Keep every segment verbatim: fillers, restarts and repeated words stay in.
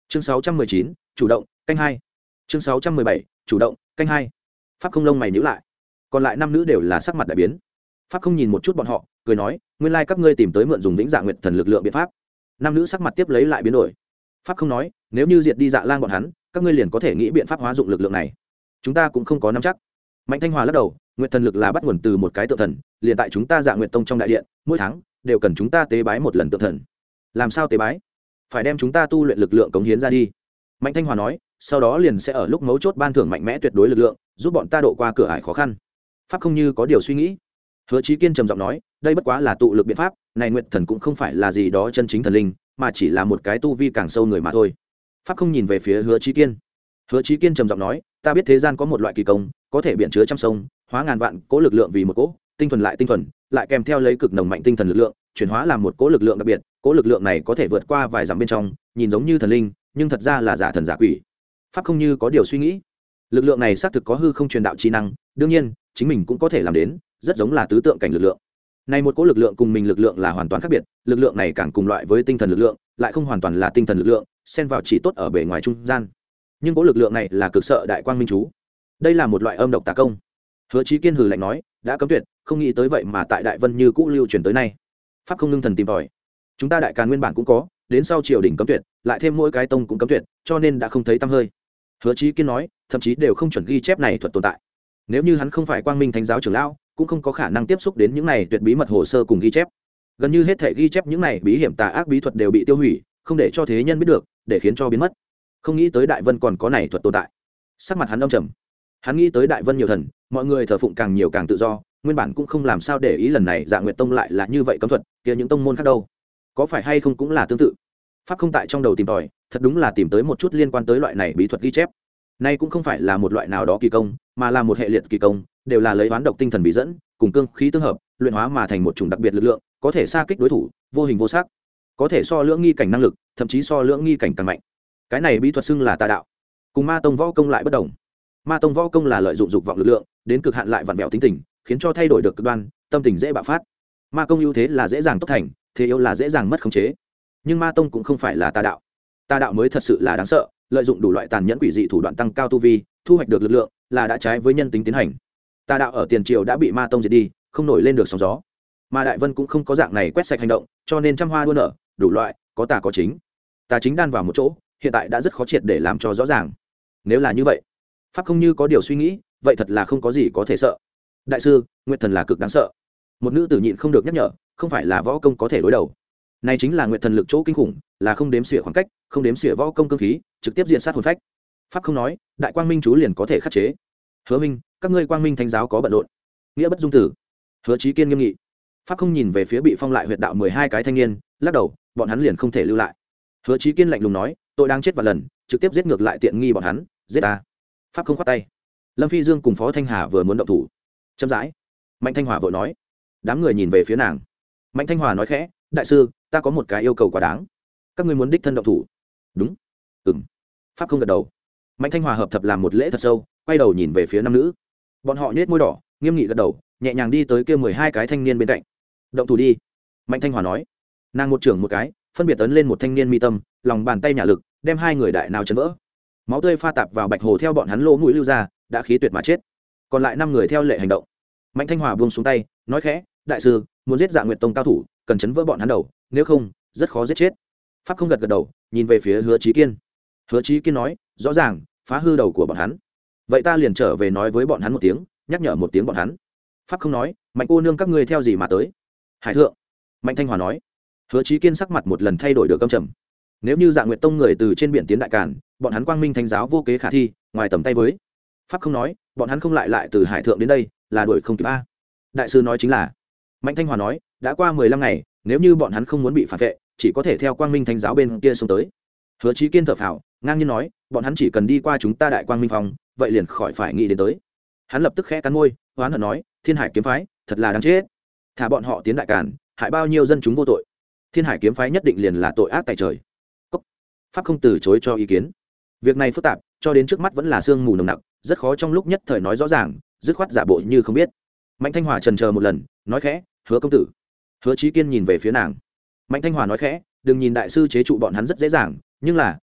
chương sáu trăm mười chín chủ động canh hai. chương sáu trăm mười bảy chủ động canh hai. Pháp không lông mày nhíu lại, còn lại năm nữ đều là sắc mặt đại biến. Pháp không nhìn một chút bọn họ, cười nói, nguyên lai các ngươi tìm tới mượn dùng vĩnh dạ nguyệt thần lực lượng biện pháp. Năm nữ sắc mặt tiếp lấy lại biến đổi. Pháp không nói, nếu như diệt đi dạ lang bọn hắn, các ngươi liền có thể nghĩ biện pháp hóa dụng lực lượng này. Chúng ta cũng không có nắm chắc. Mạnh Thanh Hòa lắc đầu, nguyệt thần lực là bắt nguồn từ một cái tượng thần, liền tại chúng ta Dạ Nguyệt Tông trong đại điện, mỗi tháng đều cần chúng ta tế bái một lần tượng thần. Làm sao tế bái? Phải đem chúng ta tu luyện lực lượng cống hiến ra đi. Mạnh Thanh Hòa nói, sau đó liền sẽ ở lúc mấu chốt ban thưởng mạnh mẽ tuyệt đối lực lượng, giúp bọn ta độ qua cửa ải khó khăn. Pháp không như có điều suy nghĩ. Hứa Chí Kiên trầm giọng nói, đây bất quá là tụ lực biện pháp, này nguyệt thần cũng không phải là gì đó chân chính thần linh, mà chỉ là một cái tu vi càng sâu người mà thôi. Pháp không nhìn về phía Hứa Chí Kiên. Hứa Chí Kiên trầm giọng nói, ta biết thế gian có một loại kỳ công, có thể biện chứa trăm sông, hóa ngàn vạn cố lực lượng vì một cỗ, tinh thuần lại tinh thuần, lại kèm theo lấy cực nồng mạnh tinh thần lực lượng, chuyển hóa làm một cỗ lực lượng đặc biệt, cỗ lực lượng này có thể vượt qua vài dặm bên trong, nhìn giống như thần linh, nhưng thật ra là giả thần giả quỷ. Pháp không như có điều suy nghĩ. Lực lượng này xác thực có hư không truyền đạo chi năng, đương nhiên, chính mình cũng có thể làm đến, rất giống là tứ tượng cảnh lực lượng. Này một cỗ lực lượng cùng mình lực lượng là hoàn toàn khác biệt, lực lượng này càng cùng loại với tinh thần lực lượng, lại không hoàn toàn là tinh thần lực lượng, xen vào chỉ tốt ở bề ngoài trung gian. Nhưng cỗ lực lượng này là cực sợ đại quang minh chú. Đây là một loại âm độc tà công. Hứa Chí Kiên hừ lạnh nói, đã cấm tuyệt, không nghĩ tới vậy mà tại Đại Vân như cũ lưu truyền tới nay. Pháp không ngưng thần tìm tòi. Chúng ta Đại Càn nguyên bản cũng có, đến sau triều đình cấm tuyệt, lại thêm mỗi cái tông cũng cấm tuyệt, cho nên đã không thấy tăm hơi. Hứa Chí Kiên nói, thậm chí đều không chuẩn ghi chép này thuật tồn tại. Nếu như hắn không phải Quang Minh Thánh giáo trưởng lão, cũng không có khả năng tiếp xúc đến những này tuyệt bí mật hồ sơ cùng ghi chép. Gần như hết thảy ghi chép những này bí hiểm tà ác bí thuật đều bị tiêu hủy, không để cho thế nhân biết được, để khiến cho biến mất. Không nghĩ tới Đại Vân còn có này thuật tồn tại. Sắc mặt hắn âm trầm. Hắn nghĩ tới Đại Vân nhiều thần, mọi người thờ phụng càng nhiều càng tự do, nguyên bản cũng không làm sao để ý lần này Dạ Nguyệt Tông lại là như vậy cấm thuật, kia những tông môn khác đâu, có phải hay không cũng là tương tự. Pháp không tại trong đầu tìm tòi, thật đúng là tìm tới một chút liên quan tới loại này bí thuật ghi chép. Nay cũng không phải là một loại nào đó kỳ công, mà là một hệ liệt kỳ công, đều là lấy oán độc tinh thần bị dẫn, cùng cương khí tương hợp, luyện hóa mà thành một chủng đặc biệt lực lượng, có thể xa kích đối thủ, vô hình vô sắc, có thể so lưỡng nghi cảnh năng lực, thậm chí so lưỡng nghi cảnh càng mạnh. Cái này bí thuật xưng là tà đạo, cùng Ma Tông võ công lại bất đồng. Ma Tông võ công là lợi dụng dục vọng lực lượng, đến cực hạn lại vặn vẹo tính tình, khiến cho thay đổi được cực đoan, tâm tình dễ bạo phát. Ma công ưu thế là dễ dàng tốc thành, thế yếu là dễ dàng mất khống chế. Nhưng Ma Tông cũng không phải là tà đạo. Tà đạo mới thật sự là đáng sợ, lợi dụng đủ loại tàn nhẫn quỷ dị thủ đoạn tăng cao tu vi, thu hoạch được lực lượng, là đã trái với nhân tính tiến hành. Tà đạo ở tiền triều đã bị Ma Tông diệt đi, không nổi lên được sóng gió. Mà Đại Vân cũng không có dạng này quét sạch hành động, cho nên trăm hoa đua nở, đủ loại, có tà có chính. Tà chính đan vào một chỗ, hiện tại đã rất khó triệt để làm cho rõ ràng. Nếu là như vậy, Pháp không như có điều suy nghĩ, vậy thật là không có gì có thể sợ. Đại sư, Nguyệt thần là cực đáng sợ. Một nữ tử nhịn không được nhắc nhở, không phải là võ công có thể đối đầu. Này chính là Nguyệt thần lực chỗ kinh khủng, là không đếm xỉa khoảng cách, không đếm xỉa võ công cương khí, trực tiếp diện sát hồn phách. Pháp không nói, Đại Quang Minh chú liền có thể khắc chế. Hứa Minh, các ngươi Quang Minh Thánh giáo có bận rộn. Nghĩa bất dung tử. Hứa Chí Kiên nghiêm nghị. Pháp không nhìn về phía bị phong lại huyệt đạo mười hai cái thanh niên, lắc đầu, bọn hắn liền không thể lưu lại. Hứa Chí Kiên lạnh lùng nói, tôi đang chết vạn lần, trực tiếp giết ngược lại tiện nghi bọn hắn, giết ta. Pháp không khoát tay. Lâm Phi Dương cùng Phó Thanh Hà vừa muốn động thủ. Chậm rãi. Mạnh Thanh Hòa vội nói. Đám người nhìn về phía nàng. Mạnh Thanh Hòa nói khẽ, đại sư, ta có một cái yêu cầu quá đáng. Các ngươi muốn đích thân động thủ? Đúng. Ừm. Pháp không gật đầu. Mạnh Thanh Hòa hợp thập làm một lễ thật sâu, quay đầu nhìn về phía năm nữ. Bọn họ nhếch môi đỏ, nghiêm nghị gật đầu, nhẹ nhàng đi tới kia mười hai cái thanh niên bên cạnh. Động thủ đi. Mạnh Thanh Hòa nói. Nàng một trưởng một cái, phân biệt ấn lên một thanh niên mi tâm, lòng bàn tay nhả lực, đem hai người đại nào chấn vỡ. Máu tươi pha tạp vào bạch hồ theo bọn hắn lỗ mũi lưu ra, đã khí tuyệt mà chết. Còn lại năm người theo lệ hành động. Mạnh Thanh Hòa buông xuống tay, nói khẽ, đại sư, muốn giết Dạ Nguyệt Tông cao thủ, cần chấn vỡ bọn hắn đầu, nếu không, rất khó giết chết. Pháp không gật gật đầu, nhìn về phía Hứa Chí Kiên. Hứa Chí Kiên nói, rõ ràng, phá hư đầu của bọn hắn. Vậy ta liền trở về nói với bọn hắn một tiếng, nhắc nhở một tiếng bọn hắn. Pháp không nói, Mạnh cô nương các ngươi theo gì mà tới? Hải thượng. Mạnh Thanh Hòa nói. Hứa Chí Kiên sắc mặt một lần thay đổi được căm trầm. Nếu như Dạ Nguyệt Tông người từ trên biển tiến Đại Càn, bọn hắn Quang Minh Thánh giáo vô kế khả thi, ngoài tầm tay với. Pháp không nói, bọn hắn không lại lại từ Hải thượng đến đây, là đuổi không kịp a. Đại sư nói chính là. Mạnh Thanh Hòa nói, đã qua mười lăm ngày, nếu như bọn hắn không muốn bị phản vệ, chỉ có thể theo Quang Minh Thánh giáo bên kia xông tới. Hứa Chí Kiên thở phào, ngang nhiên nói, bọn hắn chỉ cần đi qua chúng ta Đại Quang Minh phòng, vậy liền khỏi phải nghĩ đến tới. Hắn lập tức khẽ cắn môi, hoán hận nói, Thiên Hải kiếm phái, thật là đáng chết. Thả bọn họ tiến Đại Càn, hại bao nhiêu dân chúng vô tội. Thiên Hải kiếm phái nhất định liền là tội ác tại trời. Cốc. Pháp không từ chối cho ý kiến. Việc này phức tạp, cho đến trước mắt vẫn là sương mù nồng nặc, rất khó trong lúc nhất thời nói rõ ràng, dứt khoát giả bộ như không biết. Mạnh Thanh Hòa trần chờ một lần, nói khẽ, Hứa công tử. Hứa Chí Kiên nhìn về phía nàng. Mạnh Thanh Hòa nói khẽ, đừng nhìn đại sư chế trụ bọn hắn rất dễ dàng, nhưng là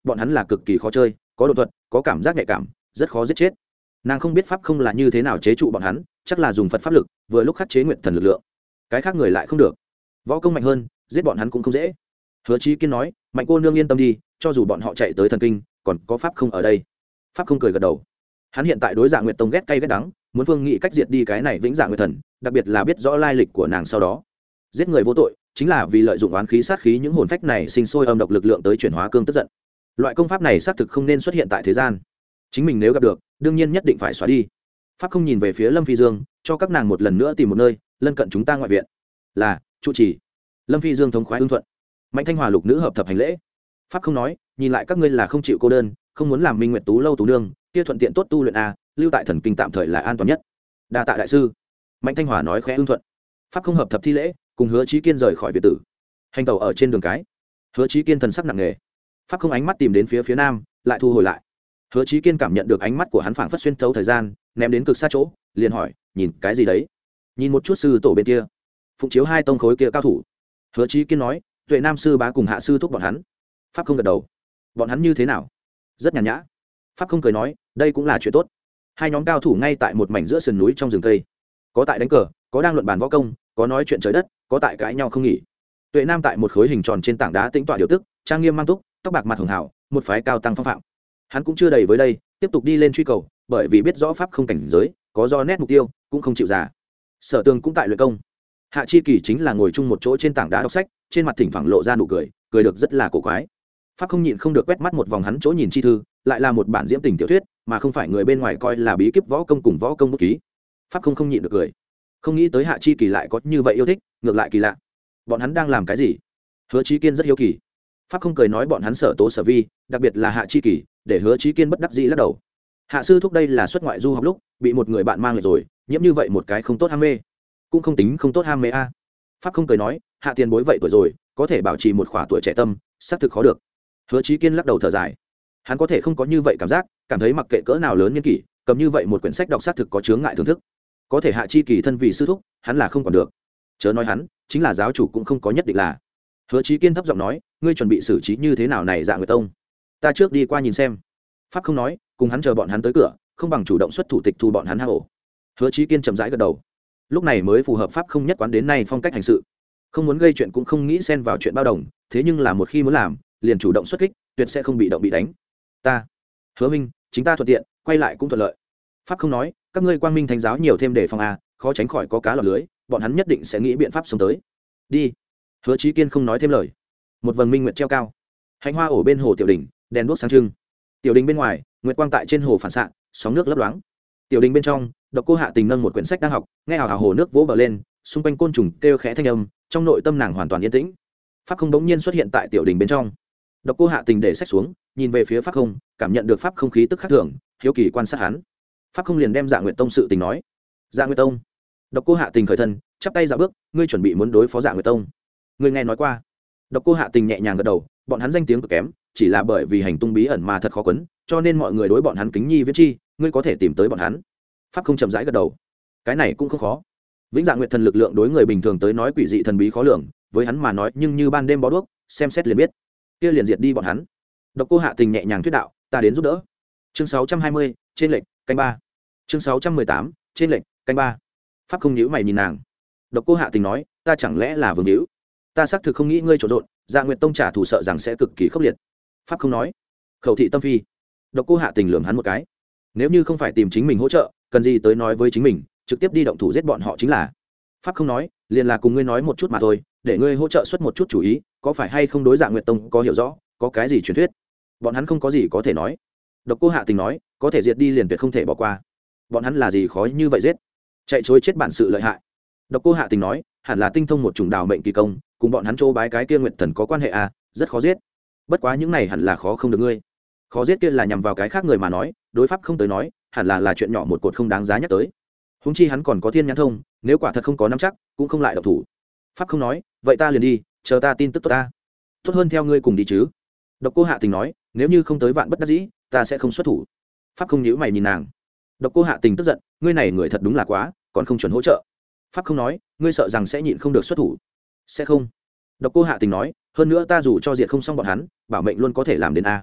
bọn hắn là cực kỳ khó chơi, có độ thuật, có cảm giác nhạy cảm, rất khó giết chết. Nàng không biết pháp không là như thế nào chế trụ bọn hắn, chắc là dùng Phật pháp lực, vừa lúc khắc chế nguyện thần lực lượng. Cái khác người lại không được, võ công mạnh hơn, giết bọn hắn cũng không dễ. Hứa Chí Kiên nói, mạnh cô nương yên tâm đi, cho dù bọn họ chạy tới thần kinh, còn có pháp không ở đây. Pháp không cười gật đầu. Hắn hiện tại đối Dạ Nguyệt Tông ghét cay ghét đắng, muốn phương nghị cách diệt đi cái này vĩnh Dạ Nguyệt thần, đặc biệt là biết rõ lai lịch của nàng sau đó. Giết người vô tội, chính là vì lợi dụng oán khí sát khí những hồn phách này sinh sôi âm độc lực lượng tới chuyển hóa cương tức giận. Loại công pháp này xác thực không nên xuất hiện tại thế gian. Chính mình nếu gặp được, đương nhiên nhất định phải xóa đi. Pháp không nhìn về phía Lâm Phi Dương, cho các nàng một lần nữa tìm một nơi lân cận chúng ta ngoại viện. Là trụ trì. Lâm Phi Dương thống khoái ưng thuận. Mạnh Thanh Hòa lục nữ hợp thập hành lễ. Pháp không nói, nhìn lại các ngươi là không chịu cô đơn, không muốn làm Minh Nguyệt Tú lâu tú nương, kia thuận tiện tốt tu luyện a, lưu tại thần kinh tạm thời là an toàn nhất. Đa tạ đại sư. Mạnh Thanh Hòa nói khẽ ưng thuận. Pháp không hợp thập thi lễ, cùng Hứa Chí Kiên rời khỏi viện tử. Hành tẩu ở trên đường cái. Hứa Chí Kiên thần sắc nặng nề. Pháp không ánh mắt tìm đến phía phía nam, lại thu hồi lại. Hứa Chí Kiên cảm nhận được ánh mắt của hắn phảng phất xuyên thấu thời gian, ném đến cực xa chỗ, liền hỏi, nhìn cái gì đấy? Nhìn một chút sư tổ bên kia. Phụng chiếu hai tông khối kia cao thủ. Hứa Chí Kiên nói, Tuệ Nam sư bá cùng hạ sư thúc bọn hắn. Pháp không gật đầu. Bọn hắn như thế nào? Rất nhàn nhã. Pháp không cười nói, đây cũng là chuyện tốt. Hai nhóm cao thủ ngay tại một mảnh giữa sườn núi trong rừng cây, có tại đánh cờ, có đang luận bàn võ công, có nói chuyện trời đất, có tại cãi nhau không nghỉ. Tuệ Nam tại một khối hình tròn trên tảng đá tĩnh tọa điều tức, trang nghiêm mang túc, tóc bạc mặt hường hảo, một phái cao tăng phong phạm. Hắn cũng chưa đầy với đây, tiếp tục đi lên truy cầu, bởi vì biết rõ pháp không cảnh giới, có do nét mục tiêu, cũng không chịu giả. Sở Tường cũng tại luyện công. Hạ Chi Kỳ chính là ngồi chung một chỗ trên tảng đá đọc sách, trên mặt thỉnh thoảng lộ ra nụ cười, cười được rất là cổ quái. Pháp không nhịn không được quét mắt một vòng hắn chỗ nhìn chi thư, lại là một bản diễm tình tiểu thuyết, mà không phải người bên ngoài coi là bí kíp võ công cùng võ công bút ký. Pháp không không nhịn được cười, không nghĩ tới Hạ Chi Kỳ lại có như vậy yêu thích, ngược lại kỳ lạ. Bọn hắn đang làm cái gì? Hứa Chí Kiên rất hiếu kỳ. Pháp không cười nói bọn hắn sở tố sở vi, đặc biệt là Hạ Chi Kỳ, để Hứa Chí Kiên bất đắc dĩ lắc đầu. Hạ sư thúc đây là xuất ngoại du học lúc, bị một người bạn mang lại rồi, nhiễm như vậy một cái không tốt ham mê, cũng không tính không tốt ham mê a. Pháp không cười nói, Hạ tiền bối vậy tuổi rồi, có thể bảo trì một khỏa tuổi trẻ tâm, xác thực khó được. Hứa Chí Kiên lắc đầu thở dài. Hắn có thể không có như vậy cảm giác, cảm thấy mặc kệ cỡ nào lớn niên kỷ, cầm như vậy một quyển sách đọc xác thực có chướng ngại thưởng thức. Có thể Hạ Chi Kỳ thân vì sư thúc, hắn là không còn được. Chớ nói hắn, chính là giáo chủ cũng không có nhất định là. Hứa Chí Kiên thấp giọng nói, ngươi chuẩn bị xử trí như thế nào này Dạ Nguyệt Tông? Ta trước đi qua nhìn xem. Pháp không nói, cùng hắn chờ bọn hắn tới cửa, không bằng chủ động xuất thủ tịch thu bọn hắn hang ổ. Hứa Chí Kiên chậm rãi gật đầu. Lúc này mới phù hợp pháp không nhất quán đến nay phong cách hành sự. Không muốn gây chuyện cũng không nghĩ xen vào chuyện bao đồng, thế nhưng là một khi muốn làm, liền chủ động xuất kích, tuyệt sẽ không bị động bị đánh. Ta, Hứa Minh, chính ta thuận tiện, quay lại cũng thuận lợi. Pháp không nói, các ngươi Quang Minh Thánh giáo nhiều thêm đề phòng a, khó tránh khỏi có cá lọt lưới, bọn hắn nhất định sẽ nghĩ biện pháp sống tới. Đi. Hứa Chí Kiên không nói thêm lời. Một vầng minh nguyệt treo cao, hạnh hoa ổ bên hồ tiểu đình, đèn đuốc sáng trưng. Tiểu đình bên ngoài, nguyệt quang tại trên hồ phản xạ, sóng nước lấp loáng. Tiểu đình bên trong, Độc Cô Hạ Tình nâng một quyển sách đang học, nghe hào hào hồ nước vỗ bờ lên, xung quanh côn trùng kêu khẽ thanh âm, trong nội tâm nàng hoàn toàn yên tĩnh. Pháp không bỗng nhiên xuất hiện tại tiểu đình bên trong. Độc Cô Hạ Tình để sách xuống, nhìn về phía Pháp không, cảm nhận được pháp không khí tức khác thường, hiếu kỳ quan sát hắn. Pháp không liền đem Dạ Nguyệt Tông sự tình nói. Dạ Nguyệt Tông. Độc Cô Hạ Tình khởi thân, chắp tay dạo bước, ngươi chuẩn bị muốn đối phó Dạ Nguyệt Tông? Ngươi nghe nói qua? Độc Cô Hạ Tình nhẹ nhàng gật đầu, bọn hắn danh tiếng cực kém, chỉ là bởi vì hành tung bí ẩn mà thật khó quấn, cho nên mọi người đối bọn hắn kính nhi viễn chi, ngươi có thể tìm tới bọn hắn. Pháp không chậm rãi gật đầu. Cái này cũng không khó. Vĩnh Dạ Nguyệt thần lực lượng đối người bình thường tới nói quỷ dị thần bí khó lường, với hắn mà nói nhưng như ban đêm bó đuốc, xem xét liền biết. Kia liền diệt đi bọn hắn. Độc Cô Hạ Tình nhẹ nhàng thuyết đạo, ta đến giúp đỡ. Chương sáu trăm hai mươi, trên lệnh, canh ba. Chương sáu trăm mười tám, trên lệnh, canh ba. Pháp không nhíu mày nhìn nàng. Độc Cô Hạ Tình nói, ta chẳng lẽ là vương hữu? Ta xác thực không nghĩ ngươi trộn rộn, Dạ Nguyệt Tông trả thù sợ rằng sẽ cực kỳ khốc liệt. Pháp không nói. Khẩu thị tâm phi. Độc Cô Hạ Tình lườm hắn một cái. Nếu như không phải tìm chính mình hỗ trợ, cần gì tới nói với chính mình, trực tiếp đi động thủ giết bọn họ chính là. Pháp không nói, liền là cùng ngươi nói một chút mà thôi, để ngươi hỗ trợ xuất một chút chủ ý, có phải hay không đối Dạ Nguyệt Tông có hiểu rõ, có cái gì truyền thuyết? Bọn hắn không có gì có thể nói. Độc Cô Hạ Tình nói, có thể diệt đi liền tuyệt không thể bỏ qua. Bọn hắn là gì khó như vậy giết? Chạy trối chết bản sự lợi hại. Độc Cô Hạ Tình nói, hẳn là tinh thông một chủng đào mệnh kỳ công, cùng bọn hắn chỗ bái cái kia Nguyệt Thần có quan hệ à, rất khó giết. Bất quá những này hẳn là khó không được ngươi. Khó giết kia là nhằm vào cái khác người mà nói, đối pháp không tới nói, hẳn là là chuyện nhỏ một cột không đáng giá nhắc tới. Huống chi hắn còn có thiên nhãn thông, nếu quả thật không có nắm chắc, cũng không lại động thủ. Pháp không nói, vậy ta liền đi, chờ ta tin tức tốt ta. Tốt hơn theo ngươi cùng đi chứ. Độc Cô Hạ Tình nói, nếu như không tới vạn bất đắc dĩ, ta sẽ không xuất thủ. Pháp không nhíu mày nhìn nàng. Độc Cô Hạ Tình tức giận, ngươi này người thật đúng là quá, còn không chuẩn hỗ trợ. Pháp không nói, ngươi sợ rằng sẽ nhịn không được xuất thủ. Sẽ không. Độc Cô Hạ Tình nói, hơn nữa ta dù cho diệt không xong bọn hắn, bảo mệnh luôn có thể làm đến a.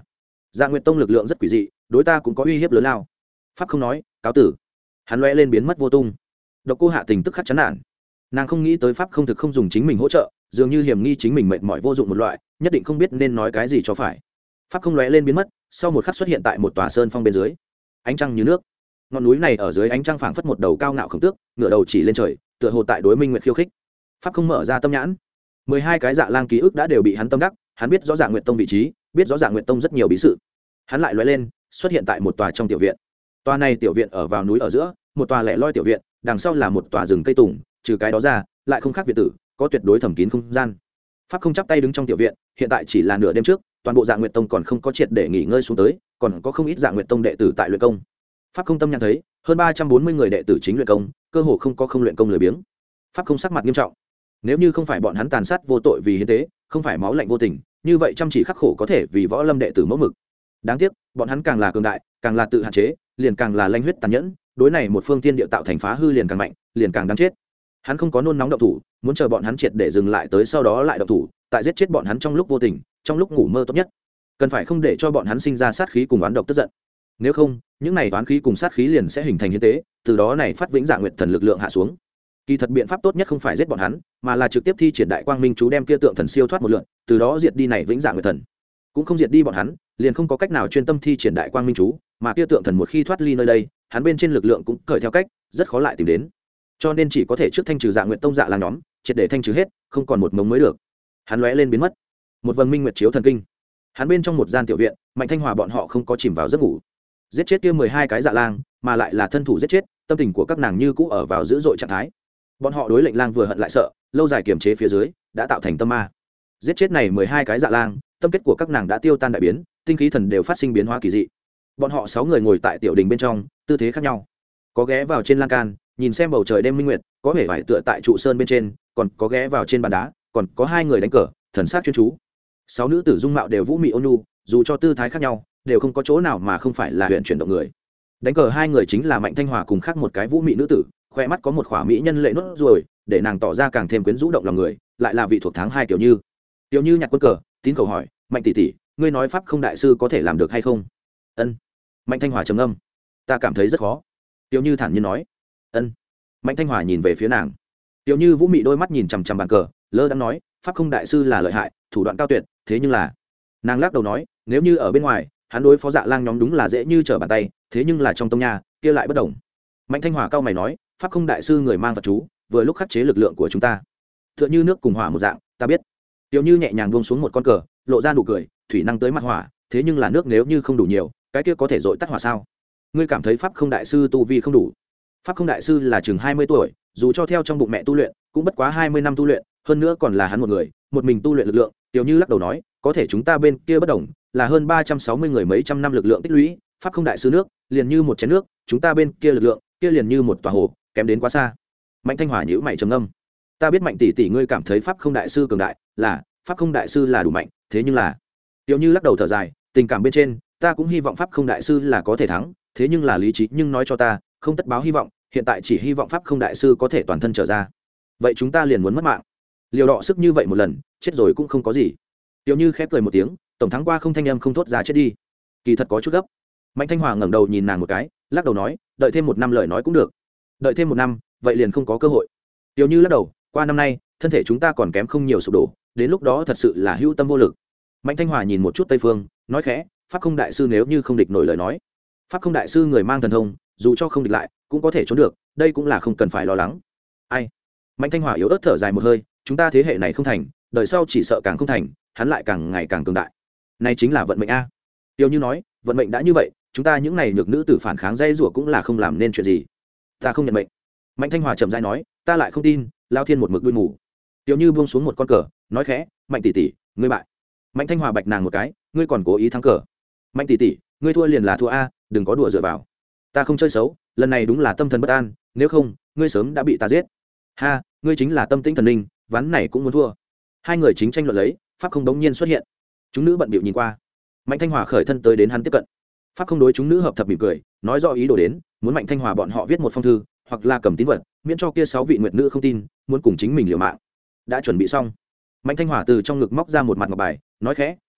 Dạ Nguyệt Tông lực lượng rất quỷ dị, đối ta cũng có uy hiếp lớn lao. Pháp không nói, cáo tử. Hắn lóe lên biến mất vô tung. Độc Cô Hạ Tình tức khắc chán nản. Nàng không nghĩ tới Pháp không thực không dùng chính mình hỗ trợ, dường như hiểm nghi chính mình mệt mỏi vô dụng một loại, nhất định không biết nên nói cái gì cho phải. Pháp không lóe lên biến mất, sau một khắc xuất hiện tại một tòa sơn phong bên dưới. Ánh trăng như nước. Ngọn núi này ở dưới ánh trăng phảng phất một đầu cao ngạo khổng tước, ngửa đầu chỉ lên trời, tựa hồ tại đối Minh Nguyệt khiêu khích. Pháp không mở ra tâm nhãn. mười hai cái Dạ Lang ký ức đã đều bị hắn tâm đắc, hắn biết rõ Dạ Nguyệt Tông vị trí, biết rõ Dạ Nguyệt Tông rất nhiều bí sự. Hắn lại lóe lên, xuất hiện tại một tòa trong tiểu viện. Tòa này tiểu viện ở vào núi ở giữa, một tòa lẻ loi tiểu viện, đằng sau là một tòa rừng cây tùng, trừ cái đó ra, lại không khác viện tử, có tuyệt đối thẩm kín không gian. Pháp không chắp tay đứng trong tiểu viện, hiện tại chỉ là nửa đêm trước, toàn bộ Dạ Nguyệt Tông còn không có triệt để nghỉ ngơi xuống tới, còn có không ít Dạ Nguyệt Tông đệ tử tại luyện công. Pháp không tâm nhận thấy, hơn ba trăm bốn mươi người đệ tử chính luyện công, cơ hồ không có không luyện công lười biếng. Pháp không sắc mặt nghiêm trọng. Nếu như không phải bọn hắn tàn sát vô tội vì hiến tế, không phải máu lạnh vô tình, như vậy chăm chỉ khắc khổ có thể vì võ lâm đệ tử mẫu mực. Đáng tiếc, bọn hắn càng là cường đại, càng là tự hạn chế, liền càng là lanh huyết tàn nhẫn, đối này một phương thiên địa tạo thành phá hư liền càng mạnh, liền càng đáng chết. Hắn không có nôn nóng động thủ, muốn chờ bọn hắn triệt để dừng lại tới sau đó lại động thủ, tại giết chết bọn hắn trong lúc vô tình, trong lúc ngủ mơ tốt nhất. Cần phải không để cho bọn hắn sinh ra sát khí cùng oán độc tức giận. Nếu không, những này oán khí cùng sát khí liền sẽ hình thành hiến tế, từ đó này phát vĩnh Dạ Nguyệt thần lực lượng hạ xuống. Kỳ thật biện pháp tốt nhất không phải giết bọn hắn, mà là trực tiếp thi triển đại quang minh chú đem kia tượng thần siêu thoát một lượt, từ đó diệt đi này vĩnh Dạ Nguyệt thần. Cũng không diệt đi bọn hắn, liền không có cách nào chuyên tâm thi triển đại quang minh chú, mà kia tượng thần một khi thoát ly nơi đây, hắn bên trên lực lượng cũng cởi theo cách, rất khó lại tìm đến. Cho nên chỉ có thể trước thanh trừ Dạ Nguyệt Tông Dạ Lang nhóm, triệt để thanh trừ hết, không còn một mống mới được. Hắn lóe lên biến mất. Một vầng minh nguyệt chiếu thần kinh. Hắn bên trong một gian tiểu viện, Mạnh Thanh Hòa bọn họ không có chìm vào giấc ngủ. Giết chết kia mười hai cái Dạ Lang, mà lại là thân thủ giết chết, tâm tình của các nàng như cũ ở vào dữ dội trạng thái. Bọn họ đối lệnh lang vừa hận lại sợ, lâu dài kiềm chế phía dưới, đã tạo thành tâm ma. Giết chết này mười hai cái Dạ Lang, tâm kết của các nàng đã tiêu tan đại biến, tinh khí thần đều phát sinh biến hóa kỳ dị. Bọn họ sáu người ngồi tại tiểu đình bên trong, tư thế khác nhau. Có ghé vào trên lan can, nhìn xem bầu trời đêm minh nguyệt, có vẻ vải tựa tại trụ sơn bên trên, còn có ghé vào trên bàn đá, còn có hai người đánh cờ, thần sắc chuyên chú. Sáu nữ tử dung mạo đều vũ mị ôn nhu, dù cho tư thái khác nhau, đều không có chỗ nào mà không phải là huyền chuyển động người. Đánh cờ hai người chính là Mạnh Thanh Hòa cùng khác một cái vũ mị nữ tử, khoe mắt có một khỏa mỹ nhân lệ nốt ruồi, để nàng tỏ ra càng thêm quyến rũ động lòng người, lại là vị thuộc tháng hai Tiểu Như. Tiểu Như nhặt quân cờ, tín cầu hỏi, Mạnh tỷ tỷ, ngươi nói pháp không đại sư có thể làm được hay không? Ân. Mạnh Thanh Hòa trầm ngâm, ta cảm thấy rất khó. Tiểu Như thản nhiên nói. Ân. Mạnh Thanh Hòa nhìn về phía nàng. Tiểu Như vũ mị đôi mắt nhìn chằm chằm bàn cờ, lơ đãng nói, pháp không đại sư là lợi hại, thủ đoạn cao tuyệt, thế nhưng là, nàng lắc đầu nói, nếu như ở bên ngoài, hắn đối phó Dạ Lang nhóm đúng là dễ như trở bàn tay, thế nhưng là trong tông nhà, kia lại bất đồng. Mạnh Thanh Hòa cao mày nói, pháp không đại sư người mang vật chú, vừa lúc khắc chế lực lượng của chúng ta, tựa như nước cùng hỏa một dạng, ta biết. Tiểu Như nhẹ nhàng buông xuống một con cờ, lộ ra nụ cười, thủy năng tới mặt hỏa, thế nhưng là nước nếu như không đủ nhiều, cái kia có thể dội tắt hỏa sao? Ngươi cảm thấy pháp không đại sư tu vi không đủ? Pháp không đại sư là chừng hai mươi tuổi, dù cho theo trong bụng mẹ tu luyện, cũng bất quá hai mươi năm tu luyện, hơn nữa còn là hắn một người, một mình tu luyện lực lượng. Tiểu Như lắc đầu nói, có thể chúng ta bên kia bất đồng, là hơn ba trăm sáu mươi người mấy trăm năm lực lượng tích lũy, pháp không đại sư nước, liền như một chén nước, chúng ta bên kia lực lượng, kia liền như một tòa hồ, kém đến quá xa. Mạnh Thanh Hòa nhíu mày trầm ngâm. Ta biết Mạnh tỷ tỷ ngươi cảm thấy pháp không đại sư cường đại, là, pháp không đại sư là đủ mạnh, thế nhưng là, Tiểu Như lắc đầu thở dài, tình cảm bên trên, ta cũng hy vọng pháp không đại sư là có thể thắng, thế nhưng là lý trí nhưng nói cho ta, không tất báo hy vọng, hiện tại chỉ hy vọng pháp không đại sư có thể toàn thân trở ra. Vậy chúng ta liền muốn mất mạng. Liều đọ sức như vậy một lần, chết rồi cũng không có gì. Tiểu Như khép cười một tiếng, tổng thắng qua không thanh âm không thốt ra chết đi. Kỳ thật có chút gấp. Mạnh Thanh Hòa ngẩng đầu nhìn nàng một cái, lắc đầu nói, đợi thêm một năm lời nói cũng được. Đợi thêm một năm, vậy liền không có cơ hội. Tiểu Như lắc đầu, qua năm nay, thân thể chúng ta còn kém không nhiều sụp đổ, đến lúc đó thật sự là hữu tâm vô lực. Mạnh Thanh Hòa nhìn một chút Tây Phương, nói khẽ, pháp không đại sư nếu như không địch nổi lời nói, pháp không đại sư người mang thần thông, dù cho không địch lại, cũng có thể trốn được, đây cũng là không cần phải lo lắng. Ai? Mạnh Thanh Hòa yếu ớt thở dài một hơi, chúng ta thế hệ này không thành, đời sau chỉ sợ càng không thành, hắn lại càng ngày càng cường đại. Này chính là vận mệnh a. Tiêu Như nói, vận mệnh đã như vậy, chúng ta những này nhược nữ tử phản kháng dây rủa cũng là không làm nên chuyện gì. Ta không nhận mệnh. Mạnh Thanh Hòa chậm rãi nói, ta lại không tin, Lao Thiên một mực đuôi mù. Tiêu Như buông xuống một con cờ, nói khẽ, Mạnh tỷ tỷ, ngươi bại. Mạnh Thanh Hòa bạch nàng một cái, ngươi còn cố ý thắng cờ. Mạnh tỷ tỷ, ngươi thua liền là thua a, đừng có đùa dựa vào. Ta không chơi xấu, lần này đúng là tâm thần bất an, nếu không, ngươi sớm đã bị ta giết. Ha, ngươi chính là tâm tĩnh thần linh, ván này cũng muốn thua. Hai người chính tranh luận lấy, pháp không đống nhiên xuất hiện. Chúng nữ bận bịu nhìn qua. Mạnh Thanh Hòa khởi thân tới đến hắn tiếp cận. Pháp không đối chúng nữ hợp thập mỉm cười, nói rõ ý đồ đến, muốn Mạnh Thanh Hòa bọn họ viết một phong thư, hoặc là cầm tín vật, miễn cho kia sáu vị nguyệt nữ không tin, muốn cùng chính mình liều mạng. Đã chuẩn bị xong. Mạnh Thanh Hòa từ trong ngực móc ra một mặt ngọc bài, nói khẽ,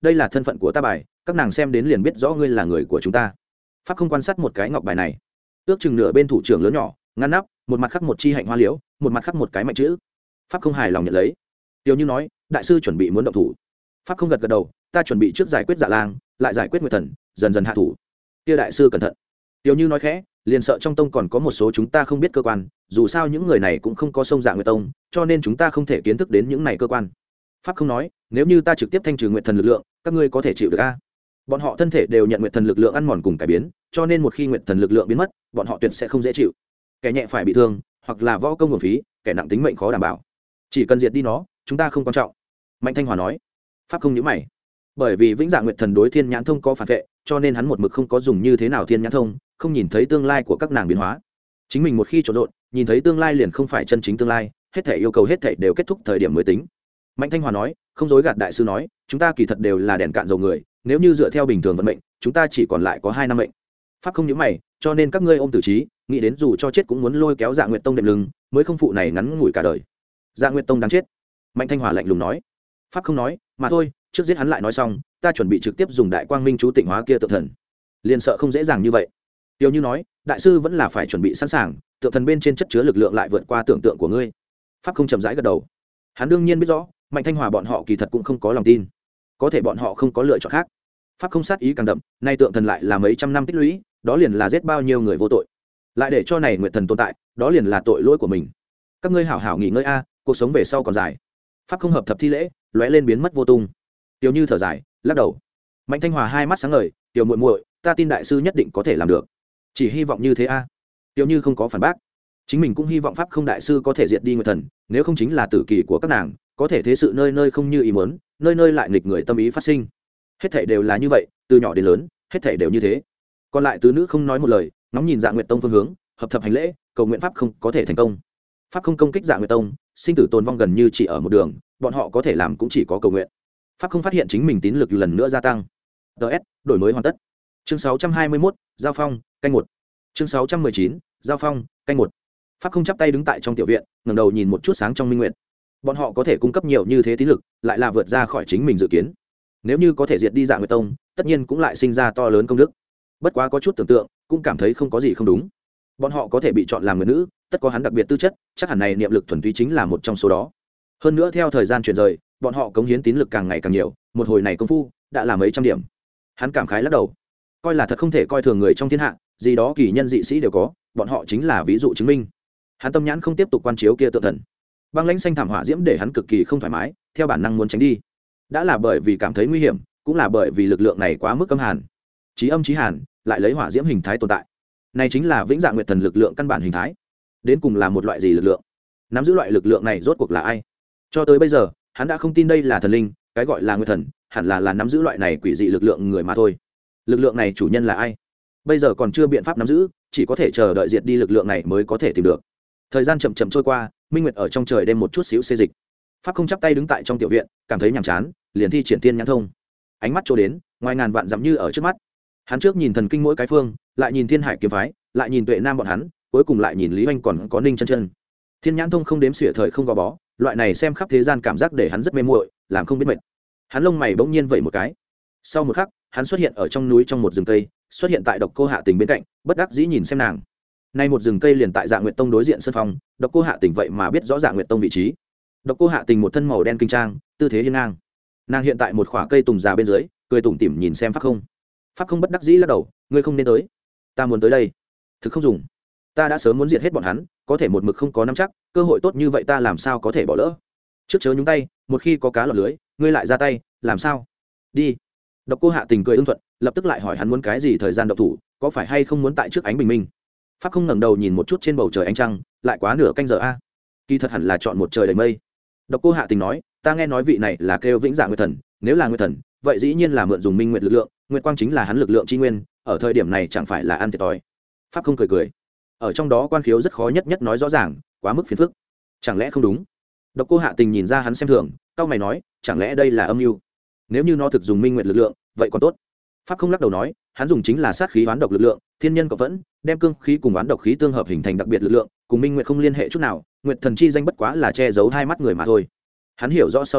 đây là thân phận của ta bài, các nàng xem đến liền biết rõ ngươi là người của chúng ta. Pháp không quan sát một cái ngọc bài này, ước chừng nửa bên thủ trưởng lớn nhỏ ngăn nắp, một mặt khắc một chi hạnh hoa liễu, một mặt khắc một cái mạnh chữ. Pháp không hài lòng nhận lấy. Tiêu Như nói, đại sư chuẩn bị muốn động thủ. Pháp không gật gật đầu, ta chuẩn bị trước giải quyết Dạ Lang, lại giải quyết Nguyệt Thần, dần dần hạ thủ. Kia đại sư cẩn thận. Tiêu Như nói khẽ, liền sợ trong tông còn có một số chúng ta không biết cơ quan, dù sao những người này cũng không có sông Dạ Nguyệt tông, cho nên chúng ta không thể kiến thức đến những này cơ quan. Pháp không nói, nếu như ta trực tiếp thanh trừ Nguyệt Thần lực lượng, các ngươi có thể chịu được a? Bọn họ thân thể đều nhận Nguyệt Thần lực lượng ăn mòn cùng cải biến, cho nên một khi Nguyệt Thần lực lượng biến mất, bọn họ tuyệt sẽ không dễ chịu. Kẻ nhẹ phải bị thương, hoặc là võ công nguồn phí, kẻ nặng tính mệnh khó đảm bảo. Chỉ cần diệt đi nó, chúng ta không quan trọng. Mạnh Thanh Hòa nói. Pháp không nhíu mày, bởi vì Vĩnh Dạ Nguyệt Thần đối Thiên Nhãn Thông có phản vệ, cho nên hắn một mực không có dùng như thế nào Thiên Nhãn Thông, không nhìn thấy tương lai của các nàng biến hóa. Chính mình một khi trộn rộn, nhìn thấy tương lai liền không phải chân chính tương lai, hết thảy yêu cầu hết thảy đều kết thúc thời điểm mới tính. Mạnh Thanh Hòa nói, không dối gạt đại sư nói, chúng ta kỳ thật đều là đèn cạn dầu người, nếu như dựa theo bình thường vận mệnh, chúng ta chỉ còn lại có hai năm mệnh. Pháp không nhíu mày, cho nên các ngươi ôm tử trí, nghĩ đến dù cho chết cũng muốn lôi kéo Dạ Nguyệt tông đệm lưng, mới không phụ này ngắn ngủi cả đời. Dạ Nguyệt tông đáng chết. Mạnh Thanh Hòa lạnh lùng nói. Pháp không nói, mà thôi, trước giết hắn lại nói xong, ta chuẩn bị trực tiếp dùng Đại Quang Minh chú tịnh hóa kia tượng thần. Liền sợ không dễ dàng như vậy. Tiêu Như nói, đại sư vẫn là phải chuẩn bị sẵn sàng, tượng thần bên trên chất chứa lực lượng lại vượt qua tưởng tượng của ngươi. Pháp không chậm rãi gật đầu. Hắn đương nhiên biết rõ, Mạnh Thanh Hòa bọn họ kỳ thật cũng không có lòng tin, có thể bọn họ không có lựa chọn khác. Pháp không sát ý càng đậm, nay tượng thần lại là mấy trăm năm tích lũy, đó liền là giết bao nhiêu người vô tội, lại để cho này Nguyệt Thần tồn tại, đó liền là tội lỗi của mình. Các ngươi hảo hảo nghỉ ngơi a, cuộc sống về sau còn dài. Pháp không hợp thập thi lễ, lóe lên biến mất vô tung. Tiêu Như thở dài, lắc đầu. Mạnh Thanh Hòa hai mắt sáng ngời, tiểu muội muội, ta tin đại sư nhất định có thể làm được, chỉ hy vọng như thế a. Tiêu Như không có phản bác, chính mình cũng hy vọng Pháp không đại sư có thể diệt đi Nguyệt Thần, nếu không chính là tử kỳ của các nàng, có thể thế sự nơi nơi không như ý muốn, nơi nơi lại nghịch người tâm ý phát sinh. Hết thảy đều là như vậy, từ nhỏ đến lớn, hết thảy đều như thế. Còn lại tứ nữ không nói một lời, ngóng nhìn Dạ Nguyệt tông phương hướng, hợp thập hành lễ, cầu nguyện pháp không có thể thành công. Pháp không công kích Dạ Nguyệt tông, sinh tử tồn vong gần như chỉ ở một đường, bọn họ có thể làm cũng chỉ có cầu nguyện. Pháp không phát hiện chính mình tín lực lần nữa gia tăng. ts đổi mới hoàn tất. Chương sáu trăm hai mươi mốt, giao phong, canh một. Chương sáu trăm mười chín, giao phong, canh một. Pháp không chắp tay đứng tại trong tiểu viện, ngẩng đầu nhìn một chút sáng trong minh nguyện. Bọn họ có thể cung cấp nhiều như thế tín lực, lại là vượt ra khỏi chính mình dự kiến. Nếu như có thể diệt đi Dạ Nguyệt tông, tất nhiên cũng lại sinh ra to lớn công đức. Bất quá có chút tưởng tượng, cũng cảm thấy không có gì không đúng. Bọn họ có thể bị chọn làm người nữ, tất có hắn đặc biệt tư chất, chắc hẳn này niệm lực thuần túy chính là một trong số đó. Hơn nữa theo thời gian chuyển rời, bọn họ cống hiến tín lực càng ngày càng nhiều, một hồi này công phu đã là mấy trăm điểm. Hắn cảm khái lắc đầu, coi là thật không thể coi thường người trong thiên hạ, gì đó kỳ nhân dị sĩ đều có, bọn họ chính là ví dụ chứng minh. Hắn tâm nhãn không tiếp tục quan chiếu kia tượng thần. Băng lãnh xanh thảm hỏa diễm để hắn cực kỳ không thoải mái, theo bản năng muốn tránh đi. Đã là bởi vì cảm thấy nguy hiểm, cũng là bởi vì lực lượng này quá mức âm hàn. Chí âm chí hàn, lại lấy hỏa diễm hình thái tồn tại. Này chính là Vĩnh Dạ Nguyệt Thần lực lượng căn bản hình thái. Đến cùng là một loại gì lực lượng? Nắm giữ loại lực lượng này rốt cuộc là ai? Cho tới bây giờ, hắn đã không tin đây là thần linh, cái gọi là Nguyệt Thần, hẳn là là nắm giữ loại này quỷ dị lực lượng người mà thôi. Lực lượng này chủ nhân là ai? Bây giờ còn chưa biện pháp nắm giữ, chỉ có thể chờ đợi diệt đi lực lượng này mới có thể tìm được. Thời gian chậm chậm trôi qua, minh nguyệt ở trong trời đêm một chút xíu xê dịch. Pháp không chắp tay đứng tại trong tiểu viện, cảm thấy nhàm chán, liền thi triển Thiên Nhãn Thông. Ánh mắt trôi đến, ngoài ngàn vạn dặm như ở trước mắt. Hắn trước nhìn thần kinh mỗi cái phương, lại nhìn Thiên Hải kiếm phái, lại nhìn Tuệ Nam bọn hắn, cuối cùng lại nhìn Lý Hoành còn có Ninh Chân Chân. Thiên Nhãn Thông không đếm xỉa thời không gò bó, loại này xem khắp thế gian cảm giác để hắn rất mê muội, làm không biết mệt. Hắn lông mày bỗng nhiên vẩy một cái. Sau một khắc, hắn xuất hiện ở trong núi trong một rừng cây, xuất hiện tại Độc Cô Hạ Tình bên cạnh, bất đắc dĩ nhìn xem nàng. Nay một rừng cây liền tại Dạ Nguyệt Tông đối diện sân phòng, Độc Cô Hạ Tình vậy mà biết rõ Dạ Nguyệt Tông vị trí. Độc Cô Hạ Tình một thân màu đen kinh trang, tư thế hiên ngang. Nàng hiện tại một khỏa cây tùng già bên dưới, cười tủm tỉm nhìn xem Pháp Không. Pháp Không bất đắc dĩ lắc đầu, ngươi không nên tới. Ta muốn tới đây. Thực không dùng. Ta đã sớm muốn diệt hết bọn hắn, có thể một mực không có nắm chắc, cơ hội tốt như vậy ta làm sao có thể bỏ lỡ. Trước chớ nhúng tay, một khi có cá lọt lưới, ngươi lại ra tay, làm sao? Đi. Độc Cô Hạ Tình cười ưng thuận, lập tức lại hỏi hắn muốn cái gì thời gian động thủ, có phải hay không muốn tại trước ánh bình minh. Pháp Không ngẩng đầu nhìn một chút trên bầu trời ánh trăng, lại quá nửa canh giờ a. Kỳ thật hẳn là chọn một trời đầy mây. Độc Cô Hạ Tình nói, ta nghe nói vị này là kêu Vĩnh Dạ Nguyệt Thần, nếu là Nguyệt Thần, vậy dĩ nhiên là mượn dùng minh nguyệt lực lượng, nguyệt quang chính là hắn lực lượng chi nguyên, ở thời điểm này chẳng phải là ăn thiệt thòi. Pháp Không cười cười, ở trong đó quan khiếu rất khó nhất nhất nói rõ ràng, quá mức phiền phức. Chẳng lẽ không đúng? Độc Cô Hạ Tình nhìn ra hắn xem thường, cau mày nói, chẳng lẽ đây là âm mưu? Nếu như nó thực dùng minh nguyệt lực lượng, vậy còn tốt. Pháp Không lắc đầu nói, hắn dùng chính là sát khí oán độc lực lượng, thiên nhân cộng vẫn, đem cương khí cùng oán độc khí tương hợp hình thành đặc biệt lực lượng, cùng minh nguyệt không liên hệ chút nào, nguyệt thần chi danh bất quá là che giấu hai mắt người mà thôi. Hắn hiểu rõ sau đó,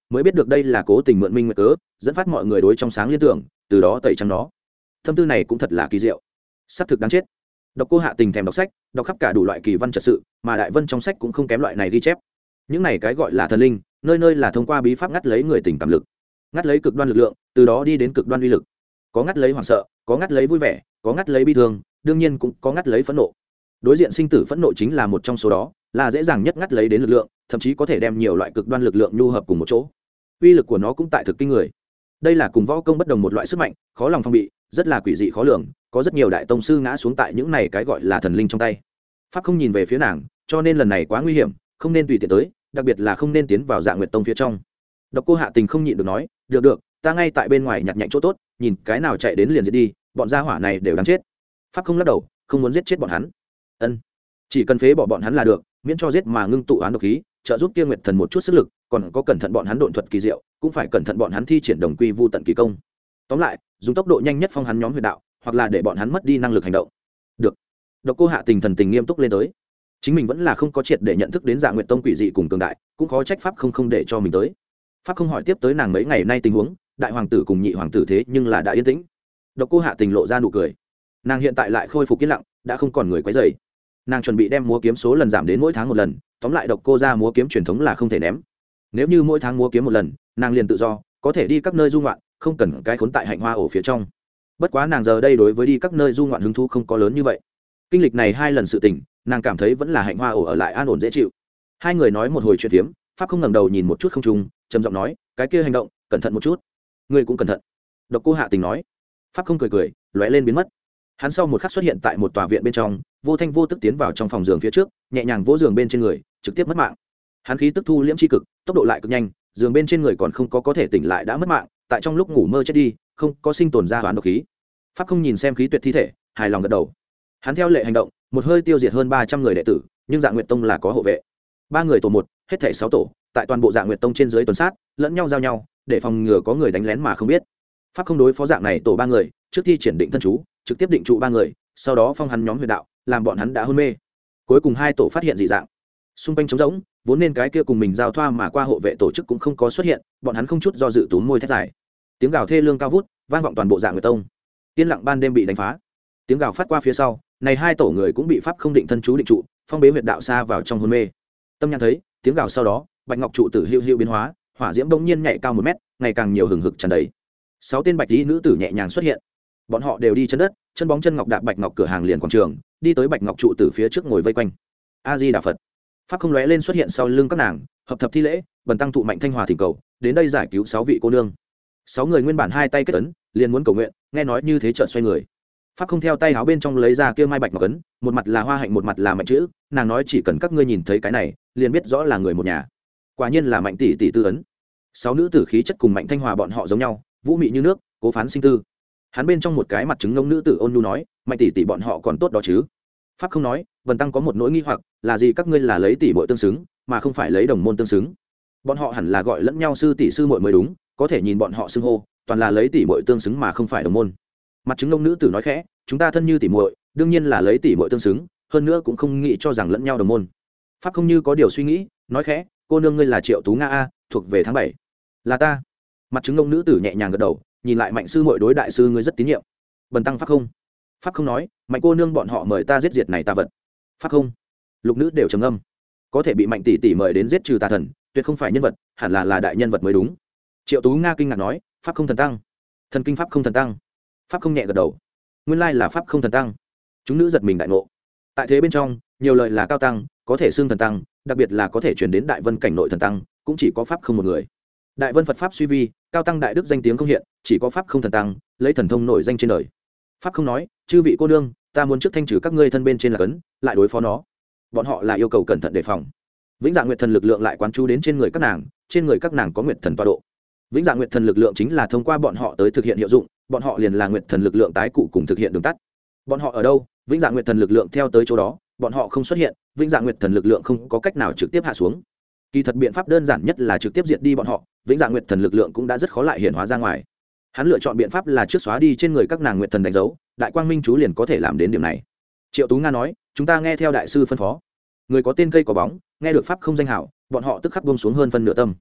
mới biết được đây là cố tình mượn minh nguyệt cớ dẫn phát mọi người đối trong sáng liên tưởng, từ đó tẩy trắng nó. Thâm tư này cũng thật là kỳ diệu, xác thực đáng chết. Độc Cô Hạ Tình thèm đọc sách, đọc khắp cả đủ loại kỳ văn trật sự, mà đại vân trong sách cũng không kém loại này ghi chép. Những này cái gọi là thần linh, nơi nơi là thông qua bí pháp ngắt lấy người tình cảm lực, ngắt lấy cực đoan lực lượng, từ đó đi đến cực đoan uy lực. Có ngắt lấy hoảng sợ, có ngắt lấy vui vẻ, có ngắt lấy bi thương, đương nhiên cũng có ngắt lấy phẫn nộ. Đối diện sinh tử phẫn nộ chính là một trong số đó, là dễ dàng nhất ngắt lấy đến lực lượng, thậm chí có thể đem nhiều loại cực đoan lực lượng nhu hợp cùng một chỗ. Uy lực của nó cũng tại thực kinh người. Đây là cùng võ công bất đồng một loại sức mạnh, khó lòng phòng bị, rất là quỷ dị khó lường, có rất nhiều đại tông sư ngã xuống tại những này cái gọi là thần linh trong tay. Pháp không nhìn về phía nàng, cho nên lần này quá nguy hiểm, không nên tùy tiện tới, đặc biệt là không nên tiến vào Dạ Nguyệt Tông phía trong. Độc Cô Hạ Tình không nhịn được nói, được được, ta ngay tại bên ngoài nhặt nhạnh chỗ tốt, nhìn cái nào chạy đến liền giết đi, bọn gia hỏa này đều đáng chết. Pháp không lắc đầu, không muốn giết chết bọn hắn. Ân, chỉ cần phế bỏ bọn hắn là được, miễn cho giết mà ngưng tụ án độc khí, trợ giúp Kia Nguyệt Thần một chút sức lực, còn có cẩn thận bọn hắn độn thuật kỳ diệu, cũng phải cẩn thận bọn hắn thi triển đồng quy vu tận kỳ công. Tóm lại, dùng tốc độ nhanh nhất phong hắn nhóm huyệt đạo, hoặc là để bọn hắn mất đi năng lực hành động. Được. Độc Cô Hạ Tình thần tình nghiêm túc lên tới. Chính mình vẫn là không có triệt để nhận thức đến Dạ Nguyệt Tông quỷ dị cùng cường đại, cũng khó trách pháp không không để cho mình tới. Pháp không hỏi tiếp tới nàng mấy ngày nay tình huống, đại hoàng tử cùng nhị hoàng tử thế nhưng là đã yên tĩnh. Độc Cô Hạ Tình lộ ra nụ cười. Nàng hiện tại lại khôi phục yên lặng, đã không còn người quấy rầy. Nàng chuẩn bị đem múa kiếm số lần giảm đến mỗi tháng một lần, tóm lại Độc Cô gia múa kiếm truyền thống là không thể ném. Nếu như mỗi tháng múa kiếm một lần, nàng liền tự do, có thể đi các nơi du ngoạn, không cần cái khốn tại hạnh hoa ổ phía trong. Bất quá nàng giờ đây đối với đi các nơi du ngoạn hứng thú không có lớn như vậy. Kinh lịch này hai lần sự tình, nàng cảm thấy vẫn là hạnh hoa ổ ở lại an ổn dễ chịu. Hai người nói một hồi chuyện phiếm, Pháp không ngẩng đầu nhìn một chút không trung, trầm giọng nói, cái kia hành động, cẩn thận một chút. Ngươi cũng cẩn thận. Độc Cô Hạ Tình nói. Pháp không cười cười, lóe lên biến mất. Hắn sau một khắc xuất hiện tại một tòa viện bên trong, vô thanh vô tức tiến vào trong phòng giường phía trước, nhẹ nhàng vỗ giường bên trên người, trực tiếp mất mạng. Hắn khí tức thu liễm chi cực, tốc độ lại cực nhanh, giường bên trên người còn không có có thể tỉnh lại đã mất mạng, tại trong lúc ngủ mơ chết đi, không có sinh tồn ra hoán độc khí. Pháp không nhìn xem khí tuyệt thi thể, hài lòng gật đầu. Hắn theo lệ hành động, một hơi tiêu diệt hơn ba trăm người đệ tử, nhưng Dạ Nguyệt Tông là có hộ vệ. Ba người tổ một, hết thảy sáu tổ, tại toàn bộ Dạ Nguyệt Tông trên dưới tuần sát, lẫn nhau giao nhau, để phòng ngừa có người đánh lén mà không biết. Pháp không đối phó dạng này tổ ba người, trước khi triển định thân chú, trực tiếp định trụ ba người, sau đó phong hắn nhóm huyệt đạo, làm bọn hắn đã hôn mê. Cuối cùng hai tổ phát hiện dị dạng, xung quanh trống rỗng, vốn nên cái kia cùng mình giao thoa mà qua hộ vệ tổ chức cũng không có xuất hiện, bọn hắn không chút do dự túm môi thét dài. Tiếng gào thê lương cao vút, vang vọng toàn bộ Dạ Nguyệt Tông. Yên lặng ban đêm bị đánh phá. Tiếng gào phát qua phía sau, này hai tổ người cũng bị pháp không định thân chú định trụ, phong bế huyệt đạo xa vào trong hôn mê. Tâm Nhãn thấy, tiếng gào sau đó, bạch ngọc trụ tử hưu hưu biến hóa, hỏa diễm bỗng nhiên nhảy cao một mét, ngày càng nhiều hừng hực tràn đầy. Sáu tên bạch y nữ tử nhẹ nhàng xuất hiện. Bọn họ đều đi chân đất, chân bóng chân ngọc đạp bạch ngọc cửa hàng liền quảng trường, đi tới bạch ngọc trụ tử phía trước ngồi vây quanh. A Di Đà Phật. Pháp không lóe lên xuất hiện sau lưng các nàng, hợp thập thi lễ, bần tăng thụ mạnh thanh hòa thỉnh cầu, đến đây giải cứu sáu vị cô nương. Sáu người nguyên bản hai tay kết ấn, liền muốn cầu nguyện, nghe nói như thế chợt xoay người. Pháp không theo tay áo bên trong lấy ra kia mai bạch ngọc ấn, một mặt là hoa hạnh một mặt là mạnh chữ, nàng nói chỉ cần các ngươi nhìn thấy cái này, liền biết rõ là người một nhà. Quả nhiên là mạnh tỷ tỷ tư ấn. Sáu nữ tử khí chất cùng mạnh thanh hòa bọn họ giống nhau, vũ mị như nước, cố phán sinh tư. Hắn bên trong một cái mặt trứng ngông nữ tử ôn nhu nói, mạnh tỷ tỷ bọn họ còn tốt đó chứ. Pháp không nói, vần tăng có một nỗi nghi hoặc, là gì các ngươi là lấy tỷ muội tương xứng, mà không phải lấy đồng môn tương xứng. Bọn họ hẳn là gọi lẫn nhau sư tỷ sư muội mới đúng, có thể nhìn bọn họ xưng hô, toàn là lấy tỷ muội tương xứng mà không phải đồng môn. Mặt trứng ngông nữ tử nói khẽ, chúng ta thân như tỷ muội, đương nhiên là lấy tỷ muội tương xứng, hơn nữa cũng không nghĩ cho rằng lẫn nhau đồng môn. Pháp không như có điều suy nghĩ, nói khẽ, cô nương ngươi là Triệu Tú Nga a, thuộc về tháng bảy. Là ta. Mặt trứng ngông nữ tử nhẹ nhàng gật đầu, nhìn lại mạnh sư muội đối đại sư ngươi rất tín nhiệm. Bần tăng Pháp không. Pháp không nói, mạnh cô nương bọn họ mời ta giết diệt này ta vật. Pháp không. Lục nữ đều trầm âm. Có thể bị mạnh tỷ tỷ mời đến giết trừ tà thần, tuyệt không phải nhân vật, hẳn là là đại nhân vật mới đúng. Triệu Tú Nga kinh ngạc nói, Pháp không thần tăng. Thần kinh Pháp không thần tăng. Pháp không nhẹ gật đầu. Nguyên lai là Pháp không thần tăng. Chúng nữ giật mình đại ngộ. Tại thế bên trong, nhiều lời là cao tăng, có thể xưng thần tăng, đặc biệt là có thể truyền đến đại vân cảnh nội thần tăng, cũng chỉ có Pháp không một người. Đại vân Phật pháp suy vi, cao tăng đại đức danh tiếng không hiện, chỉ có Pháp không thần tăng, lấy thần thông nổi danh trên đời. Pháp không nói, chư vị cô nương, ta muốn trước thanh trừ các ngươi thân bên trên là cấn, lại đối phó nó. Bọn họ là yêu cầu cẩn thận đề phòng. Vĩnh Dạ Nguyệt Thần lực lượng lại quán chú đến trên người các nàng, trên người các nàng có Nguyệt Thần tọa độ. Vĩnh Dạ Nguyệt Thần lực lượng chính là thông qua bọn họ tới thực hiện hiệu dụng, bọn họ liền là Nguyệt Thần lực lượng tái cụ cùng thực hiện đường tắt. Bọn họ ở đâu, Vĩnh Dạ Nguyệt Thần lực lượng theo tới chỗ đó, bọn họ không xuất hiện, Vĩnh Dạ Nguyệt Thần lực lượng không có cách nào trực tiếp hạ xuống. Kỳ thật biện pháp đơn giản nhất là trực tiếp diệt đi bọn họ, Vĩnh Dạ Nguyệt Thần lực lượng cũng đã rất khó lại hiện hóa ra ngoài. Hắn lựa chọn biện pháp là trước xóa đi trên người các nàng Nguyệt Thần đánh dấu, Đại Quang Minh chú liền có thể làm đến điểm này. Triệu Tú Nga nói, chúng ta nghe theo đại sư phân phó. Người có tên cây có bóng, nghe được pháp không danh hảo, bọn họ tức khắc buông xuống hơn phân nửa tâm.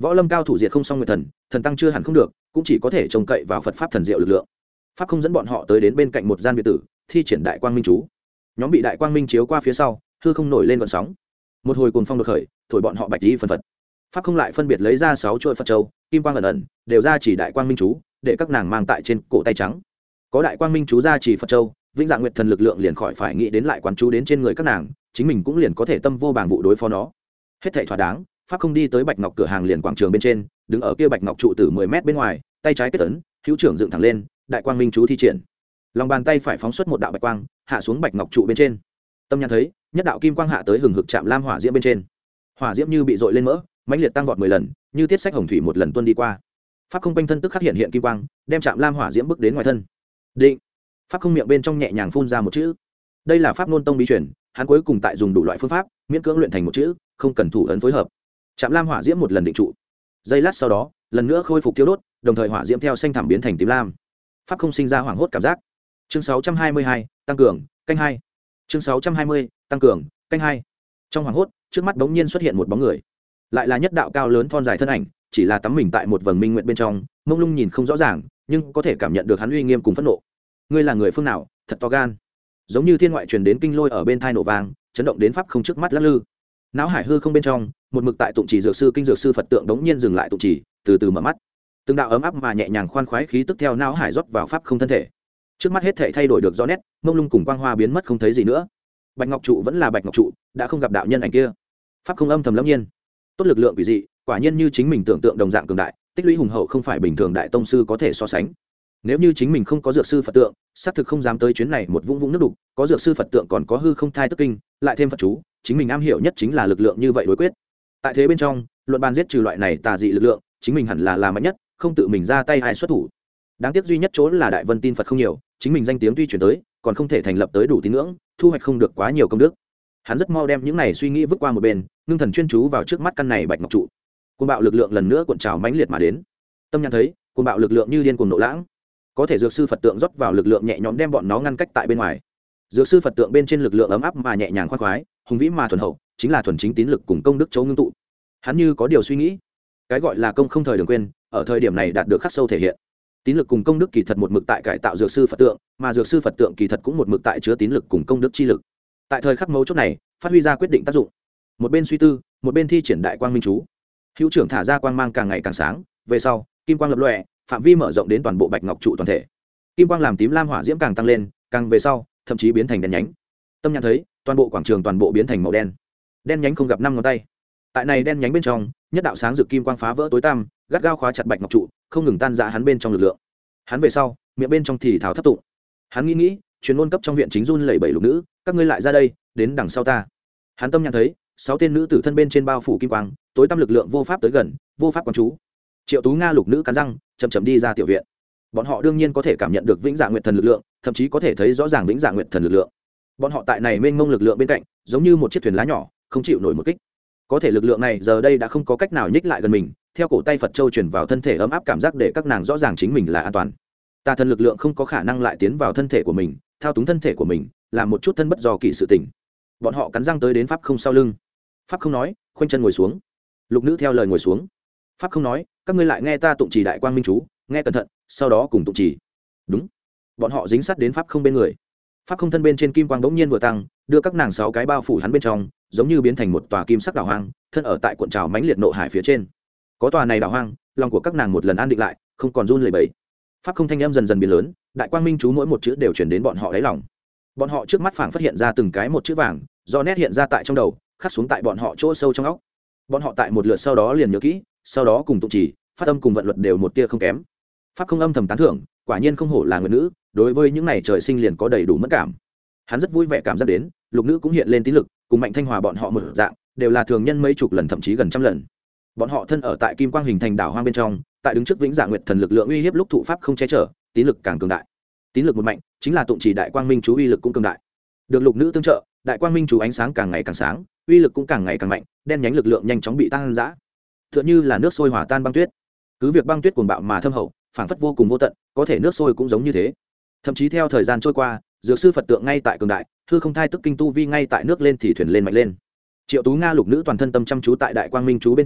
võ lâm cao thủ diệt không xong nguyệt thần, thần tăng chưa hẳn không được, cũng chỉ có thể trông cậy vào Phật pháp thần diệu lực lượng. Pháp không dẫn bọn họ tới đến bên cạnh một gian biệt tử, thi triển đại quang minh chú. Nhóm bị đại quang minh chiếu qua phía sau, hư không nổi lên gợn sóng. Một hồi cuồng phong đột khởi, thổi bọn họ bạch đi phân phật. Pháp không lại phân biệt lấy ra sáu chuôi Phật châu, kim quang ẩn ẩn, đều ra chỉ đại quang minh chú, để các nàng mang tại trên cổ tay trắng. Có đại quang minh chú ra chỉ Phật châu, vĩnh dạng nguyệt thần lực lượng liền khỏi phải nghĩ đến lại quán chú đến trên người các nàng, chính mình cũng liền có thể tâm vô bàng vụ đối phó nó. Hết thảy thỏa đáng, Pháp không đi tới bạch ngọc cửa hàng liền quảng trường bên trên, đứng ở kia bạch ngọc trụ tử mười mét bên ngoài, tay trái kết ấn, hữu trưởng dựng thẳng lên, đại quang minh chú thi triển. Lòng bàn tay phải phóng xuất một đạo bạch quang, hạ xuống bạch ngọc trụ bên trên. Tâm nhãn thấy, nhất đạo kim quang hạ tới hừng hực chạm lam hỏa diễm bên trên. Hỏa diễm như bị dội lên mỡ, mãnh liệt tăng vọt mười lần, như tiết sách hồng thủy một lần tuôn đi qua. Pháp không quanh thân tức khắc hiện hiện kim quang, đem chạm lam hỏa diễm bước đến ngoài thân. Định. Pháp không miệng bên trong nhẹ nhàng phun ra một chữ. Đây là pháp ngôn tông bí truyền, hắn cuối cùng tại dùng đủ loại phương pháp, miễn cưỡng luyện thành một chữ, không cần thủ ấn phối hợp. Chạm lam hỏa diễm một lần định trụ. Giây lát sau đó, lần nữa khôi phục thiêu đốt, đồng thời hỏa diễm theo xanh thẳm biến thành tím lam. Pháp không sinh ra hoảng hốt cảm giác. Chương sáu trăm hai mươi hai, tăng cường, canh hai. Chương sáu trăm hai mươi, tăng cường, canh hai. Trong hoảng hốt, trước mắt bỗng nhiên xuất hiện một bóng người. Lại là nhất đạo cao lớn thon dài thân ảnh, chỉ là tắm mình tại một vầng minh nguyện bên trong, mông lung nhìn không rõ ràng, nhưng có thể cảm nhận được hắn uy nghiêm cùng phẫn nộ. Ngươi là người phương nào, thật to gan. Giống như thiên ngoại truyền đến kinh lôi ở bên thai nổ vang, chấn động đến pháp không trước mắt lắc lư. Náo hải hư không bên trong, một mực tại tụng chỉ dược sư kinh dược sư Phật tượng đống nhiên dừng lại tụng chỉ, từ từ mở mắt. Từng đạo ấm áp mà nhẹ nhàng khoan khoái khí tức theo náo hải rót vào pháp không thân thể. Trước mắt hết thảy thay đổi được rõ nét, mông lung cùng quang hoa biến mất không thấy gì nữa. Bạch ngọc trụ vẫn là bạch ngọc trụ, đã không gặp đạo nhân ảnh kia. Pháp không âm thầm lâm nhiên. Tốt lực lượng quỷ dị, quả nhiên như chính mình tưởng tượng đồng dạng cường đại, tích lũy hùng hậu không phải bình thường đại tông sư có thể so sánh. Nếu như chính mình không có dược sư Phật tượng, xác thực không dám tới chuyến này một vũng vũng nước đục, có dược sư Phật tượng còn có hư không thai tức kinh, lại thêm Phật chú, chính mình am hiểu nhất chính là lực lượng như vậy đối quyết. Tại thế bên trong, luận bàn giết trừ loại này tà dị lực lượng, chính mình hẳn là làm mạnh nhất, không tự mình ra tay ai xuất thủ. Đáng tiếc duy nhất chỗ là đại vân tin Phật không nhiều, chính mình danh tiếng tuy truyền tới, còn không thể thành lập tới đủ tín ngưỡng, thu hoạch không được quá nhiều công đức. Hắn rất mau đem những này suy nghĩ vứt qua một bên, ngưng thần chuyên chú vào trước mắt căn này bạch ngọc trụ. Cuồng bạo lực lượng lần nữa cuộn trào mãnh liệt mà đến. Tâm nhãn thấy, cuồng bạo lực lượng như điên cuồng nộ lãng. Có thể dược sư Phật tượng rót vào lực lượng nhẹ nhõm đem bọn nó ngăn cách tại bên ngoài. Dược sư Phật tượng bên trên lực lượng ấm áp mà nhẹ nhàng khoan khoái, hùng vĩ mà thuần hậu, chính là thuần chính tín lực cùng công đức chấu ngưng tụ. Hắn như có điều suy nghĩ. Cái gọi là công không thời đường quên, ở thời điểm này đạt được khắc sâu thể hiện. Tín lực cùng công đức kỳ thật một mực tại cải tạo dược sư Phật tượng, mà dược sư Phật tượng kỳ thật cũng một mực tại chứa tín lực cùng công đức chi lực. Tại thời khắc mấu chốt này, phát huy ra quyết định tác dụng. Một bên suy tư, một bên thi triển đại quang minh chú. Hữu trưởng thả ra quang mang càng ngày càng sáng, về sau, kim quang lập lòe, phạm vi mở rộng đến toàn bộ bạch ngọc trụ toàn thể. Kim quang làm tím lam hỏa diễm càng tăng lên, càng về sau, thậm chí biến thành đen nhánh. Tâm nhãn thấy, toàn bộ quảng trường toàn bộ biến thành màu đen. Đen nhánh không gặp năm ngón tay. Tại này đen nhánh bên trong, nhất đạo sáng rực kim quang phá vỡ tối tăm, gắt gao khóa chặt bạch ngọc trụ, không ngừng tan rã hắn bên trong lực lượng. Hắn về sau, miệng bên trong thì thào thấp tụng. Hắn nghĩ nghĩ, truyền ngôn cấp trong viện chính run lẩy bẩy lục nữ, các ngươi lại ra đây, đến đằng sau ta. Hắn tâm nhãn thấy, sáu tên nữ tử thân bên trên bao phủ kim quang, tối tăm lực lượng vô pháp tới gần, vô pháp quán chú. Triệu Tú Nga lục nữ cắn răng, chậm chậm đi ra tiểu viện. Bọn họ đương nhiên có thể cảm nhận được vĩnh dạ nguyệt thần lực lượng, thậm chí có thể thấy rõ ràng vĩnh dạ nguyệt thần lực lượng. Bọn họ tại này mênh mông lực lượng bên cạnh, giống như một chiếc thuyền lá nhỏ, không chịu nổi một kích. Có thể lực lượng này giờ đây đã không có cách nào nhích lại gần mình, theo cổ tay Phật châu truyền vào thân thể ấm áp cảm giác để các nàng rõ ràng chính mình là an toàn. Tà thần lực lượng không có khả năng lại tiến vào thân thể của mình, thao túng thân thể của mình, làm một chút thân bất do kỳ sự tình. Bọn họ cắn răng tới đến pháp không sau lưng. Pháp không nói, khoanh chân ngồi xuống. Lục nữ theo lời ngồi xuống. Pháp không nói, các ngươi lại nghe ta tụng chỉ đại quang minh chú, nghe cẩn thận, sau đó cùng tụng chỉ. Đúng. Bọn họ dính sát đến pháp không bên người. Pháp không thân bên trên kim quang bỗng nhiên vừa tăng, đưa các nàng sáu cái bao phủ hắn bên trong, giống như biến thành một tòa kim sắc đảo hoang, thân ở tại cuộn trào mãnh liệt nộ hải phía trên. Có tòa này đảo hoang, lòng của các nàng một lần an định lại, không còn run lẩy bẩy. Pháp không thanh âm dần dần biến lớn, đại quang minh chú mỗi một chữ đều truyền đến bọn họ đáy lòng. Bọn họ trước mắt phảng phát hiện ra từng cái một chữ vàng, do nét hiện ra tại trong đầu, khắc xuống tại bọn họ chỗ sâu trong óc. Bọn họ tại một lượt sau đó liền nhớ kỹ, sau đó cùng tụng chỉ, phát âm cùng vận luật đều một tia không kém. Pháp không âm thầm tán thưởng, quả nhiên không hổ là người nữ, đối với những này trời sinh liền có đầy đủ mất cảm. Hắn rất vui vẻ cảm giác đến, lục nữ cũng hiện lên tín lực, cùng Mạnh Thanh Hòa bọn họ một dạng, đều là thường nhân mấy chục lần thậm chí gần trăm lần. Bọn họ thân ở tại kim quang hình thành đảo hoang bên trong, tại đứng trước vĩnh dạ nguyệt thần lực lượng uy hiếp lúc thụ pháp không che chở, tín lực càng cường đại. Tín lực một mạnh, chính là tụng chỉ đại quang minh chú uy lực cũng cường đại. Được lục nữ tương trợ, đại quang minh chú ánh sáng càng ngày càng sáng, uy lực cũng càng ngày càng mạnh, đen nhánh lực lượng nhanh chóng bị tăng dã. Tựa như là nước sôi hòa tan băng tuyết. Cứ việc băng tuyết cuồng bạo mà thâm hậu, phảng phất vô cùng vô tận, có thể nước sôi cũng giống như thế. Thậm chí theo thời gian trôi qua, dược sư Phật tượng ngay tại cường đại, hư không thai tức kinh tu vi ngay tại nước lên thì thuyền lên mạnh lên. Triệu Tú Nga lục nữ toàn thân tâm chăm chú tại đại quang minh chú bên trong,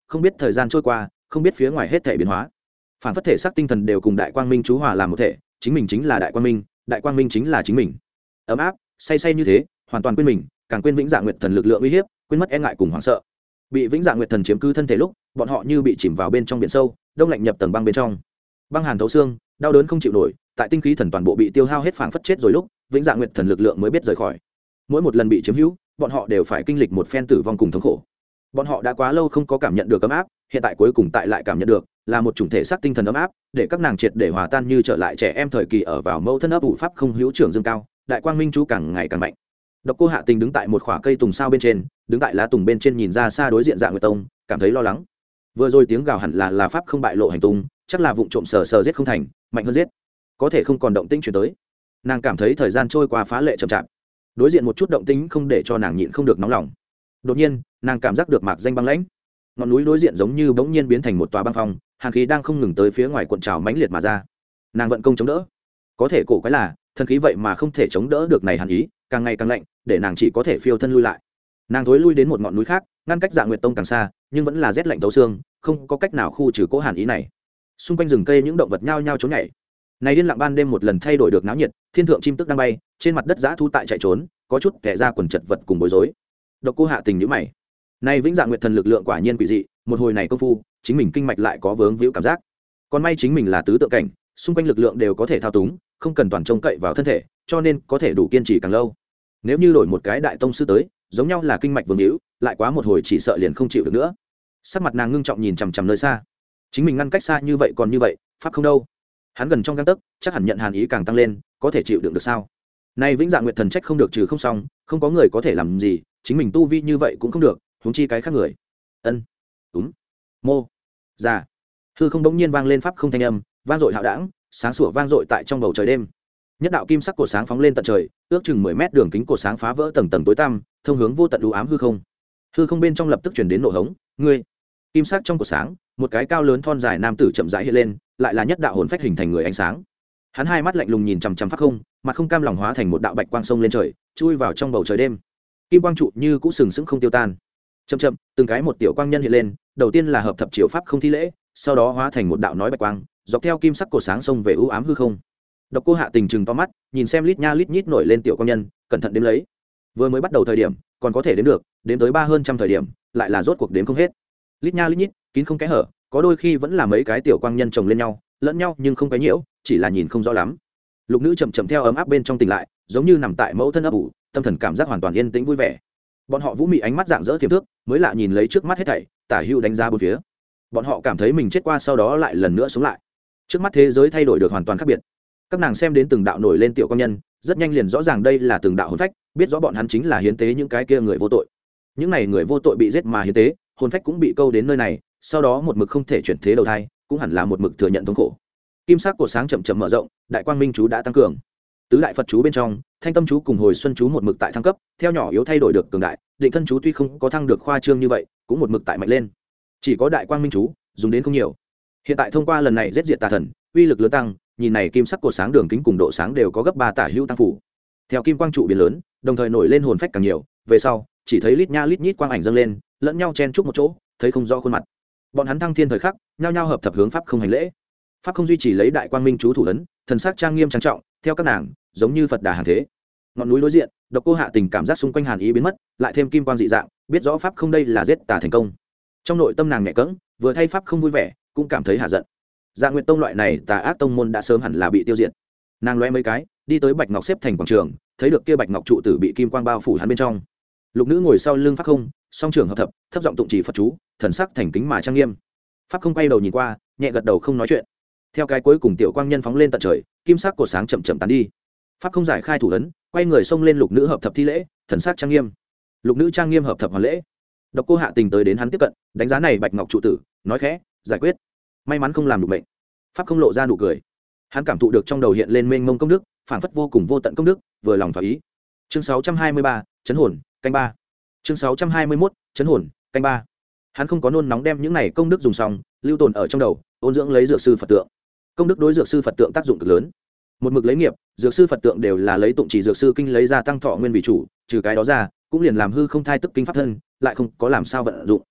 không biết thời gian trôi qua, không biết phía ngoài hết thể biến hóa. Phản phất thể xác tinh thần đều cùng đại quang minh chú hòa làm một thể, chính mình chính là đại quang minh, đại quang minh chính là chính mình. Ấm áp, say say như thế, hoàn toàn quên mình, càng quên vĩnh dạ nguyệt thần lực lượng uy hiếp, quên mất e ngại cùng hoảng sợ. Bị vĩnh dạ nguyệt thần chiếm cứ thân thể lúc, bọn họ như bị chìm vào bên trong biển sâu, đông lạnh nhập tầng băng bên trong. Băng hàn thấu xương, đau đớn không chịu nổi, tại tinh khí thần toàn bộ bị tiêu hao hết, phảng phất chết rồi lúc, vĩnh dạ nguyệt thần lực lượng mới biết rời khỏi. Mỗi một lần bị chiếm hữu, bọn họ đều phải kinh lịch một phen tử vong cùng thống khổ. Bọn họ đã quá lâu không có cảm nhận được ấm áp, hiện tại cuối cùng tại lại cảm nhận được, là một chủng thể xác tinh thần ấm áp, để các nàng triệt để hòa tan như trở lại trẻ em thời kỳ ở vào mâu thân ấp ủ pháp không hữu trưởng dương cao, đại quang minh chú càng ngày càng mạnh. Độc Cô Hạ Tình đứng tại một khỏa cây tùng sao bên trên, đứng tại lá tùng bên trên nhìn ra xa đối diện Dạ Nguyệt Tông, cảm thấy lo lắng. Vừa rồi tiếng gào hẳn là là pháp không bại lộ hành tung, chắc là vụng trộm sờ sờ giết không thành, mạnh hơn giết, có thể không còn động tĩnh truyền tới. Nàng cảm thấy thời gian trôi qua phá lệ chậm chạp, đối diện một chút động tĩnh không để cho nàng nhịn không được nóng lòng. Đột nhiên, nàng cảm giác được mạc danh băng lãnh, ngọn núi đối diện giống như bỗng nhiên biến thành một tòa băng phong, hàn khí đang không ngừng tới phía ngoài cuộn trào mãnh liệt mà ra. Nàng vận công chống đỡ, có thể cổ quái là thần khí vậy mà không thể chống đỡ được này hàn ý, càng ngày càng lạnh, để nàng chỉ có thể phiêu thân lui lại. Nàng thối lui đến một ngọn núi khác, ngăn cách Dạ Nguyệt Tông càng xa, nhưng vẫn là rét lạnh thấu xương, không có cách nào khu trừ cỗ hàn ý này. Xung quanh rừng cây những động vật nhao nhao trốn nhảy. Này điên lặng ban đêm một lần thay đổi được náo nhiệt, thiên thượng chim tức đang bay, trên mặt đất dã thú tại chạy trốn, có chút kẻ ra quần chật vật cùng bối rối. Độc Cô Hạ Tình nhíu mày. Này vĩnh dạ nguyệt thần lực lượng quả nhiên quỷ dị, một hồi này công phu, chính mình kinh mạch lại có vướng víu cảm giác. Còn may chính mình là tứ tượng cảnh, xung quanh lực lượng đều có thể thao túng, không cần toàn trông cậy vào thân thể, cho nên có thể đủ kiên trì càng lâu. Nếu như đổi một cái đại tông sư tới, giống nhau là kinh mạch vướng víu, lại quá một hồi chỉ sợ liền không chịu được nữa. Sắc mặt nàng ngưng trọng nhìn chằm chằm nơi xa. Chính mình ngăn cách xa như vậy còn như vậy, pháp không đâu. Hắn gần trong gang tấc, chắc hẳn nhận hàn ý càng tăng lên, có thể chịu đựng được sao? Này vĩnh dạ nguyệt thần trách không được trừ không xong, không có người có thể làm gì, chính mình tu vi như vậy cũng không được, huống chi cái khác người. Ân, đúng, mô, già, hư không bỗng nhiên vang lên pháp không thanh âm, vang dội hạo đãng, sáng sủa vang dội tại trong bầu trời đêm. Nhất đạo kim sắc cột sáng phóng lên tận trời, ước chừng mười mét đường kính cột sáng phá vỡ tầng tầng tối tăm, thông hướng vô tận u ám hư không. Hư không bên trong lập tức truyền đến nổ hống, ngươi. Kim sắc trong cột sáng, một cái cao lớn thon dài nam tử chậm rãi hiện lên, lại là nhất đạo hồn phách hình thành người ánh sáng. Hắn hai mắt lạnh lùng nhìn chằm chằm pháp không, mặt không cam lòng hóa thành một đạo bạch quang sông lên trời, chui vào trong bầu trời đêm. Kim quang trụ như cũ sừng sững không tiêu tan. Chậm chậm, từng cái một tiểu quang nhân hiện lên, đầu tiên là hợp thập triều pháp không thi lễ, sau đó hóa thành một đạo nói bạch quang, dọc theo kim sắc cổ sáng sông về u ám hư không. Độc Cô Hạ Tình trừng to mắt, nhìn xem lít nha lít nhít nổi lên tiểu quang nhân, cẩn thận đếm lấy. Vừa mới bắt đầu thời điểm, còn có thể đếm được, đếm tới ba hơn trăm thời điểm, lại là rốt cuộc đếm không hết. Lít nha lít nhít, kín không kẽ hở, có đôi khi vẫn là mấy cái tiểu quang nhân chồng lên nhau, lẫn nhau nhưng không cái nhiễu, chỉ là nhìn không rõ lắm. Lục nữ chậm chậm theo ấm áp bên trong tỉnh lại, giống như nằm tại mẫu thân ấp ủ, tâm thần cảm giác hoàn toàn yên tĩnh vui vẻ. Bọn họ vũ mị ánh mắt dạng dỡ thiềm thước, mới lạ nhìn lấy trước mắt hết thảy, tả hữu đánh giá bốn phía. Bọn họ cảm thấy mình chết qua sau đó lại lần nữa sống lại. Trước mắt thế giới thay đổi được hoàn toàn khác biệt. Các nàng xem đến từng đạo nổi lên tiểu công nhân, rất nhanh liền rõ ràng đây là từng đạo hồn phách, biết rõ bọn hắn chính là hiến tế những cái kia người vô tội. Những này người vô tội bị giết mà hiến tế, hồn phách cũng bị câu đến nơi này, sau đó một mực không thể chuyển thế đầu thai, cũng hẳn là một mực thừa nhận thống khổ. Kim sắc cổ sáng chậm chậm mở rộng, đại quang minh chú đã tăng cường. Tứ đại Phật chú bên trong, thanh tâm chú cùng hồi xuân chú một mực tại thăng cấp, theo nhỏ yếu thay đổi được cường đại, định thân chú tuy không có thăng được khoa trương như vậy, cũng một mực tại mạnh lên. Chỉ có đại quang minh chú dùng đến không nhiều. Hiện tại thông qua lần này giết diệt tà thần, uy lực lớn tăng, nhìn này kim sắc cổ sáng đường kính cùng độ sáng đều có gấp ba tả hữu tăng phủ. Theo kim quang trụ biến lớn, đồng thời nổi lên hồn phách càng nhiều, về sau, chỉ thấy lít nha lít nhít quang ảnh dâng lên, lẫn nhau chen chúc một chỗ, thấy không rõ khuôn mặt. Bọn hắn thăng thiên thời khắc, nhao nhao hợp thập hướng pháp không hành lễ. Pháp không duy trì lấy đại quang minh chú thủ ấn, thần sắc trang nghiêm trang trọng, theo các nàng, giống như Phật đà hàng thế. Ngọn núi đối diện, Độc Cô Hạ Tình cảm giác xung quanh hàn ý biến mất, lại thêm kim quang dị dạng, biết rõ pháp không đây là giết tà thành công. Trong nội tâm nàng nhẹ cẫng, vừa thay pháp không vui vẻ, cũng cảm thấy hạ giận. Dạ Nguyệt Tông loại này tà ác tông môn đã sớm hẳn là bị tiêu diệt. Nàng loe mấy cái, đi tới Bạch Ngọc xếp thành quảng trường, thấy được kia Bạch Ngọc trụ tử bị kim quang bao phủ hắn bên trong. Lục nữ ngồi sau lưng pháp không, song trưởng hợp thập, thấp giọng tụng chỉ Phật chú, thần sắc thành kính mà trang nghiêm. Pháp không quay đầu nhìn qua, nhẹ gật đầu không nói chuyện. Theo cái cuối cùng tiểu quang nhân phóng lên tận trời, kim sắc cột sáng chậm chậm tán đi. Pháp không giải khai thủ ấn, quay người xông lên lục nữ hợp thập thi lễ, thần sắc trang nghiêm. Lục nữ trang nghiêm hợp thập hoàn lễ. Độc Cô Hạ Tình tới đến hắn tiếp cận, đánh giá này Bạch Ngọc trụ tử, nói khẽ, giải quyết. May mắn không làm được bệnh. Pháp không lộ ra nụ cười. Hắn cảm thụ được trong đầu hiện lên mênh mông công đức, phảng phất vô cùng vô tận công đức, vừa lòng thỏa ý. Chương sáu trăm hai mươi ba, chấn hồn, canh ba. Chương sáu trăm hai mươi mốt, chấn hồn, canh ba. Hắn không có nôn nóng đem những này công đức dùng xong, lưu tồn ở trong đầu, ôn dưỡng lấy dược sư Phật tượng. Công đức đối dược sư Phật tượng tác dụng cực lớn. Một mực lấy nghiệp, dược sư Phật tượng đều là lấy tụng chỉ dược sư kinh lấy ra tăng thọ nguyên vị chủ, trừ cái đó ra, cũng liền làm hư không thai tức kinh pháp thân, lại không có làm sao vận dụng.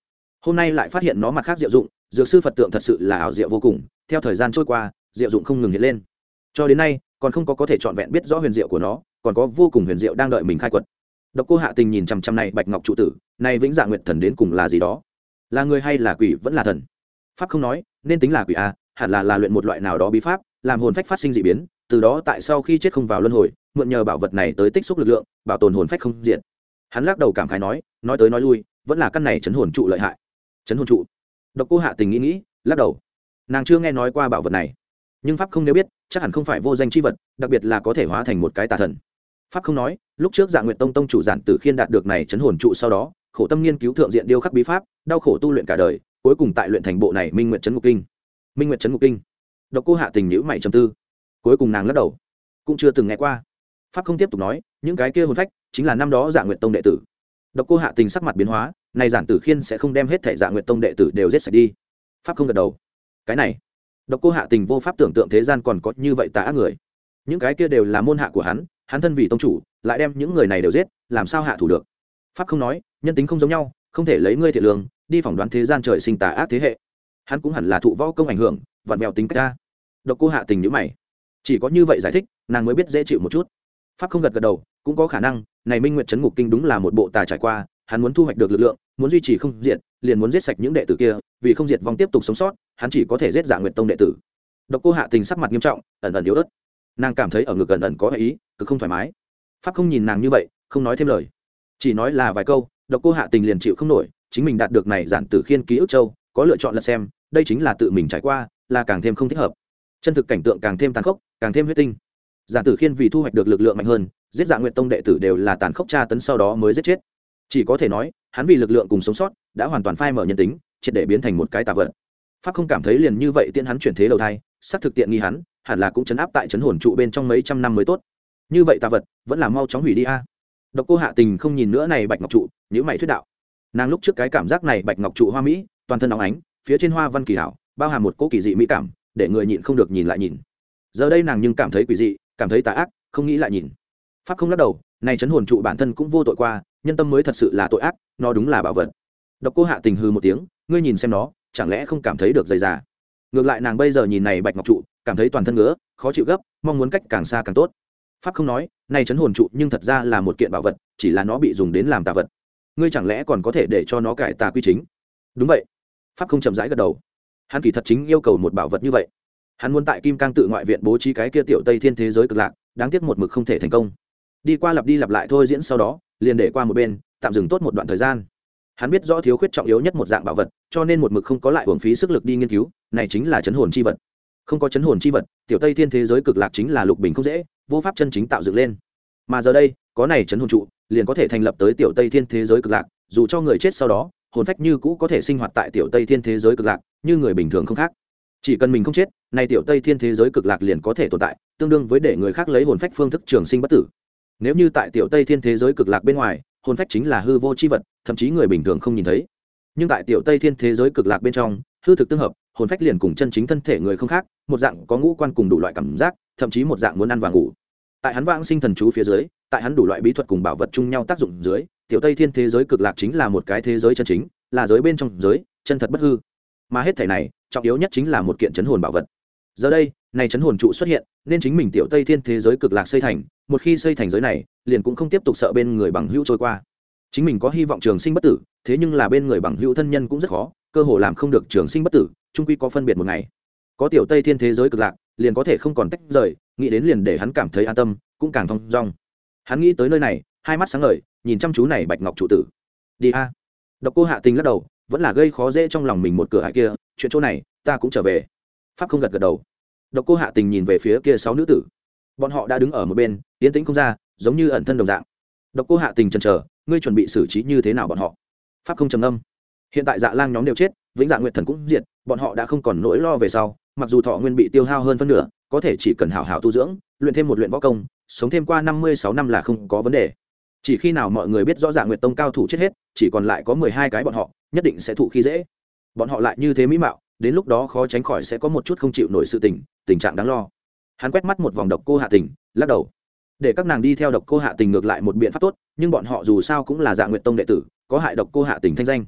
hôm nay lại phát hiện nó mặt khác diệu dụng, dược sư Phật tượng thật sự là ảo diệu vô cùng. Theo thời gian trôi qua, diệu dụng không ngừng hiện lên, cho đến nay còn không có có thể trọn vẹn biết rõ huyền diệu của nó, còn có vô cùng huyền diệu đang đợi mình khai quật. Độc Cô Hạ Tình nhìn chằm chằm này bạch ngọc trụ tử, này vĩnh dạ nguyệt thần đến cùng là gì đó, là người hay là quỷ vẫn là thần? Pháp không nói, nên tính là quỷ a, hẳn là là luyện một loại nào đó bí pháp, làm hồn phách phát sinh dị biến, từ đó tại sau khi chết không vào luân hồi, mượn nhờ bảo vật này tới tích xúc lực lượng, bảo tồn hồn phách không diệt. Hắn lắc đầu cảm khái nói, nói tới nói lui, vẫn là căn này chấn hồn trụ lợi hại. Chấn hồn trụ? Độc Cô Hạ Tình nghĩ nghĩ, lắc đầu. Nàng chưa nghe nói qua bảo vật này, nhưng pháp không nếu biết, chắc hẳn không phải vô danh chi vật, đặc biệt là có thể hóa thành một cái tà thần. Pháp không nói, lúc trước Dạ Nguyệt Tông tông chủ Giản Tử Khiên đạt được này chấn hồn trụ sau đó, khổ tâm nghiên cứu thượng diện điêu khắc bí pháp, đau khổ tu luyện cả đời, cuối cùng tại luyện thành bộ này Minh Nguyệt Chấn Ngục Kinh. Minh Nguyệt Chấn Ngục Kinh. Độc Cô Hạ Tình nhíu mày trầm tư, cuối cùng nàng lắc đầu, cũng chưa từng nghe qua. Pháp không tiếp tục nói, những cái kia hồn phách chính là năm đó Dạ Nguyệt Tông đệ tử. Độc Cô Hạ Tình sắc mặt biến hóa, này Giản Tử Khiên sẽ không đem hết thảy Dạ Nguyệt Tông đệ tử đều giết sạch đi. Pháp không gật đầu. Cái này, Độc Cô Hạ Tình vô pháp tưởng tượng thế gian còn có như vậy tà ác người. Những cái kia đều là môn hạ của hắn, hắn thân vì tông chủ, lại đem những người này đều giết, làm sao hạ thủ được? Pháp không nói, nhân tính không giống nhau, không thể lấy ngươi thiện lương đi phỏng đoán thế gian trời sinh tà ác thế hệ. Hắn cũng hẳn là thụ võ công ảnh hưởng, vặn vẹo tính cách ta. Độc Cô Hạ Tình nhíu mày, chỉ có như vậy giải thích, nàng mới biết dễ chịu một chút. Pháp không gật gật đầu, cũng có khả năng, này Minh Nguyệt Chấn Ngục Kinh đúng là một bộ tà trải qua, hắn muốn thu hoạch được lực lượng, muốn duy trì không diệt, liền muốn giết sạch những đệ tử kia, vì không diệt vong tiếp tục sống sót, hắn chỉ có thể giết Dạ Nguyệt Tông đệ tử. Độc Cô Hạ Tình sắc mặt nghiêm trọng, ẩn ẩn yếu ớt. Nàng cảm thấy ở ngực ẩn ẩn có ý, cực không thoải mái. Pháp không nhìn nàng như vậy, không nói thêm lời, chỉ nói là vài câu. Độc Cô Hạ Tình liền chịu không nổi, chính mình đạt được này Giản Tử Khiên ký ức châu, có lựa chọn lật xem, đây chính là tự mình trải qua, là càng thêm không thích hợp. Chân thực cảnh tượng càng thêm tàn khốc, càng thêm huyết tinh. Giản Tử Khiên vì thu hoạch được lực lượng mạnh hơn, giết Dạ Nguyệt Tông đệ tử đều là tàn khốc tra tấn sau đó mới giết chết. Chỉ có thể nói, hắn vì lực lượng cùng sống sót, đã hoàn toàn phai mở nhân tính, triệt để biến thành một cái tà vật. Pháp không cảm thấy liền như vậy tiện hắn chuyển thế đầu thai, xác thực tiện nghi hắn, hẳn là cũng chấn áp tại chấn hồn trụ bên trong mấy trăm năm mới tốt. Như vậy tà vật, vẫn là mau chóng hủy đi a. Độc Cô Hạ Tình không nhìn nữa này bạch ngọc trụ, nhíu mày thuyết đạo. Nàng lúc trước cái cảm giác này bạch ngọc trụ hoa mỹ, toàn thân óng ánh, phía trên hoa văn kỳ hảo, bao hàm một cỗ kỳ dị mỹ cảm, để người nhịn không được nhìn lại nhìn. Giờ đây nàng nhưng cảm thấy quỷ dị, cảm thấy tà ác, không nghĩ lại nhìn. Pháp không lắc đầu, này chấn hồn trụ bản thân cũng vô tội qua, nhân tâm mới thật sự là tội ác, nó đúng là bảo vật. Độc Cô Hạ Tình hừ một tiếng, ngươi nhìn xem nó, chẳng lẽ không cảm thấy được dày dà? Ngược lại nàng bây giờ nhìn này bạch ngọc trụ, cảm thấy toàn thân ngứa, khó chịu gấp, mong muốn cách càng xa càng tốt. Pháp không nói, này chấn hồn trụ nhưng thật ra là một kiện bảo vật, chỉ là nó bị dùng đến làm tà vật. Ngươi chẳng lẽ còn có thể để cho nó cải tà quy chính? Đúng vậy. Pháp không chậm rãi gật đầu. Hắn kỳ thật chính yêu cầu một bảo vật như vậy. Hắn muốn tại Kim Cang tự ngoại viện bố trí cái kia tiểu Tây Thiên thế giới cực lạc, đáng tiếc một mực không thể thành công. Đi qua lặp đi lặp lại thôi diễn sau đó, liền để qua một bên, tạm dừng tốt một đoạn thời gian. Hắn biết rõ thiếu khuyết trọng yếu nhất một dạng bảo vật, cho nên một mực không có lại uổng phí sức lực đi nghiên cứu, này chính là chấn hồn chi vật. Không có chấn hồn chi vật, tiểu Tây Thiên thế giới cực lạc chính là lục bình không dễ, vô pháp chân chính tạo dựng lên. Mà giờ đây, có này chấn hồn trụ, liền có thể thành lập tới tiểu Tây Thiên thế giới cực lạc, dù cho người chết sau đó, hồn phách như cũ có thể sinh hoạt tại tiểu Tây Thiên thế giới cực lạc, như người bình thường không khác. Chỉ cần mình không chết, này tiểu Tây Thiên thế giới cực lạc liền có thể tồn tại, tương đương với để người khác lấy hồn phách phương thức trường sinh bất tử. Nếu như tại tiểu Tây Thiên thế giới cực lạc bên ngoài, hồn phách chính là hư vô chi vật, thậm chí người bình thường không nhìn thấy. Nhưng tại tiểu Tây Thiên thế giới cực lạc bên trong, hư thực tương hợp, hồn phách liền cùng chân chính thân thể người không khác, một dạng có ngũ quan cùng đủ loại cảm giác, thậm chí một dạng muốn ăn và ngủ. Tại hắn vãng sinh thần chú phía dưới, tại hắn đủ loại bí thuật cùng bảo vật chung nhau tác dụng dưới, tiểu Tây Thiên thế giới cực lạc chính là một cái thế giới chân chính, là giới bên trong giới, chân thật bất hư. Mà hết thảy này, trọng yếu nhất chính là một kiện chấn hồn bảo vật. Giờ đây, này chấn hồn trụ xuất hiện, nên chính mình tiểu Tây Thiên thế giới cực lạc xây thành, một khi xây thành giới này, liền cũng không tiếp tục sợ bên người bằng hữu trôi qua. Chính mình có hy vọng trường sinh bất tử, thế nhưng là bên người bằng hữu thân nhân cũng rất khó, cơ hồ làm không được trường sinh bất tử, chung quy có phân biệt một ngày. Có tiểu Tây Thiên thế giới cực lạc, liền có thể không còn tách rời, nghĩ đến liền để hắn cảm thấy an tâm, cũng càng thong dong. Hắn nghĩ tới nơi này, hai mắt sáng ngời, nhìn chăm chú này bạch ngọc trụ tử. Đi a. Độc Cô Hạ Tình lắc đầu, vẫn là gây khó dễ trong lòng mình một cửa hải kia, chuyện chỗ này, ta cũng trở về. Pháp không gật gật đầu. Độc Cô Hạ Tình nhìn về phía kia sáu nữ tử, bọn họ đã đứng ở một bên, tiến tĩnh không ra, giống như ẩn thân đồng dạng. Độc Cô Hạ Tình chần chờ, ngươi chuẩn bị xử trí như thế nào bọn họ? Pháp không trầm ngâm. Hiện tại Dạ Lang nhóm đều chết, Vĩnh Dạ Nguyệt Thần cũng diệt, bọn họ đã không còn nỗi lo về sau, mặc dù thọ nguyên bị tiêu hao hơn phân nửa, có thể chỉ cần hảo hảo tu dưỡng, luyện thêm một luyện võ công, sống thêm qua năm mươi sáu năm là không có vấn đề. Chỉ khi nào mọi người biết rõ Dạ Nguyệt Tông cao thủ chết hết, chỉ còn lại có mười hai cái bọn họ, nhất định sẽ thụ khi dễ. Bọn họ lại như thế mỹ mạo, đến lúc đó khó tránh khỏi sẽ có một chút không chịu nổi sự tình, tình trạng đáng lo. Hắn quét mắt một vòng Độc Cô Hạ Tình, lắc đầu. Để các nàng đi theo Độc Cô Hạ Tình ngược lại một biện pháp tốt, nhưng bọn họ dù sao cũng là Dạ Nguyệt Tông đệ tử, có hại Độc Cô Hạ Tình thanh danh.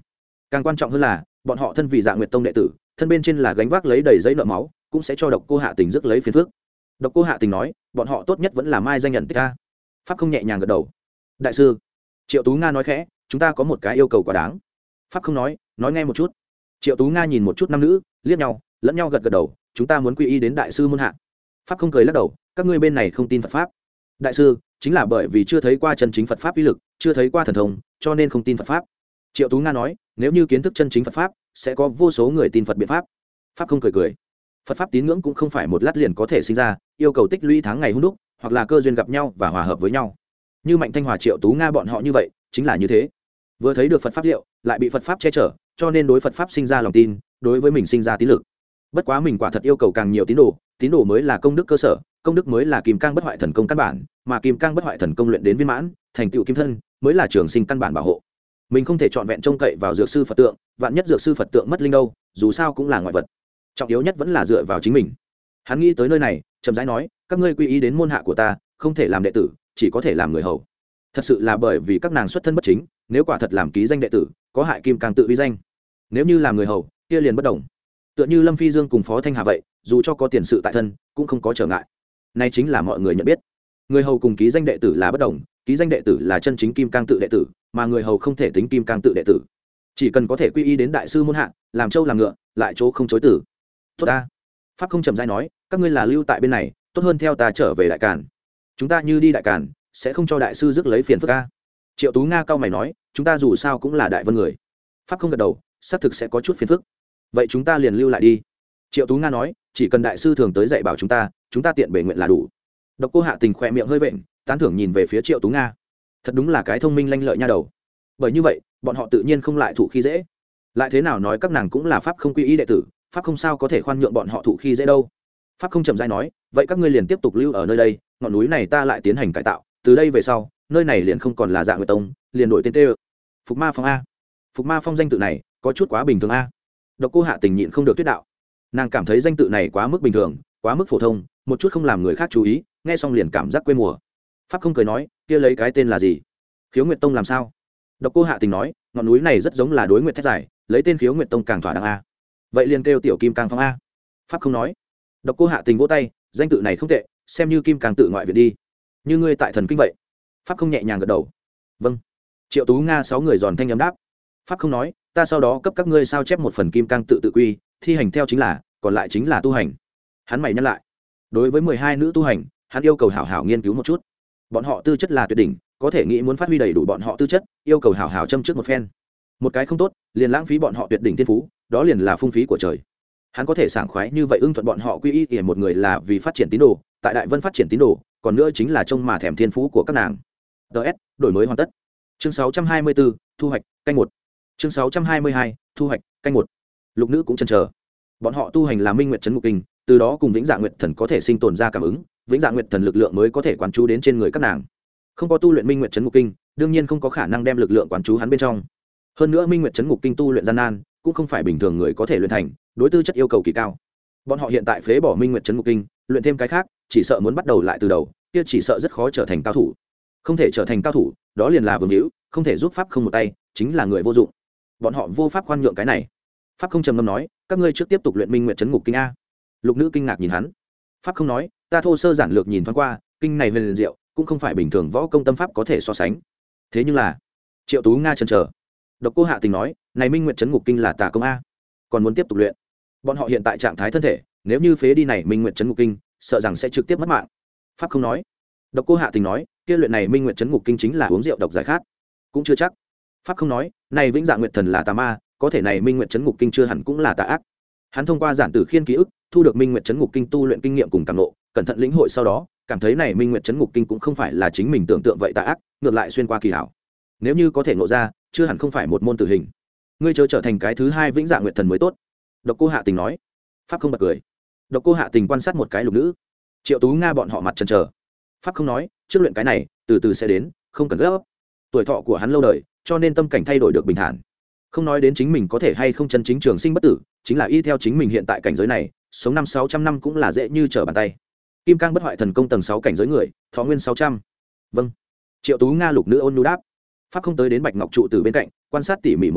Càng quan trọng hơn là bọn họ thân vì Dạ Nguyệt Tông đệ tử, thân bên trên là gánh vác lấy đầy giấy nợ máu, cũng sẽ cho Độc Cô Hạ Tình rước lấy phiền phức. Độc Cô Hạ Tình nói, bọn họ tốt nhất vẫn là mai danh nhận tích a. Pháp không nhẹ nhàng gật đầu. Đại sư, Triệu Tú Nga nói khẽ, chúng ta có một cái yêu cầu quá đáng. Pháp không nói, nói nghe một chút. Triệu Tú Nga nhìn một chút nam nữ, liếc nhau, lẫn nhau gật gật đầu, chúng ta muốn quy y đến đại sư môn hạ. Pháp không cười lắc đầu, các ngươi bên này không tin Phật pháp. Đại sư, chính là bởi vì chưa thấy qua chân chính Phật pháp uy lực, chưa thấy qua thần thông, cho nên không tin Phật pháp. Triệu Tú Nga nói, nếu như kiến thức chân chính Phật pháp, sẽ có vô số người tin Phật biện pháp. Pháp không cười cười. Phật pháp tín ngưỡng cũng không phải một lát liền có thể sinh ra, yêu cầu tích lũy tháng ngày hun đúc, hoặc là cơ duyên gặp nhau và hòa hợp với nhau. Như Mạnh Thanh Hòa, Triệu Tú Nga bọn họ như vậy, chính là như thế. Vừa thấy được Phật pháp liệu, lại bị Phật pháp che chở, cho nên đối Phật pháp sinh ra lòng tin, đối với mình sinh ra tín lực. Bất quá mình quả thật yêu cầu càng nhiều tín đồ, tín đồ mới là công đức cơ sở, công đức mới là kim cang bất hoại thần công căn bản, mà kim cang bất hoại thần công luyện đến viên mãn, thành tựu kim thân, mới là trường sinh căn bản bảo hộ. Mình không thể trọn vẹn trông cậy vào dược sư Phật tượng, vạn nhất dược sư Phật tượng mất linh đâu, dù sao cũng là ngoại vật. Trọng yếu nhất vẫn là dựa vào chính mình. Hắn nghĩ tới nơi này, chậm rãi nói, các ngươi quy y đến môn hạ của ta, không thể làm đệ tử, chỉ có thể làm người hầu. Thật sự là bởi vì các nàng xuất thân bất chính, nếu quả thật làm ký danh đệ tử, có hại kim cang tự uy danh. Nếu như làm người hầu, kia liền bất đồng. Tựa như Lâm Phi Dương cùng Phó Thanh Hà vậy, dù cho có tiền sự tại thân, cũng không có trở ngại. Này chính là mọi người nhận biết. Người hầu cùng ký danh đệ tử là bất đồng, ký danh đệ tử là chân chính kim cang tự đệ tử, mà người hầu không thể tính kim cang tự đệ tử. Chỉ cần có thể quy y đến đại sư môn hạ, làm trâu làm ngựa, lại chỗ không chối tử. Tốt ta. Pháp không trầm rãi nói, các ngươi là lưu tại bên này, tốt hơn theo ta trở về Đại Càn. Chúng ta như đi Đại Càn, sẽ không cho đại sư rước lấy phiền phức a. Triệu Tú Nga cao mày nói, chúng ta dù sao cũng là đại vân người. Pháp không gật đầu, xác thực sẽ có chút phiền phức. Vậy chúng ta liền lưu lại đi. Triệu Tú Nga nói, chỉ cần đại sư thường tới dạy bảo chúng ta, chúng ta tiện bề nguyện là đủ. Độc Cô Hạ Tình khỏe miệng hơi vện, tán thưởng nhìn về phía Triệu Tú Nga. Thật đúng là cái thông minh lanh lợi nha đầu. Bởi như vậy, bọn họ tự nhiên không lại thụ khi dễ. Lại thế nào nói các nàng cũng là pháp không quy y đệ tử, pháp không sao có thể khoan nhượng bọn họ thụ khi dễ đâu. Pháp không chậm rãi nói, vậy các ngươi liền tiếp tục lưu ở nơi đây, ngọn núi này ta lại tiến hành cải tạo, từ đây về sau, nơi này liền không còn là Dạ Nguyệt Tông, liền đổi tên tê. Phục Ma Phong a. Phục Ma Phong danh tự này, có chút quá bình thường a. Độc Cô Hạ Tình nhịn không được tuyết đạo. Nàng cảm thấy danh tự này quá mức bình thường, quá mức phổ thông, một chút không làm người khác chú ý, nghe xong liền cảm giác quê mùa. Pháp không cười nói, kia lấy cái tên là gì? Khiếu Nguyệt Tông làm sao? Độc Cô Hạ Tình nói, ngọn núi này rất giống là đối nguyệt thét dài, lấy tên Khiếu Nguyệt Tông càng thỏa đáng a. Vậy liền kêu Tiểu Kim Cang Phong a. Pháp không nói. Độc Cô Hạ Tình vỗ tay, danh tự này không tệ, xem như Kim Cang tự ngoại viện đi. Như ngươi tại thần kinh vậy. Pháp không nhẹ nhàng gật đầu. Vâng. Triệu Tú Nga sáu người giòn thanh âm đáp. Pháp không nói, ta sau đó cấp các ngươi sao chép một phần Kim Cang tự tự quy, thi hành theo chính là, còn lại chính là tu hành. Hắn mày nhắc lại. Đối với mười hai nữ tu hành, hắn yêu cầu hảo hảo nghiên cứu một chút. Bọn họ tư chất là tuyệt đỉnh, có thể nghĩ muốn phát huy đầy đủ bọn họ tư chất, yêu cầu hảo hảo châm trước một phen. Một cái không tốt, liền lãng phí bọn họ tuyệt đỉnh thiên phú, đó liền là phung phí của trời. Hắn có thể sảng khoái như vậy ưng thuận bọn họ quy y thì một người là vì phát triển tín đồ, tại Đại Vân phát triển tín đồ, còn nữa chính là trông mà thèm thiên phú của các nàng. ds đổi mới hoàn tất. Chương sáu trăm hai mươi bốn, thu hoạch, canh một. Chương sáu trăm hai mươi hai, thu hoạch, canh một. Lục nữ cũng chần chờ. Bọn họ tu hành là Minh Nguyệt Trấn Ngục Kinh, từ đó cùng Vĩnh Dạ Nguyệt Thần có thể sinh tồn ra cảm ứng, Vĩnh Dạ Nguyệt Thần lực lượng mới có thể quán chú đến trên người các nàng. Không có tu luyện Minh Nguyệt Trấn Ngục Kinh, đương nhiên không có khả năng đem lực lượng quán chú hắn bên trong. Hơn nữa Minh Nguyệt Trấn Ngục Kinh tu luyện gian nan, cũng không phải bình thường người có thể luyện thành, đối tư chất yêu cầu kỳ cao. Bọn họ hiện tại phế bỏ Minh Nguyệt Trấn Ngục Kinh, luyện thêm cái khác, chỉ sợ muốn bắt đầu lại từ đầu, kia chỉ sợ rất khó trở thành cao thủ. Không thể trở thành cao thủ, đó liền là vương hữu, không thể giúp pháp không một tay, chính là người vô dụng. Bọn họ vô pháp khoan nhượng cái này. Pháp không trầm ngâm nói, các ngươi trước tiếp tục luyện Minh Nguyệt Trấn Ngục Kinh a. Lục nữ kinh ngạc nhìn hắn. Pháp không nói, ta thô sơ giản lược nhìn thoáng qua, kinh này huyền diệu, cũng không phải bình thường võ công tâm pháp có thể so sánh. Thế nhưng là, Triệu Tú Nga chần chờ. Độc Cô Hạ Tình nói, này Minh Nguyệt Trấn Ngục Kinh là tà công a, còn muốn tiếp tục luyện. Bọn họ hiện tại trạng thái thân thể, nếu như phế đi này Minh Nguyệt Trấn Ngục Kinh, sợ rằng sẽ trực tiếp mất mạng. Pháp không nói. Độc Cô Hạ Tình nói, kia luyện này Minh Nguyệt Trấn Ngục Kinh chính là uống rượu độc giải khát, cũng chưa chắc. Pháp không nói, này Vĩnh Dạ Nguyệt Thần là tà ma, có thể này Minh Nguyệt Trấn Ngục Kinh chưa hẳn cũng là tà ác. Hắn thông qua giản tử khiên ký ức, thu được Minh Nguyệt Trấn Ngục Kinh tu luyện kinh nghiệm cùng cảm ngộ, cẩn thận lĩnh hội sau đó, cảm thấy này Minh Nguyệt Trấn Ngục Kinh cũng không phải là chính mình tưởng tượng vậy tà ác, ngược lại xuyên qua kỳ hảo. Nếu như có thể ngộ ra, chưa hẳn không phải một môn tử hình. Ngươi chớ trở thành cái thứ hai Vĩnh Dạ Nguyệt Thần mới tốt. Độc Cô Hạ Tình nói. Pháp không bật cười. Độc Cô Hạ Tình quan sát một cái lục nữ. Triệu Tú Nga bọn họ mặt chần chờ. Pháp không nói, trước luyện cái này, từ từ sẽ đến, không cần gấp. Tuổi thọ của hắn lâu đời, cho nên tâm cảnh thay đổi được bình thản. Không nói đến chính mình có thể hay không chân chính trường sinh bất tử, chính là y theo chính mình hiện tại cảnh giới này, sống năm sáu trăm năm cũng là dễ như trở bàn tay. Kim Cang bất hoại thần công tầng sáu cảnh giới người, thọ nguyên sáu trăm. Vâng. Triệu Tú Nga lục nữ ôn nhu đáp. Pháp không tới đến Bạch Ngọc trụ từ bên cạnh, quan sát tỉ mỉ một cái,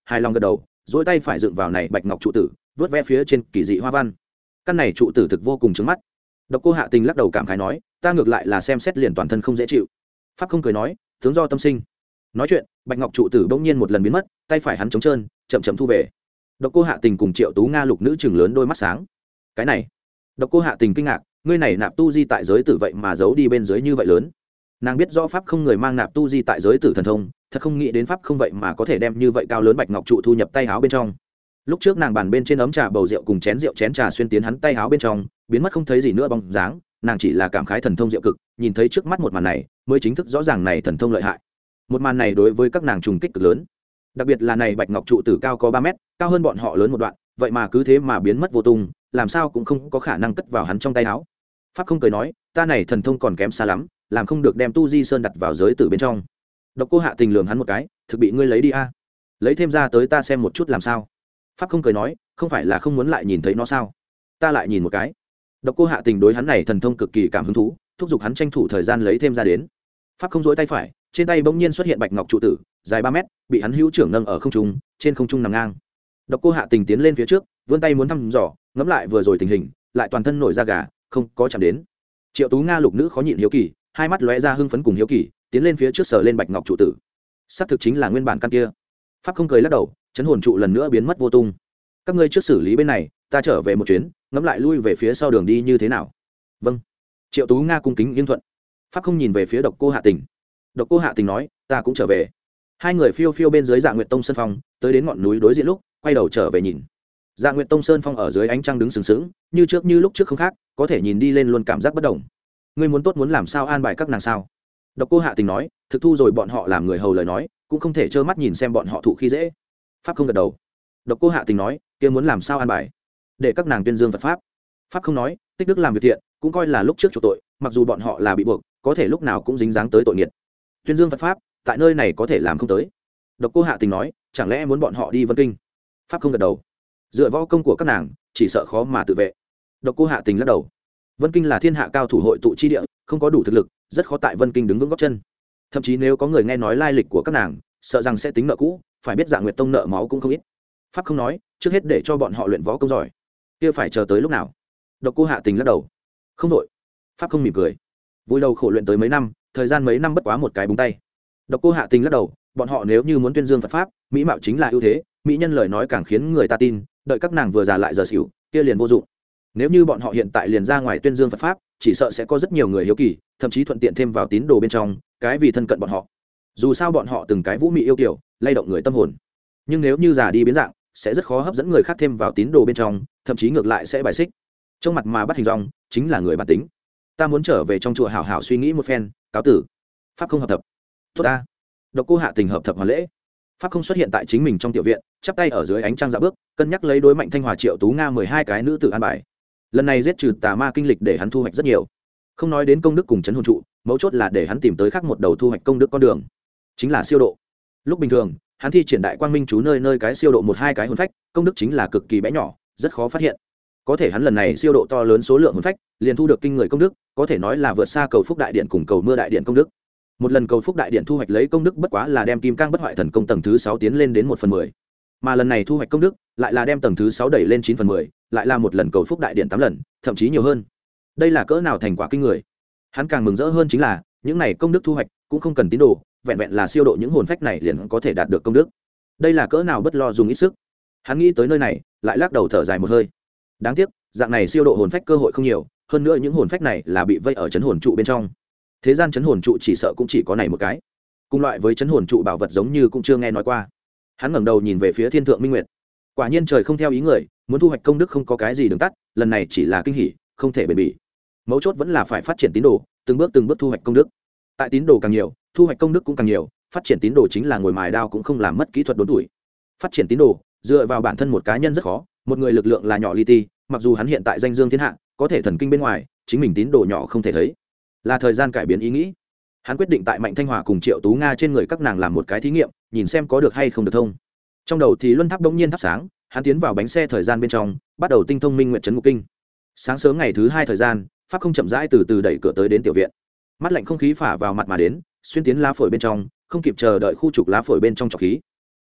hài lòng gật đầu, dỗi tay phải dựng vào này bạch ngọc trụ tử, vớt ve phía trên kỳ dị hoa văn. Căn này trụ tử thực vô cùng trứng mắt. Độc Cô Hạ Tình lắc đầu cảm khái nói, ta ngược lại là xem xét liền toàn thân không dễ chịu. Pháp Không cười nói, tướng do tâm sinh. Nói chuyện, bạch ngọc trụ tử bỗng nhiên một lần biến mất, tay phải hắn trống trơn, chậm chậm thu về. Độc Cô Hạ Tình cùng Triệu Tú Nga lục nữ chừng lớn đôi mắt sáng. Cái này, Độc Cô Hạ Tình kinh ngạc, ngươi này nạp tu di tại giới tử vậy mà giấu đi bên dưới như vậy lớn. Nàng biết rõ Pháp Không người mang nạp tu di tại giới tử thần thông, thật không nghĩ đến Pháp Không vậy mà có thể đem như vậy cao lớn bạch ngọc trụ thu nhập tay áo bên trong. Lúc trước nàng bàn bên trên ấm trà bầu rượu cùng chén rượu chén trà xuyên tiến hắn tay áo bên trong, biến mất không thấy gì nữa bóng dáng, nàng chỉ là cảm khái thần thông diệu cực, nhìn thấy trước mắt một màn này, mới chính thức rõ ràng này thần thông lợi hại. Một màn này đối với các nàng trùng kích cực lớn, đặc biệt là này bạch ngọc trụ tử cao có ba mét, cao hơn bọn họ lớn một đoạn, vậy mà cứ thế mà biến mất vô tung, làm sao cũng không có khả năng cất vào hắn trong tay áo. Pháp Không cười nói, ta này thần thông còn kém xa lắm, làm không được đem tu di sơn đặt vào giới tử bên trong. Độc Cô Hạ Tình lườm hắn một cái, thực bị ngươi lấy đi a, lấy thêm ra tới ta xem một chút làm sao. Pháp Không cười nói, không phải là không muốn lại nhìn thấy nó sao, ta lại nhìn một cái. Độc Cô Hạ Tình đối hắn này thần thông cực kỳ cảm hứng thú, thúc giục hắn tranh thủ thời gian lấy thêm ra đến. Pháp Không dối tay phải, trên tay bỗng nhiên xuất hiện bạch ngọc trụ tử, dài ba mét, bị hắn hữu trưởng nâng ở không trung, trên không trung nằm ngang. Độc Cô Hạ Tình tiến lên phía trước, vươn tay muốn thăm dò, ngẫm lại vừa rồi tình hình, lại toàn thân nổi da gà, không có chạm đến. Triệu Tú Nga lục nữ khó nhịn hiếu kỳ, hai mắt lóe ra hưng phấn cùng hiếu kỳ, tiến lên phía trước sờ lên bạch ngọc trụ tử. Xác thực chính là nguyên bản căn kia. Pháp Không cười lắc đầu, chấn hồn trụ lần nữa biến mất vô tung. Các ngươi trước xử lý bên này, ta trở về một chuyến, ngẫm lại lui về phía sau đường đi như thế nào. Vâng. Triệu Tú Nga cung kính yên thuận. Pháp Không nhìn về phía Độc Cô Hạ Tình. Độc Cô Hạ Tình nói, ta cũng trở về. Hai người phiêu phiêu bên dưới Dạ Nguyệt Tông sơn phong, tới đến ngọn núi đối diện lúc, quay đầu trở về nhìn. Dạ Nguyệt Tông sơn phong ở dưới ánh trăng đứng sừng sững, như trước như lúc trước không khác, có thể nhìn đi lên luôn cảm giác bất động. Ngươi muốn tốt muốn làm sao an bài các nàng sao? Độc Cô Hạ Tình nói, thực thu rồi bọn họ làm người hầu lời nói, cũng không thể trơ mắt nhìn xem bọn họ thụ khi dễ. Pháp Không gật đầu. Độc Cô Hạ Tình nói, kia muốn làm sao an bài? Để các nàng tuyên dương Phật pháp. Pháp Không nói, tích đức làm việc thiện, cũng coi là lúc trước chuộc tội, mặc dù bọn họ là bị buộc, có thể lúc nào cũng dính dáng tới tội nghiệt. Tuyên dương Phật pháp, tại nơi này có thể làm không tới. Độc Cô Hạ Tình nói, chẳng lẽ muốn bọn họ đi Vân Kinh? Pháp Không gật đầu. Dựa võ công của các nàng, chỉ sợ khó mà tự vệ. Độc Cô Hạ Tình lắc đầu. Vân Kinh là thiên hạ cao thủ hội tụ chi địa, không có đủ thực lực, rất khó tại Vân Kinh đứng vững gót chân. Thậm chí nếu có người nghe nói lai lịch của các nàng, sợ rằng sẽ tính nợ cũ, phải biết Dạ Nguyệt Tông nợ máu cũng không ít. Pháp Không nói, trước hết để cho bọn họ luyện võ công giỏi. Kia phải chờ tới lúc nào? Độc Cô Hạ Tình lắc đầu. Không đội. Pháp Không mỉm cười. Vui đầu khổ luyện tới mấy năm, thời gian mấy năm bất quá một cái búng tay. Độc Cô Hạ Tình lắc đầu, bọn họ nếu như muốn tuyên dương Phật pháp, mỹ mạo chính là ưu thế, mỹ nhân lời nói càng khiến người ta tin, đợi các nàng vừa già lại giờ xỉu, kia liền vô dụng. Nếu như bọn họ hiện tại liền ra ngoài tuyên dương Phật pháp, chỉ sợ sẽ có rất nhiều người hiếu kỳ, thậm chí thuận tiện thêm vào tín đồ bên trong, cái vì thân cận bọn họ. Dù sao bọn họ từng cái vũ mị yêu kiều, lay động người tâm hồn. Nhưng nếu như già đi biến dạng, sẽ rất khó hấp dẫn người khác thêm vào tín đồ bên trong, thậm chí ngược lại sẽ bài xích. Trong mặt mà bắt hình dong, chính là người bản tính. Ta muốn trở về trong chùa hảo hảo suy nghĩ một phen, cáo tử. Pháp Không hợp thập. Tốt ta. Độc Cô Hạ Tình hợp thập hoàn lễ. Pháp Không xuất hiện tại chính mình trong tiểu viện, chắp tay ở dưới ánh trăng dạo bước, cân nhắc lấy đối Mạnh Thanh Hòa Triệu Tú Nga mười hai cái nữ tử an bài. Lần này giết trừ tà ma kinh lịch để hắn thu hoạch rất nhiều. Không nói đến công đức cùng chấn hồn trụ, mấu chốt là để hắn tìm tới khác một đầu thu hoạch công đức con đường, chính là siêu độ. Lúc bình thường, hắn thi triển đại quang minh chú nơi nơi cái siêu độ một hai cái hồn phách, công đức chính là cực kỳ bé nhỏ, rất khó phát hiện. Có thể hắn lần này siêu độ to lớn số lượng hồn phách, liền thu được kinh người công đức, có thể nói là vượt xa cầu phúc đại điện cùng cầu mưa đại điện công đức. Một lần cầu phúc đại điện thu hoạch lấy công đức bất quá là đem kim cang bất hoại thần công tầng thứ sáu tiến lên đến một phần mười, mà lần này thu hoạch công đức lại là đem tầng thứ sáu đẩy lên chín phần mười, lại là một lần cầu phúc đại điện tám lần, thậm chí nhiều hơn. Đây là cỡ nào thành quả kinh người. Hắn càng mừng rỡ hơn chính là những này công đức thu hoạch cũng không cần tín đồ, vẹn vẹn là siêu độ những hồn phách này liền có thể đạt được công đức. Đây là cỡ nào bất lo dùng ít sức. Hắn nghĩ tới nơi này, lại lắc đầu thở dài một hơi. Đáng tiếc, dạng này siêu độ hồn phách cơ hội không nhiều, hơn nữa những hồn phách này là bị vây ở chấn hồn trụ bên trong. Thế gian chấn hồn trụ chỉ sợ cũng chỉ có này một cái. Cùng loại với chấn hồn trụ bảo vật giống như cũng chưa nghe nói qua. Hắn ngẩng đầu nhìn về phía Thiên Thượng Minh Nguyệt. Quả nhiên trời không theo ý người, muốn thu hoạch công đức không có cái gì đường tắt, lần này chỉ là kinh hỉ, không thể bền bỉ. Mấu chốt vẫn là phải phát triển tín đồ, từng bước từng bước thu hoạch công đức. Tại tín đồ càng nhiều, thu hoạch công đức cũng càng nhiều, phát triển tín đồ chính là ngồi mài đao cũng không làm mất kỹ thuật đốn tuổi. Phát triển tín đồ, dựa vào bản thân một cá nhân rất khó, một người lực lượng là nhỏ li ti, mặc dù hắn hiện tại danh dương thiên hạ, có thể thần kinh bên ngoài, chính mình tín đồ nhỏ không thể thấy. Là thời gian cải biến ý nghĩ. Hắn quyết định tại Mạnh Thanh Hòa cùng Triệu Tú Nga trên người các nàng làm một cái thí nghiệm, nhìn xem có được hay không được thông. Trong đầu thì luân tháp đống nhiên thắp sáng, hắn tiến vào bánh xe thời gian bên trong, bắt đầu tinh thông minh nguyện trấn ngục kinh. Sáng sớm ngày thứ hai thời gian, Pháp Không chậm rãi từ từ đẩy cửa tới đến tiểu viện. Mắt lạnh không khí phả vào mặt mà đến, xuyên tiến lá phổi bên trong, không kịp chờ đợi khu trục lá phổi bên trong trọc khí.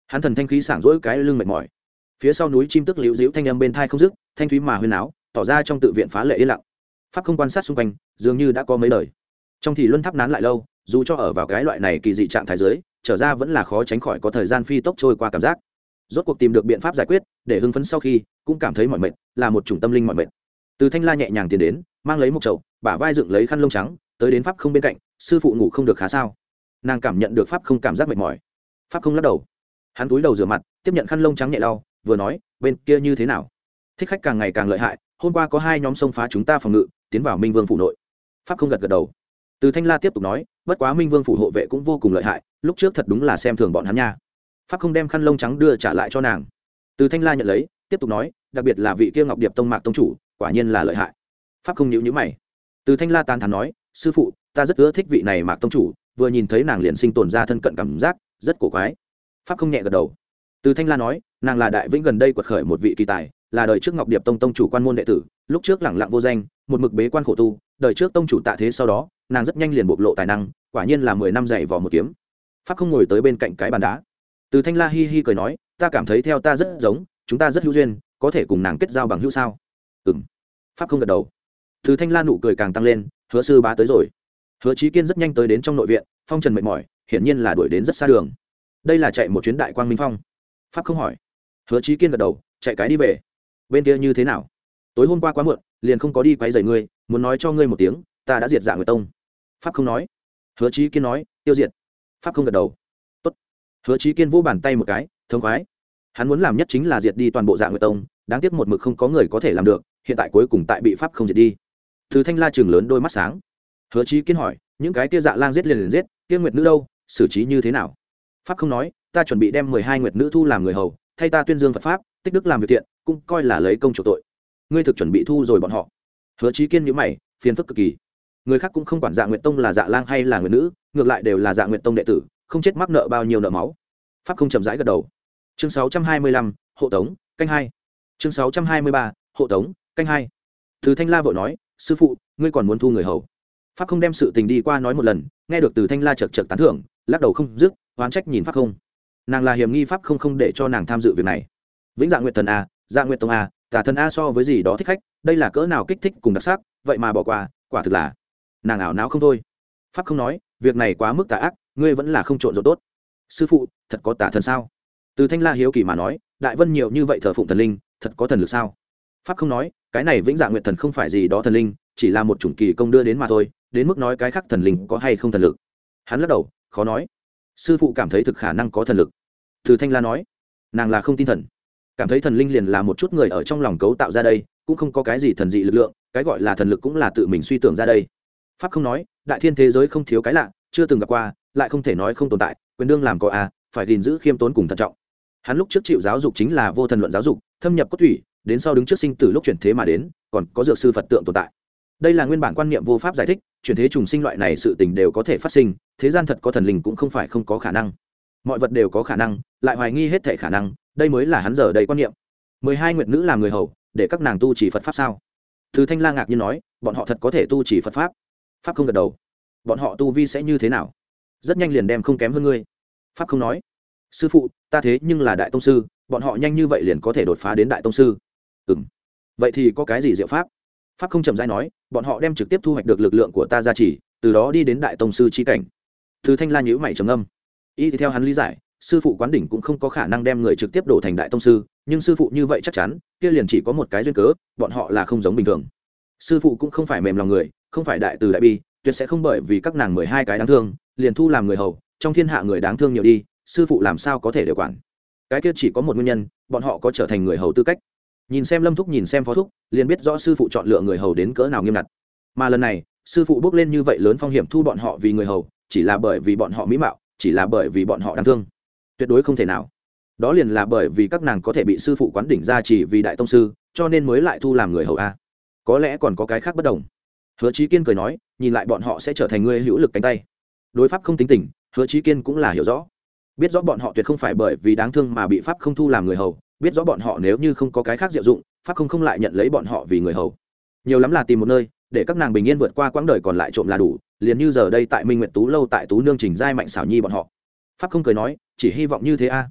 hắn thần thanh khí sảng rỗi cái lưng mệt mỏi. Phía sau núi chim tức liễu díu thanh âm bên thai không dứt, thanh thúy mà huyên áo tỏ ra trong tự viện phá lệ yên lặng. Pháp không quan sát xung quanh, dường như đã có mấy đời. Trong thì luân tháp nán lại lâu, dù cho ở vào cái loại này kỳ dị trạng thái giới, trở ra vẫn là khó tránh khỏi có thời gian phi tốc trôi qua cảm giác. Rốt cuộc tìm được biện pháp giải quyết, để hưng phấn sau khi cũng cảm thấy mỏi mệt, là một chủng tâm linh mỏi mệt. Từ Thanh La nhẹ nhàng tiến đến, mang lấy một chậu, bả vai dựng lấy khăn lông trắng, tới đến Pháp không bên cạnh, sư phụ ngủ không được khá sao? Nàng cảm nhận được Pháp không cảm giác mệt mỏi. Pháp không lắc đầu. Hắn cúi đầu rửa mặt, tiếp nhận khăn lông trắng nhẹ lau, vừa nói, bên kia như thế nào? Thích khách càng ngày càng lợi hại, hôm qua có hai nhóm xông phá chúng ta phòng ngự, tiến vào Minh Vương phủ nội. Pháp không gật gật đầu. Từ Thanh La tiếp tục nói, bất quá Minh Vương phủ hộ vệ cũng vô cùng lợi hại, lúc trước thật đúng là xem thường bọn hắn nha. Pháp không đem khăn lông trắng đưa trả lại cho nàng. Từ Thanh La nhận lấy, tiếp tục nói, đặc biệt là vị kia Ngọc Điệp Tông Mạc tông chủ, quả nhiên là lợi hại. Pháp không nhíu nhíu mày. Từ Thanh La tán thán nói, sư phụ, ta rất ưa thích vị này Mạc tông chủ, vừa nhìn thấy nàng liền sinh tồn ra thân cận cảm giác, rất cổ quái. Pháp không nhẹ gật đầu. Từ Thanh La nói, nàng là đại vĩnh gần đây quật khởi một vị kỳ tài, là đời trước Ngọc Điệp Tông tông chủ quan môn đệ tử, lúc trước lẳng lặng vô danh, một mực bế quan khổ tu, đời trước tông chủ tạ thế sau đó, nàng rất nhanh liền bộc lộ tài năng, quả nhiên là mười năm dạy vò một kiếm. Pháp không ngồi tới bên cạnh cái bàn đá. Từ Thanh La hi hi cười nói, ta cảm thấy theo ta rất giống, chúng ta rất hữu duyên, có thể cùng nàng kết giao bằng hữu sao? Ừm. Pháp không gật đầu. Từ Thanh La nụ cười càng tăng lên, Hứa sư bá tới rồi. Hứa Chí Kiên rất nhanh tới đến trong nội viện, phong trần mệt mỏi, hiển nhiên là đuổi đến rất xa đường. Đây là chạy một chuyến đại quang minh phong. Pháp không hỏi. Hứa Chí Kiên gật đầu, chạy cái đi về. Bên kia như thế nào? Tối hôm qua quá muộn, liền không có đi quấy rầy ngươi, muốn nói cho ngươi một tiếng, ta đã diệt Dạ Nguyệt Tông. Pháp không nói. Hứa Chí Kiên nói, tiêu diệt. Pháp không gật đầu. Tốt. Hứa Chí Kiên vỗ bàn tay một cái, thống khoái. Hắn muốn làm nhất chính là diệt đi toàn bộ Dạ Nguyệt Tông, đáng tiếc một mực không có người có thể làm được, hiện tại cuối cùng tại bị Pháp không diệt đi. Từ Thanh La trừng lớn đôi mắt sáng. Hứa Chí Kiên hỏi, những cái kia Dạ Lang giết liền liền giết, kia Nguyệt nữ đâu, xử trí như thế nào? Pháp không nói, ta chuẩn bị đem mười hai Nguyệt nữ thu làm người hầu, thay ta tuyên dương Phật pháp, tích đức làm việc thiện, cũng coi là lấy công chủ tội. Ngươi thực chuẩn bị thu rồi bọn họ? Hứa Chí Kiên nhíu mày, phiền phức cực kỳ. Người khác cũng không quản Dạ Nguyệt Tông là Dạ Lang hay là Nguyệt nữ, ngược lại đều là Dạ Nguyệt Tông đệ tử, không chết mắc nợ bao nhiêu nợ máu. Pháp không chậm rãi gật đầu. Chương sáu trăm hai mươi lăm, hộ tống, canh hai. Chương sáu trăm hai mươi ba, hộ tống, canh hai. Từ Thanh La vội nói, sư phụ, ngươi còn muốn thu người hầu? Pháp không đem sự tình đi qua nói một lần, nghe được Từ Thanh La chậc chậc tán thưởng, lắc đầu không dứt, oán trách nhìn Pháp không. Nàng là hiểm nghi Pháp không không để cho nàng tham dự việc này. Vĩnh Dạ Nguyệt Thần a, Dạ Nguyệt Tông a, Tà Thần a so với gì đó thích khách, đây là cỡ nào kích thích cùng đặc sắc, vậy mà bỏ qua, quả thực là nàng ảo não không thôi. Pháp không nói, việc này quá mức tà ác, ngươi vẫn là không trộn rộn tốt. Sư phụ, thật có tà thần sao? Từ Thanh La hiếu kỳ mà nói, đại vân nhiều như vậy thờ phụng thần linh, thật có thần lực sao? Pháp không nói, cái này Vĩnh Dạ Nguyệt Thần không phải gì đó thần linh, chỉ là một chủng kỳ công đưa đến mà thôi, đến mức nói cái khác thần linh có hay không thần lực. Hắn lắc đầu, khó nói. Sư phụ cảm thấy thực khả năng có thần lực. Từ Thanh La nói, nàng là không tin thần, cảm thấy thần linh liền là một chút người ở trong lòng cấu tạo ra đây, cũng không có cái gì thần dị lực lượng, cái gọi là thần lực cũng là tự mình suy tưởng ra đây. Pháp không nói, đại thiên thế giới không thiếu cái lạ, chưa từng gặp qua, lại không thể nói không tồn tại, quyền đương làm có a, phải gìn giữ khiêm tốn cùng thận trọng. Hắn lúc trước chịu giáo dục chính là vô thần luận giáo dục, thâm nhập cốt thủy, đến sau đứng trước sinh tử lúc chuyển thế mà đến, còn có dược sư Phật tượng tồn tại. Đây là nguyên bản quan niệm vô pháp giải thích, chuyển thế trùng sinh loại này sự tình đều có thể phát sinh, thế gian thật có thần linh cũng không phải không có khả năng. Mọi vật đều có khả năng, lại hoài nghi hết thảy khả năng, đây mới là hắn giờ đầy quan niệm. Mười hai nguyệt nữ làm người hầu, để các nàng tu chỉ Phật pháp sao? Từ Thanh La ngạc nhiên nói, bọn họ thật có thể tu chỉ Phật pháp? Pháp không gật đầu. Bọn họ tu vi sẽ như thế nào? Rất nhanh liền đem không kém hơn ngươi. Pháp không nói, sư phụ, ta thế nhưng là đại tông sư, bọn họ nhanh như vậy liền có thể đột phá đến đại tông sư. Ừm, vậy thì có cái gì diệu pháp? Pháp không chậm rãi nói, bọn họ đem trực tiếp thu hoạch được lực lượng của ta gia trì, từ đó đi đến đại tông sư chi cảnh. Từ Thanh La nhíu mày trầm ngâm. Y theo hắn lý giải, sư phụ quán đỉnh cũng không có khả năng đem người trực tiếp đổ thành đại tông sư, nhưng sư phụ như vậy chắc chắn, kia liền chỉ có một cái duyên cớ, bọn họ là không giống bình thường. Sư phụ cũng không phải mềm lòng người, không phải đại từ đại bi, tuyệt sẽ không bởi vì các nàng mười hai cái đáng thương, liền thu làm người hầu, trong thiên hạ người đáng thương nhiều đi, sư phụ làm sao có thể đều quản. Cái kia chỉ có một nguyên nhân, bọn họ có trở thành người hầu tư cách. Nhìn xem Lâm Thúc nhìn xem Phó Thúc, liền biết rõ sư phụ chọn lựa người hầu đến cỡ nào nghiêm ngặt. Mà lần này, sư phụ bước lên như vậy lớn phong hiểm thu bọn họ vì người hầu, chỉ là bởi vì bọn họ mỹ mạo, chỉ là bởi vì bọn họ đáng thương. Tuyệt đối không thể nào. Đó liền là bởi vì các nàng có thể bị sư phụ quán đỉnh ra chỉ vì đại tông sư, cho nên mới lại thu làm người hầu a. Có lẽ còn có cái khác bất đồng. Hứa Chí Kiên cười nói, nhìn lại bọn họ sẽ trở thành người hữu lực cánh tay. Đối pháp không tính tình, Hứa Chí Kiên cũng là hiểu rõ. Biết rõ bọn họ tuyệt không phải bởi vì đáng thương mà bị pháp không thu làm người hầu, biết rõ bọn họ nếu như không có cái khác diệu dụng, pháp không không lại nhận lấy bọn họ vì người hầu. Nhiều lắm là tìm một nơi để các nàng bình yên vượt qua quãng đời còn lại trộm là đủ, liền như giờ đây tại Minh Nguyệt Tú lâu tại Tú nương Trình giai mạnh xảo nhi bọn họ. Pháp không cười nói, chỉ hy vọng như thế a.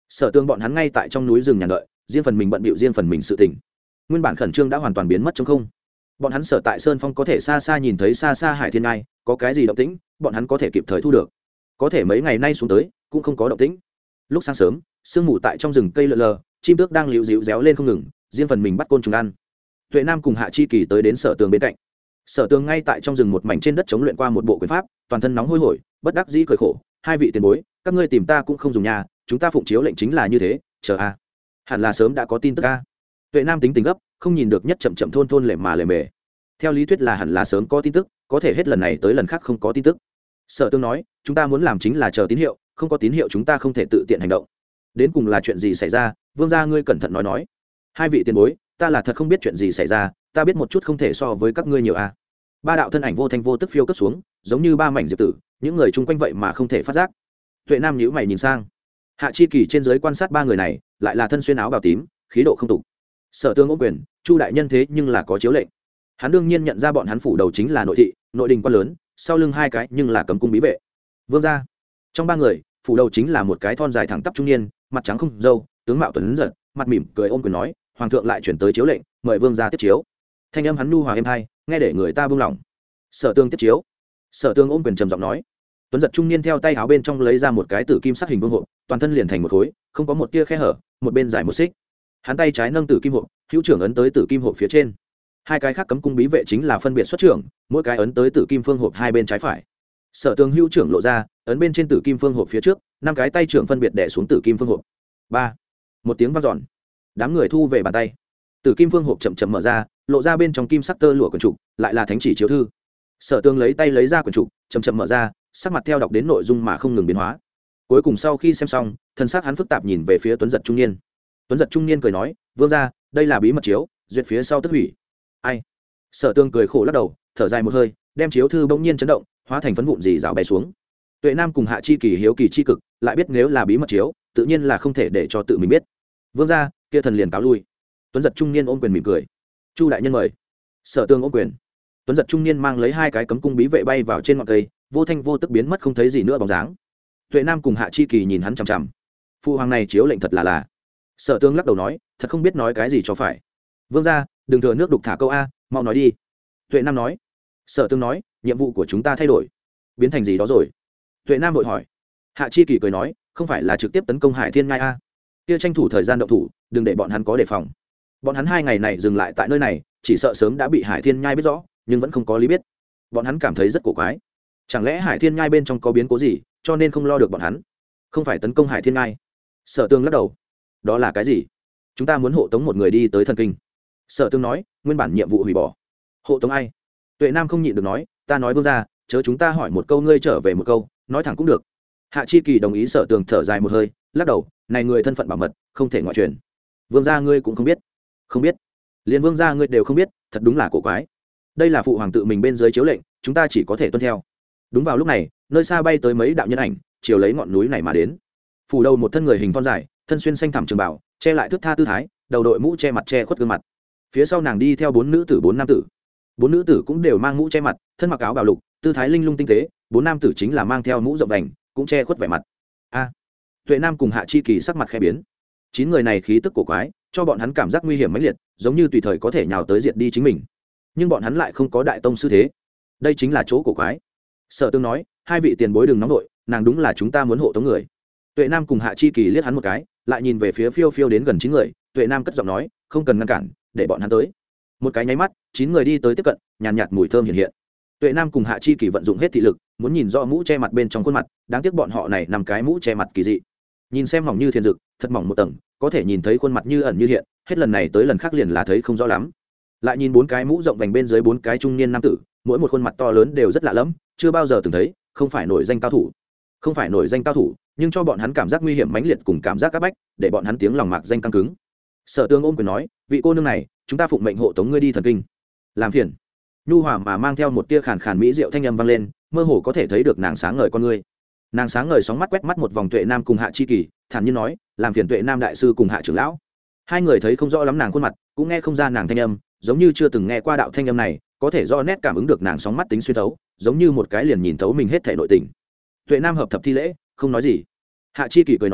Sở Tương bọn hắn ngay tại trong núi rừng nhàn đợi, riêng phần mình bận bịu riêng phần mình sự tình. Nguyên bản khẩn trương đã hoàn toàn biến mất trong không. Bọn hắn sở tại sơn phong có thể xa xa nhìn thấy xa xa hải thiên ngai, có cái gì động tĩnh bọn hắn có thể kịp thời thu được. Có thể mấy ngày nay xuống tới cũng không có động tĩnh. Lúc sáng sớm, sương mù tại trong rừng cây lờ lờ, chim tước đang liễu díu réo lên không ngừng, riêng phần mình bắt côn trùng ăn. Tuệ Nam cùng Hạ Chi Kỳ tới đến Sở Tường bên cạnh. Sở Tường ngay tại trong rừng một mảnh trên đất chống luyện qua một bộ quyền pháp, toàn thân nóng hôi hổi, bất đắc dĩ cười khổ, hai vị tiền bối, các ngươi tìm ta cũng không dùng nhà, chúng ta phụng chiếu lệnh chính là như thế, chờ a. Hẳn là sớm đã có tin tức a. Tuệ Nam tính tình gấp, không nhìn được nhất chậm chậm thôn thôn lệ mà lề mề. Theo lý thuyết là hẳn là sớm có tin tức, có thể hết lần này tới lần khác không có tin tức. Sở Tường nói, chúng ta muốn làm chính là chờ tín hiệu, không có tín hiệu chúng ta không thể tự tiện hành động. Đến cùng là chuyện gì xảy ra, Vương gia ngươi cẩn thận nói nói. Hai vị tiền bối, ta là thật không biết chuyện gì xảy ra, ta biết một chút không thể so với các ngươi nhiều a. Ba đạo thân ảnh vô thanh vô tức phiêu cấp xuống, giống như ba mảnh diệp tử, những người chung quanh vậy mà không thể phát giác. Tuệ Nam nhíu mày nhìn sang, Hạ Chi Kỳ trên dưới quan sát ba người này, lại là thân xuyên áo bào tím, khí độ không tục. Sở Tương ôm quyền, Chu đại nhân thế nhưng là có chiếu lệnh. Hắn đương nhiên nhận ra bọn hắn phủ đầu chính là nội thị, nội đình quan lớn, sau lưng hai cái nhưng là cấm cung bí vệ. Vương gia. Trong ba người, phủ đầu chính là một cái thon dài thẳng tắp trung niên, mặt trắng không râu, tướng mạo tuấn giật, mặt mỉm cười ôm quyền nói, hoàng thượng lại chuyển tới chiếu lệnh, mời vương gia tiếp chiếu. Thanh âm hắn nhu hòa êm hai, nghe để người ta buông lỏng. Sở Tương tiếp chiếu. Sở Tương ôm quyền trầm giọng nói. Tuấn giật trung niên theo tay áo bên trong lấy ra một cái tử kim sắc hình vương hộp, toàn thân liền thành một khối, không có một tia khe hở, một bên dài một xích. Hắn tay trái nâng tử kim hộp, hữu trưởng ấn tới tử kim hộp phía trên. Hai cái khác cấm cung bí vệ chính là phân biệt xuất trưởng, mỗi cái ấn tới tử kim phương hộp hai bên trái phải. Sở Tương hữu trưởng lộ ra, ấn bên trên tử kim phương hộp phía trước, năm cái tay trưởng phân biệt đè xuống tử kim phương hộp. Ba. Một tiếng vang dọn. Đám người thu về bàn tay. Tử kim phương hộp chậm chậm mở ra, lộ ra bên trong kim sắc tơ lụa quyển trục, lại là thánh chỉ chiếu thư. Sở Tương lấy tay lấy ra quyển trục, chậm chậm mở ra, sắc mặt theo đọc đến nội dung mà không ngừng biến hóa. Cuối cùng sau khi xem xong, thân xác hắn phức tạp nhìn về phía Tuấn giật trung niên. Tuấn giật trung niên cười nói, vương gia, đây là bí mật chiếu, duyệt phía sau tức hủy. Ai? Sở Tương cười khổ lắc đầu, thở dài một hơi, đem chiếu thư bỗng nhiên chấn động, hóa thành phấn vụn dì rào bay xuống. Tuệ Nam cùng Hạ Chi Kỳ hiếu kỳ chi cực, lại biết nếu là bí mật chiếu, tự nhiên là không thể để cho tự mình biết. Vương gia, kia thần liền cáo lui. Tuấn giật trung niên ôm quyền mỉm cười. Chu đại nhân mời. Sở Tương ôm quyền. Tuấn giật trung niên mang lấy hai cái cấm cung bí vệ bay vào trên ngọn cây, vô thanh vô tức biến mất không thấy gì nữa bóng dáng. Tuệ Nam cùng Hạ Chi Kỳ nhìn hắn chằm chằm. Phu hoàng này chiếu lệnh thật là là. Sở Tương lắc đầu nói, thật không biết nói cái gì cho phải. Vương gia, đừng thừa nước đục thả câu a, mau nói đi. Tuệ Nam nói. Sở Tương nói, nhiệm vụ của chúng ta thay đổi, biến thành gì đó rồi. Tuệ Nam vội hỏi. Hạ Chi Kỳ cười nói, không phải là trực tiếp tấn công Hải Thiên Ngai a, kia tranh thủ thời gian động thủ, đừng để bọn hắn có đề phòng. Bọn hắn hai ngày này dừng lại tại nơi này, chỉ sợ sớm đã bị Hải Thiên Nhai biết rõ, nhưng vẫn không có lý biết. Bọn hắn cảm thấy rất cổ quái, chẳng lẽ Hải Thiên Nhai bên trong có biến cố gì, cho nên không lo được bọn hắn. Không phải tấn công Hải Thiên Nhai. Sở Tương lắc đầu. Đó là cái gì? Chúng ta muốn hộ tống một người đi tới thần kinh. Sở Tương nói, nguyên bản nhiệm vụ hủy bỏ. Hộ tống ai? Tuệ Nam không nhịn được nói, ta nói vương gia, chớ chúng ta hỏi một câu ngươi trở về một câu, nói thẳng cũng được. Hạ Chi Kỳ đồng ý. Sở Tương thở dài một hơi, lắc đầu, này người thân phận bảo mật, không thể ngoại truyền. Vương gia ngươi cũng không biết. Không biết? Liên vương gia ngươi đều không biết, thật đúng là cổ quái. Đây là phụ hoàng tự mình bên dưới chiếu lệnh, chúng ta chỉ có thể tuân theo. Đúng vào lúc này, nơi xa bay tới mấy đạo nhân ảnh, chiều lấy ngọn núi này mà đến. Phủ đầu một thân người hình thon dài, thân xuyên xanh thẳm trường bảo, che lại thước tha tư thái, đầu đội mũ che mặt che khuất gương mặt. Phía sau nàng đi theo bốn nữ tử bốn nam tử. Bốn nữ tử cũng đều mang mũ che mặt, thân mặc áo bào lục, tư thái linh lung tinh tế, bốn nam tử chính là mang theo mũ rộng vành, cũng che khuất vẻ mặt. A. Tuệ Nam cùng Hạ Chi Kỳ sắc mặt khẽ biến. Chín người này khí tức cổ quái, cho bọn hắn cảm giác nguy hiểm mãnh liệt, giống như tùy thời có thể nhào tới diệt đi chính mình. Nhưng bọn hắn lại không có đại tông sư thế. Đây chính là chỗ cổ quái. Sở Tương nói, hai vị tiền bối đừng nóng nội, nàng đúng là chúng ta muốn hộ tống người. Tuệ Nam cùng Hạ Chi Kỳ liếc hắn một cái, lại nhìn về phía phiêu phiêu đến gần chín người. Tuệ Nam cất giọng nói, không cần ngăn cản, để bọn hắn tới. Một cái nháy mắt, chín người đi tới tiếp cận, nhàn nhạt, nhạt mùi thơm hiện hiện. Tuệ Nam cùng Hạ Chi Kỳ vận dụng hết thị lực, muốn nhìn rõ mũ che mặt bên trong khuôn mặt, đáng tiếc bọn họ này nằm cái mũ che mặt kỳ dị. Nhìn xem mỏng như thiên dực, thật mỏng một tầng, có thể nhìn thấy khuôn mặt như ẩn như hiện, hết lần này tới lần khác liền là thấy không rõ lắm. Lại nhìn bốn cái mũ rộng vành bên dưới bốn cái trung niên nam tử, mỗi một khuôn mặt to lớn đều rất lạ lẫm, chưa bao giờ từng thấy, không phải nổi danh cao thủ. Không phải nổi danh cao thủ, nhưng cho bọn hắn cảm giác nguy hiểm mãnh liệt cùng cảm giác áp bách, để bọn hắn tiếng lòng mạc danh căng cứng. Sở Tương ôm quyền nói, vị cô nương này, chúng ta phụng mệnh hộ tống ngươi đi thần kinh. Làm phiền. Nhu hòa mà mang theo một tia khàn khàn mỹ diệu thanh âm vang lên, mơ hồ có thể thấy được nàng sáng ngời con ngươi. Nàng sáng ngời sóng mắt quét mắt một vòng Tuệ Nam cùng Hạ Chi Kỳ, thản nhiên nói, làm phiền Tuệ Nam đại sư cùng Hạ trưởng lão. Hai người thấy không rõ lắm nàng khuôn mặt, cũng nghe không ra nàng thanh âm, giống như chưa từng nghe qua đạo thanh âm này, có thể do nét cảm ứng được nàng sóng mắt tính xuyên thấu, giống như một cái liền nhìn thấu mình hết thể nội tình. Tuệ Nam hợp thập thi lễ, không nói gì. Hạ Chi Kỳ cười nói,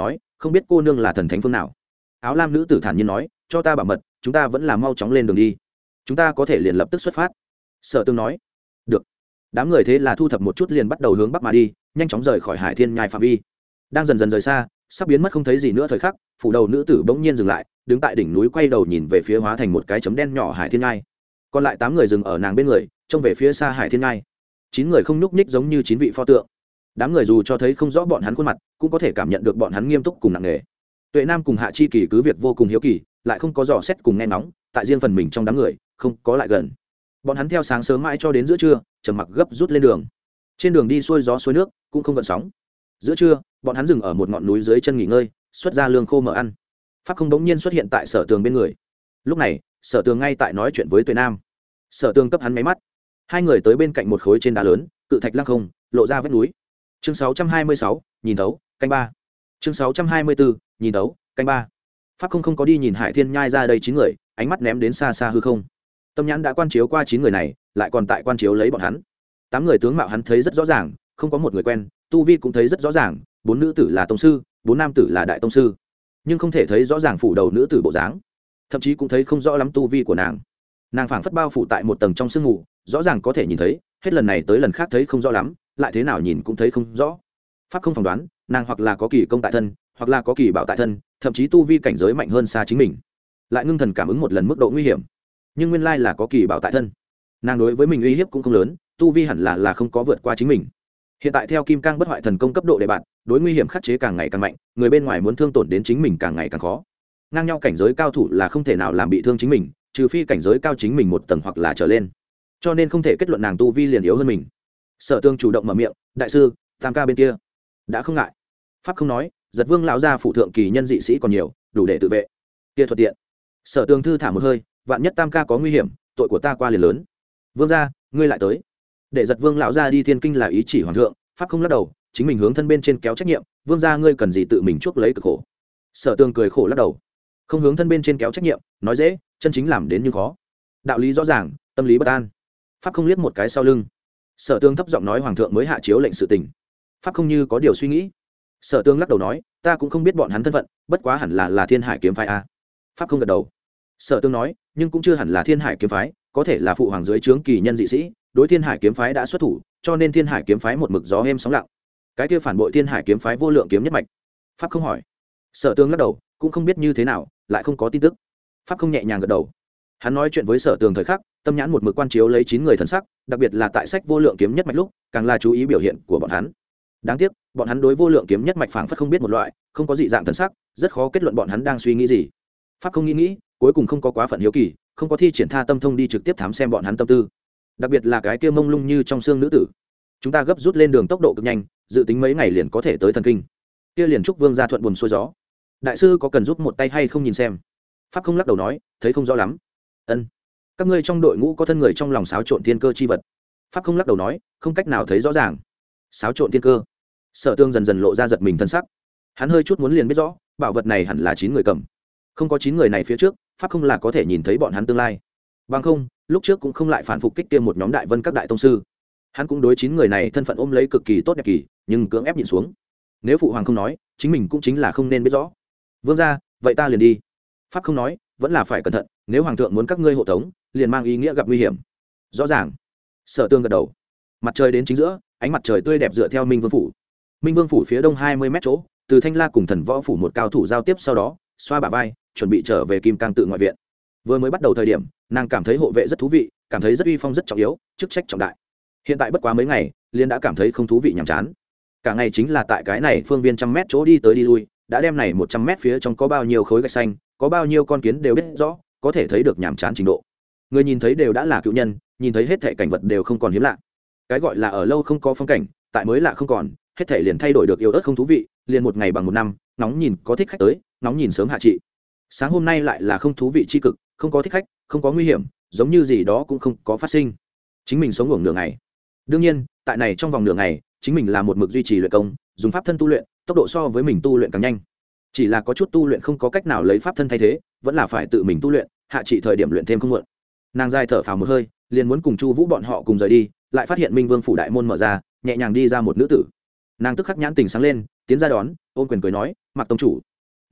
không biết cô nương là thần thánh phương nào. Áo lam nữ tử thản nhiên nói, cho ta bảo mật, chúng ta vẫn là mau chóng lên đường đi, chúng ta có thể liền lập tức xuất phát. Sở Tương nói. Được. Đám người thế là thu thập một chút liền bắt đầu hướng bắc mà đi, nhanh chóng rời khỏi Hải Thiên Nhai phạm vi. Đang dần dần rời xa, sắp biến mất không thấy gì nữa thời khắc, phủ đầu nữ tử bỗng nhiên dừng lại, đứng tại đỉnh núi quay đầu nhìn về phía hóa thành một cái chấm đen nhỏ Hải Thiên Nhai. Còn lại tám người dừng ở nàng bên người, trông về phía xa Hải Thiên Nhai. Chín người không nhúc nhích giống như chín vị pho tượng. Đám người dù cho thấy không rõ bọn hắn khuôn mặt, cũng có thể cảm nhận được bọn hắn nghiêm túc cùng nặng nề. Tuệ Nam cùng Hạ Chi Kỳ cứ việc vô cùng hiếu kỳ, lại không có dò xét cùng nghe nóng, tại riêng phần mình trong đám người, không có lại gần. Bọn hắn theo sáng sớm mãi cho đến giữa trưa, trầm mặc gấp rút lên đường. Trên đường đi xuôi gió xuôi nước, cũng không gợn sóng. Giữa trưa, bọn hắn dừng ở một ngọn núi dưới chân nghỉ ngơi, xuất ra lương khô mở ăn. Pháp Không đống nhiên xuất hiện tại Sở Tường bên người. Lúc này, Sở Tường ngay tại nói chuyện với Tuệ Nam. Sở Tường cấp hắn máy mắt. Hai người tới bên cạnh một khối trên đá lớn, cự thạch lăng không, lộ ra vết núi. Chương sáu trăm hai mươi sáu, nhìn thấu, canh ba. Chương sáu trăm hai mươi bốn, nhìn thấu, canh ba. Pháp Không không có đi nhìn Hải Thiên Nhai ra đây chín người, ánh mắt ném đến xa xa hư không. Tâm nhãn đã quan chiếu qua chín người này, lại còn tại quan chiếu lấy bọn hắn. Tám người tướng mạo hắn thấy rất rõ ràng, không có một người quen, tu vi cũng thấy rất rõ ràng, bốn nữ tử là tông sư, bốn nam tử là đại tông sư, nhưng không thể thấy rõ ràng phủ đầu nữ tử bộ dáng, thậm chí cũng thấy không rõ lắm tu vi của nàng. Nàng phảng phất bao phủ tại một tầng trong sương mù, rõ ràng có thể nhìn thấy, hết lần này tới lần khác thấy không rõ lắm, lại thế nào nhìn cũng thấy không rõ. Pháp Không phỏng đoán, nàng hoặc là có kỳ công tại thân, hoặc là có kỳ bảo tại thân, thậm chí tu vi cảnh giới mạnh hơn xa chính mình. Lại ngưng thần cảm ứng một lần mức độ nguy hiểm, nhưng nguyên lai là có kỳ bảo tại thân. Nàng đối với mình uy hiếp cũng không lớn, tu vi hẳn là là không có vượt qua chính mình. Hiện tại theo Kim Cang bất hoại thần công cấp độ đề bạn, đối nguy hiểm khắc chế càng ngày càng mạnh, người bên ngoài muốn thương tổn đến chính mình càng ngày càng khó. Ngang nhau cảnh giới cao thủ là không thể nào làm bị thương chính mình, trừ phi cảnh giới cao chính mình một tầng hoặc là trở lên. Cho nên không thể kết luận nàng tu vi liền yếu hơn mình. Sở Tương chủ động mở miệng, đại sư, Tam ca bên kia đã không ngại. Pháp Không nói, Giật Vương lão gia phụ thượng kỳ nhân dị sĩ còn nhiều, đủ để tự vệ. Kia thuận tiện. Sở Tương thư thả một hơi, vạn nhất Tam ca có nguy hiểm, tội của ta qua liền lớn. Vương gia, ngươi lại tới. Để Giật Vương lão gia đi thiên kinh là ý chỉ hoàng thượng. Pháp Không lắc đầu, chính mình hướng thân bên trên kéo trách nhiệm. Vương gia ngươi cần gì tự mình chuốc lấy cực khổ. Sở Tương cười khổ lắc đầu, không hướng thân bên trên kéo trách nhiệm, nói dễ, chân chính làm đến như khó. Đạo lý rõ ràng, tâm lý bất an. Pháp Không liếc một cái sau lưng. Sở Tương thấp giọng nói hoàng thượng mới hạ chiếu lệnh sự tình. Pháp Không như có điều suy nghĩ. Sở Tương lắc đầu nói, ta cũng không biết bọn hắn thân phận, bất quá hẳn là là Thiên Hải kiếm phái a. Pháp Không gật đầu. Sở Tương nói, nhưng cũng chưa hẳn là Thiên Hải kiếm phái, có thể là phụ hoàng dưới trướng kỳ nhân dị sĩ, đối Thiên Hải kiếm phái đã xuất thủ, cho nên Thiên Hải kiếm phái một mực gió êm sóng lặng. Cái kia phản bội Thiên Hải kiếm phái vô lượng kiếm nhất mạch. Pháp Không hỏi. Sở Tương lắc đầu, cũng không biết như thế nào, lại không có tin tức. Pháp Không nhẹ nhàng gật đầu. Hắn nói chuyện với Sở Tường thời khắc, tâm nhãn một mực quan chiếu lấy chín người thần sắc, đặc biệt là tại sách vô lượng kiếm nhất mạch lúc, càng là chú ý biểu hiện của bọn hắn. Đáng tiếc, bọn hắn đối vô lượng kiếm nhất mạch phảng phất không biết một loại, không có dị dạng thần sắc, rất khó kết luận bọn hắn đang suy nghĩ gì. Pháp Không nghĩ nghĩ, cuối cùng không có quá phận hiếu kỳ, không có thi triển tha tâm thông đi trực tiếp thám xem bọn hắn tâm tư. Đặc biệt là cái kia mông lung như trong xương nữ tử. Chúng ta gấp rút lên đường tốc độ cực nhanh, dự tính mấy ngày liền có thể tới thần kinh. Kia liền chúc Vương gia thuận buồm xuôi gió. Đại sư có cần giúp một tay hay không nhìn xem? Pháp Không lắc đầu nói, thấy không rõ lắm. Ân, các ngươi trong đội ngũ có thân người trong lòng xáo trộn thiên cơ chi vật. Pháp Không lắc đầu nói, không cách nào thấy rõ ràng. Xáo trộn thiên cơ. Sở Tương dần dần lộ ra giật mình thân sắc. Hắn hơi chút muốn liền biết rõ, bảo vật này hẳn là chín người cầm. Không có chín người này phía trước, Pháp Không là có thể nhìn thấy bọn hắn tương lai. Bằng không, lúc trước cũng không lại phản phục kích kia một nhóm đại vân các đại tông sư. Hắn cũng đối chín người này thân phận ôm lấy cực kỳ tốt đẹp kỳ, nhưng cưỡng ép nhìn xuống. Nếu phụ hoàng không nói, chính mình cũng chính là không nên biết rõ. Vương gia, vậy ta liền đi. Pháp Không nói, vẫn là phải cẩn thận, nếu hoàng thượng muốn các ngươi hộ tống, liền mang ý nghĩa gặp nguy hiểm. Rõ ràng. Sở Tương gật đầu. Mặt trời đến chính giữa, ánh mặt trời tươi đẹp dựa theo Minh Vương phủ. Minh Vương phủ phía đông hai mươi mét chỗ, từ Thanh La cùng Thần Võ phủ một cao thủ giao tiếp sau đó, xoa bả vai, chuẩn bị trở về Kim Cang tự ngoại viện. Vừa mới bắt đầu thời điểm, nàng cảm thấy hộ vệ rất thú vị, cảm thấy rất uy phong rất trọng yếu, chức trách trọng đại. Hiện tại bất quá mấy ngày, liền đã cảm thấy không thú vị nhàm chán. Cả ngày chính là tại cái này phương viên trăm mét chỗ đi tới đi lui, đã đem này một trăm mét phía trong có bao nhiêu khối gạch xanh, có bao nhiêu con kiến đều biết rõ, có thể thấy được nhàm chán trình độ. Người nhìn thấy đều đã là cựu nhân, nhìn thấy hết thảy cảnh vật đều không còn hiếm lạ. Cái gọi là ở lâu không có phong cảnh, tại mới lạ không còn, hết thảy liền thay đổi được yếu ớt không thú vị, liền một ngày bằng một năm, nóng nhìn có thích khách tới, nóng nhìn sớm hạ trị. Sáng hôm nay lại là không thú vị chi cực, không có thích khách, không có nguy hiểm, giống như gì đó cũng không có phát sinh. Chính mình sống ngủ nửa ngày. Đương nhiên, tại này trong vòng nửa ngày, chính mình là một mực duy trì luyện công, dùng pháp thân tu luyện, tốc độ so với mình tu luyện càng nhanh. Chỉ là có chút tu luyện không có cách nào lấy pháp thân thay thế, vẫn là phải tự mình tu luyện, hạ trị thời điểm luyện thêm không muộn. Nàng dài thở phào một hơi, liền muốn cùng Chu Vũ bọn họ cùng rời đi, lại phát hiện Minh Vương phủ đại môn mở ra, nhẹ nhàng đi ra một nữ tử. Nàng tức khắc nhãn tình sáng lên, tiến ra đón, ôn quyền cười nói, "Mạc tông chủ."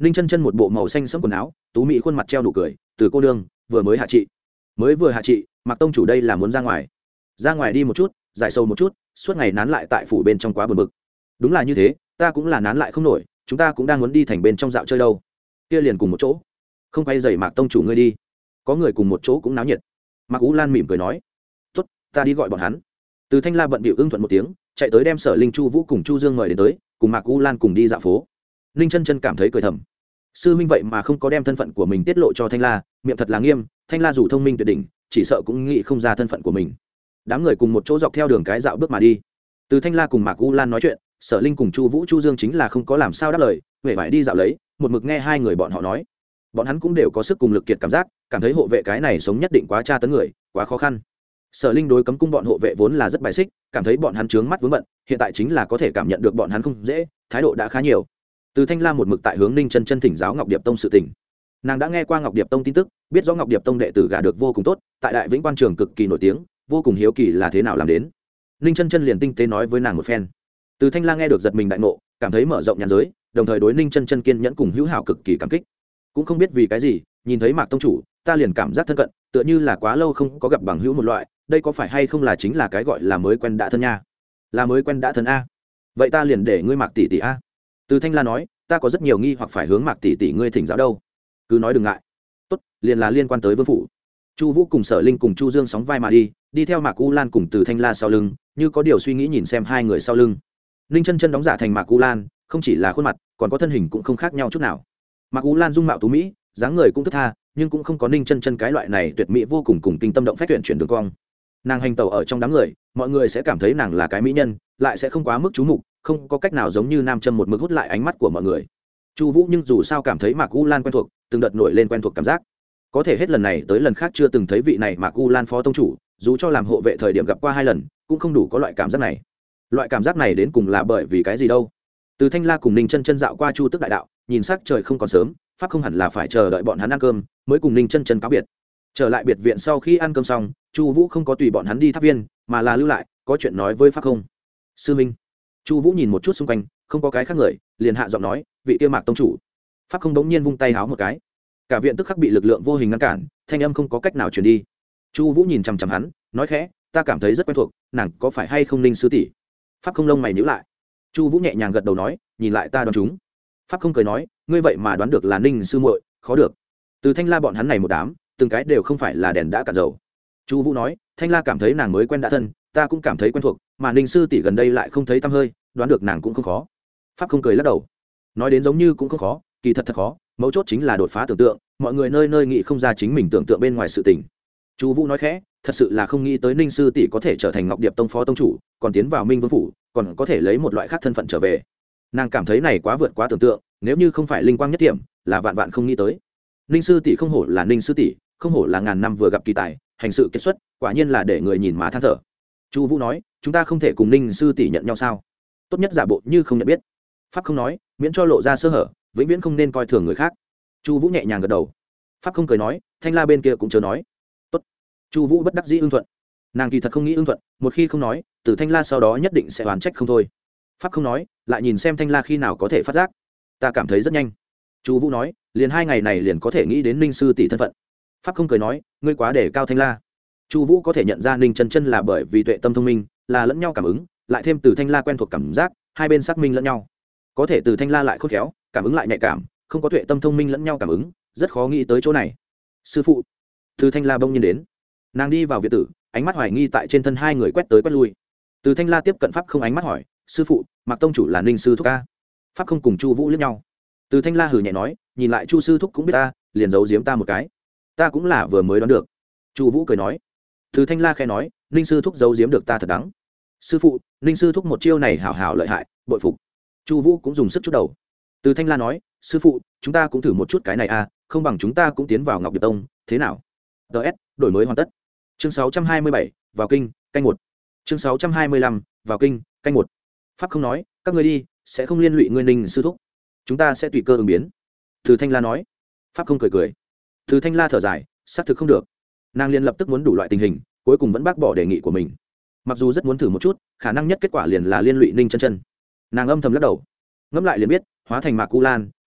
ninh chân chân một bộ màu xanh sẫm quần áo, tú mỹ khuôn mặt treo nụ cười, từ cô nương vừa mới hạ trị, mới vừa hạ trị, Mạc tông chủ đây là muốn ra ngoài, ra ngoài đi một chút, giải sầu một chút, suốt ngày nán lại tại phủ bên trong quá buồn bực. Đúng là như thế, ta cũng là nán lại không nổi, chúng ta cũng đang muốn đi thành bên trong dạo chơi đâu. Kia liền cùng một chỗ, không quay dày Mạc tông chủ ngươi đi, có người cùng một chỗ cũng náo nhiệt. Mạc Ú Lan mỉm cười nói, tốt, ta đi gọi bọn hắn. Từ Thanh La bận bịu ưng thuận một tiếng, chạy tới đem Sở Linh, Chu Vũ cùng Chu Dương mời đến tới, cùng Mạc Ú Lan cùng đi dạo phố. Ninh chân chân cảm thấy cười thầm, sư huynh vậy mà không có đem thân phận của mình tiết lộ cho Thanh La, miệng thật là nghiêm. Thanh La dù thông minh tuyệt đỉnh, chỉ sợ cũng nghĩ không ra thân phận của mình. Đám người cùng một chỗ dọc theo đường cái dạo bước mà đi. Từ Thanh La cùng Mạc Ú Lan nói chuyện, Sở Linh cùng Chu Vũ, Chu Dương chính là không có làm sao đáp lời, huệ vải đi dạo lấy, một mực nghe hai người bọn họ nói. Bọn hắn cũng đều có sức cùng lực kiệt cảm giác, cảm thấy hộ vệ cái này sống nhất định quá tra tấn người, quá khó khăn. Sở Linh đối cấm cung bọn hộ vệ vốn là rất bài xích, cảm thấy bọn hắn chướng mắt vướng bận, hiện tại chính là có thể cảm nhận được bọn hắn không dễ, thái độ đã khá nhiều. Từ Thanh La một mực tại hướng Ninh chân chân thỉnh giáo Ngọc Điệp Tông sự tình. Nàng đã nghe qua Ngọc Điệp Tông tin tức, biết rõ Ngọc Điệp Tông đệ tử gả được vô cùng tốt, tại Đại Vĩnh Quan trường cực kỳ nổi tiếng, vô cùng hiếu kỳ là thế nào làm đến. Ninh chân chân liền tinh tế nói với nàng một phen. Từ Thanh La nghe được giật mình đại ngộ, cảm thấy mở rộng nhãn giới, đồng thời đối Ninh chân chân kiên nhẫn cùng hữu hảo cực kỳ cảm kích. Cũng không biết vì cái gì, nhìn thấy Mạc tông chủ, ta liền cảm giác thân cận, tựa như là quá lâu không có gặp bằng hữu một loại, đây có phải hay không là chính là cái gọi là mới quen đã thân nha? Là mới quen đã thân a. Vậy ta liền để ngươi Mạc tỷ tỷ a. Từ Thanh La nói, ta có rất nhiều nghi hoặc phải hướng Mạc tỷ tỷ ngươi thỉnh giáo đâu. Cứ nói đừng ngại. Tốt, liền là liên quan tới vương phủ. Chu Vũ cùng Sở Linh cùng Chu Dương sóng vai mà đi, đi theo Mạc U Lan cùng Từ Thanh La sau lưng, như có điều suy nghĩ nhìn xem hai người sau lưng. Ninh chân chân đóng giả thành Mạc U Lan, không chỉ là khuôn mặt, còn có thân hình cũng không khác nhau chút nào. Mạc U Lan dung mạo tú mỹ, dáng người cũng thức tha, nhưng cũng không có Ninh chân chân cái loại này tuyệt mỹ vô cùng cùng kinh tâm động phách tuyển chuyển đường cong. Nàng hành tẩu ở trong đám người, mọi người sẽ cảm thấy nàng là cái mỹ nhân, lại sẽ không quá mức chú mục, không có cách nào giống như nam châm một mực hút lại ánh mắt của mọi người. Chu Vũ nhưng dù sao cảm thấy Mạc U Lan quen thuộc, từng đợt nổi lên quen thuộc cảm giác. Có thể hết lần này tới lần khác chưa từng thấy vị này Mạc U Lan phó tông chủ, dù cho làm hộ vệ thời điểm gặp qua hai lần, cũng không đủ có loại cảm giác này. Loại cảm giác này đến cùng là bởi vì cái gì đâu? Từ Thanh La cùng Ninh chân chân dạo qua Chu Tức đại đạo, nhìn sắc trời không còn sớm, pháp không hẳn là phải chờ đợi bọn hắn ăn cơm, mới cùng Ninh chân chân cáo biệt. Trở lại biệt viện sau khi ăn cơm xong, Chu Vũ không có tùy bọn hắn đi tháp viên, mà là lưu lại, có chuyện nói với pháp không. Sư minh. Chu Vũ nhìn một chút xung quanh, không có cái khác người, liền hạ giọng nói, vị kia Mạc tông chủ. Pháp không đống nhiên vung tay háo một cái, cả viện tức khắc bị lực lượng vô hình ngăn cản, thanh âm không có cách nào truyền đi. Chu Vũ nhìn chằm chằm hắn, nói khẽ, ta cảm thấy rất quen thuộc, nàng có phải hay không Ninh sư tỷ? Pháp không lông mày nhíu lại. Chu Vũ nhẹ nhàng gật đầu nói, nhìn lại ta đoán chúng. Pháp không cười nói, ngươi vậy mà đoán được là Ninh sư muội, khó được. Từ Thanh La bọn hắn này một đám, từng cái đều không phải là đèn đã cạn dầu. Chu Vũ nói, Thanh La cảm thấy nàng mới quen đã thân, ta cũng cảm thấy quen thuộc, mà Ninh sư tỷ gần đây lại không thấy tăm hơi, đoán được nàng cũng không khó. Pháp không cười lắc đầu, nói đến giống như cũng không khó, kỳ thật thật khó, mấu chốt chính là đột phá tưởng tượng, mọi người nơi nơi nghĩ không ra chính mình tưởng tượng bên ngoài sự tình. Chu Vũ nói khẽ, thật sự là không nghĩ tới Ninh sư tỷ có thể trở thành Ngọc Điệp Tông phó tông chủ, còn tiến vào Minh Vương phủ, còn có thể lấy một loại khác thân phận trở về. Nàng cảm thấy này quá vượt quá tưởng tượng, nếu như không phải linh quang nhất điểm, là vạn vạn không nghĩ tới. Ninh sư tỷ không hổ là Ninh sư tỷ, không hổ là ngàn năm vừa gặp kỳ tài, hành sự kết xuất, quả nhiên là để người nhìn mà than thở. Chu Vũ nói, chúng ta không thể cùng Ninh sư tỷ nhận nhau sao? Tốt nhất giả bộ như không nhận biết. Pháp không nói, miễn cho lộ ra sơ hở, vĩnh viễn không nên coi thường người khác. Chu Vũ nhẹ nhàng gật đầu. Pháp không cười nói, Thanh La bên kia cũng chớ nói. Tốt. Chu Vũ bất đắc dĩ ưng thuận. Nàng kỳ thật không nghĩ ưng thuận, một khi không nói, Từ Thanh La sau đó nhất định sẽ oán trách không thôi. Pháp không nói, lại nhìn xem Thanh La khi nào có thể phát giác. Ta cảm thấy rất nhanh. Chu Vũ nói, liền hai ngày này liền có thể nghĩ đến Ninh sư tỷ thân phận. Pháp không cười nói, ngươi quá để cao Thanh La. Chu Vũ có thể nhận ra Ninh chân chân là bởi vì tuệ tâm thông minh, là lẫn nhau cảm ứng, lại thêm Từ Thanh La quen thuộc cảm giác, hai bên xác minh lẫn nhau. Có thể Từ Thanh La lại khôn khéo, cảm ứng lại nhạy cảm, không có tuệ tâm thông minh lẫn nhau cảm ứng, rất khó nghĩ tới chỗ này. Sư phụ. Từ Thanh La bỗng nhiên đến, nàng đi vào viện tử, ánh mắt hoài nghi tại trên thân hai người quét tới quét lui. Từ Thanh La tiếp cận Pháp không, ánh mắt hỏi, sư phụ, Mạc tông chủ là Ninh sư thúc a? Pháp không cùng Chu Vũ liếc nhau. Từ Thanh La hừ nhẹ nói, nhìn lại Chu sư thúc cũng biết ta, liền giấu giếm ta một cái. Ta cũng là vừa mới đoán được. Chu Vũ cười nói. Từ Thanh La khẽ nói, Ninh sư thúc giấu giếm được ta thật đáng. Sư phụ, Ninh sư thúc một chiêu này hảo hảo lợi hại, bội phục. Chu Vũ cũng dùng sức chút đầu. Từ Thanh La nói, sư phụ, chúng ta cũng thử một chút cái này a, không bằng chúng ta cũng tiến vào Ngọc Điệp Tông, thế nào? ds đổi mới hoàn tất. Chương sáu trăm hai mươi bảy, vào kinh, canh một. Chương sáu trăm hai mươi lăm, vào kinh, canh một. Pháp không nói, các ngươi đi, sẽ không liên lụy ngươi Ninh sư thúc. Chúng ta sẽ tùy cơ ứng biến. Từ Thanh La nói. Pháp không cười cười. Từ Thanh La thở dài, xác thực không được. Nàng liền lập tức muốn đủ loại tình hình, cuối cùng vẫn bác bỏ đề nghị của mình. Mặc dù rất muốn thử một chút, khả năng nhất kết quả liền là liên lụy Ninh chân chân. Nàng âm thầm lắc đầu, ngẫm lại liền biết, hóa thành Mạc U Lan,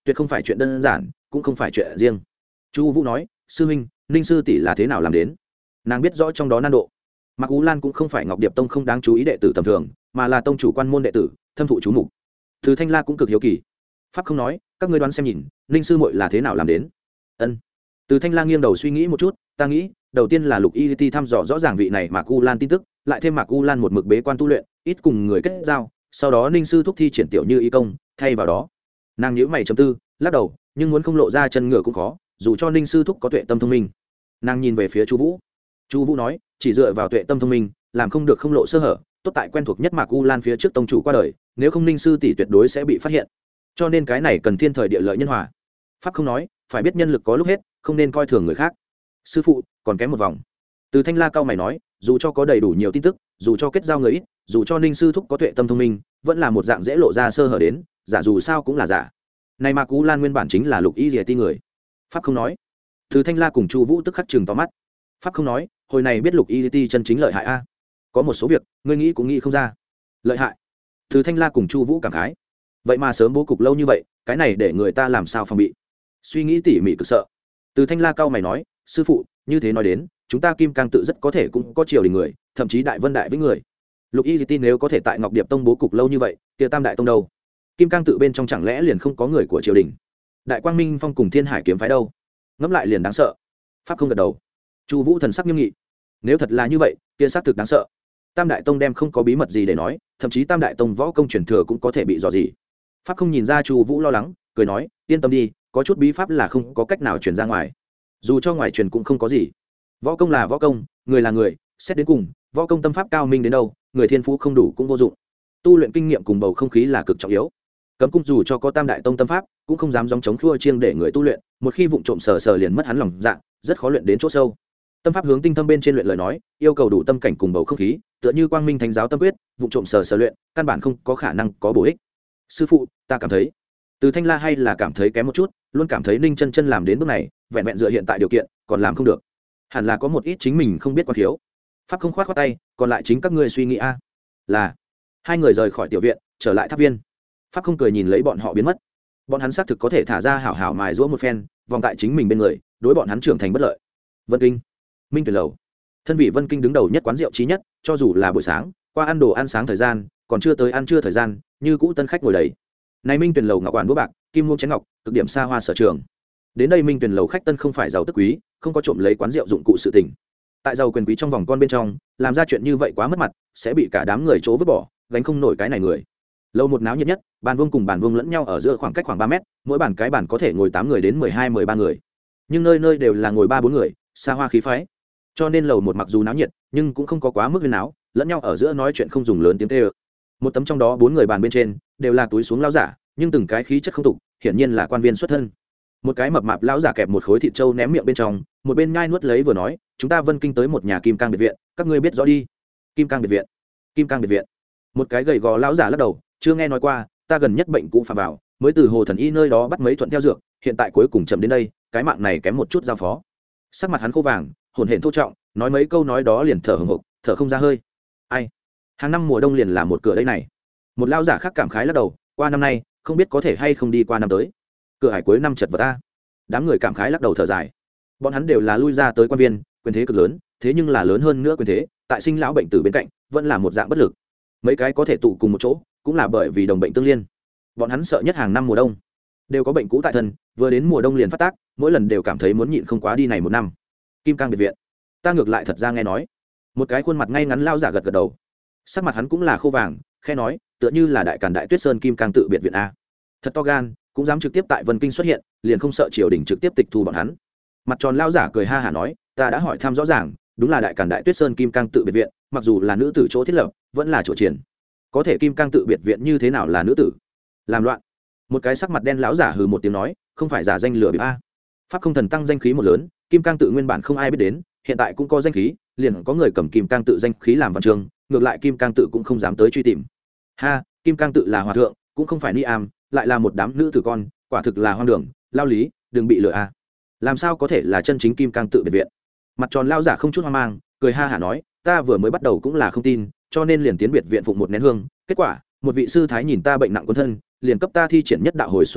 tuyệt không phải chuyện đơn giản cũng không phải chuyện riêng. Chu Vũ nói, sư huynh, Ninh sư tỷ là thế nào làm đến? Nàng biết rõ trong đó nan độ. Mạc Ú Lan cũng không phải Ngọc Điệp tông không đáng chú ý đệ tử tầm thường, mà là tông chủ quan môn đệ tử, thâm thụ chú mục. Từ Thanh La cũng cực hiếu kỳ. Pháp không nói, các ngươi đoán xem nhìn, Ninh sư muội là thế nào làm đến? Ân. Từ Thanh La nghiêng đầu suy nghĩ một chút, ta nghĩ, đầu tiên là Lục Y Ti thăm dò rõ ràng vị này Mạc U Lan tin tức, lại thêm Mạc U Lan một mực bế quan tu luyện, ít cùng người kết giao, sau đó Ninh sư thúc thi triển tiểu như ý công, thay vào đó. Nàng nhíu mày trầm tư, lắc đầu, nhưng muốn không lộ ra chân ngựa cũng khó, dù cho Ninh sư thúc có tuệ tâm thông minh. Nàng nhìn về phía Chu Vũ. Chu Vũ nói, chỉ dựa vào tuệ tâm thông minh, làm không được không lộ sơ hở, tốt tại quen thuộc nhất Mạc U Lan phía trước tông chủ qua đời, nếu không Ninh sư tỷ tuyệt đối sẽ bị phát hiện. Cho nên cái này cần thiên thời địa lợi nhân hòa. Pháp không nói, phải biết nhân lực có lúc hết, không nên coi thường người khác. Sư phụ, còn kém một vòng. Từ Thanh La cao mày nói, dù cho có đầy đủ nhiều tin tức, dù cho kết giao người ít, dù cho Ninh sư thúc có tuệ tâm thông minh, vẫn là một dạng dễ lộ ra sơ hở đến, giả dù sao cũng là giả. Này Mạc U Lan nguyên bản chính là Lục Y Liệt Ti người. Pháp không nói. Từ Thanh La cùng Chu Vũ tức khắc trừng to mắt. Pháp không nói, hồi này biết Lục Y Liệt Ti chân chính lợi hại a. Có một số việc, ngươi nghĩ cũng nghĩ không ra. Lợi hại. Từ Thanh La cùng Chu Vũ cảm khái. Vậy mà sớm bố cục lâu như vậy, cái này để người ta làm sao phòng bị. Suy nghĩ tỉ mỉ cực sợ. Từ Thanh La cao mày nói, sư phụ, như thế nói đến, chúng ta Kim Cang tự rất có thể cũng có triều đình người, thậm chí Đại Vân Đại Vĩnh người. Lục Y Tin nếu có thể tại Ngọc Điệp tông bố cục lâu như vậy, kia Tam Đại tông đâu? Kim Cang tự bên trong chẳng lẽ liền không có người của triều đình? Đại Quang Minh Phong cùng Thiên Hải kiếm phái đâu? Ngẫm lại liền đáng sợ. Pháp không gật đầu. Chu Vũ thần sắc nghiêm nghị. Nếu thật là như vậy, kia xác thực đáng sợ. Tam Đại tông đem không có bí mật gì để nói, thậm chí Tam Đại tông võ công truyền thừa cũng có thể bị dò gì. Pháp không nhìn ra Chu Vũ lo lắng, cười nói, yên tâm đi, có chút bí pháp là không có cách nào truyền ra ngoài. Dù cho ngoài truyền cũng không có gì. Võ công là võ công, người là người, xét đến cùng, võ công tâm pháp cao minh đến đâu, người thiên phú không đủ cũng vô dụng. Tu luyện kinh nghiệm cùng bầu không khí là cực trọng yếu. Cấm cung dù cho có Tam Đại tông tâm pháp, cũng không dám gióng chống khua chiêng để người tu luyện, một khi vụng trộm sờ sờ liền mất hắn lòng dạ, rất khó luyện đến chỗ sâu. Tâm pháp hướng tinh thâm bên trên luyện lời nói, yêu cầu đủ tâm cảnh cùng bầu không khí, tựa như Quang Minh Thánh giáo tâm quyết, vụng trộm sờ sờ luyện, căn bản không có khả năng có bổ ích. Sư phụ, ta cảm thấy, Từ Thanh La hay là cảm thấy kém một chút, luôn cảm thấy Ninh Chân Chân làm đến bước này, vẹn vẹn dựa hiện tại điều kiện, còn làm không được. Hẳn là có một ít chính mình không biết quan thiếu. Pháp không khoát khoát tay, còn lại chính các ngươi suy nghĩ a. Là. Hai người rời khỏi tiểu viện, trở lại tháp viên. Pháp không cười nhìn lấy bọn họ biến mất. Bọn hắn xác thực có thể thả ra hảo hảo mài giũa một phen, vòng tại chính mình bên người, đối bọn hắn trưởng thành bất lợi. Vân Kinh, Minh Tuyển lầu. Thân vị Vân Kinh đứng đầu nhất quán rượu chí nhất, cho dù là buổi sáng, qua ăn đồ ăn sáng thời gian, còn chưa tới ăn trưa thời gian, như cũ tân khách ngồi đầy. Này Minh Tuyển lầu ngọc quản đũa bạc, kim muông chén ngọc, cực điểm xa hoa sở trường. Đến đây Minh Tuyển lầu khách tân không phải giàu tức quý, không có trộm lấy quán rượu dụng cụ sự tình. Tại giàu quyền quý trong vòng con bên trong, làm ra chuyện như vậy quá mất mặt, sẽ bị cả đám người chỗ vứt bỏ, gánh không nổi cái này người. Lâu một náo nhiệt nhất, bàn vuông cùng bàn vuông lẫn nhau ở giữa khoảng cách khoảng ba mét, mỗi bàn cái bàn có thể ngồi tám người đến mười hai mười ba người. Nhưng nơi nơi đều là ngồi ba bốn người, xa hoa khí phái. Cho nên lầu một mặc dù náo nhiệt, nhưng cũng không có quá mức huyên náo, lẫn nhau ở giữa nói chuyện không dùng lớn tiếng kêu. Một tấm trong đó bốn người bàn bên trên đều là túi xuống lão giả, nhưng từng cái khí chất không tục, hiển nhiên là quan viên xuất thân. Một cái mập mạp lão giả kẹp một khối thịt trâu ném miệng bên trong, một bên nhai nuốt lấy vừa nói, chúng ta Vân Kinh tới một nhà Kim Cang biệt viện, các ngươi biết rõ đi. Kim Cang biệt viện, Kim Cang biệt viện. Một cái gầy gò lão giả lắc đầu, chưa nghe nói qua, ta gần nhất bệnh cũ phạm vào, mới từ Hồ Thần Y nơi đó bắt mấy thuận theo dược, hiện tại cuối cùng chậm đến đây, cái mạng này kém một chút giao phó. Sắc mặt hắn khô vàng, hồn hển thô trọng, nói mấy câu nói đó liền thở hổn hộc, thở không ra hơi. Ai? Hàng năm mùa đông liền là một cửa đây này. Một lão giả khác cảm khái lắc đầu, qua năm nay, không biết có thể hay không đi qua năm tới. Cửa hải cuối năm chật vật ta. Đám người cảm khái lắc đầu thở dài. Bọn hắn đều là lui ra tới quan viên, quyền thế cực lớn, thế nhưng là lớn hơn nữa quyền thế, tại sinh lão bệnh tử bên cạnh, vẫn là một dạng bất lực. Mấy cái có thể tụ cùng một chỗ, cũng là bởi vì đồng bệnh tương liên. Bọn hắn sợ nhất hàng năm mùa đông, đều có bệnh cũ tại thân, vừa đến mùa đông liền phát tác, mỗi lần đều cảm thấy muốn nhịn không quá đi này một năm. Kim Cang biệt viện, ta ngược lại thật ra nghe nói. Một cái khuôn mặt ngay ngắn lao giả gật gật đầu, sắc mặt hắn cũng là khô vàng, khẽ nói, tựa như là đại càn đại tuyết sơn Kim Cang tự biệt viện a. Thật to gan, cũng dám trực tiếp tại Vân Kinh xuất hiện, liền không sợ triều đình trực tiếp tịch thu bọn hắn. Mặt tròn lao giả cười ha hả nói, ta đã hỏi thăm rõ ràng, đúng là đại càn đại tuyết sơn Kim Cang tự biệt viện, mặc dù là nữ tử chỗ thiết lập, vẫn là chỗ triển. Có thể Kim Cang tự biệt viện như thế nào là nữ tử? Làm loạn. Một cái sắc mặt đen lão giả hừ một tiếng nói, không phải giả danh lừa bịp a. Pháp không thần tăng danh khí một lớn, Kim Cang tự nguyên bản không ai biết đến, hiện tại cũng có danh khí, liền có người cầm Kim Cang tự danh khí làm văn chương, ngược lại Kim Cang tự cũng không dám tới truy tìm. Ha, Kim Cang tự là hòa thượng, cũng không phải ni am, lại là một đám nữ tử con, quả thực là hoang đường, lao lý, đừng bị lừa a. Làm sao có thể là chân chính Kim Cang tự biệt viện? Mặt tròn lao giả không chút hoang mang, cười ha hả nói, ta vừa mới bắt đầu cũng là không tin, cho nên liền tiến biệt viện phụng một nén hương, kết quả, một vị sư thái nhìn ta bệnh nặng quân thân, liền cấp ta thi triển nhất đạo hồi xuân chú,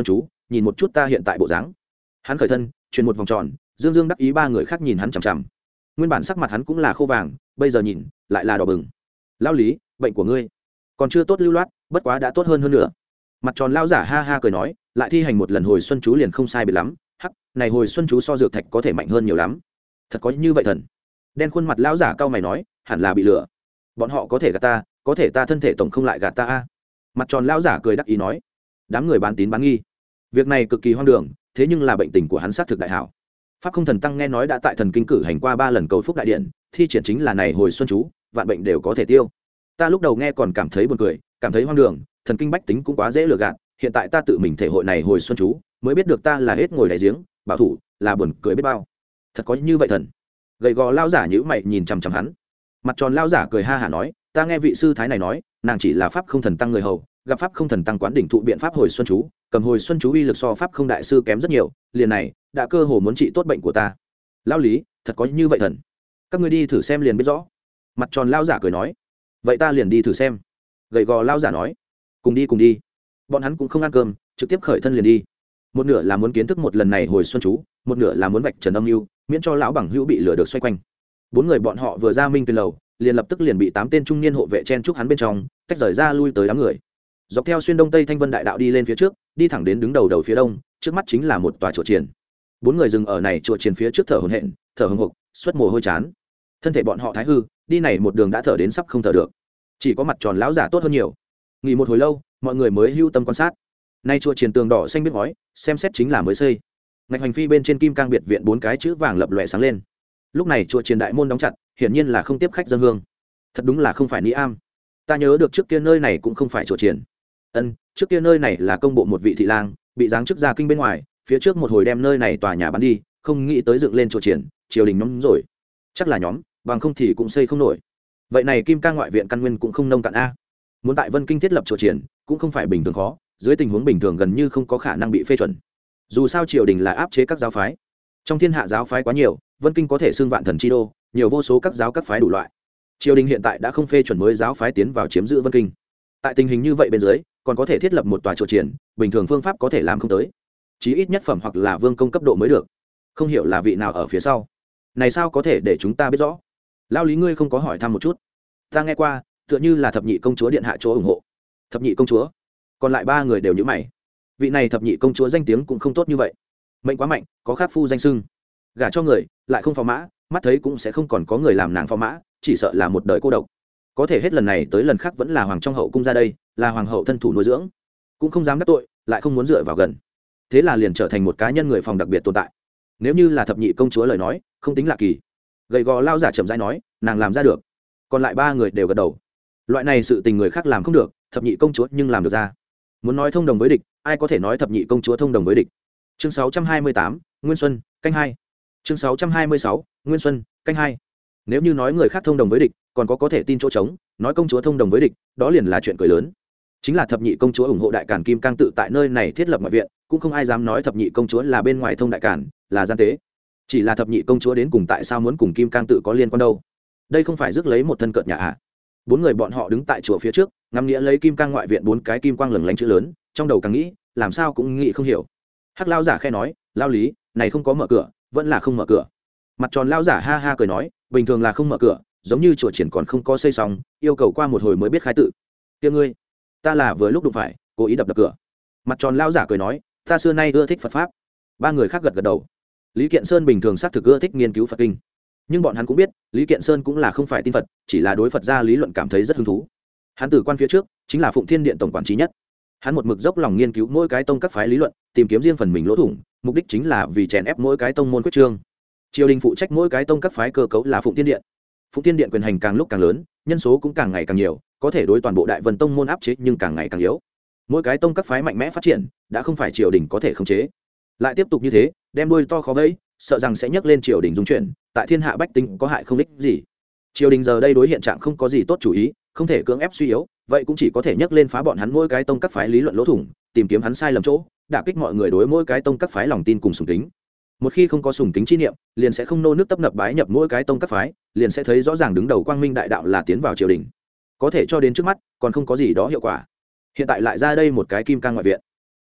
nhìn một chút ta hiện tại bộ dáng. Hắn khởi thân chuyển một vòng tròn, dương dương đắc ý. Ba người khác nhìn hắn chằm chằm, nguyên bản sắc mặt hắn cũng là khô vàng, bây giờ nhìn lại là đỏ bừng. Lão Lý, bệnh của ngươi còn chưa tốt lưu loát, bất quá đã tốt hơn hơn nữa. Mặt tròn lão giả ha ha cười nói, lại thi hành một lần hồi xuân chú liền không sai biệt lắm. Hắc, này hồi xuân chú so dược thạch có thể mạnh hơn nhiều lắm. Thật có như vậy thần? Đen khuôn mặt lão giả cau mày nói, hẳn là bị lừa. Bọn họ có thể gạt ta, có thể ta thân thể tổng không lại gạt ta a. Mặt tròn lão giả cười đắc ý nói, đám người bán tín bán nghi, việc này cực kỳ hoang đường, thế nhưng là bệnh tình của hắn xác thực đại hảo. Pháp Không Thần Tăng nghe nói đã tại thần kinh cử hành qua ba lần cầu phúc đại điện, thi triển chính là này hồi xuân chú, vạn bệnh đều có thể tiêu. Ta lúc đầu nghe còn cảm thấy buồn cười, cảm thấy hoang đường, thần kinh bách tính cũng quá dễ lừa gạt, hiện tại ta tự mình thể hội này hồi xuân chú, mới biết được ta là hết ngồi đáy giếng, bảo thủ, là buồn cười biết bao. Thật có như vậy thần? Gầy gò lao giả nhíu mày nhìn chằm chằm hắn. Mặt tròn lao giả cười ha hả nói, ta nghe vị sư thái này nói, nàng chỉ là Pháp Không Thần Tăng người hầu, gặp Pháp Không Thần Tăng quán đỉnh thụ biện pháp hồi xuân chú, cầm hồi xuân chú uy lực so Pháp Không đại sư kém rất nhiều, liền này đã cơ hồ muốn trị tốt bệnh của ta. Lão Lý, thật có như vậy thần? Các ngươi đi thử xem liền biết rõ. Mặt tròn lao giả cười nói, vậy ta liền đi thử xem. Gầy gò lao giả nói, cùng đi cùng đi. Bọn hắn cũng không ăn cơm, trực tiếp khởi thân liền đi. Một nửa là muốn kiến thức một lần này hồi xuân chú, một nửa là muốn vạch trần âm mưu, miễn cho lão bằng hữu bị lừa được xoay quanh. Bốn người bọn họ vừa ra minh tuyền lầu, liền lập tức liền bị tám tên trung niên hộ vệ chen chúc hắn bên trong, tách rời ra lui tới đám người. Dọc theo xuyên đông tây thanh vân đại đạo đi lên phía trước, đi thẳng đến đứng đầu đầu phía đông, trước mắt chính là một tòa chùa chiền. Bốn người dừng ở này chùa chiền phía trước thở hổn hển, thở hổn hộc, xuất mồ hôi chán. Thân thể bọn họ thái hư, đi này một đường đã thở đến sắp không thở được. Chỉ có mặt tròn lão giả tốt hơn nhiều. Nghỉ một hồi lâu, mọi người mới hưu tâm quan sát. Nay chùa chiền tường đỏ xanh biết ngói, xem xét chính là mới xây. Ngạch hành phi bên trên kim cang biệt viện bốn cái chữ vàng lập lòe sáng lên. Lúc này chùa chiền đại môn đóng chặt, hiển nhiên là không tiếp khách dân hương. Thật đúng là không phải ni am. Ta nhớ được trước kia nơi này cũng không phải chùa chiền. Ân, trước kia nơi này là công bộ một vị thị lang, bị giáng chức ra kinh bên ngoài, phía trước một hồi đem nơi này tòa nhà bán đi, không nghĩ tới dựng lên chùa chiền, triều đình nhóm rồi. Chắc là nhóm, bằng không thì cũng xây không nổi. Vậy này kim cang ngoại viện căn nguyên cũng không nông cạn a. Muốn tại Vân Kinh thiết lập chùa chiền, cũng không phải bình thường khó, dưới tình huống bình thường gần như không có khả năng bị phê chuẩn. Dù sao triều đình là áp chế các giáo phái, trong thiên hạ giáo phái quá nhiều, Vân Kinh có thể xưng vạn thần chi đô, nhiều vô số các giáo các phái đủ loại. Triều đình hiện tại đã không phê chuẩn mới giáo phái tiến vào chiếm giữ Vân Kinh. Tại tình hình như vậy bên dưới, còn có thể thiết lập một tòa chùa chiền, bình thường phương pháp có thể làm không tới, chí ít nhất phẩm hoặc là vương công cấp độ mới được. Không hiểu là vị nào ở phía sau, này sao có thể để chúng ta biết rõ? Lao Lý, ngươi không có hỏi thăm một chút? Ta nghe qua, tựa như là thập nhị công chúa điện hạ chỗ ủng hộ. Thập nhị công chúa? Còn lại ba người đều nhíu mày. Vị này thập nhị công chúa danh tiếng cũng không tốt như vậy, mệnh quá mạnh, có khát phu danh sưng, gả cho người lại không phò mã, mắt thấy cũng sẽ không còn có người làm nàng phò mã, chỉ sợ là một đời cô độc. Có thể hết lần này tới lần khác vẫn là hoàng trong hậu cung ra đây, là hoàng hậu thân thủ nuôi dưỡng, cũng không dám đắc tội, lại không muốn dựa vào gần, thế là liền trở thành một cá nhân người phòng đặc biệt tồn tại. Nếu như là thập nhị công chúa lời nói, không tính là kỳ. Gầy gò lao giả chậm rãi nói, nàng làm ra được. Còn lại ba người đều gật đầu. Loại này sự tình người khác làm không được, thập nhị công chúa nhưng làm được ra. Muốn nói thông đồng với địch, ai có thể nói thập nhị công chúa thông đồng với địch? Chương sáu trăm hai mươi tám, Nguyên Xuân, canh hai. Chương sáu trăm hai mươi sáu, Nguyên Xuân, canh hai. Nếu như nói người khác thông đồng với địch, còn có có thể tin chỗ trống, nói công chúa thông đồng với địch, đó liền là chuyện cười lớn. Chính là thập nhị công chúa ủng hộ đại càn kim cang tự tại nơi này thiết lập ngoại viện, cũng không ai dám nói thập nhị công chúa là bên ngoài thông đại càn, là gian tế. Chỉ là thập nhị công chúa đến cùng tại sao muốn cùng kim cang tự có liên quan đâu? Đây không phải rước lấy một thân cợt nhà à? Bốn người bọn họ đứng tại chùa phía trước, ngắm nghĩa lấy kim cang ngoại viện bốn cái kim quang lừng lánh chữ lớn, trong đầu càng nghĩ, làm sao cũng nghĩ không hiểu. Hắc lao giả khe nói, lao Lý, này không có mở cửa, vẫn là không mở cửa. Mặt tròn lao giả ha ha cười nói, bình thường là không mở cửa, giống như chùa triển còn không có xây xong, yêu cầu qua một hồi mới biết khai tự. Kia ngươi, ta là vừa lúc đụng phải, cố ý đập đập cửa. Mặt tròn lao giả cười nói, ta xưa nay ưa thích Phật pháp. Ba người khác gật gật đầu. Lý Kiện Sơn bình thường xác thực ưa thích nghiên cứu Phật kinh, nhưng bọn hắn cũng biết, Lý Kiện Sơn cũng là không phải tin Phật, chỉ là đối Phật gia lý luận cảm thấy rất hứng thú. Hắn từ quan phía trước, chính là Phụng Thiên Điện tổng quản trí nhất. Hắn một mực dốc lòng nghiên cứu mỗi cái tông các phái lý luận, tìm kiếm riêng phần mình lỗ thủng, mục đích chính là vì chèn ép mỗi cái tông môn quyết trương. Triều đình phụ trách mỗi cái tông các phái cơ cấu là Phụng Thiên Điện. Phụng Thiên Điện quyền hành càng lúc càng lớn, nhân số cũng càng ngày càng nhiều, có thể đối toàn bộ Đại Vân tông môn áp chế nhưng càng ngày càng yếu. Mỗi cái tông các phái mạnh mẽ phát triển, đã không phải triều đình có thể khống chế. Lại tiếp tục như thế, đem đuôi to khó vẫy, sợ rằng sẽ nhấc lên triều đình dung chuyển, tại thiên hạ bách tính có hại không ích gì. Triều đình giờ đây đối hiện trạng không có gì tốt chủ ý, không thể cưỡng ép suy yếu, vậy cũng chỉ có thể nhấc lên phá bọn hắn mỗi cái tông các phái lý luận lỗ thủng, tìm kiếm hắn sai lầm chỗ, đả kích mọi người đối mỗi cái tông các phái lòng tin cùng sùng kính. Một khi không có sùng kính chi niệm, liền sẽ không nô nước tấp nập bái nhập mỗi cái tông các phái, liền sẽ thấy rõ ràng đứng đầu quang minh đại đạo là tiến vào triều đình. Có thể cho đến trước mắt, còn không có gì đó hiệu quả. Hiện tại lại ra đây một cái kim cang ngoại viện,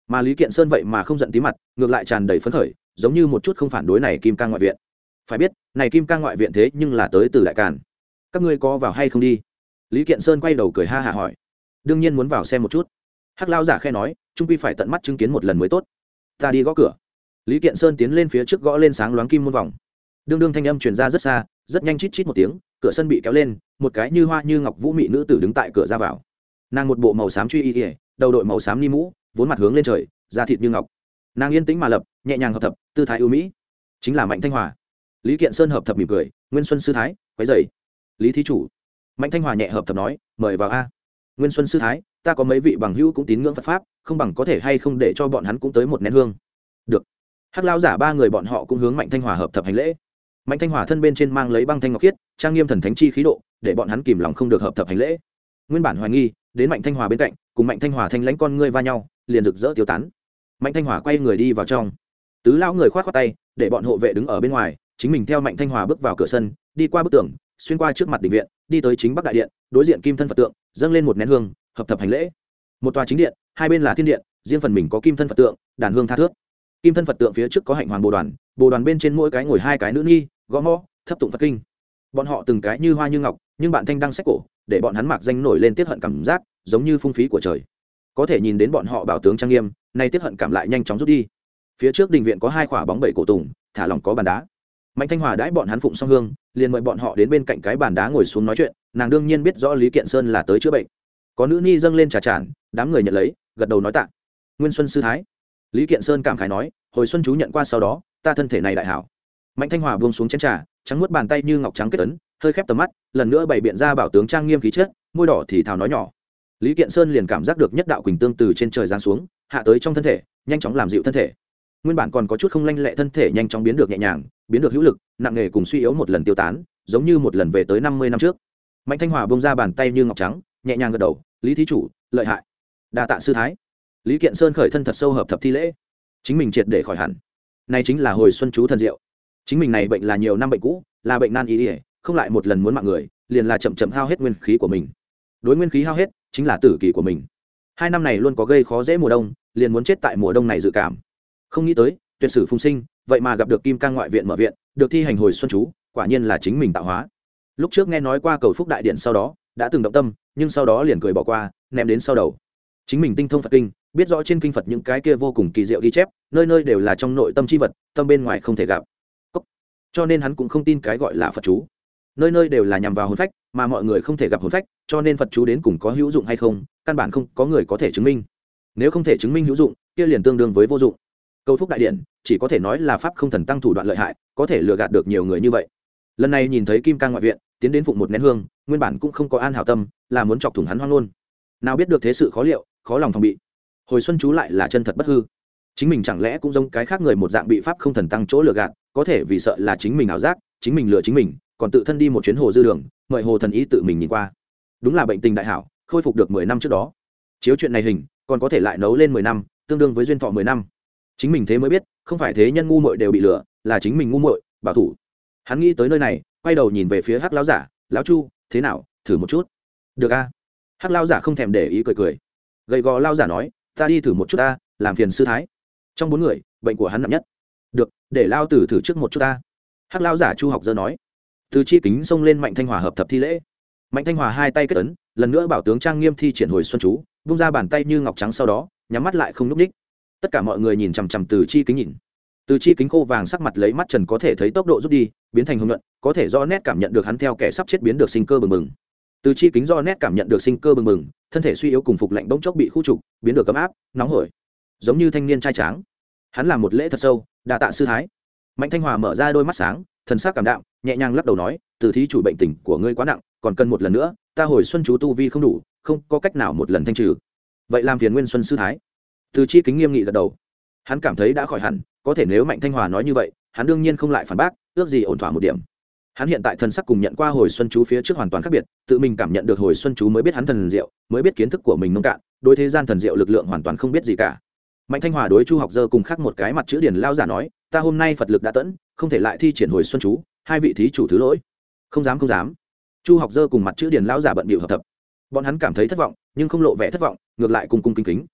mà Lý Kiện Sơn vậy mà không giận tí mặt, ngược lại tràn đầy phấn khởi, giống như một chút không phản đối này Kim Cang ngoại viện. Phải biết, này Kim Cang ngoại viện thế nhưng là tới từ Đại Càn. Các ngươi có vào hay không đi? Lý Kiện Sơn quay đầu cười ha hả hỏi. Đương nhiên muốn vào xem một chút. Hắc lão giả khẽ nói, trung quy phải tận mắt chứng kiến một lần mới tốt. Ta đi gõ cửa. Lý Kiện Sơn tiến lên phía trước gõ lên sáng loáng kim môn vòng. Đương đương thanh âm truyền ra rất xa, rất nhanh chít chít một tiếng, cửa sân bị kéo lên, một cái như hoa như ngọc vũ mị nữ tử đứng tại cửa ra vào. Nàng một bộ màu xám truy y, đầu đội màu xám ni mũ, vốn mặt hướng lên trời, da thịt như ngọc. Nàng yên tĩnh mà lập, nhẹ nhàng hợp thập, tư thái ưu mỹ, chính là Mạnh Thanh Hòa. Lý Kiện Sơn hợp thập mỉm cười, Nguyên Xuân sư thái, quấy rầy. Lý thí chủ. Mạnh Thanh Hòa nhẹ hợp thập nói, mời vào a. Nguyên Xuân sư thái, ta có mấy vị bằng hữu cũng tín ngưỡng Phật pháp, không bằng có thể hay không để cho bọn hắn cũng tới một nén hương. Được. Hắc lão giả ba người bọn họ cũng hướng Mạnh Thanh Hòa hợp thập hành lễ. Mạnh Thanh Hòa thân bên trên mang lấy băng thanh ngọc khiết, trang nghiêm thần thánh chi khí độ, để bọn hắn kìm lòng không được hợp thập hành lễ. Nguyên bản hoài nghi, đến Mạnh Thanh Hòa bên cạnh, cùng Mạnh Thanh Hòa thanh lãnh con ngươi va nhau, liền rực rỡ tiêu tán. Mạnh Thanh Hòa quay người đi vào trong. Tứ lão người khoát khoát tay, để bọn hộ vệ đứng ở bên ngoài, chính mình theo Mạnh Thanh Hòa bước vào cửa sân, đi qua bức tường, xuyên qua trước mặt đình viện, đi tới chính bắc đại điện, đối diện kim thân Phật tượng, dâng lên một nén hương, hợp thập hành lễ. Một tòa chính điện, hai bên là thiên điện, riêng phần mình có kim thân Phật tượng, đàn hương tha thước. Kim thân Phật tượng phía trước có hạnh hoàng bồ đoàn, bồ đoàn bên trên mỗi cái ngồi hai cái nữ nhi, gõ mõ, thấp tụng Phật kinh. Bọn họ từng cái như hoa như ngọc, nhưng bạn thanh đăng sách cổ, để bọn hắn mặc danh nổi lên tiết hận cảm giác, giống như phung phí của trời. Có thể nhìn đến bọn họ bảo tướng trang nghiêm, nay tiết hận cảm lại nhanh chóng rút đi. Phía trước đình viện có hai khỏa bóng bẩy cổ tùng, thả lỏng có bàn đá. Mạnh Thanh Hòa đãi bọn hắn phụng xong hương, liền mời bọn họ đến bên cạnh cái bàn đá ngồi xuống nói chuyện. Nàng đương nhiên biết rõ Lý Kiện Sơn là tới chữa bệnh. Có nữ ni dâng lên trà tràn, đám người nhận lấy, gật đầu nói tạ. Nguyên Xuân sư thái. Lý Kiện Sơn cảm khái nói, hồi xuân chú nhận qua sau đó, ta thân thể này đại hảo. Mạnh Thanh Hòa buông xuống chén trà, trắng muốt bàn tay như ngọc trắng kết ấn, hơi khép tầm mắt, lần nữa bày biện ra bảo tướng trang nghiêm khí chất, môi đỏ thì thào nói nhỏ. Lý Kiện Sơn liền cảm giác được nhất đạo quỳnh tương từ trên trời giáng xuống, hạ tới trong thân thể, nhanh chóng làm dịu thân thể. Nguyên bản còn có chút không lanh lẹ thân thể nhanh chóng biến được nhẹ nhàng, biến được hữu lực, nặng nề cùng suy yếu một lần tiêu tán, giống như một lần về tới năm mươi năm trước. Mạnh Thanh Hòa buông ra bàn tay như ngọc trắng, nhẹ nhàng gật đầu, Lý thí chủ, lợi hại. Đa tạ sư thái. Lý Kiện Sơn khởi thân thật sâu hợp thập thi lễ. Chính mình triệt để khỏi hẳn. Này chính là hồi xuân chú thần diệu. Chính mình này bệnh là nhiều năm bệnh cũ, là bệnh nan y, không lại một lần muốn mạng người, liền là chậm chậm hao hết nguyên khí của mình. Đối nguyên khí hao hết, chính là tử kỳ của mình. Hai năm này luôn có gây khó dễ mùa đông, liền muốn chết tại mùa đông này dự cảm. Không nghĩ tới, tuyệt sử phùng sinh, vậy mà gặp được Kim Cang ngoại viện mở viện, được thi hành hồi xuân chú, quả nhiên là chính mình tạo hóa. Lúc trước nghe nói qua cầu phúc đại điện sau đó, đã từng động tâm, nhưng sau đó liền cười bỏ qua, ném đến sau đầu. Chính mình tinh thông Phật kinh, biết rõ trên kinh Phật những cái kia vô cùng kỳ diệu ghi chép, nơi nơi đều là trong nội tâm chi vật, tâm bên ngoài không thể gặp. Cốc. Cho nên hắn cũng không tin cái gọi là Phật chú. Nơi nơi đều là nhằm vào hồn phách, mà mọi người không thể gặp hồn phách, cho nên Phật chú đến cùng có hữu dụng hay không, căn bản không có người có thể chứng minh. Nếu không thể chứng minh hữu dụng, kia liền tương đương với vô dụng. Cầu phúc đại điện chỉ có thể nói là pháp không thần tăng thủ đoạn lợi hại, có thể lừa gạt được nhiều người như vậy. Lần này nhìn thấy Kim Cang ngoại viện tiến đến phụng một nén hương, nguyên bản cũng không có an hảo tâm, là muốn chọc thủng hắn hoang luôn. Nào biết được thế sự khó liệu, khó lòng phòng bị. Hồi xuân chú lại là chân thật bất hư. Chính mình chẳng lẽ cũng giống cái khác người một dạng bị pháp không thần tăng chỗ lừa gạt, có thể vì sợ là chính mình ảo giác, chính mình lừa chính mình, còn tự thân đi một chuyến hồ dư đường, mời hồ thần ý tự mình nhìn qua. Đúng là bệnh tình đại hảo, khôi phục được mười năm trước đó. Chiếu chuyện này hình, còn có thể lại nấu lên mười năm, tương đương với duyên thọ mười năm. Chính mình thế mới biết, không phải thế nhân ngu muội đều bị lừa, là chính mình ngu muội, bảo thủ. Hắn nghĩ tới nơi này, quay đầu nhìn về phía Hắc lão giả, "Lão Chu, thế nào, thử một chút." "Được a." Hắc lão giả không thèm để ý cười cười. Gầy gò lão giả nói, "Ta đi thử một chút ta, làm phiền sư thái." Trong bốn người, bệnh của hắn nặng nhất. "Được, để lão tử thử trước một chút ta." Hắc lão giả Chu Học Dơ nói. Từ chi kính xông lên Mạnh Thanh Hòa hợp thập thi lễ. Mạnh Thanh Hòa hai tay kết ấn, lần nữa bảo tướng trang nghiêm thi triển hồi xuân chú, vung ra bàn tay như ngọc trắng, sau đó nhắm mắt lại không nhúc nhích. Tất cả mọi người nhìn chằm chằm Từ chi kính nhìn. Từ chi kính khô vàng sắc mặt lấy mắt trần có thể thấy tốc độ rút đi, biến thành hồng nhuận, có thể do nét cảm nhận được hắn theo kẻ sắp chết biến được sinh cơ bừng bừng. Từ chi kính do nét cảm nhận được sinh cơ bừng bừng, thân thể suy yếu cùng phục lạnh bỗng chốc bị khu trục, biến được ấm áp, nóng hổi, giống như thanh niên trai tráng. Hắn làm một lễ thật sâu, đa tạ sư thái. Mạnh Thanh Hòa mở ra đôi mắt sáng, thần sắc cảm đạm, nhẹ nhàng lắc đầu nói, Từ thí chủ bệnh tình của ngươi quá nặng, còn cần một lần nữa, ta hồi xuân chú tu vi không đủ, không có cách nào một lần thanh trừ. Vậy làm phiền Nguyên Xuân sư thái. Từ chi kính nghiêm nghị gật đầu. Hắn cảm thấy đã khỏi hẳn, có thể nếu Mạnh Thanh Hòa nói như vậy, hắn đương nhiên không lại phản bác, ước gì ổn thỏa một điểm. Hắn hiện tại thần sắc cùng nhận qua hồi xuân chú phía trước hoàn toàn khác biệt, tự mình cảm nhận được hồi xuân chú mới biết hắn thần diệu, mới biết kiến thức của mình nông cạn, đối thế gian thần diệu lực lượng hoàn toàn không biết gì cả. Mạnh Thanh Hòa đối Chu Học Dơ cùng khác một cái mặt chữ điển lao giả nói, ta hôm nay Phật lực đã tẫn, không thể lại thi triển hồi xuân chú, hai vị thí chủ thứ lỗi. Không dám không dám. Chu Học Dơ cùng mặt chữ điển lao giả bận bịu hợp thập. Bọn hắn cảm thấy thất vọng, nhưng không lộ vẻ thất vọng, ngược lại cùng cung kính kính.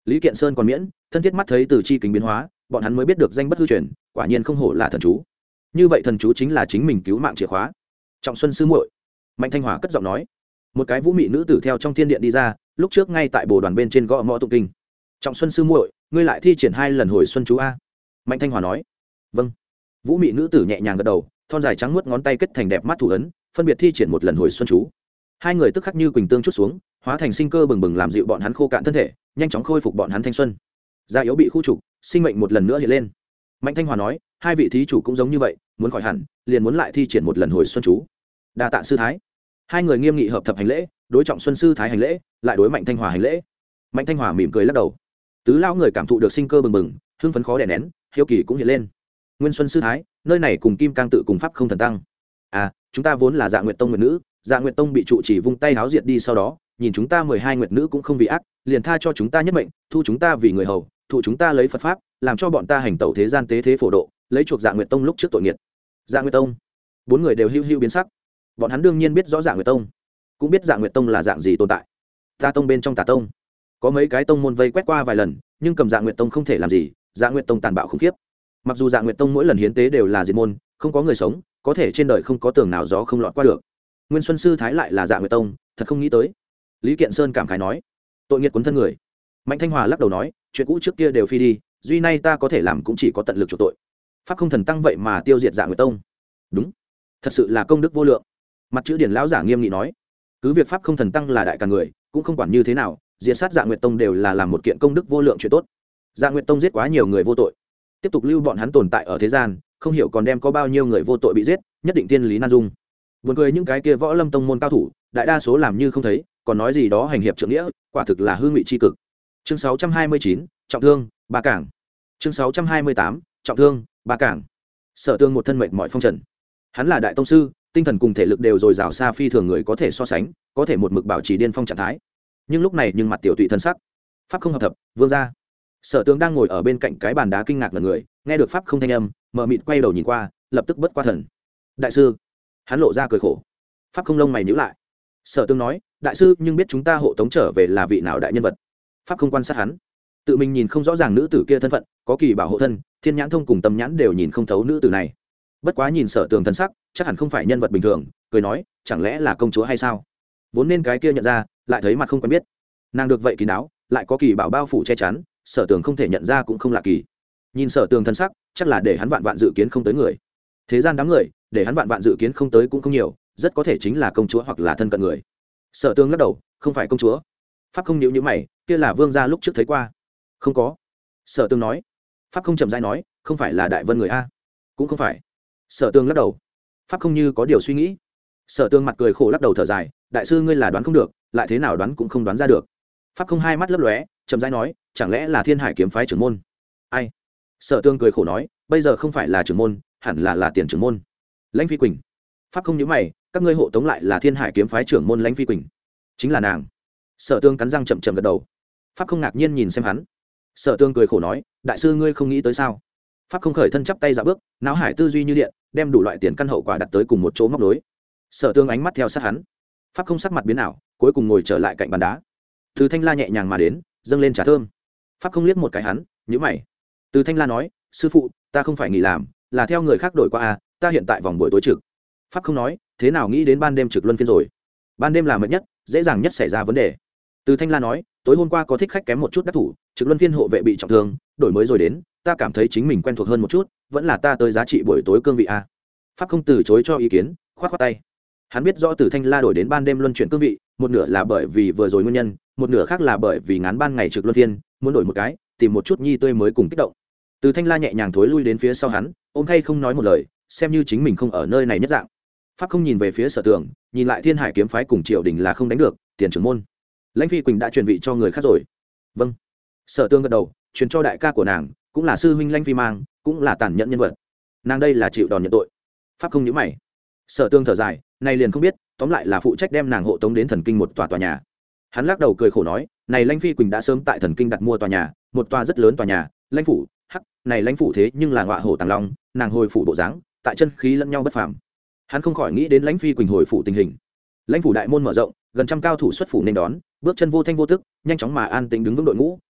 Lý Kiện Sơn còn miễn thân thiết mắt thấy từ chi kính biến hóa, bọn hắn mới biết được danh bất hư truyền, quả nhiên không hổ là thần chú. Như vậy thần chú chính là chính mình cứu mạng chìa khóa. Trọng Xuân sư muội, Mạnh Thanh Hòa cất giọng nói. Một cái vũ mị nữ tử theo trong thiên điện đi ra, lúc trước ngay tại bồ đoàn bên trên gõ mõ tụng kinh. Trọng Xuân sư muội, ngươi lại thi triển hai lần hồi xuân chú a? Mạnh Thanh Hòa nói. Vâng. Vũ mị nữ tử nhẹ nhàng gật đầu, thon dài trắng muốt ngón tay kết thành đẹp mắt thủ ấn, phân biệt thi triển một lần hồi xuân chú. Hai người tức khắc như quỳnh tương chút xuống, hóa thành sinh cơ bừng bừng làm dịu bọn hắn khô cạn thân thể, nhanh chóng khôi phục bọn hắn thanh xuân. Da yếu bị khu trục, sinh mệnh một lần nữa hiện lên. Mạnh Thanh Hòa nói, hai vị thí chủ cũng giống như vậy, muốn khỏi hẳn, liền muốn lại thi triển một lần hồi xuân chú. Đa tạ sư thái. Hai người nghiêm nghị hợp thập hành lễ, đối Trọng Xuân sư thái hành lễ, lại đối Mạnh Thanh Hòa hành lễ. Mạnh Thanh Hòa mỉm cười lắc đầu. Tứ lão người cảm thụ được sinh cơ bừng bừng, hưng phấn khó đè nén, hiếu kỳ cũng hiện lên. Nguyên Xuân sư thái, nơi này cùng Kim Cang tự cùng pháp không thần tăng. À, chúng ta vốn là Dạ Nguyệt tông nguyệt nữ, Dạ Nguyệt tông bị trụ chỉ vung tay háo diệt đi sau đó, nhìn chúng ta mười hai nguyệt nữ cũng không vì ác, liền tha cho chúng ta nhất mệnh, thu chúng ta vì người hầu, thụ chúng ta lấy Phật pháp, làm cho bọn ta hành tẩu thế gian tế thế phổ độ, lấy chuộc Dạ Nguyệt tông lúc trước tội nghiệp. Dạ Nguyệt tông, bốn người đều hưu hưu biến sắc. Bọn hắn đương nhiên biết rõ Dạ Nguyệt tông, cũng biết Dạ Nguyệt tông là dạng gì tồn tại. Tà tông bên trong Tà tông, có mấy cái tông môn vây quét qua vài lần, nhưng cầm Dạ Nguyệt tông không thể làm gì. Dạ Nguyệt tông tàn bạo khủng khiếp. Mặc dù Dạ Nguyệt tông mỗi lần hiến tế đều là diệt môn, không có người sống, có thể trên đời không có tường nào gió không lọt qua được. Nguyên Xuân sư thái lại là Dạ Nguyệt tông, thật không nghĩ tới. Lý Kiện Sơn cảm khái nói, tội nghiệp cuốn thân người. Mạnh Thanh Hòa lắc đầu nói, chuyện cũ trước kia đều phi đi, duy nay ta có thể làm cũng chỉ có tận lực chuộc tội. Pháp không thần tăng vậy mà tiêu diệt Dạ Nguyệt tông, đúng, thật sự là công đức vô lượng. Mặt chữ điển lão giả nghiêm nghị nói, cứ việc Pháp không thần tăng là đại cả người, cũng không quản như thế nào, diệt sát Dạ Nguyệt tông đều là làm một kiện công đức vô lượng chuyện tốt. Dạ Nguyệt tông giết quá nhiều người vô tội, tiếp tục lưu bọn hắn tồn tại ở thế gian, không hiểu còn đem có bao nhiêu người vô tội bị giết, nhất định tiên lý nan dung. Buồn cười những cái kia võ lâm tông môn cao thủ, đại đa số làm như không thấy, còn nói gì đó hành hiệp trượng nghĩa, quả thực là hư ngụy chi cực. Chương sáu trăm hai mươi chín, trọng thương, ba cảng. Chương sáu trăm hai mươi tám, trọng thương, ba cảng. Sở Tương một thân mệt mỏi phong trần. Hắn là đại tông sư, tinh thần cùng thể lực đều dồi dào xa phi thường người có thể so sánh, có thể một mực bảo trì điên phong trạng thái. Nhưng lúc này nhưng mặt tiểu tụy thân sắc, pháp không hợp thập, vương gia. Sở Tương đang ngồi ở bên cạnh cái bàn đá kinh ngạc ngẩn người, nghe được pháp không thanh âm, mờ mịt quay đầu nhìn qua, lập tức bất qua thần. Đại sư, hắn lộ ra cười khổ. Pháp không lông mày nhíu lại. Sở Tương nói, đại sư nhưng biết chúng ta hộ tống trở về là vị nào đại nhân vật. Pháp không quan sát hắn, tự mình nhìn không rõ ràng nữ tử kia thân phận, có kỳ bảo hộ thân, thiên nhãn thông cùng tâm nhãn đều nhìn không thấu nữ tử này. Bất quá nhìn Sở Tường thân sắc, chắc hẳn không phải nhân vật bình thường, cười nói, chẳng lẽ là công chúa hay sao? Vốn nên cái kia nhận ra, lại thấy mặt không quen biết. Nàng được vậy kín đáo, lại có kỳ bảo bao phủ che chắn, Sở Tường không thể nhận ra cũng không lạ kỳ. Nhìn Sở Tường thân sắc, chắc là để hắn vạn vạn dự kiến không tới người. Thế gian đám người, để hắn vạn vạn dự kiến không tới cũng không nhiều, rất có thể chính là công chúa hoặc là thân cận người. Sở Tường lắc đầu, không phải công chúa. Pháp không nhíu nhíu mày, kia là vương gia lúc trước thấy qua. Không có. Sở Tường nói. Pháp không chậm rãi nói, không phải là đại vân người a? Cũng không phải. Sở Tường lắc đầu. Pháp không như có điều suy nghĩ. Sở Tường mặt cười khổ lắc đầu thở dài, đại sư ngươi là đoán không được, lại thế nào đoán cũng không đoán ra được. Pháp không hai mắt lấp lóe, chậm rãi nói, chẳng lẽ là Thiên Hải kiếm phái trưởng môn? Ai? Sở Tường cười khổ nói, bây giờ không phải là trưởng môn, hẳn là là tiền trưởng môn. Lãnh Phi Quỳnh. Pháp không nhíu mày, các ngươi hộ tống lại là Thiên Hải kiếm phái trưởng môn Lãnh Phi Quỳnh. Chính là nàng. Sở Tương cắn răng chậm chậm gật đầu. Pháp không ngạc nhiên nhìn xem hắn. Sở Tương cười khổ nói, đại sư ngươi không nghĩ tới sao? Pháp không khởi thân chắp tay dạo bước, não hải tư duy như điện, đem đủ loại tiền căn hậu quả đặt tới cùng một chỗ móc đối. Sở Tương ánh mắt theo sát hắn. Pháp không sắc mặt biến ảo, cuối cùng ngồi trở lại cạnh bàn đá. Từ Thanh La nhẹ nhàng mà đến, dâng lên trà thơm. Pháp không liếc một cái hắn, nhíu mày. Từ Thanh La nói, sư phụ, ta không phải nghỉ làm, là theo người khác đổi qua à, ta hiện tại vòng buổi tối trực. Pháp không nói, thế nào nghĩ đến ban đêm trực luân phiên rồi? Ban đêm là mệt nhất, dễ dàng nhất xảy ra vấn đề. Từ Thanh La nói, tối hôm qua có thích khách kém một chút đắc thủ, trực luân phiên hộ vệ bị trọng thương, đổi mới rồi đến, ta cảm thấy chính mình quen thuộc hơn một chút, vẫn là ta tới giá trị buổi tối cương vị a. Pháp không từ chối cho ý kiến, khoát khoát tay. Hắn biết rõ Từ Thanh La đổi đến ban đêm luân chuyển cương vị, một nửa là bởi vì vừa rồi nguyên nhân, một nửa khác là bởi vì ngán ban ngày trực luân phiên, muốn đổi một cái, tìm một chút nhi tươi mới cùng kích động. Từ Thanh La nhẹ nhàng thối lui đến phía sau hắn, ôm thay không nói một lời, xem như chính mình không ở nơi này nhất dạng. Pháp không nhìn về phía Sở Tường, nhìn lại Thiên Hải kiếm phái cùng triều đình là không đánh được, tiền trưởng môn. Lãnh Phi Quỳnh đã truyền vị cho người khác rồi. Vâng. Sở Tường gật đầu, truyền cho đại ca của nàng, cũng là sư huynh Lãnh Phi Mang, cũng là tàn nhẫn nhân vật. Nàng đây là chịu đòn nhận tội. Pháp không nhíu mày. Sở Tường thở dài, này liền không biết, tóm lại là phụ trách đem nàng hộ tống đến thần kinh một tòa tòa nhà. Hắn lắc đầu cười khổ nói, này Lãnh Phi Quỳnh đã sớm tại thần kinh đặt mua tòa nhà, một tòa rất lớn tòa nhà, lãnh phủ, hắc, này lãnh phủ thế nhưng là ngọa hổ tàng long, nàng hồi phủ bộ dáng, tại chân khí lẫn nhau bất phàm. Hắn không khỏi nghĩ đến Lãnh Phi Quỳnh hồi phủ tình hình. Lãnh phủ đại môn mở rộng, gần trăm cao thủ xuất phủ nên đón, bước chân vô thanh vô tức, nhanh chóng mà an tĩnh đứng vững đội ngũ,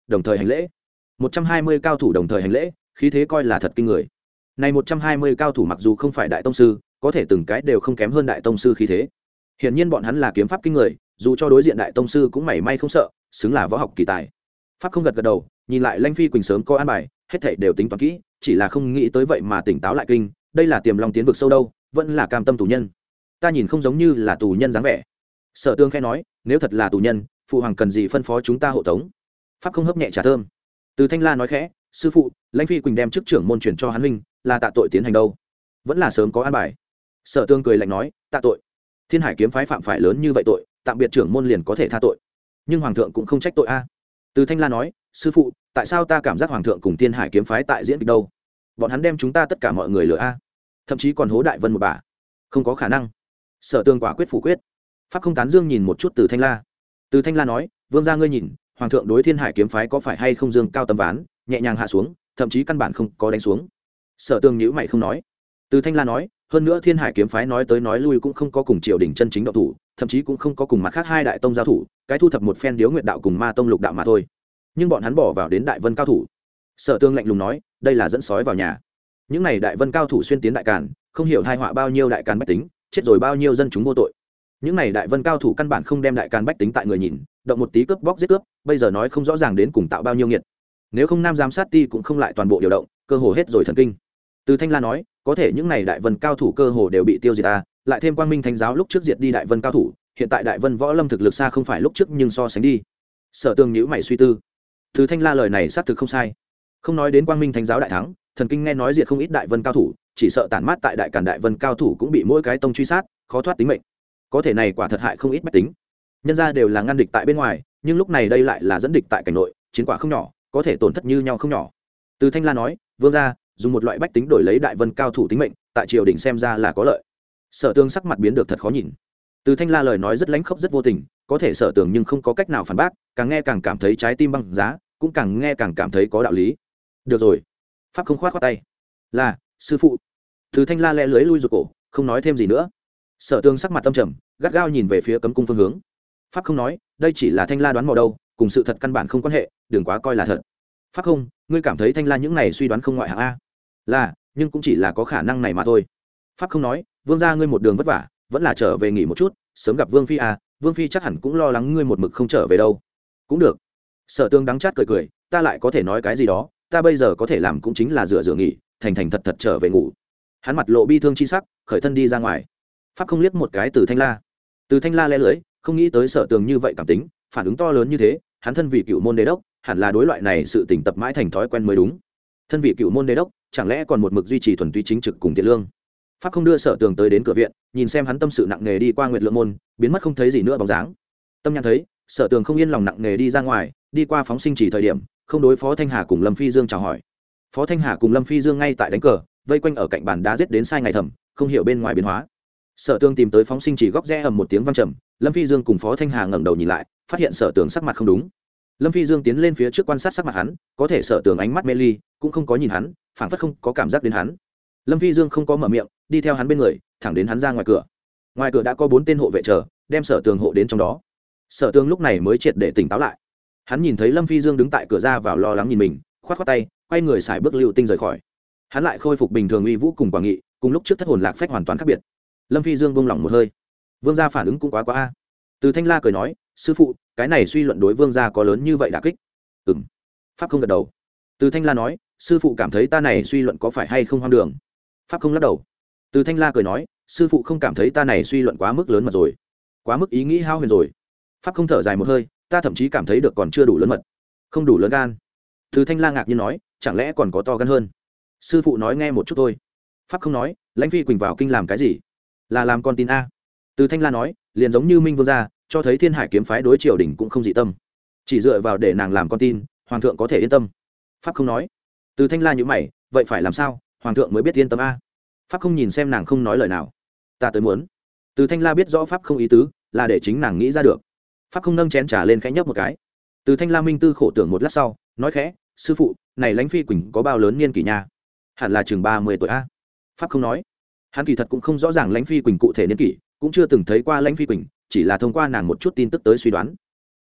đồng thời hành lễ. Một trăm hai mươi cao thủ đồng thời hành lễ, khí thế coi là thật kinh người. Này một trăm hai mươi cao thủ mặc dù không phải đại tông sư, có thể từng cái đều không kém hơn đại tông sư khí thế. Hiển nhiên bọn hắn là kiếm pháp kinh người, dù cho đối diện đại tông sư cũng mảy may không sợ, xứng là võ học kỳ tài. Pháp không gật gật đầu, nhìn lại Lãnh Phi Quỳnh sớm có an bài, hết thảy đều tính toán kỹ, chỉ là không nghĩ tới vậy mà tỉnh táo lại kinh, đây là tiềm long tiến vực sâu đâu, vẫn là cam tâm tù nhân. Ta nhìn không giống như là tù nhân dáng vẻ. Sở Tương khẽ nói, nếu thật là tù nhân, phụ hoàng cần gì phân phó chúng ta hộ tống. Pháp không hấp nhẹ trà thơm. Từ Thanh La nói khẽ, sư phụ, Lãnh Phi Quỳnh đem chức trưởng môn truyền cho hắn huynh, là tạ tội tiến hành đâu? Vẫn là sớm có an bài. Sở Tương cười lạnh nói, tạ tội? Thiên Hải kiếm phái phạm phải lớn như vậy tội, tạm biệt trưởng môn liền có thể tha tội, nhưng hoàng thượng cũng không trách tội a. Từ Thanh La nói, sư phụ, tại sao ta cảm giác hoàng thượng cùng Thiên Hải kiếm phái tại diễn kịch đâu? Bọn hắn đem chúng ta tất cả mọi người lừa a, thậm chí còn hố Đại Vân một bà, không có khả năng. Sở Tương quả quyết phủ quyết. Pháp không tán dương nhìn một chút Từ Thanh La. Từ Thanh La nói, vương gia ngươi nhìn, hoàng thượng đối Thiên Hải kiếm phái có phải hay không dương cao tầm ván, nhẹ nhàng hạ xuống, thậm chí căn bản không có đánh xuống. Sở Tương nhíu mày không nói. Từ Thanh La nói, hơn nữa Thiên Hải kiếm phái nói tới nói lui cũng không có cùng triều đình chân chính động thủ, thậm chí cũng không có cùng mặt khác hai đại tông giao thủ, cái thu thập một phen Điếu Nguyệt đạo cùng Ma tông Lục đạo mà thôi. Nhưng bọn hắn bỏ vào đến Đại Vân cao thủ. Sở Tương lạnh lùng nói, đây là dẫn sói vào nhà. Những này Đại Vân cao thủ xuyên tiến đại càn, không hiểu tai họa bao nhiêu đại càn bách tính, chết rồi bao nhiêu dân chúng vô tội. Những này Đại Vân cao thủ căn bản không đem đại càn bách tính tại người nhìn, động một tí cướp bóc giết cướp, bây giờ nói không rõ ràng đến cùng tạo bao nhiêu nghiệt. Nếu không Nam giám sát ti cũng không lại toàn bộ điều động, cơ hồ hết rồi thần kinh. Từ Thanh La nói, có thể những này Đại Vân cao thủ cơ hồ đều bị tiêu diệt ta, lại thêm Quang Minh Thánh giáo lúc trước diệt đi Đại Vân cao thủ, hiện tại Đại Vân võ lâm thực lực xa không phải lúc trước nhưng so sánh đi. Sở Tương nhíu mày suy tư. Từ Thanh La lời này xác thực không sai. Không nói đến Quang Minh Thánh giáo đại thắng, thần kinh nghe nói diệt không ít Đại Vân cao thủ, chỉ sợ tản mát tại đại càn Đại Vân cao thủ cũng bị mỗi cái tông truy sát, khó thoát tính mệnh. Có thể này quả thật hại không ít bách tính. Nhân ra đều là ngăn địch tại bên ngoài, nhưng lúc này đây lại là dẫn địch tại cảnh nội, chiến quả không nhỏ, có thể tổn thất như nhau không nhỏ. Từ Thanh La nói, vương gia dùng một loại bách tính đổi lấy Đại Vân cao thủ tính mệnh, tại triều đình xem ra là có lợi. Sở Tương sắc mặt biến được thật khó nhìn. Từ Thanh La lời nói rất lãnh khốc rất vô tình, có thể Sở Tương nhưng không có cách nào phản bác, càng nghe càng cảm thấy trái tim băng giá, cũng càng nghe càng cảm thấy có đạo lý. Được rồi. Pháp không khoát khoát tay. Là, sư phụ. Từ Thanh La lẽ lưới lui rụt cổ, không nói thêm gì nữa. Sở Tương sắc mặt tâm trầm, gắt gao nhìn về phía cấm cung phương hướng. Pháp không nói, đây chỉ là Thanh La đoán mò đâu, cùng sự thật căn bản không quan hệ, đừng quá coi là thật. Pháp không, ngươi cảm thấy Thanh La những này suy đoán không ngoại hạng a? Là, nhưng cũng chỉ là có khả năng này mà thôi. Pháp không nói, vương gia ngươi một đường vất vả, vẫn là trở về nghỉ một chút, sớm gặp vương phi à, vương phi chắc hẳn cũng lo lắng ngươi một mực không trở về đâu. Cũng được. Sở Tương đắng chát cười cười, ta lại có thể nói cái gì đó, ta bây giờ có thể làm cũng chính là rửa rửa nghỉ, thành thành thật thật trở về ngủ. Hắn mặt lộ bi thương chi sắc, khởi thân đi ra ngoài. Pháp không liếc một cái Từ Thanh La. Từ Thanh La lẽ lưỡi, không nghĩ tới Sở Tương như vậy cảm tính, phản ứng to lớn như thế, hắn thân vị cựu môn đế đốc, hẳn là đối loại này sự tình tập mãi thành thói quen mới đúng. Thân vị cựu môn đế đốc, chẳng lẽ còn một mực duy trì thuần túy chính trực cùng thiện lương? Pháp không đưa Sở Tường tới đến cửa viện, nhìn xem hắn tâm sự nặng nề đi qua Nguyệt Lượng môn, biến mất không thấy gì nữa bóng dáng. Tâm nhãn thấy, Sở Tường không yên lòng nặng nề đi ra ngoài, đi qua phóng sinh chỉ thời điểm, không đối Phó Thanh Hà cùng Lâm Phi Dương chào hỏi. Phó Thanh Hà cùng Lâm Phi Dương ngay tại đánh cờ, vây quanh ở cạnh bàn đá giết đến sai ngày thầm, không hiểu bên ngoài biến hóa. Sở Tường tìm tới phóng sinh chỉ góc rẽ ầm một tiếng vang trầm, Lâm Phi Dương cùng Phó Thanh Hà ngẩng đầu nhìn lại, phát hiện Sở Tường sắc mặt không đúng. Lâm Phi Dương tiến lên phía trước quan sát sắc mặt hắn, có thể Sở Tường ánh mắt mê ly, cũng không có nhìn hắn, phảng phất không có cảm giác đến hắn. Lâm Phi Dương không có mở miệng, đi theo hắn bên người, thẳng đến hắn ra ngoài cửa. Ngoài cửa đã có bốn tên hộ vệ chờ, đem Sở Tường hộ đến trong đó. Sở Tường lúc này mới triệt để tỉnh táo lại. Hắn nhìn thấy Lâm Phi Dương đứng tại cửa ra vào lo lắng nhìn mình, khoát khoát tay, quay người xài bước lưu tinh rời khỏi. Hắn lại khôi phục bình thường uy vũ cùng quảng nghị, cùng lúc trước thất hồn lạc phách hoàn toàn khác biệt. Lâm Phi Dương buông lỏng một hơi. Vương gia phản ứng cũng quá quá a. Từ Thanh La cười nói, sư phụ, cái này suy luận đối vương gia có lớn như vậy đả kích? Ừm. Pháp không gật đầu. Từ Thanh La nói, sư phụ cảm thấy ta này suy luận có phải hay không hoang đường? Pháp không lắc đầu. Từ Thanh La cười nói, sư phụ không cảm thấy ta này suy luận quá mức lớn mật rồi, quá mức ý nghĩ hao huyền rồi. Pháp không thở dài một hơi, ta thậm chí cảm thấy được còn chưa đủ lớn mật, không đủ lớn gan. Từ Thanh La ngạc nhiên nói, chẳng lẽ còn có to gan hơn? Sư phụ nói nghe một chút thôi. Pháp không nói, Lãnh Phi Quỳnh vào kinh làm cái gì? Là làm con tin a. Từ Thanh La nói, liền giống như Minh Vương gia, cho thấy Thiên Hải kiếm phái đối triều đình cũng không dị tâm, chỉ dựa vào để nàng làm con tin, hoàng thượng có thể yên tâm. Pháp không nói. Từ Thanh La nhíu mày, vậy phải làm sao, hoàng thượng mới biết yên tâm a? Pháp không nhìn xem nàng không nói lời nào. Ta tới muốn. Từ Thanh La biết rõ Pháp không ý tứ, là để chính nàng nghĩ ra được. Pháp không nâng chén trà lên khẽ nhấp một cái. Từ Thanh La minh tư khổ tưởng một lát sau, nói khẽ, sư phụ, này Lãnh Phi Quỳnh có bao lớn niên kỷ nha? Hẳn là chừng ba mươi tuổi a. Pháp không nói. Hắn kỳ thật cũng không rõ ràng Lãnh Phi Quỳnh cụ thể niên kỷ, cũng chưa từng thấy qua Lãnh Phi Quỳnh, chỉ là thông qua nàng một chút tin tức tới suy đoán.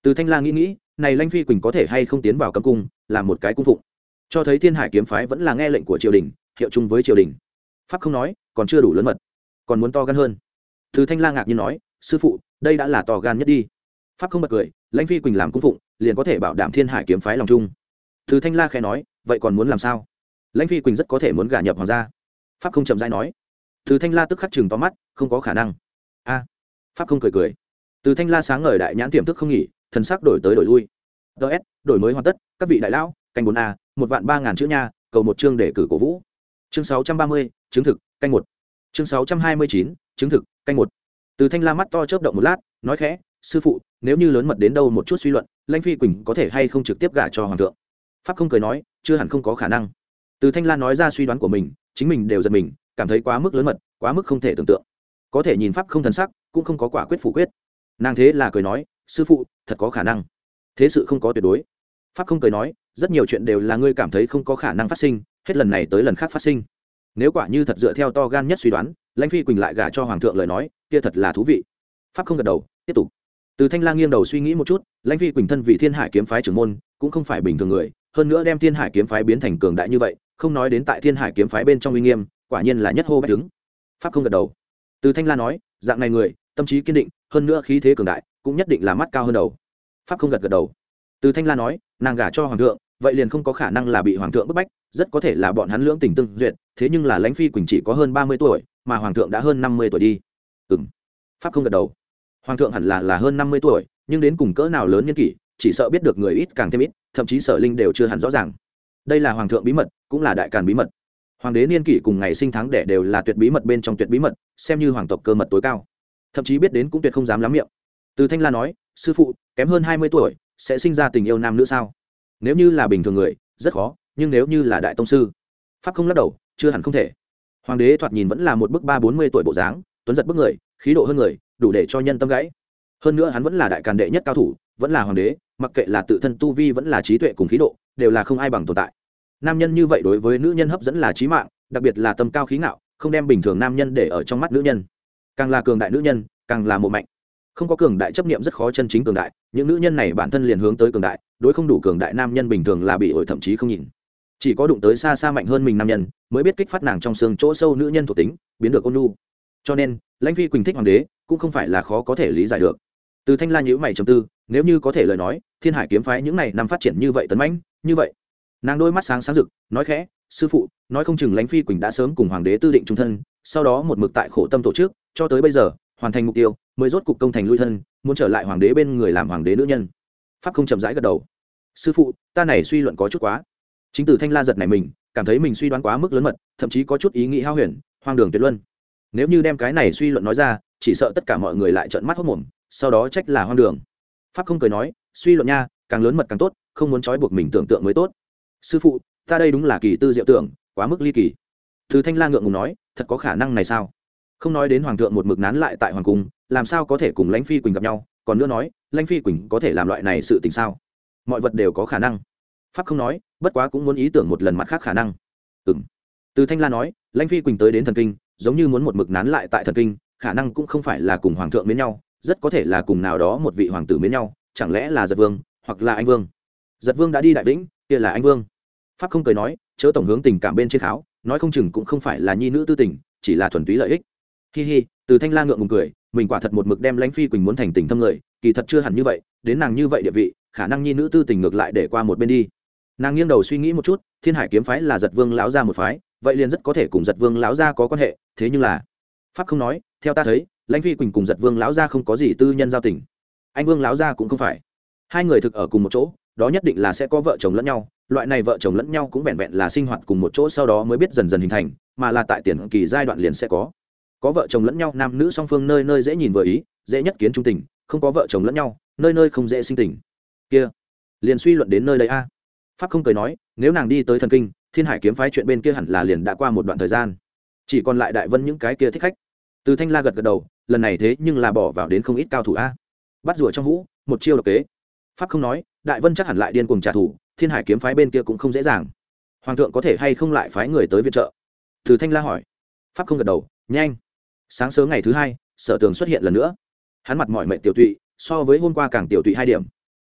Từ Thanh La nghĩ nghĩ, này Lãnh Phi Quỳnh có thể hay không tiến vào cấm cung, làm một cái cung phụng, cho thấy Thiên Hải kiếm phái vẫn là nghe lệnh của triều đình, hiệu chung với triều đình. Pháp không nói, còn chưa đủ lớn mật, còn muốn to gan hơn. Từ Thanh La ngạc nhiên nói, sư phụ, đây đã là to gan nhất đi. Pháp không bật cười, Lãnh Phi Quỳnh làm cung phụng, liền có thể bảo đảm Thiên Hải kiếm phái lòng chung. Từ Thanh La khẽ nói, vậy còn muốn làm sao? Lãnh Phi Quỳnh rất có thể muốn gả nhập hoàng gia. Pháp không chậm rãi nói. Từ Thanh La tức khắc chừng to mắt, không có khả năng. A. Pháp không cười cười. Từ Thanh La sáng ngời đại nhãn tiềm thức không nghỉ, thần sắc đổi tới đổi lui. ds đổi mới hoàn tất, các vị đại lão, canh bốn a, một vạn ba ngàn chữ nha, cầu một chương để cử cổ vũ. Chương sáu trăm ba mươi, chứng thực, canh một. Chương sáu trăm hai mươi chín, chứng thực, canh một. Từ Thanh La mắt to chớp động một lát, nói khẽ, sư phụ, nếu như lớn mật đến đâu một chút suy luận, Lãnh Phi Quỳnh có thể hay không trực tiếp gả cho hoàng thượng? Pháp không cười nói, chưa hẳn không có khả năng. Từ Thanh La nói ra suy đoán của mình, chính mình đều giật mình, cảm thấy quá mức lớn mật, quá mức không thể tưởng tượng. Có thể nhìn Pháp không thần sắc, cũng không có quả quyết phủ quyết. Nàng thế là cười nói, sư phụ, thật có khả năng. Thế sự không có tuyệt đối. Pháp không cười nói, rất nhiều chuyện đều là ngươi cảm thấy không có khả năng phát sinh, hết lần này tới lần khác phát sinh. Nếu quả như thật dựa theo to gan nhất suy đoán, Lãnh Phi Quỳnh lại gả cho hoàng thượng lời nói, kia thật là thú vị. Pháp không gật đầu, tiếp tục. Từ Thanh Lang nghiêng đầu suy nghĩ một chút, Lãnh Phi Quỳnh thân vị Thiên Hải kiếm phái trưởng môn, cũng không phải bình thường người, hơn nữa đem Thiên Hải kiếm phái biến thành cường đại như vậy, không nói đến tại Thiên Hải kiếm phái bên trong uy nghiêm, quả nhiên là nhất hô bách đứng. Pháp không gật đầu. Từ Thanh La nói, dạng này người, tâm trí kiên định, hơn nữa khí thế cường đại, cũng nhất định là mắt cao hơn đầu. Pháp không gật gật đầu. Từ Thanh La nói, nàng gả cho hoàng thượng, vậy liền không có khả năng là bị hoàng thượng bức bách, rất có thể là bọn hắn lưỡng tình tương duyệt, thế nhưng là Lãnh Phi Quỳnh chỉ có hơn ba mươi tuổi, mà hoàng thượng đã hơn năm mươi tuổi đi. Ừm. Pháp không gật đầu. Hoàng thượng hẳn là là hơn năm mươi tuổi, nhưng đến cùng cỡ nào lớn nhân kỷ, chỉ sợ biết được người ít càng thêm ít, thậm chí Sở Linh đều chưa hẳn rõ ràng. Đây là hoàng thượng bí mật, cũng là đại càn bí mật. Hoàng đế niên kỷ cùng ngày sinh tháng đẻ đều là tuyệt bí mật bên trong tuyệt bí mật, xem như hoàng tộc cơ mật tối cao. Thậm chí biết đến cũng tuyệt không dám lắm miệng. Từ Thanh La nói, sư phụ, kém hơn hai mươi tuổi sẽ sinh ra tình yêu nam nữ sao? Nếu như là bình thường người, rất khó, nhưng nếu như là đại tông sư, Pháp không lắc đầu, chưa hẳn không thể. Hoàng đế thoạt nhìn vẫn là một bức ba bốn mươi tuổi bộ dáng, tuấn giật bức người, khí độ hơn người, đủ để cho nhân tâm gãy. Hơn nữa hắn vẫn là đại càn đệ nhất cao thủ, vẫn là hoàng đế, mặc kệ là tự thân tu vi vẫn là trí tuệ cùng khí độ, đều là không ai bằng tồn tại. Nam nhân như vậy đối với nữ nhân hấp dẫn là chí mạng, đặc biệt là tâm cao khí ngạo, không đem bình thường nam nhân để ở trong mắt nữ nhân. Càng là cường đại nữ nhân, càng là mộ mạnh. Không có cường đại chấp niệm rất khó chân chính cường đại, những nữ nhân này bản thân liền hướng tới cường đại, đối không đủ cường đại nam nhân bình thường là bị ổi thậm chí không nhìn. Chỉ có đụng tới xa xa mạnh hơn mình nam nhân, mới biết kích phát nàng trong xương chỗ sâu nữ nhân thuộc tính, biến được ôn nhu. Cho nên, Lãnh Phi Quỳnh thích hoàng đế, cũng không phải là khó có thể lý giải được. Từ Thanh La nhíu mày trầm tư, nếu như có thể lời nói, Thiên Hải kiếm phái những này năm phát triển như vậy tấn mãnh, như vậy. Nàng đôi mắt sáng sáng rực, nói khẽ, sư phụ, nói không chừng Lãnh Phi Quỳnh đã sớm cùng hoàng đế tư định chung thân, sau đó một mực tại khổ tâm tổ chức, cho tới bây giờ, hoàn thành mục tiêu, mới rốt cục công thành lui thân, muốn trở lại hoàng đế bên người làm hoàng đế nữ nhân. Pháp không chậm rãi gật đầu. Sư phụ, ta này suy luận có chút quá. Chính Từ Thanh La giật này mình, cảm thấy mình suy đoán quá mức lớn mật, thậm chí có chút ý nghĩ hao huyền, hoang đường tuyệt luân. Nếu như đem cái này suy luận nói ra, chỉ sợ tất cả mọi người lại trợn mắt hốt mồm, sau đó trách là hoang đường. Pháp không cười nói, suy luận nha, càng lớn mật càng tốt, không muốn trói buộc mình tưởng tượng mới tốt. Sư phụ, ta đây đúng là kỳ tư diệu tưởng, quá mức ly kỳ. Từ Thanh La ngượng ngùng nói, thật có khả năng này sao? Không nói đến hoàng thượng một mực nán lại tại hoàng cung, làm sao có thể cùng Lãnh Phi Quỳnh gặp nhau, còn nữa nói, Lãnh Phi Quỳnh có thể làm loại này sự tình sao? Mọi vật đều có khả năng. Pháp không nói, bất quá cũng muốn ý tưởng một lần mặt khác khả năng. Ừm. Từ Thanh La nói, Lãnh Phi Quỳnh tới đến thần kinh, giống như muốn một mực nán lại tại thần kinh, khả năng cũng không phải là cùng hoàng thượng mến nhau, rất có thể là cùng nào đó một vị hoàng tử mến nhau, chẳng lẽ là Giật Vương, hoặc là Anh Vương. Giật Vương đã đi Đại Vĩnh, kia là Anh Vương. Pháp không cười nói, chớ tổng hướng tình cảm bên trên kháo, nói không chừng cũng không phải là nhi nữ tư tình, chỉ là thuần túy lợi ích. Hi hi, Từ Thanh La ngượng ngùng cười, mình quả thật một mực đem Lãnh Phi Quỳnh muốn thành tình thâm người, kỳ thật chưa hẳn như vậy, đến nàng như vậy địa vị, khả năng nhi nữ tư tình ngược lại để qua một bên đi. Nàng nghiêng đầu suy nghĩ một chút, Thiên Hải kiếm phái là Giật Vương lão gia một phái, vậy liền rất có thể cùng Giật Vương lão gia có quan hệ, thế nhưng là Pháp không nói, theo ta thấy, Lãnh Phi Quỳnh cùng Giật Vương lão gia không có gì tư nhân giao tình, Anh Vương lão gia cũng không phải. Hai người thực ở cùng một chỗ, đó nhất định là sẽ có vợ chồng lẫn nhau, loại này vợ chồng lẫn nhau cũng vẹn vẹn là sinh hoạt cùng một chỗ sau đó mới biết dần dần hình thành, mà là tại tiền kỳ giai đoạn liền sẽ có. Có vợ chồng lẫn nhau, nam nữ song phương nơi nơi dễ nhìn vừa ý, dễ nhất kiến trung tình, không có vợ chồng lẫn nhau, nơi nơi không dễ sinh tình. Kia, liền suy luận đến nơi đây a. Pháp không cười nói, nếu nàng đi tới thần kinh, Thiên Hải kiếm phái chuyện bên kia hẳn là liền đã qua một đoạn thời gian, chỉ còn lại Đại Vân những cái kia thích khách. Từ Thanh La gật gật đầu, lần này thế nhưng là bỏ vào đến không ít cao thủ a. Bắt rùa trong hũ, một chiêu độc kế. Pháp không nói, Đại Vân chắc hẳn lại điên cuồng trả thù, Thiên Hải kiếm phái bên kia cũng không dễ dàng. Hoàng thượng có thể hay không lại phái người tới viện trợ? Từ Thanh La hỏi. Pháp không gật đầu, nhanh. Sáng sớm ngày thứ hai, Sở Tường xuất hiện lần nữa. Hắn mặt mỏi mệt tiểu tụy, so với hôm qua càng tiểu tụy hai điểm.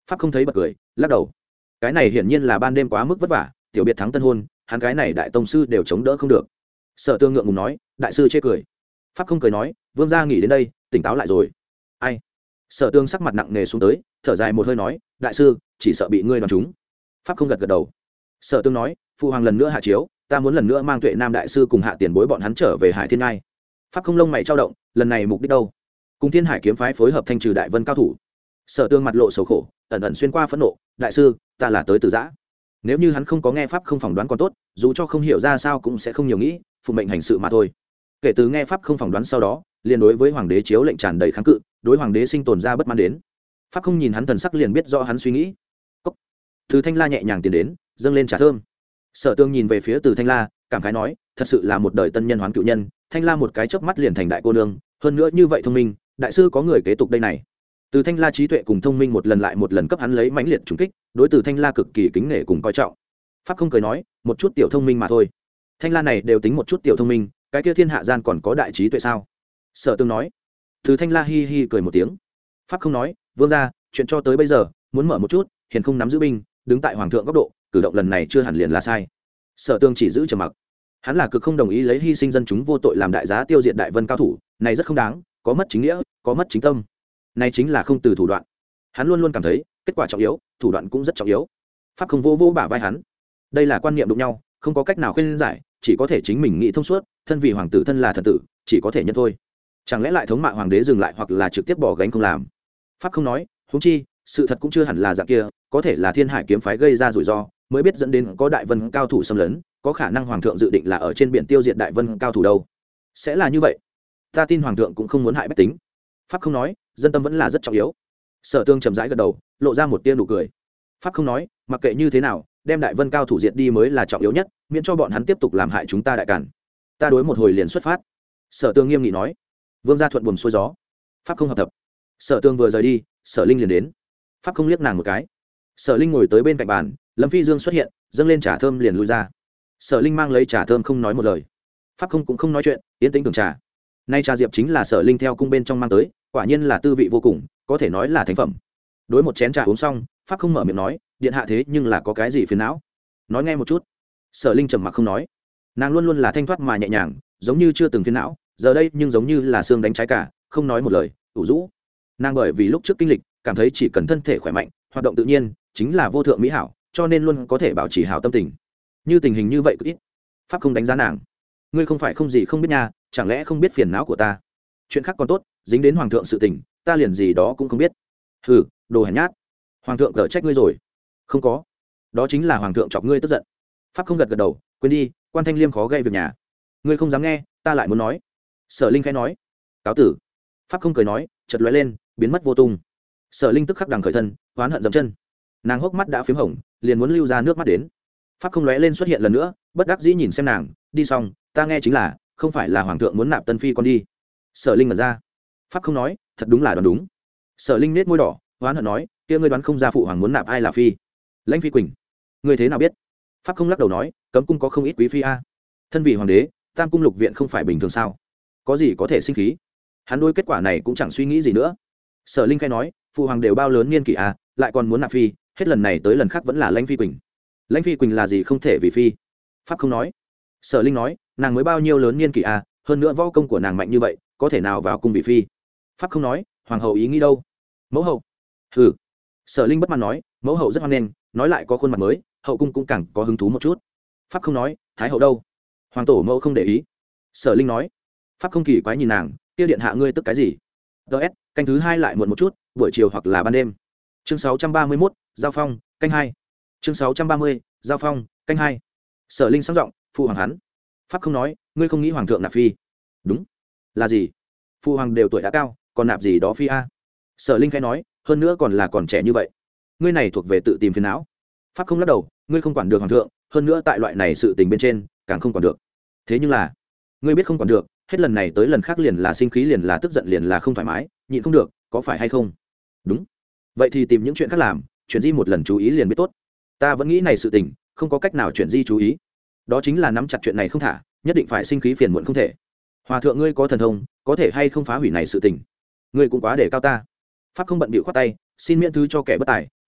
pháp không thấy bật cười lắc đầu. Cái này hiển nhiên là ban đêm quá mức vất vả, tiểu biệt thắng tân hôn, hắn cái này đại tông sư đều chống đỡ không được. Sở Tương ngượng ngùng nói, đại sư chê cười. Pháp không cười nói, vương gia nghỉ đến đây, tỉnh táo lại rồi. Ai? Sở Tương sắc mặt nặng nề xuống tới, thở dài một hơi nói, đại sư chỉ sợ bị ngươi đoán trúng. Pháp không gật gật đầu. Sở Tương nói, phụ hoàng lần nữa hạ chiếu, ta muốn lần nữa mang Tuệ Nam đại sư cùng hạ tiền bối bọn hắn trở về Hải Thiên Ngai. Pháp không lông mày trao động, lần này mục đích đâu? Cùng Thiên Hải kiếm phái phối hợp thanh trừ đại vân cao thủ. Sở Tương mặt lộ sầu khổ, ẩn ẩn xuyên qua phẫn nộ, đại sư ta là tới từ giã. Nếu như hắn không có nghe pháp không phỏng đoán còn tốt, dù cho không hiểu ra sao cũng sẽ không nhiều nghĩ, phụ mệnh hành sự mà thôi. Kể từ nghe pháp không phỏng đoán sau đó, liền đối với hoàng đế chiếu lệnh tràn đầy kháng cự, đối hoàng đế sinh tồn ra bất mãn đến. Pháp không nhìn hắn thần sắc liền biết rõ hắn suy nghĩ. Cốc. Từ Thanh La nhẹ nhàng tiến đến, dâng lên trà thơm. Sở Tương nhìn về phía Từ Thanh La, cảm khái nói, thật sự là một đời tân nhân hoán cựu nhân, Thanh La một cái chớp mắt liền thành đại cô nương, hơn nữa như vậy thông minh, đại sư có người kế tục đây này. Từ Thanh La trí tuệ cùng thông minh một lần lại một lần cấp hắn lấy mãnh liệt trùng kích, đối Từ Thanh La cực kỳ kính nể cùng coi trọng. Pháp không cười nói, một chút tiểu thông minh mà thôi. Thanh La này đều tính một chút tiểu thông minh, cái kia thiên hạ gian còn có đại trí tuệ sao? Sở Tương nói. Từ Thanh La hi hi cười một tiếng. Pháp không nói, vương gia, chuyện cho tới bây giờ, muốn mở một chút, hiền không nắm giữ binh, đứng tại hoàng thượng góc độ, cử động lần này chưa hẳn liền là sai. Sở Tương chỉ giữ trầm mặc. Hắn là cực không đồng ý lấy hy sinh dân chúng vô tội làm đại giá tiêu diệt đại vân cao thủ, này rất không đáng, có mất chính nghĩa, có mất chính tâm. Này chính là không từ thủ đoạn. Hắn luôn luôn cảm thấy, kết quả trọng yếu, thủ đoạn cũng rất trọng yếu. Pháp không vô vô bả vai hắn. Đây là quan niệm đụng nhau, không có cách nào khuyên giải, chỉ có thể chính mình nghĩ thông suốt, thân vì hoàng tử thân là thần tử, chỉ có thể nhận thôi. Chẳng lẽ lại thống mạ hoàng đế dừng lại hoặc là trực tiếp bỏ gánh không làm? Pháp không nói, huống chi, sự thật cũng chưa hẳn là dạng kia, có thể là Thiên Hải kiếm phái gây ra rủi ro, mới biết dẫn đến có đại vân cao thủ xâm lấn, có khả năng hoàng thượng dự định là ở trên biển tiêu diệt đại vân cao thủ đâu. Sẽ là như vậy. Ta tin hoàng thượng cũng không muốn hại bách tính. Pháp không nói, dân tâm vẫn là rất trọng yếu. Sở Tương chậm rãi gật đầu, lộ ra một tia nụ cười. Pháp không nói, mặc kệ như thế nào, đem đại vân cao thủ diệt đi mới là trọng yếu nhất, miễn cho bọn hắn tiếp tục làm hại chúng ta đại cản. Ta đối một hồi liền xuất phát. Sở Tương nghiêm nghị nói. Vương gia thuận buồm xuôi gió. Pháp không hợp tập. Sở Tương vừa rời đi, Sở Linh liền đến. Pháp không liếc nàng một cái. Sở Linh ngồi tới bên cạnh bàn, Lâm Phi Dương xuất hiện, dâng lên trà thơm liền lui ra. Sở Linh mang lấy trà thơm không nói một lời. Pháp không cũng không nói chuyện, yên tĩnh tưởng trà. Nay trà diệp chính là Sở Linh theo cung bên trong mang tới, quả nhiên là tư vị vô cùng, có thể nói là thánh phẩm. Đối một chén trà uống xong, Pháp không mở miệng nói, điện hạ thế nhưng là có cái gì phiền não? Nói nghe một chút. Sở Linh trầm mặc không nói. Nàng luôn luôn là thanh thoát mà nhẹ nhàng, giống như chưa từng phiền não, giờ đây nhưng giống như là xương đánh trái cả, không nói một lời, ủ rũ. Nàng bởi vì lúc trước kinh lịch, cảm thấy chỉ cần thân thể khỏe mạnh, hoạt động tự nhiên, chính là vô thượng mỹ hảo, cho nên luôn có thể bảo trì hảo tâm tình. Như tình hình như vậy cực ít. Pháp không đánh giá nàng. Ngươi không phải không gì không biết nha, chẳng lẽ không biết phiền não của ta? Chuyện khác còn tốt, dính đến hoàng thượng sự tình, ta liền gì đó cũng không biết. Hừ, đồ hèn nhát. Hoàng thượng cở trách ngươi rồi? Không có. Đó chính là hoàng thượng chọc ngươi tức giận. Pháp không gật gật đầu, quên đi, quan thanh liêm khó gây việc nhà. Ngươi không dám nghe, ta lại muốn nói. Sở Linh khẽ nói. Cáo tử. Pháp không cười nói, chợt lóe lên, biến mất vô tung. Sở Linh tức khắc đằng khởi thân, oán hận dậm chân. Nàng hốc mắt đã phím hồng, liền muốn lưu ra nước mắt đến. Pháp không lóe lên xuất hiện lần nữa, bất đắc dĩ nhìn xem nàng, đi xong, ta nghe chính là, không phải là hoàng thượng muốn nạp tân phi con đi. Sở Linh ngẩn ra. Pháp không nói, thật đúng là đoán đúng. Sở Linh nết môi đỏ, oán hận nói, kia ngươi đoán không ra phụ hoàng muốn nạp ai là phi? Lãnh Phi Quỳnh. Ngươi thế nào biết? Pháp không lắc đầu nói, cấm cung có không ít quý phi a. Thân vị hoàng đế, tam cung lục viện không phải bình thường sao? Có gì có thể sinh khí? Hắn đối kết quả này cũng chẳng suy nghĩ gì nữa. Sở Linh khai nói, phụ hoàng đều bao lớn niên kỷ a, lại còn muốn nạp phi, hết lần này tới lần khác vẫn là Lãnh Phi Quỳnh. Lãnh Phi Quỳnh là gì không thể vì phi? Pháp không nói. Sở Linh nói, nàng mới bao nhiêu lớn niên kỷ a, hơn nữa võ công của nàng mạnh như vậy, có thể nào vào cung vị phi? Pháp không nói, hoàng hậu ý nghĩ đâu? Mẫu hậu. Hừ. Sở Linh bất mãn nói, mẫu hậu rất hoan nghênh, nói lại có khuôn mặt mới, hậu cung cũng càng có hứng thú một chút. Pháp không nói, thái hậu đâu? Hoàng tổ mẫu không để ý. Sở Linh nói. Pháp không kỳ quái nhìn nàng, kia điện hạ ngươi tức cái gì? ts canh thứ hai lại muộn một chút, buổi chiều hoặc là ban đêm. Chương sáu trăm ba mươi mốt, giao phong, canh hai. Chương sáu trăm ba mươi, giao phong, canh hai. Sở Linh sáng giọng, phụ hoàng hắn. Pháp không nói, ngươi không nghĩ hoàng thượng nạp phi? Đúng. Là gì? Phụ hoàng đều tuổi đã cao, còn nạp gì đó phi a? Sở Linh khẽ nói, hơn nữa còn là còn trẻ như vậy. Ngươi này thuộc về tự tìm phiền não. Pháp không lắc đầu, ngươi không quản được hoàng thượng, hơn nữa tại loại này sự tình bên trên, càng không quản được. Thế nhưng là, ngươi biết không quản được, hết lần này tới lần khác liền là sinh khí liền là tức giận liền là không thoải mái, nhịn không được, có phải hay không? Đúng. Vậy thì tìm những chuyện khác làm, chuyển di một lần chú ý liền biết tốt. Ta vẫn nghĩ này sự tình, không có cách nào chuyển di chú ý. Đó chính là nắm chặt chuyện này không thả, nhất định phải sinh khí phiền muộn không thể. Hòa thượng ngươi có thần thông, có thể hay không phá hủy này sự tình? Ngươi cũng quá để cao ta. Pháp không bận bịu khoát tay, xin miễn thứ cho kẻ bất tài,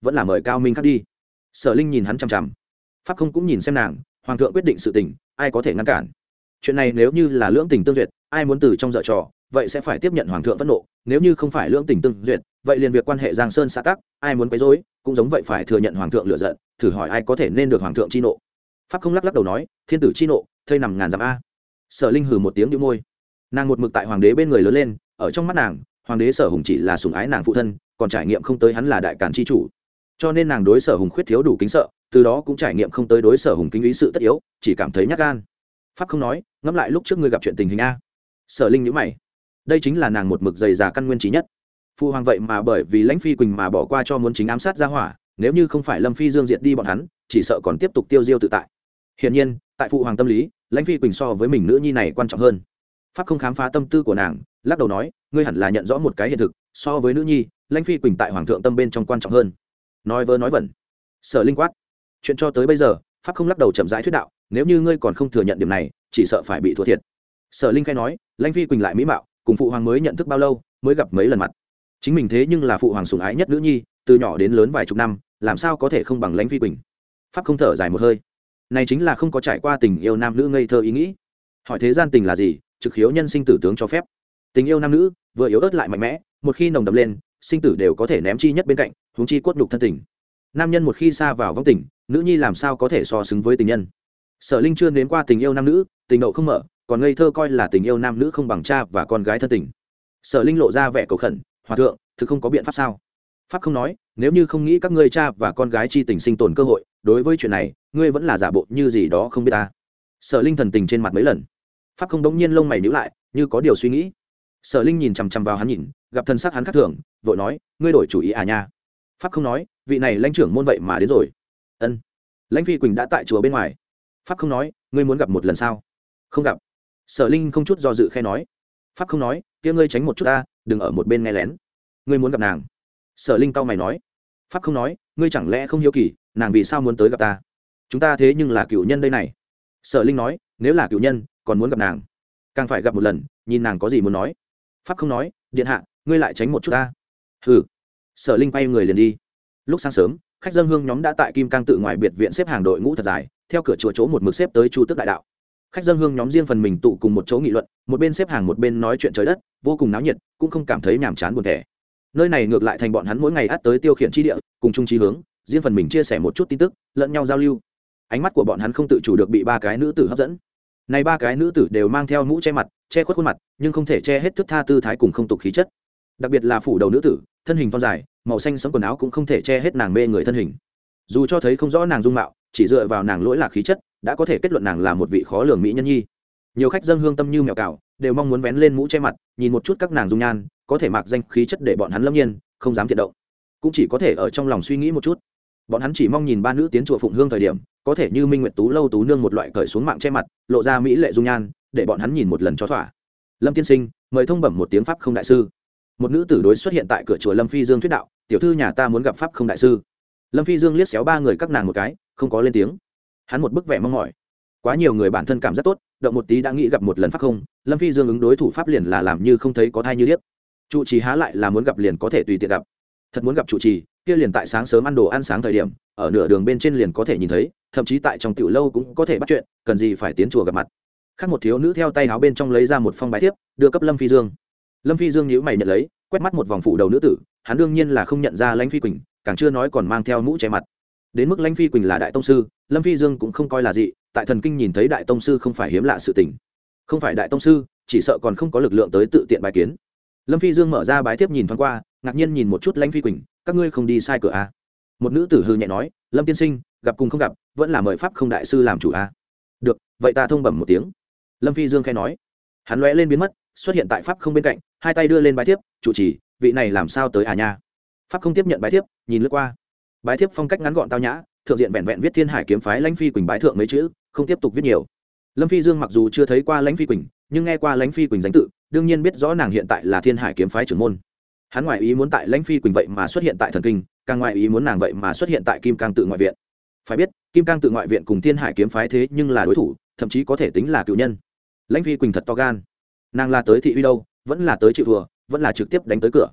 vẫn là mời cao minh khắc đi. Sở Linh nhìn hắn chằm chằm, pháp không cũng nhìn xem nàng. Hoàng thượng quyết định sự tình, ai có thể ngăn cản? Chuyện này nếu như là lưỡng tình tương duyệt, ai muốn từ trong dở trò, vậy sẽ phải tiếp nhận hoàng thượng phẫn nộ. Nếu như không phải lưỡng tình tương duyệt, vậy liền việc quan hệ giang sơn xã tắc, ai muốn quấy rối cũng giống vậy phải thừa nhận hoàng thượng lựa giận. Thử hỏi ai có thể nên được hoàng thượng chi nộ? Pháp không lắc lắc đầu nói, thiên tử chi nộ thây nằm ngàn dặm a. Sở Linh hừ một tiếng nhíu môi. Nàng một mực tại hoàng đế bên người lớn lên, ở trong mắt nàng, hoàng đế Sở Hùng chỉ là sủng ái nàng phụ thân, còn trải nghiệm không tới hắn là đại càn chi chủ. Cho nên nàng đối Sở Hùng khuyết thiếu đủ kính sợ, từ đó cũng trải nghiệm không tới đối Sở Hùng kính ý sự tất yếu, chỉ cảm thấy nhát gan. Pháp không nói, ngẫm lại lúc trước ngươi gặp chuyện tình hình a. Sở Linh nhíu mày. Đây chính là nàng một mực dày già căn nguyên trí nhất. Phụ hoàng vậy mà bởi vì Lãnh Phi Quỳnh mà bỏ qua cho muốn chính ám sát ra hỏa, nếu như không phải Lâm Phi Dương diệt đi bọn hắn, chỉ sợ còn tiếp tục tiêu diêu tự tại. Hiển nhiên, tại phụ hoàng tâm lý, Lãnh Phi Quỳnh so với mình nữ nhi này quan trọng hơn. Pháp không khám phá tâm tư của nàng, lắc đầu nói, ngươi hẳn là nhận rõ một cái hiện thực, so với nữ nhi, Lãnh Phi Quỳnh tại hoàng thượng tâm bên trong quan trọng hơn. Nói vớ nói vẩn. Sở Linh quát. Chuyện cho tới bây giờ, pháp không lắc đầu chậm rãi thuyết đạo, nếu như ngươi còn không thừa nhận điểm này, chỉ sợ phải bị thua thiệt. Sở Linh khai nói, Lãnh Phi Quỳnh lại mỹ mạo, cùng phụ hoàng mới nhận thức bao lâu, mới gặp mấy lần mặt. Chính mình thế nhưng là phụ hoàng sủng ái nhất nữ nhi, từ nhỏ đến lớn vài chục năm, làm sao có thể không bằng Lãnh Phi Quỳnh? Pháp không thở dài một hơi. Này chính là không có trải qua tình yêu nam nữ ngây thơ ý nghĩ. Hỏi thế gian tình là gì, trực khiếu nhân sinh tử tướng cho phép. Tình yêu nam nữ, vừa yếu ớt lại mạnh mẽ, một khi nồng đậm lên, sinh tử đều có thể ném chi nhất bên cạnh, huống chi cốt nhục thân tình. Nam nhân một khi xa vào vong tình, nữ nhi làm sao có thể so sánh với tình nhân? Sở Linh chưa nếm qua tình yêu nam nữ, tình độ không mở, còn ngây thơ coi là tình yêu nam nữ không bằng cha và con gái thân tình. Sở Linh lộ ra vẻ cầu khẩn, hòa thượng, thực không có biện pháp sao? Pháp không nói, nếu như không nghĩ các ngươi cha và con gái chi tình sinh tồn cơ hội, đối với chuyện này, ngươi vẫn là giả bộ như gì đó không biết ta. Sở Linh thần tình trên mặt mấy lần. Pháp không đống nhiên lông mày nhíu lại, như có điều suy nghĩ. Sở Linh nhìn chằm chằm vào hắn nhìn, gặp thân sắc hắn khác thường, vội nói, ngươi đổi chủ ý à nha? Pháp không nói, vị này lãnh trưởng môn vậy mà đến rồi. Ân. Lãnh Phi Quỳnh đã tại chùa bên ngoài. Pháp không nói, ngươi muốn gặp một lần sao? Không gặp. Sở Linh không chút do dự khẽ nói. Pháp không nói, kia ngươi tránh một chút ta, đừng ở một bên nghe lén. Ngươi muốn gặp nàng? Sở Linh cau mày nói. Pháp không nói, ngươi chẳng lẽ không hiếu kỳ, nàng vì sao muốn tới gặp ta? Chúng ta thế nhưng là cựu nhân đây này. Sở Linh nói, nếu là cựu nhân, còn muốn gặp nàng, càng phải gặp một lần, nhìn nàng có gì muốn nói. Pháp không nói, điện hạ, ngươi lại tránh một chút ta. Hừ. Sở Linh quay người liền đi. Lúc sáng sớm, khách dân hương nhóm đã tại Kim Cang tự ngoài biệt viện xếp hàng đội ngũ thật dài, theo cửa chùa chỗ một mực xếp tới Chu Tước đại đạo. Khách dân hương nhóm riêng phần mình tụ cùng một chỗ nghị luận, một bên xếp hàng một bên nói chuyện trời đất, vô cùng náo nhiệt, cũng không cảm thấy nhàm chán buồn tẻ. Nơi này ngược lại thành bọn hắn mỗi ngày át tới tiêu khiển chi địa, cùng chung chí hướng, riêng phần mình chia sẻ một chút tin tức, lẫn nhau giao lưu. Ánh mắt của bọn hắn không tự chủ được bị ba cái nữ tử hấp dẫn. Này ba cái nữ tử đều mang theo mũ che mặt, che khuất khuôn mặt, nhưng không thể che hết thước tha tư thái cùng không tục khí chất. Đặc biệt là phủ đầu nữ tử, thân hình thon dài, màu xanh sẫm quần áo cũng không thể che hết nàng mê người thân hình. Dù cho thấy không rõ nàng dung mạo, chỉ dựa vào nàng lỗi lạc khí chất, đã có thể kết luận nàng là một vị khó lường mỹ nhân nhi. Nhiều khách dâng hương tâm như mèo cào, đều mong muốn vén lên mũ che mặt, nhìn một chút các nàng dung nhan, có thể mặc danh khí chất để bọn hắn lâm nhiên, không dám thiện động. Cũng chỉ có thể ở trong lòng suy nghĩ một chút. Bọn hắn chỉ mong nhìn ba nữ tiến chùa phụng hương thời điểm, có thể như Minh Nguyệt Tú lâu tú nương một loại cởi xuống mạng che mặt, lộ ra mỹ lệ dung nhan, để bọn hắn nhìn một lần cho thỏa. Lâm tiên sinh, mời thông bẩm một tiếng pháp không đại sư. Một nữ tử đối xuất hiện tại cửa chùa Lâm Phi Dương thuyết đạo, tiểu thư nhà ta muốn gặp pháp không đại sư. Lâm Phi Dương liếc xéo ba người các nàng một cái, không có lên tiếng. Hắn một bức vẻ mong mỏi. Quá nhiều người bản thân cảm rất tốt, động một tí đã nghĩ gặp một lần pháp không. Lâm Phi Dương ứng đối thủ pháp liền là làm như không thấy có thai như điếc. Trụ trì há lại là muốn gặp liền có thể tùy tiện gặp. Thật muốn gặp trụ trì, kia liền tại sáng sớm ăn đồ ăn sáng thời điểm, ở nửa đường bên trên liền có thể nhìn thấy, thậm chí tại trong tiểu lâu cũng có thể bắt chuyện, cần gì phải tiến chùa gặp mặt. Khác một thiếu nữ theo tay áo bên trong lấy ra một phong bái thiếp, đưa cấp Lâm Phi Dương. Lâm Phi Dương nhíu mày nhận lấy, quét mắt một vòng phủ đầu nữ tử, hắn đương nhiên là không nhận ra Lãnh Phi Quỳnh, càng chưa nói còn mang theo mũ che mặt. Đến mức Lãnh Phi Quỳnh là đại tông sư, Lâm Phi Dương cũng không coi là gì, tại thần kinh nhìn thấy đại tông sư không phải hiếm lạ sự tình. Không phải đại tông sư, chỉ sợ còn không có lực lượng tới tự tiện bái kiến. Lâm Phi Dương mở ra bái thiếp nhìn thoáng qua, ngạc nhiên nhìn một chút Lãnh Phi Quỳnh, các ngươi không đi sai cửa à? Một nữ tử hư nhẹ nói, Lâm tiên sinh, gặp cùng không gặp, vẫn là mời pháp không đại sư làm chủ à? Được, vậy ta thông bẩm một tiếng. Lâm Phi Dương khẽ nói. Hắn lóe lên biến mất, xuất hiện tại pháp không bên cạnh, hai tay đưa lên bái thiếp, chủ trì, vị này làm sao tới à nha? Pháp không tiếp nhận bái thiếp, nhìn lướt qua. Bái thiếp phong cách ngắn gọn tao nhã, thượng diện vẹn vẹn viết Thiên Hải kiếm phái Lãnh Phi Quỳnh bái thượng mấy chữ, không tiếp tục viết nhiều. Lâm Phi Dương mặc dù chưa thấy qua Lãnh Phi Quỳnh, nhưng nghe qua Lãnh Phi Quỳnh danh tự, đương nhiên biết rõ nàng hiện tại là Thiên Hải kiếm phái trưởng môn. Hắn ngoại ý muốn tại Lãnh Phi Quỳnh vậy mà xuất hiện tại thần kinh, càng ngoại ý muốn nàng vậy mà xuất hiện tại Kim Cang tự ngoại viện. Phải biết, Kim Cang tự ngoại viện cùng Thiên Hải kiếm phái thế nhưng là đối thủ, thậm chí có thể tính là cựu nhân. Lãnh Phi Quỳnh thật to gan, nàng là tới thị uy đâu, vẫn là tới chịu vừa, vẫn là trực tiếp đánh tới cửa.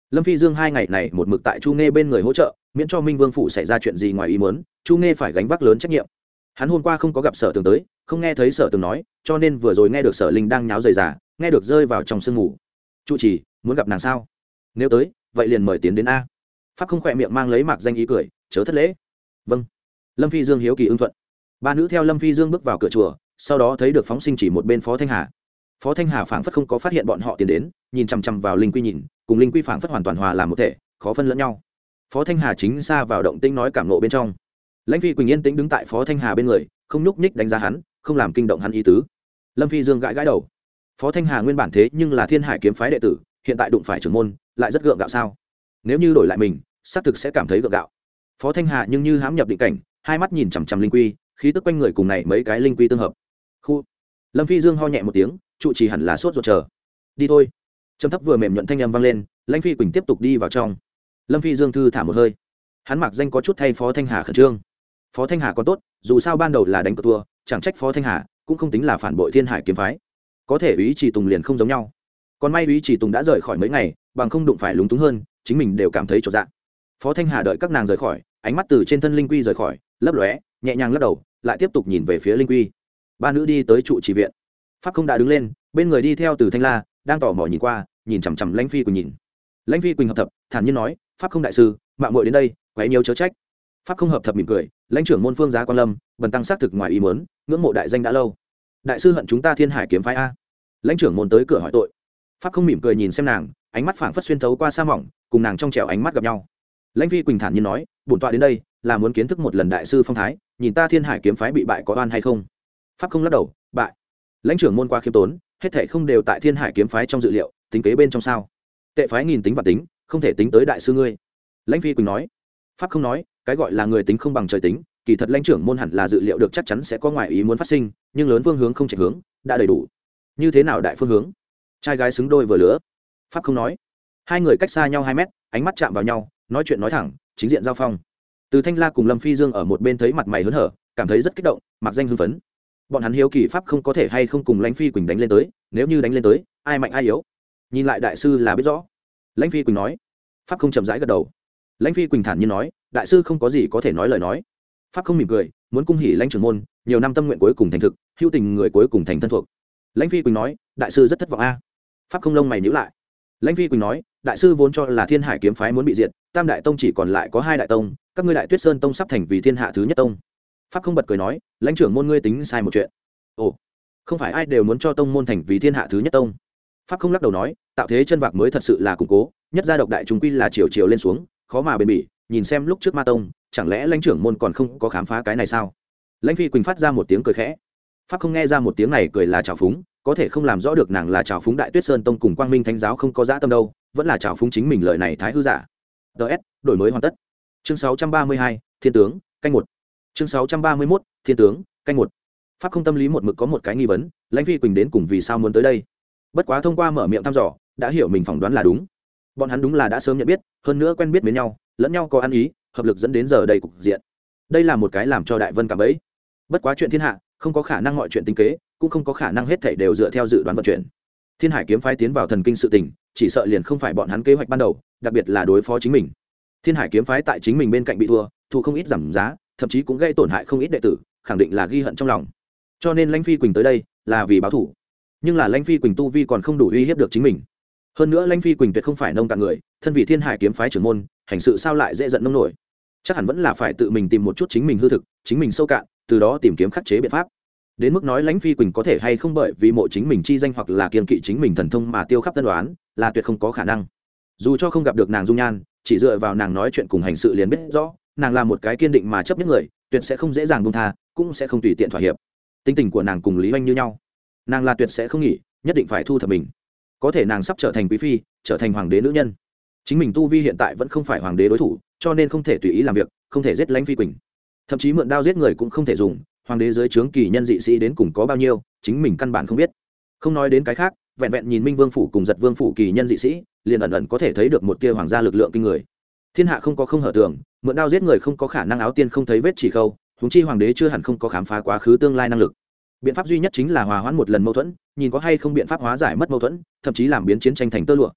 Lâm Phi Dương hai ngày này một mực tại Chu Nghe bên người hỗ trợ, miễn cho Minh Vương phủ xảy ra chuyện gì ngoài ý muốn, Chu Nghe phải gánh vác lớn trách nhiệm. Hắn hôm qua không có gặp Sở Tường tới, không nghe thấy Sở Tường nói, cho nên vừa rồi nghe được Sở Linh đang nháo rời rả, nghe được rơi vào trong sương ngủ. Chu Chỉ, muốn gặp nàng sao? Nếu tới, vậy liền mời tiến đến a. Pháp không khỏe miệng mang lấy mạc danh ý cười, chớ thất lễ. Vâng. Lâm Phi Dương hiếu kỳ ưng thuận. Ba nữ theo Lâm Phi Dương bước vào cửa chùa, sau đó thấy được phóng sinh chỉ một bên Phó Thanh Hà. Phó Thanh Hà phảng phất không có phát hiện bọn họ tiến đến, nhìn chằm chằm vào Linh Quy nhìn, cùng Linh Quy phảng phất hoàn toàn hòa làm một thể, khó phân lẫn nhau. Phó Thanh Hà chính xa vào động tĩnh nói cảm nộ bên trong. Lãnh Phi Quỳnh yên tĩnh đứng tại Phó Thanh Hà bên người, không nhúc nhích đánh giá hắn, không làm kinh động hắn ý tứ. Lâm Phi Dương gãi gãi đầu. Phó Thanh Hà nguyên bản thế nhưng là Thiên Hải kiếm phái đệ tử, hiện tại đụng phải trưởng môn, lại rất gượng gạo sao? Nếu như đổi lại mình, xác thực sẽ cảm thấy gượng gạo. Phó Thanh Hà nhưng như hãm nhập định cảnh, hai mắt nhìn chằm chằm Linh Quy, khí tức quanh người cùng này mấy cái Linh Quy tương hợp. Khu. Lâm Phi Dương ho nhẹ một tiếng, trụ trì hẳn là sốt ruột chờ. Đi thôi. Trầm thấp vừa mềm nhuận thanh âm vang lên, Lãnh Phi Quỳnh tiếp tục đi vào trong. Lâm Phi Dương thư thả một hơi. Hắn mặc danh có chút thay Phó Thanh Hà khẩn trương. Phó Thanh Hà còn tốt, dù sao ban đầu là đánh cược thua, chẳng trách Phó Thanh Hà cũng không tính là phản bội Thiên Hải kiếm phái. Có thể Úy Chỉ Tùng liền không giống nhau. Còn may Úy Chỉ Tùng đã rời khỏi mấy ngày, bằng không đụng phải lúng túng hơn, chính mình đều cảm thấy chột dạ. Phó Thanh Hà đợi các nàng rời khỏi, ánh mắt từ trên thân Linh Quy rời khỏi, lấp lóe, nhẹ nhàng lắc đầu, lại tiếp tục nhìn về phía Linh Quy. Ba nữ đi tới trụ trì viện. Pháp không đã đứng lên, bên người đi theo Từ Thanh La, đang tò mò nhìn qua, nhìn chằm chằm Lãnh Phi Quỳnh nhìn. Lãnh Phi Quỳnh hợp thập, thản nhiên nói, Pháp không đại sư, mạo muội đến đây, quấy nhiều chớ trách. Pháp không hợp thập mỉm cười, Lãnh trưởng môn Phương Giá Quan Lâm, bần tăng xác thực ngoài ý muốn, ngưỡng mộ đại danh đã lâu. Đại sư hận chúng ta Thiên Hải kiếm phái a. Lãnh trưởng môn tới cửa hỏi tội. Pháp không mỉm cười nhìn xem nàng, ánh mắt phảng phất xuyên thấu qua sa mỏng, cùng nàng trong trẻo ánh mắt gặp nhau. Lãnh Phi Quỳnh thản nhiên nói, bổn tọa đến đây là muốn kiến thức một lần đại sư phong thái, nhìn ta Thiên Hải kiếm phái bị bại có oan hay không. Pháp không lắc đầu, bại. Lãnh trưởng môn quá khiêm tốn, hết thảy không đều tại Thiên Hải kiếm phái trong dự liệu, tính kế bên trong sao? Tệ phái nghìn tính và tính, không thể tính tới đại sư ngươi. Lãnh Phi Quỳnh nói. Pháp không nói, cái gọi là người tính không bằng trời tính, kỳ thật lãnh trưởng môn hẳn là dự liệu được chắc chắn sẽ có ngoại ý muốn phát sinh, nhưng lớn phương hướng không chệch hướng, đã đầy đủ. Như thế nào đại phương hướng? Trai gái xứng đôi vừa lứa. Pháp không nói. Hai người cách xa nhau hai mét, ánh mắt chạm vào nhau, nói chuyện nói thẳng, chính diện giao phong. Từ Thanh La cùng Lâm Phi Dương ở một bên thấy mặt mày hớn hở, cảm thấy rất kích động, mặc danh hưng phấn. Bọn hắn hiếu kỳ Pháp không có thể hay không cùng Lãnh Phi Quỳnh đánh lên tới, nếu như đánh lên tới, ai mạnh ai yếu. Nhìn lại đại sư là biết rõ. Lãnh Phi Quỳnh nói. Pháp không chậm rãi gật đầu. Lãnh Phi Quỳnh thản nhiên nói, đại sư không có gì có thể nói lời nói. Pháp không mỉm cười, muốn cung hỉ Lãnh trưởng môn, nhiều năm tâm nguyện cuối cùng thành thực, hữu tình người cuối cùng thành thân thuộc. Lãnh Phi Quỳnh nói, đại sư rất thất vọng a. Pháp không lông mày nhíu lại. Lãnh Phi Quỳnh nói, đại sư vốn cho là Thiên Hải kiếm phái muốn bị diệt, Tam đại tông chỉ còn lại có hai đại tông, các ngươi Đại Tuyết Sơn tông sắp thành vì thiên hạ thứ nhất tông. Pháp không bật cười nói, Lãnh trưởng môn ngươi tính sai một chuyện. Ồ, không phải ai đều muốn cho tông môn thành vì thiên hạ thứ nhất tông. Pháp không lắc đầu nói, tạo thế chân vạc mới thật sự là củng cố, nhất gia độc đại chúng quy là chiều chiều lên xuống, khó mà bền bỉ, nhìn xem lúc trước Ma tông, chẳng lẽ Lãnh trưởng môn còn không có khám phá cái này sao? Lãnh Phi Quỳnh phát ra một tiếng cười khẽ. Pháp không nghe ra một tiếng này cười là trào phúng, có thể không làm rõ được nàng là trào phúng Đại Tuyết Sơn tông cùng Quang Minh Thánh giáo không có dã tâm đâu, vẫn là trào phúng chính mình lời này thái hư giả. ts đổi mới hoàn tất. Chương sáu trăm ba mươi hai, Thiên tướng, canh một. Chương sáu trăm ba mươi mốt, Thiên tướng, canh một. Pháp không tâm lý một mực có một cái nghi vấn, Lãnh Phi Quỳnh đến cùng vì sao muốn tới đây? Bất quá thông qua mở miệng thăm dò, đã hiểu mình phỏng đoán là đúng. Bọn hắn đúng là đã sớm nhận biết, hơn nữa quen biết với nhau, lẫn nhau có ăn ý, hợp lực dẫn đến giờ đây cục diện. Đây là một cái làm cho Đại Vân cảm ấy. Bất quá chuyện thiên hạ, không có khả năng mọi chuyện tính kế, cũng không có khả năng hết thảy đều dựa theo dự đoán vận chuyển. Thiên Hải kiếm phái tiến vào thần kinh sự tình, chỉ sợ liền không phải bọn hắn kế hoạch ban đầu, đặc biệt là đối phó chính mình. Thiên Hải kiếm phái tại chính mình bên cạnh bị thua, thu không ít giảm giá, thậm chí cũng gây tổn hại không ít đệ tử, khẳng định là ghi hận trong lòng. Cho nên Lãnh Phi Quỳnh tới đây là vì báo thù. Nhưng là Lãnh Phi Quỳnh tu vi còn không đủ uy hiếp được chính mình. Hơn nữa Lãnh Phi Quỳnh tuyệt không phải nông cạn người, thân vị Thiên Hải kiếm phái trưởng môn, hành sự sao lại dễ giận nông nổi. Chắc hẳn vẫn là phải tự mình tìm một chút chính mình hư thực, chính mình sâu cạn, từ đó tìm kiếm khắc chế biện pháp. Đến mức nói Lãnh Phi Quỳnh có thể hay không bởi vì mộ chính mình chi danh hoặc là kiêng kỵ chính mình thần thông mà tiêu khắp tân đoán, là tuyệt không có khả năng. Dù cho không gặp được nàng dung nhan, chỉ dựa vào nàng nói chuyện cùng hành sự liền biết rõ, nàng là một cái kiên định mà chấp nhất người, tuyệt sẽ không dễ dàng buông tha, cũng sẽ không tùy tiện thỏa hiệp. Tính tình của nàng cùng Lý Oanh như nhau, nàng là tuyệt sẽ không nghỉ, nhất định phải thu thập mình. Có thể nàng sắp trở thành quý phi, trở thành hoàng đế nữ nhân. Chính mình tu vi hiện tại vẫn không phải hoàng đế đối thủ, cho nên không thể tùy ý làm việc, không thể giết Lãnh Phi Quỳnh. Thậm chí mượn đao giết người cũng không thể dùng, hoàng đế dưới trướng kỳ nhân dị sĩ đến cùng có bao nhiêu, chính mình căn bản không biết. Không nói đến cái khác, vẹn vẹn nhìn Minh Vương phủ cùng Giật Vương phủ kỳ nhân dị sĩ, liền ẩn ẩn có thể thấy được một tia hoàng gia lực lượng kinh người. Thiên hạ không có không hở tường, mượn đao giết người không có khả năng áo tiên không thấy vết chỉ khâu, huống chi hoàng đế chưa hẳn không có khám phá quá khứ tương lai năng lực. Biện pháp duy nhất chính là hòa hoãn một lần mâu thuẫn, nhìn có hay không biện pháp hóa giải mất mâu thuẫn, thậm chí làm biến chiến tranh thành tơ lụa.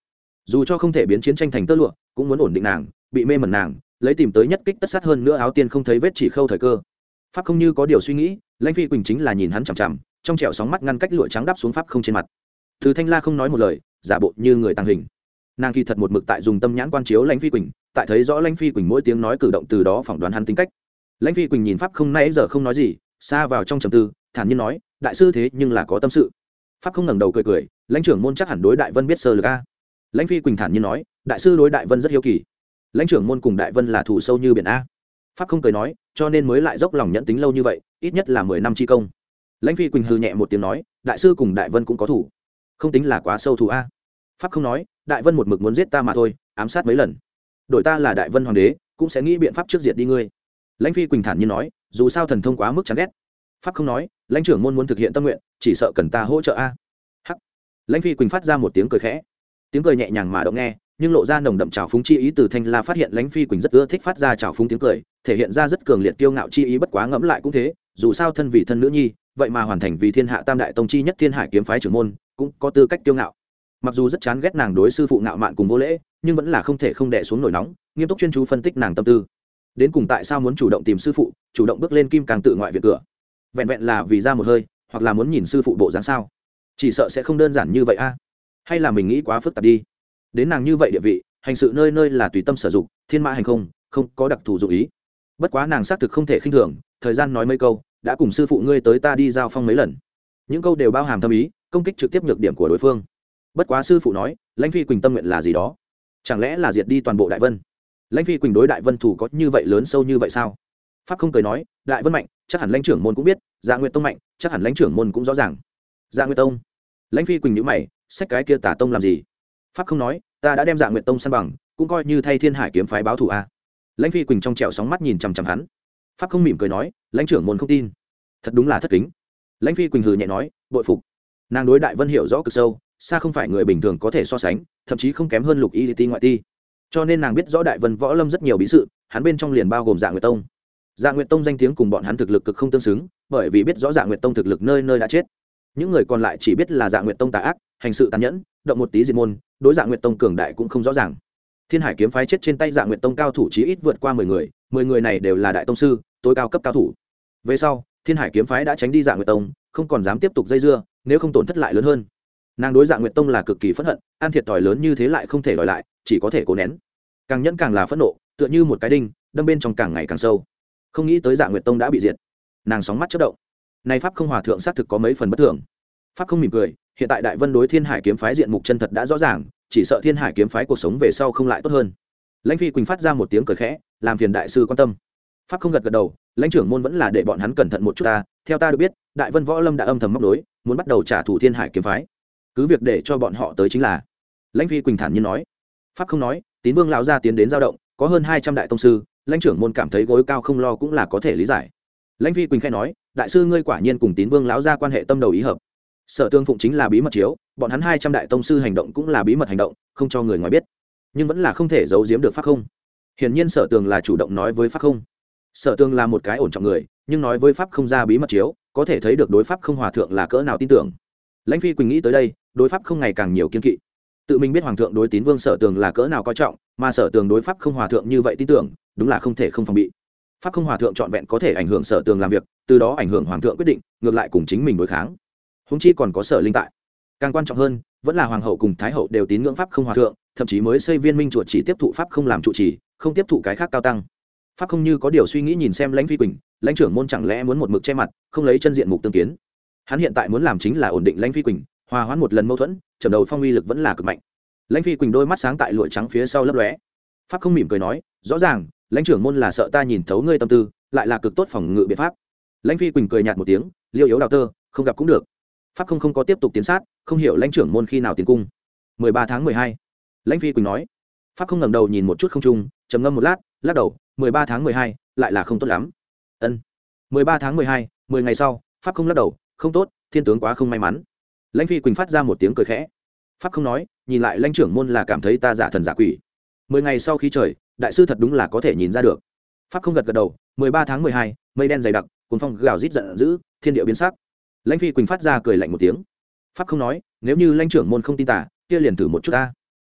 dù cho không thể biến chiến tranh thành tơ lụa cũng muốn ổn định nàng, bị mê mẩn nàng, lấy tìm tới nhất kích tất sát hơn nữa áo tiên không thấy vết chỉ khâu thời cơ. Pháp không như có điều suy nghĩ, Lãnh Phi Quỳnh chính là nhìn hắn chằm chằm, trong trẻo sóng mắt ngăn cách lụa trắng đắp xuống pháp không trên mặt. Từ Thanh La không nói một lời, giả bộ như người tàng hình. Nàng kỳ thật một mực tại dùng tâm nhãn quan chiếu Lãnh Phi Quỳnh, tại thấy rõ Lãnh Phi Quỳnh mỗi tiếng nói cử động từ đó phỏng đoán hắn tính cách. Lãnh Phi Quỳnh nhìn pháp không nãy giờ không nói gì, xa vào trong trầm tư, thản nhiên nói, đại sư thế nhưng là có tâm sự. Pháp không ngẩng đầu cười cười, Lãnh trưởng môn chắc hẳn đối Đại Vân biết sơ lược a. Lãnh Phi Quỳnh thản nhiên nói, đại sư đối Đại Vân rất hiếu kỳ. Lãnh trưởng môn cùng Đại Vân là thù sâu như biển a. Pháp không cười nói, cho nên mới lại dốc lòng nhẫn tính lâu như vậy, ít nhất là mười năm chi công. Lãnh Phi Quỳnh hừ nhẹ một tiếng nói, đại sư cùng Đại Vân cũng có thủ, không tính là quá sâu thù a. Pháp không nói, Đại Vân một mực muốn giết ta mà thôi, ám sát mấy lần, đổi ta là Đại Vân hoàng đế cũng sẽ nghĩ biện pháp trước diệt đi ngươi. Lãnh Phi Quỳnh thản nhiên nói, dù sao thần thông quá mức chán ghét. Pháp không nói, lãnh trưởng môn muốn thực hiện tâm nguyện, chỉ sợ cần ta hỗ trợ a. Hắc. Lãnh Phi Quỳnh phát ra một tiếng cười khẽ, tiếng cười nhẹ nhàng mà động nghe, nhưng lộ ra nồng đậm trào phúng chi ý. Từ Thanh La phát hiện Lãnh Phi Quỳnh rất ưa thích phát ra trào phúng tiếng cười, thể hiện ra rất cường liệt kiêu ngạo chi ý. Bất quá ngẫm lại cũng thế, dù sao thân vì thân nữ nhi, vậy mà hoàn thành vì thiên hạ tam đại tông chi nhất Thiên Hải kiếm phái trưởng môn, cũng có tư cách kiêu ngạo. Mặc dù rất chán ghét nàng đối sư phụ ngạo mạn cùng vô lễ, nhưng vẫn là không thể không đè xuống nổi nóng, nghiêm túc chuyên chú phân tích nàng tâm tư. Đến cùng tại sao muốn chủ động tìm sư phụ, chủ động bước lên kim càng tự ngoại viện cửa? Vẹn vẹn là vì ra một hơi, hoặc là muốn nhìn sư phụ bộ dáng sao? Chỉ sợ sẽ không đơn giản như vậy a. Hay là mình nghĩ quá phức tạp đi? Đến nàng như vậy địa vị, hành sự nơi nơi là tùy tâm sử dụng, thiên mã hành không, không có đặc thù dụng ý. Bất quá nàng xác thực không thể khinh thường, thời gian nói mấy câu, đã cùng sư phụ ngươi tới ta đi giao phong mấy lần. Những câu đều bao hàm thâm ý, công kích trực tiếp nhược điểm của đối phương. Bất quá sư phụ nói, Lãnh Phi Quỳnh tâm nguyện là gì đó? Chẳng lẽ là diệt đi toàn bộ Đại Vân? Lãnh Phi Quỳnh đối Đại Vân thủ có như vậy lớn sâu như vậy sao? Pháp không cười nói, Đại Vân mạnh, chắc hẳn Lãnh trưởng môn cũng biết, Dạ Nguyệt tông mạnh, chắc hẳn Lãnh trưởng môn cũng rõ ràng. Dạ Nguyệt tông? Lãnh Phi Quỳnh nhíu mày, xách cái kia Tà tông làm gì? Pháp không nói, ta đã đem Dạ Nguyệt tông san bằng, cũng coi như thay Thiên Hải kiếm phái báo thù a. Lãnh Phi Quỳnh trong trẻo sóng mắt nhìn chằm chằm hắn. Pháp không mỉm cười nói, Lãnh trưởng môn không tin, thật đúng là thất kính. Lãnh Phi Quỳnh hừ nhẹ nói, bội phục. Nàng đối Đại Vân hiểu rõ cực sâu, xa không phải người bình thường có thể so sánh, thậm chí không kém hơn Lục Y Ti ngoại ti. Cho nên nàng biết rõ Đại Vân võ lâm rất nhiều bí sự, hắn bên trong liền bao gồm Dạ Nguyệt tông. Dạ Nguyệt tông danh tiếng cùng bọn hắn thực lực cực không tương xứng, bởi vì biết rõ Dạ Nguyệt tông thực lực nơi nơi đã chết. Những người còn lại chỉ biết là Dạ Nguyệt tông tà ác, hành sự tàn nhẫn, động một tí diệt môn, đối Dạ Nguyệt tông cường đại cũng không rõ ràng. Thiên Hải kiếm phái chết trên tay Dạ Nguyệt tông cao thủ chí ít vượt qua mười người, mười người này đều là đại tông sư, tối cao cấp cao thủ. Về sau, Thiên Hải kiếm phái đã tránh đi Dạ Nguyệt tông, không còn dám tiếp tục dây dưa, nếu không tổn thất lại lớn hơn. Nàng đối Dạ Nguyệt tông là cực kỳ phẫn hận, ăn thiệt thòi lớn như thế lại không thể đòi lại, chỉ có thể cố nén. Càng nhẫn càng là phẫn nộ, tựa như một cái đinh đâm bên trong càng ngày càng sâu. Không nghĩ tới Dạ Nguyệt tông đã bị diệt, nàng sóng mắt chớp động. Này pháp không hòa thượng xác thực có mấy phần bất thường. Pháp không mỉm cười, hiện tại Đại Vân đối Thiên Hải kiếm phái diện mục chân thật đã rõ ràng, chỉ sợ Thiên Hải kiếm phái cuộc sống về sau không lại tốt hơn. Lãnh Phi Quỳnh phát ra một tiếng cười khẽ, làm phiền đại sư quan tâm. Pháp không gật gật đầu, lãnh trưởng môn vẫn là để bọn hắn cẩn thận một chút ta. Theo ta được biết, Đại Vân võ lâm đã âm thầm móc đối, muốn bắt đầu trả thù Thiên Hải kiếm phái. Cứ việc để cho bọn họ tới chính là. Lãnh Phi Quỳnh thản nhiên nói. Pháp không nói, Tín Vương lão gia tiến đến giao động, có hơn hai trăm đại tông sư, lãnh trưởng môn cảm thấy gối cao không lo cũng là có thể lý giải. Lãnh Phi Quỳnh khẽ nói, đại sư ngươi quả nhiên cùng Tín Vương lão gia quan hệ tâm đầu ý hợp. Sở Tương Phụng chính là bí mật chiếu, bọn hắn hai trăm đại tông sư hành động cũng là bí mật hành động, không cho người ngoài biết, nhưng vẫn là không thể giấu giếm được Pháp không. Hiển nhiên Sở Tường là chủ động nói với Pháp không. Sở Tường là một cái ổn trọng người, nhưng nói với Pháp không ra bí mật chiếu, có thể thấy được đối Pháp không hòa thượng là cỡ nào tin tưởng. Lãnh Phi Quỳnh nghĩ tới đây, đối Pháp không ngày càng nhiều kiên kỵ. Tự mình biết hoàng thượng đối Tín Vương Sở Tường là cỡ nào coi trọng, mà Sở Tường đối Pháp không hòa thượng như vậy tin tưởng, đúng là không thể không phòng bị. Pháp không hòa thượng trọn vẹn có thể ảnh hưởng Sở Tường làm việc, từ đó ảnh hưởng hoàng thượng quyết định, ngược lại cùng chính mình đối kháng. Huống chi còn có Sở Linh tại. Càng quan trọng hơn, vẫn là hoàng hậu cùng thái hậu đều tín ngưỡng Pháp không hòa thượng, thậm chí mới xây Viên Minh chùa chỉ tiếp thụ Pháp không làm trụ trì, không tiếp thụ cái khác cao tăng. Pháp không như có điều suy nghĩ nhìn xem Lãnh Phi Quỳnh, lãnh trưởng môn chẳng lẽ muốn một mực che mặt, không lấy chân diện mục tương kiến. Hắn hiện tại muốn làm chính là ổn định Lãnh Phi Quỳnh, hòa hoãn một lần mâu thuẫn, trầm đầu phong uy lực vẫn là cực mạnh. Lãnh Phi Quỳnh đôi mắt sáng tại lụa trắng phía sau lấp lóe. Pháp không mỉm cười nói, rõ ràng lãnh trưởng môn là sợ ta nhìn thấu ngươi tâm tư, lại là cực tốt phòng ngự biện pháp. Lãnh Phi Quỳnh cười nhạt một tiếng, liêu yếu đào tơ, không gặp cũng được. Pháp không không có tiếp tục tiến sát, không hiểu lãnh trưởng môn khi nào tiến cung. mười ba tháng mười hai. Lãnh Phi Quỳnh nói. Pháp không ngẩng đầu nhìn một chút không trung, trầm ngâm một lát, lắc đầu, mười ba tháng mười hai, lại là không tốt lắm. Ân. mười ba tháng mười hai, mười ngày sau, Pháp không lắc đầu, không tốt, thiên tướng quá không may mắn. Lãnh Phi Quỳnh phát ra một tiếng cười khẽ. Pháp không nói, nhìn lại lãnh trưởng môn là cảm thấy ta giả thần giả quỷ. Mười ngày sau khí trời, đại sư thật đúng là có thể nhìn ra được. Pháp không gật gật đầu, mười ba tháng mười hai, mây đen dày đặc, cuồng phong gào rít giận dữ, thiên địa biến sắc. Lãnh Phi Quỳnh phát ra cười lạnh một tiếng. Pháp không nói, nếu như lãnh trưởng môn không tin tà, kia liền thử một chút ta.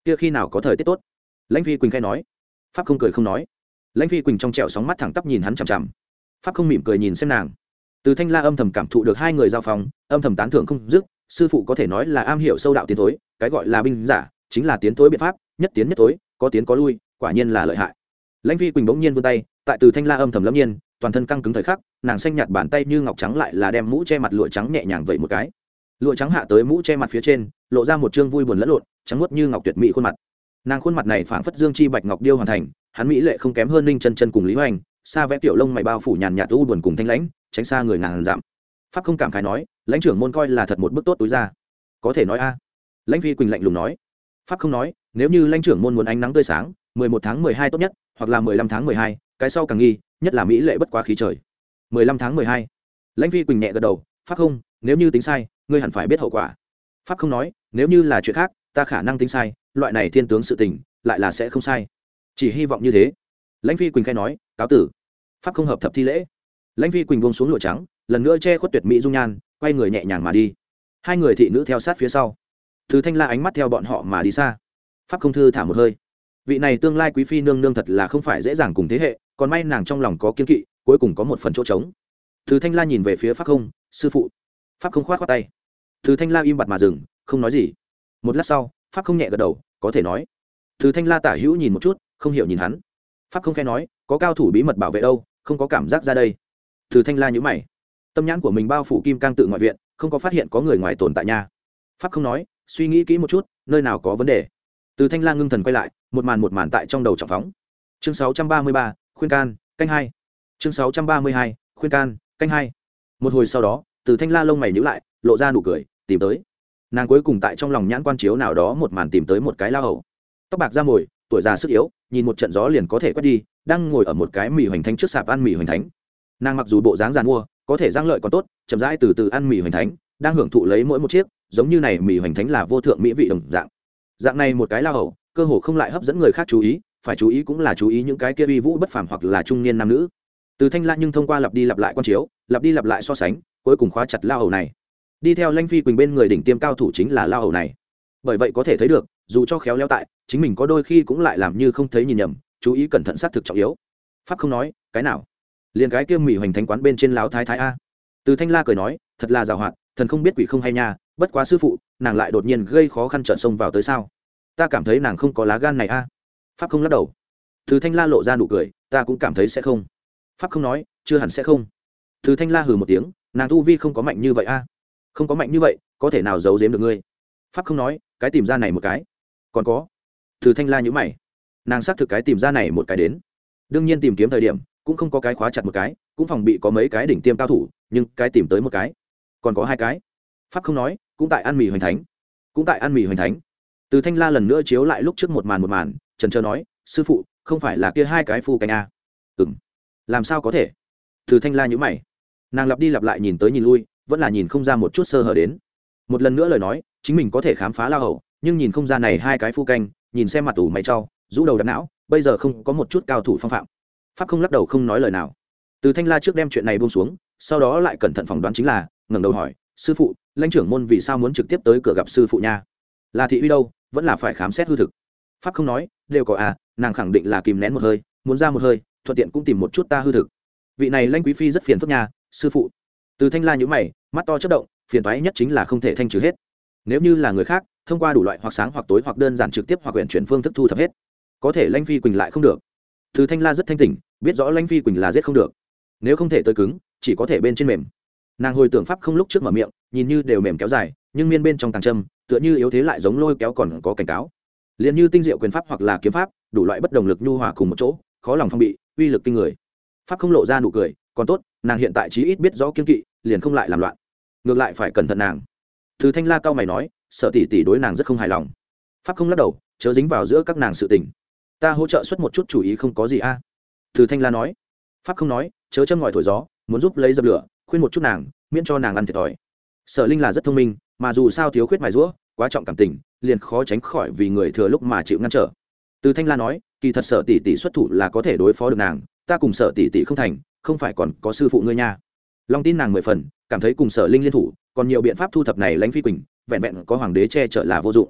kia khi nào có thời tiết tốt? Lãnh Phi Quỳnh khai nói. Pháp không cười không nói. Lãnh Phi Quỳnh trong trẻo sóng mắt thẳng tắp nhìn hắn chằm chằm. Pháp không mỉm cười nhìn xem nàng. Từ Thanh La âm thầm cảm thụ được hai người giao phòng, âm thầm tán thưởng không dứt. Sư phụ có thể nói là am hiểu sâu đạo tiến thối, cái gọi là binh giả chính là tiến thối biện pháp, nhất tiến nhất thối, có tiến có lui, quả nhiên là lợi hại. Lãnh Phi Quỳnh bỗng nhiên vươn tay, tại Từ Thanh La âm thầm lâm nhiên, toàn thân căng cứng thời khắc, nàng xanh nhạt bàn tay như ngọc trắng lại là đem mũ che mặt lụa trắng nhẹ nhàng vậy một cái. Lụa trắng hạ tới mũ che mặt phía trên, lộ ra một trương vui buồn lẫn lộn, trắng muốt như ngọc tuyệt mỹ khuôn mặt. Nàng khuôn mặt này phảng phất dương chi bạch ngọc điêu hoàn thành, hắn mỹ lệ không kém hơn Ninh Chân Chân cùng Lý Hoành, xa vẽ tiểu lông mày bao phủ nhàn nhạt u buồn cùng thanh lãnh, tránh xa người ngàn dặm. Pháp không cảm khái nói, lãnh trưởng môn coi là thật một bức tốt túi ra. Có thể nói a. Lãnh Phi Quỳnh lạnh lùng nói. Pháp không nói, nếu như lãnh trưởng môn muốn ánh nắng tươi sáng, mười một tháng mười hai tốt nhất, hoặc là mười lăm tháng mười hai, cái sau càng nghi, nhất là mỹ lệ bất quá khí trời. mười lăm tháng mười hai. Lãnh Phi Quỳnh nhẹ gật đầu, Pháp không, nếu như tính sai, ngươi hẳn phải biết hậu quả. Pháp không nói, nếu như là chuyện khác, ta khả năng tính sai, loại này thiên tướng sự tình, lại là sẽ không sai. Chỉ hy vọng như thế. Lãnh Phi Quỳnh khai nói, cáo tử. Pháp không hợp thập thi lễ. Lãnh Phi Quỳnh buông xuống lụa trắng, lần nữa che khuất tuyệt mỹ dung nhan, quay người nhẹ nhàng mà đi. Hai người thị nữ theo sát phía sau. Từ Thanh La ánh mắt theo bọn họ mà đi xa. Pháp không thư thả một hơi. Vị này tương lai quý phi nương nương thật là không phải dễ dàng cùng thế hệ, còn may nàng trong lòng có kiên kỵ, cuối cùng có một phần chỗ trống. Từ Thanh La nhìn về phía Pháp không, sư phụ. Pháp không khoát khoát tay. Từ Thanh La im bặt mà dừng, không nói gì. Một lát sau, Pháp không nhẹ gật đầu, có thể nói. Từ Thanh La tả hữu nhìn một chút, không hiểu nhìn hắn. Pháp không khẽ nói, có cao thủ bí mật bảo vệ đâu, không có cảm giác ra đây. Từ Thanh La nhíu mày. Tâm nhãn của mình bao phủ Kim Cang tự ngoại viện, không có phát hiện có người ngoài tồn tại nha. Pháp không nói, suy nghĩ kỹ một chút, nơi nào có vấn đề. Từ Thanh La ngưng thần quay lại, một màn một màn tại trong đầu trọng phóng. Chương sáu trăm ba mươi ba, khuyên can, canh hai. Chương sáu trăm ba mươi hai, khuyên can, canh hai. Một hồi sau đó, Từ Thanh La lông mày nhíu lại, lộ ra nụ cười, tìm tới. Nàng cuối cùng tại trong lòng nhãn quan chiếu nào đó một màn tìm tới một cái lao hầu. Tóc bạc da mồi, tuổi già sức yếu, nhìn một trận gió liền có thể quét đi, đang ngồi ở một cái mì hoành thánh trước sạp ăn mì hoành thánh. Nàng mặc dù bộ dáng giàn mua, có thể giang lợi còn tốt, chậm rãi từ từ ăn mì hoành thánh, đang hưởng thụ lấy mỗi một chiếc, giống như này mì hoành thánh là vô thượng mỹ vị đồng dạng. Dạng này một cái lao hầu, cơ hồ không lại hấp dẫn người khác chú ý, phải chú ý cũng là chú ý những cái kia uy vũ bất phàm hoặc là trung niên nam nữ. Từ Thanh La nhưng thông qua lặp đi lặp lại quan chiếu, lặp đi lặp lại so sánh, cuối cùng khóa chặt lao hầu này. Đi theo Lãnh Phi Quỳnh bên người đỉnh tiêm cao thủ chính là lao hầu này. Bởi vậy có thể thấy được, dù cho khéo léo tại, chính mình có đôi khi cũng lại làm như không thấy nhìn nhầm, chú ý cẩn thận sát thực trọng yếu. Pháp không nói, cái nào? Liền cái kia mỉ hoành thánh quán bên trên láo thái thái a. Từ Thanh La cười nói, thật là giàu hoạt, thần không biết quỷ không hay nha, bất quá sư phụ, nàng lại đột nhiên gây khó khăn trợn xông vào tới sao? Ta cảm thấy nàng không có lá gan này a. Pháp không lắc đầu. Từ Thanh La lộ ra nụ cười, ta cũng cảm thấy sẽ không. Pháp không nói, chưa hẳn sẽ không. Từ Thanh La hừ một tiếng, nàng tu vi không có mạnh như vậy a. Không có mạnh như vậy, có thể nào giấu giếm được ngươi? Pháp không nói, cái tìm ra này một cái. Còn có. Từ Thanh La nhíu mày. Nàng xác thực cái tìm ra này một cái đến. Đương nhiên tìm kiếm thời điểm, cũng không có cái khóa chặt một cái, cũng phòng bị có mấy cái đỉnh tiêm cao thủ, nhưng cái tìm tới một cái. Còn có hai cái. Pháp không nói, cũng tại ăn mì hoành thánh. Cũng tại ăn mì hoành thánh. Từ Thanh La lần nữa chiếu lại lúc trước một màn một màn, trần trơ nói, sư phụ, không phải là kia hai cái phu canh a? Ừm. Làm sao có thể? Từ Thanh La nhíu mày. Nàng lặp đi lặp lại nhìn tới nhìn lui, vẫn là nhìn không ra một chút sơ hở đến. Một lần nữa lời nói, chính mình có thể khám phá lao hầu, nhưng nhìn không ra này hai cái phu canh, nhìn xem mặt ủ mày trao, rũ đầu đập não, bây giờ không có một chút cao thủ phong phạm. Pháp không lắc đầu không nói lời nào. Từ Thanh La trước đem chuyện này buông xuống, sau đó lại cẩn thận phỏng đoán chính là, ngẩng đầu hỏi, sư phụ, lãnh trưởng môn vì sao muốn trực tiếp tới cửa gặp sư phụ nha? Là thị uy đâu, vẫn là phải khám xét hư thực. Pháp không nói, đều có à, nàng khẳng định là kìm nén một hơi, muốn ra một hơi, thuận tiện cũng tìm một chút ta hư thực. Vị này lãnh quý phi rất phiền phức nha, sư phụ. Từ Thanh La nhíu mày, mắt to chớp động, phiền toái nhất chính là không thể thanh trừ hết. Nếu như là người khác, thông qua đủ loại hoặc sáng hoặc tối hoặc đơn giản trực tiếp hoặc quyển chuyển phương thức thu thập hết. Có thể Lãnh Phi Quỳnh lại không được. Từ Thanh La rất thanh tỉnh, biết rõ Lãnh Phi Quỳnh là giết không được. Nếu không thể tới cứng, chỉ có thể bên trên mềm. Nàng hồi tưởng pháp không lúc trước mở miệng, nhìn như đều mềm kéo dài, nhưng miên bên trong tàng châm, tựa như yếu thế lại giống lôi kéo còn có cảnh cáo. Liên như tinh diệu quyền pháp hoặc là kiếm pháp, đủ loại bất đồng lực nhu hòa cùng một chỗ, khó lòng phong bị, uy lực kinh người. Pháp không lộ ra nụ cười, còn tốt, nàng hiện tại chí ít biết rõ kiêng kỵ, liền không lại làm loạn. Ngược lại phải cẩn thận nàng. Từ Thanh La cao mày nói, sợ tỷ tỷ đối nàng rất không hài lòng. Pháp không lắc đầu, chớ dính vào giữa các nàng sự tình. Ta hỗ trợ xuất một chút chủ ý không có gì a. À. Từ Thanh La nói. Pháp không nói, chớ châm ngòi thổi gió, muốn giúp lấy dập lửa, khuyên một chút nàng, miễn cho nàng ăn thiệt thòi. Sở Linh là rất thông minh, mà dù sao thiếu khuyết mài giũa, quá trọng cảm tình, liền khó tránh khỏi vì người thừa lúc mà chịu ngăn trở. Từ Thanh La nói, kỳ thật Sở tỷ tỷ xuất thủ là có thể đối phó được nàng, ta cùng Sở tỷ tỷ không thành, không phải còn có sư phụ ngươi nha. Long tin nàng mười phần, cảm thấy cùng Sở Linh liên thủ, còn nhiều biện pháp thu thập này Lãnh Phi Quỳnh, vẹn vẹn có hoàng đế che chở là vô dụng.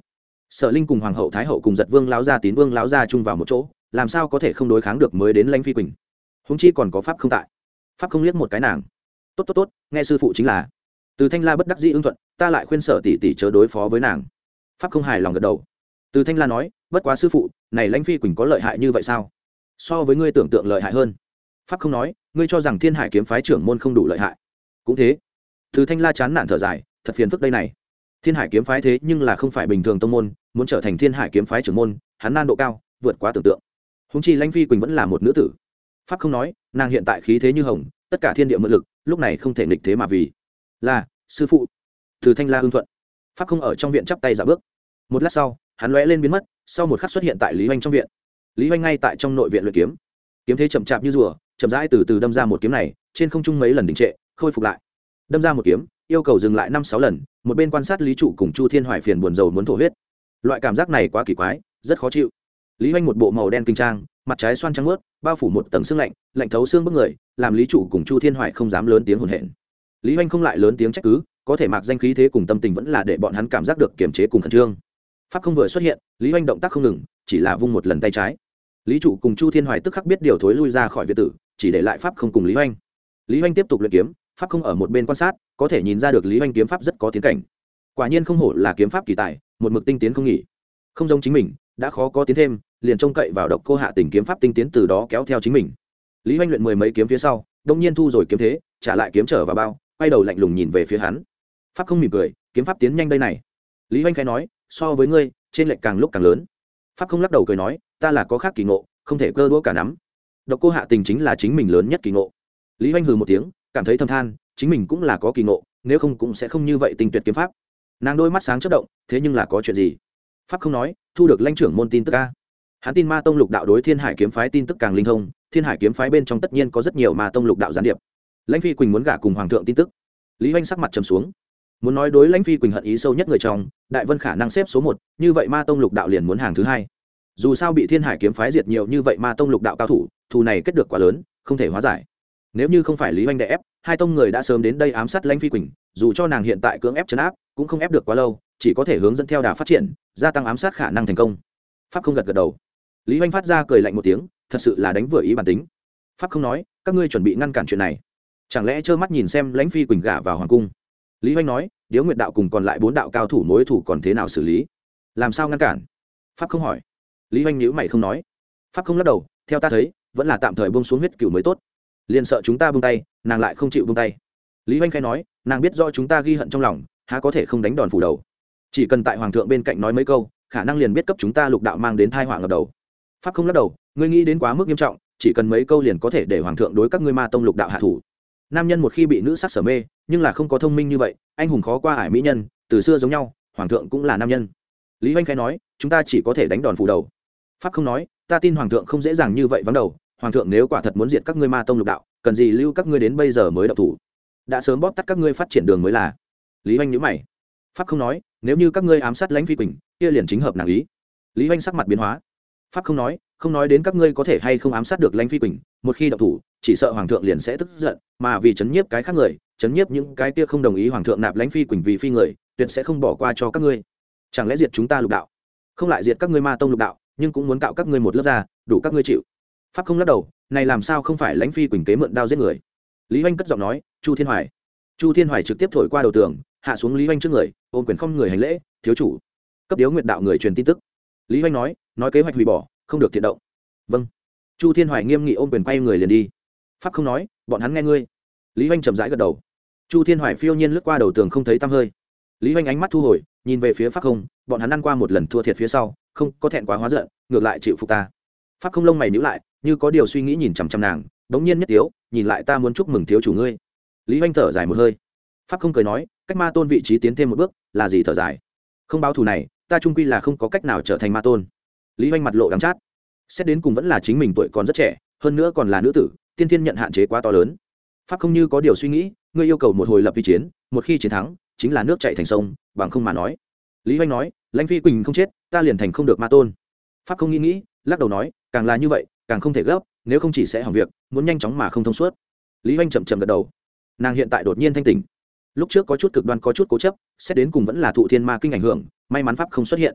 Sở Linh cùng hoàng hậu thái hậu cùng giật vương lão gia tín vương lão gia chung vào một chỗ, làm sao có thể không đối kháng được mới đến lãnh phi quỳnh. Huống chi còn có pháp không tại. Pháp không liếc một cái nàng. Tốt tốt tốt, nghe sư phụ chính là. Từ Thanh La bất đắc dĩ ứng thuận, ta lại khuyên Sở tỷ tỷ chớ đối phó với nàng. Pháp không hài lòng gật đầu. Từ Thanh La nói, bất quá sư phụ, này lãnh phi quỳnh có lợi hại như vậy sao? So với ngươi tưởng tượng lợi hại hơn. Pháp không nói, ngươi cho rằng Thiên Hải kiếm phái trưởng môn không đủ lợi hại. Cũng thế. Từ Thanh La chán nản thở dài, thật phiền phức đây này. Thiên Hải kiếm phái thế nhưng là không phải bình thường tông môn, muốn trở thành Thiên Hải kiếm phái trưởng môn, hắn nan độ cao, vượt quá tưởng tượng. Huống chi lãnh phi quỳnh vẫn là một nữ tử. Pháp không nói, nàng hiện tại khí thế như hồng, tất cả thiên địa mượn lực, lúc này không thể nghịch thế mà vì. Là, sư phụ. Từ Thanh La ưng thuận. Pháp không ở trong viện chắp tay dạo bước. Một lát sau, hắn lóe lên biến mất, sau một khắc xuất hiện tại Lý Hoành trong viện. Lý Hoành ngay tại trong nội viện luyện kiếm. Kiếm thế chậm chạp như rùa, chậm rãi từ từ đâm ra một kiếm này, trên không trung mấy lần đình trệ, khôi phục lại. Đâm ra một kiếm, yêu cầu dừng lại năm sáu lần, một bên quan sát Lý trụ cùng Chu Thiên Hoài phiền buồn rầu muốn thổ huyết. Loại cảm giác này quá kỳ quái, rất khó chịu. Lý Hoành một bộ màu đen kinh trang, mặt trái xoan trắng muốt, bao phủ một tầng xương lạnh, lạnh thấu xương bức người, làm Lý trụ cùng Chu Thiên Hoài không dám lớn tiếng hồn hển. Lý Hoành không lại lớn tiếng trách cứ, có thể mặc danh khí thế cùng tâm tình vẫn là để bọn hắn cảm giác được kiềm chế cùng khẩn trương. Pháp không vừa xuất hiện, Lý Hoành động tác không ngừng, chỉ là vung một lần tay trái. Lý trụ cùng Chu Thiên Hoài tức khắc biết điều thối lui ra khỏi viện tử, chỉ để lại Pháp không cùng Lý Hoành. Lý Hoành tiếp tục luyện kiếm, Pháp không ở một bên quan sát, có thể nhìn ra được Lý Hoành kiếm pháp rất có tiến cảnh. Quả nhiên không hổ là kiếm pháp kỳ tài, một mực tinh tiến không nghỉ. Không giống chính mình, đã khó có tiến thêm, liền trông cậy vào Độc Cô Hạ Tình kiếm pháp tinh tiến từ đó kéo theo chính mình. Lý Hoành luyện mười mấy kiếm phía sau, đột nhiên thu rồi kiếm thế, trả lại kiếm trở vào bao, quay đầu lạnh lùng nhìn về phía hắn. Pháp không mỉm cười, kiếm pháp tiến nhanh đây này. Lý Hoành khẽ nói, so với ngươi, trên lệch càng lúc càng lớn. Pháp không lắc đầu cười nói, ta là có khác kỳ ngộ, không thể cơ đũa cả nắm. Độc Cô Hạ Tình chính là chính mình lớn nhất kỳ ngộ. Lý Hoành hừ một tiếng, cảm thấy thầm than, chính mình cũng là có kỳ ngộ, nếu không cũng sẽ không như vậy tinh tuyệt kiếm pháp. Nàng đôi mắt sáng chớp động, thế nhưng là có chuyện gì? Pháp không nói, thu được lãnh trưởng môn tin tức a. Hắn tin Ma Tông Lục Đạo đối Thiên Hải kiếm phái tin tức càng linh thông, Thiên Hải kiếm phái bên trong tất nhiên có rất nhiều Ma Tông Lục Đạo gián điệp. Lãnh Phi Quỳnh muốn gả cùng hoàng thượng tin tức. Lý Hoành sắc mặt trầm xuống. Muốn nói đối Lãnh Phi Quỳnh hận ý sâu nhất người trong, Đại Vân khả năng xếp số một, như vậy Ma Tông Lục Đạo liền muốn hàng thứ hai. Dù sao bị Thiên Hải kiếm phái diệt nhiều như vậy Ma Tông Lục Đạo cao thủ, thù này kết được quá lớn, không thể hóa giải. Nếu như không phải Lý Hoành đè ép, hai tông người đã sớm đến đây ám sát Lãnh Phi Quỳnh, dù cho nàng hiện tại cưỡng ép trấn áp, cũng không ép được quá lâu, chỉ có thể hướng dẫn theo đà phát triển, gia tăng ám sát khả năng thành công. Pháp không gật gật đầu. Lý Hoành phát ra cười lạnh một tiếng, thật sự là đánh vừa ý bản tính. Pháp không nói, các ngươi chuẩn bị ngăn cản chuyện này, chẳng lẽ trơ mắt nhìn xem Lãnh Phi Quỳnh gả vào hoàng cung? Lý Hoành nói, Điếu Nguyệt đạo cùng còn lại bốn đạo cao thủ mối thủ còn thế nào xử lý? Làm sao ngăn cản? Pháp không hỏi. Lý Hoành nhíu mày không nói. Pháp không lắc đầu, theo ta thấy, vẫn là tạm thời buông xuống huyết cửu mới tốt. Liền sợ chúng ta buông tay, nàng lại không chịu buông tay. Lý Hoành khẽ nói, nàng biết do chúng ta ghi hận trong lòng, há có thể không đánh đòn phủ đầu. Chỉ cần tại hoàng thượng bên cạnh nói mấy câu, khả năng liền biết cấp chúng ta Lục Đạo mang đến tai họa ngập đầu. Pháp không lắc đầu, ngươi nghĩ đến quá mức nghiêm trọng, chỉ cần mấy câu liền có thể để hoàng thượng đối các ngươi Ma Tông Lục Đạo hạ thủ. Nam nhân một khi bị nữ sắc sở mê, nhưng là không có thông minh như vậy, anh hùng khó qua ải mỹ nhân, từ xưa giống nhau, hoàng thượng cũng là nam nhân. Lý Hoành khẽ nói, chúng ta chỉ có thể đánh đòn phủ đầu. Pháp không nói, ta tin hoàng thượng không dễ dàng như vậy vắng đầu, hoàng thượng nếu quả thật muốn diệt các ngươi Ma Tông Lục Đạo, cần gì lưu các ngươi đến bây giờ mới động thủ? Đã sớm bóp tắt các ngươi phát triển đường mới là. Lý Hoành nhíu mày. Pháp không nói, nếu như các ngươi ám sát Lãnh Phi Quỳnh, kia liền chính hợp nàng ý. Lý Hoành sắc mặt biến hóa. Pháp không nói, không nói đến các ngươi có thể hay không ám sát được Lãnh Phi Quỳnh, một khi động thủ, chỉ sợ hoàng thượng liền sẽ tức giận, mà vì chấn nhiếp cái khác người, chấn nhiếp những cái kia không đồng ý hoàng thượng nạp Lãnh Phi Quỳnh vì phi người, tuyệt sẽ không bỏ qua cho các ngươi. Chẳng lẽ diệt chúng ta Lục Đạo? Không lại diệt các ngươi Ma Tông Lục Đạo, nhưng cũng muốn cạo các ngươi một lớp da, đủ các ngươi chịu. Pháp không lắc đầu, này làm sao không phải Lãnh Phi Quỳnh kế mượn đao giết người? Lý Hoành cất giọng nói, Chu Thiên Hoài. Chu Thiên Hoài trực tiếp thổi qua đầu tường, hạ xuống Lý Hoành trước người, ôm quyền không người hành lễ, thiếu chủ. Cấp Điếu Nguyệt đạo người truyền tin tức. Lý Hoành nói, nói kế hoạch hủy bỏ, không được thiện động. Vâng. Chu Thiên Hoài nghiêm nghị ôm quyền quay người liền đi. Pháp không nói, bọn hắn nghe ngươi. Lý Hoành chậm rãi gật đầu. Chu Thiên Hoài phiêu nhiên lướt qua đầu tường không thấy tăm hơi. Lý Hoành ánh mắt thu hồi, nhìn về phía Pháp không, bọn hắn ăn qua một lần thua thiệt phía sau, không có thẹn quá hóa giận, ngược lại chịu phục ta. Pháp không lông mày nhíu lại, như có điều suy nghĩ nhìn chằm chằm nàng, đống nhiên nhất tiếu, nhìn lại ta muốn chúc mừng thiếu chủ ngươi. Lý Hoành thở dài một hơi. Pháp không cười nói, cách Ma Tôn vị trí tiến thêm một bước, là gì thở dài? Không báo thù này, ta trung quy là không có cách nào trở thành Ma Tôn. Lý Hoành mặt lộ đắng chát. Xét đến cùng vẫn là chính mình tuổi còn rất trẻ, hơn nữa còn là nữ tử, tiên thiên nhận hạn chế quá to lớn. Pháp không như có điều suy nghĩ, ngươi yêu cầu một hồi lập vi chiến, một khi chiến thắng, chính là nước chảy thành sông, bằng không mà nói. Lý Hoành nói, Lãnh Phi Quỳnh không chết, ta liền thành không được Ma Tôn. Pháp không nghĩ nghĩ, lắc đầu nói, càng là như vậy, càng không thể gấp, nếu không chỉ sẽ hỏng việc, muốn nhanh chóng mà không thông suốt. Lý Hoành chậm chậm gật đầu. Nàng hiện tại đột nhiên thanh tỉnh. Lúc trước có chút cực đoan có chút cố chấp, xét đến cùng vẫn là thụ thiên ma kinh ảnh hưởng, may mắn pháp không xuất hiện.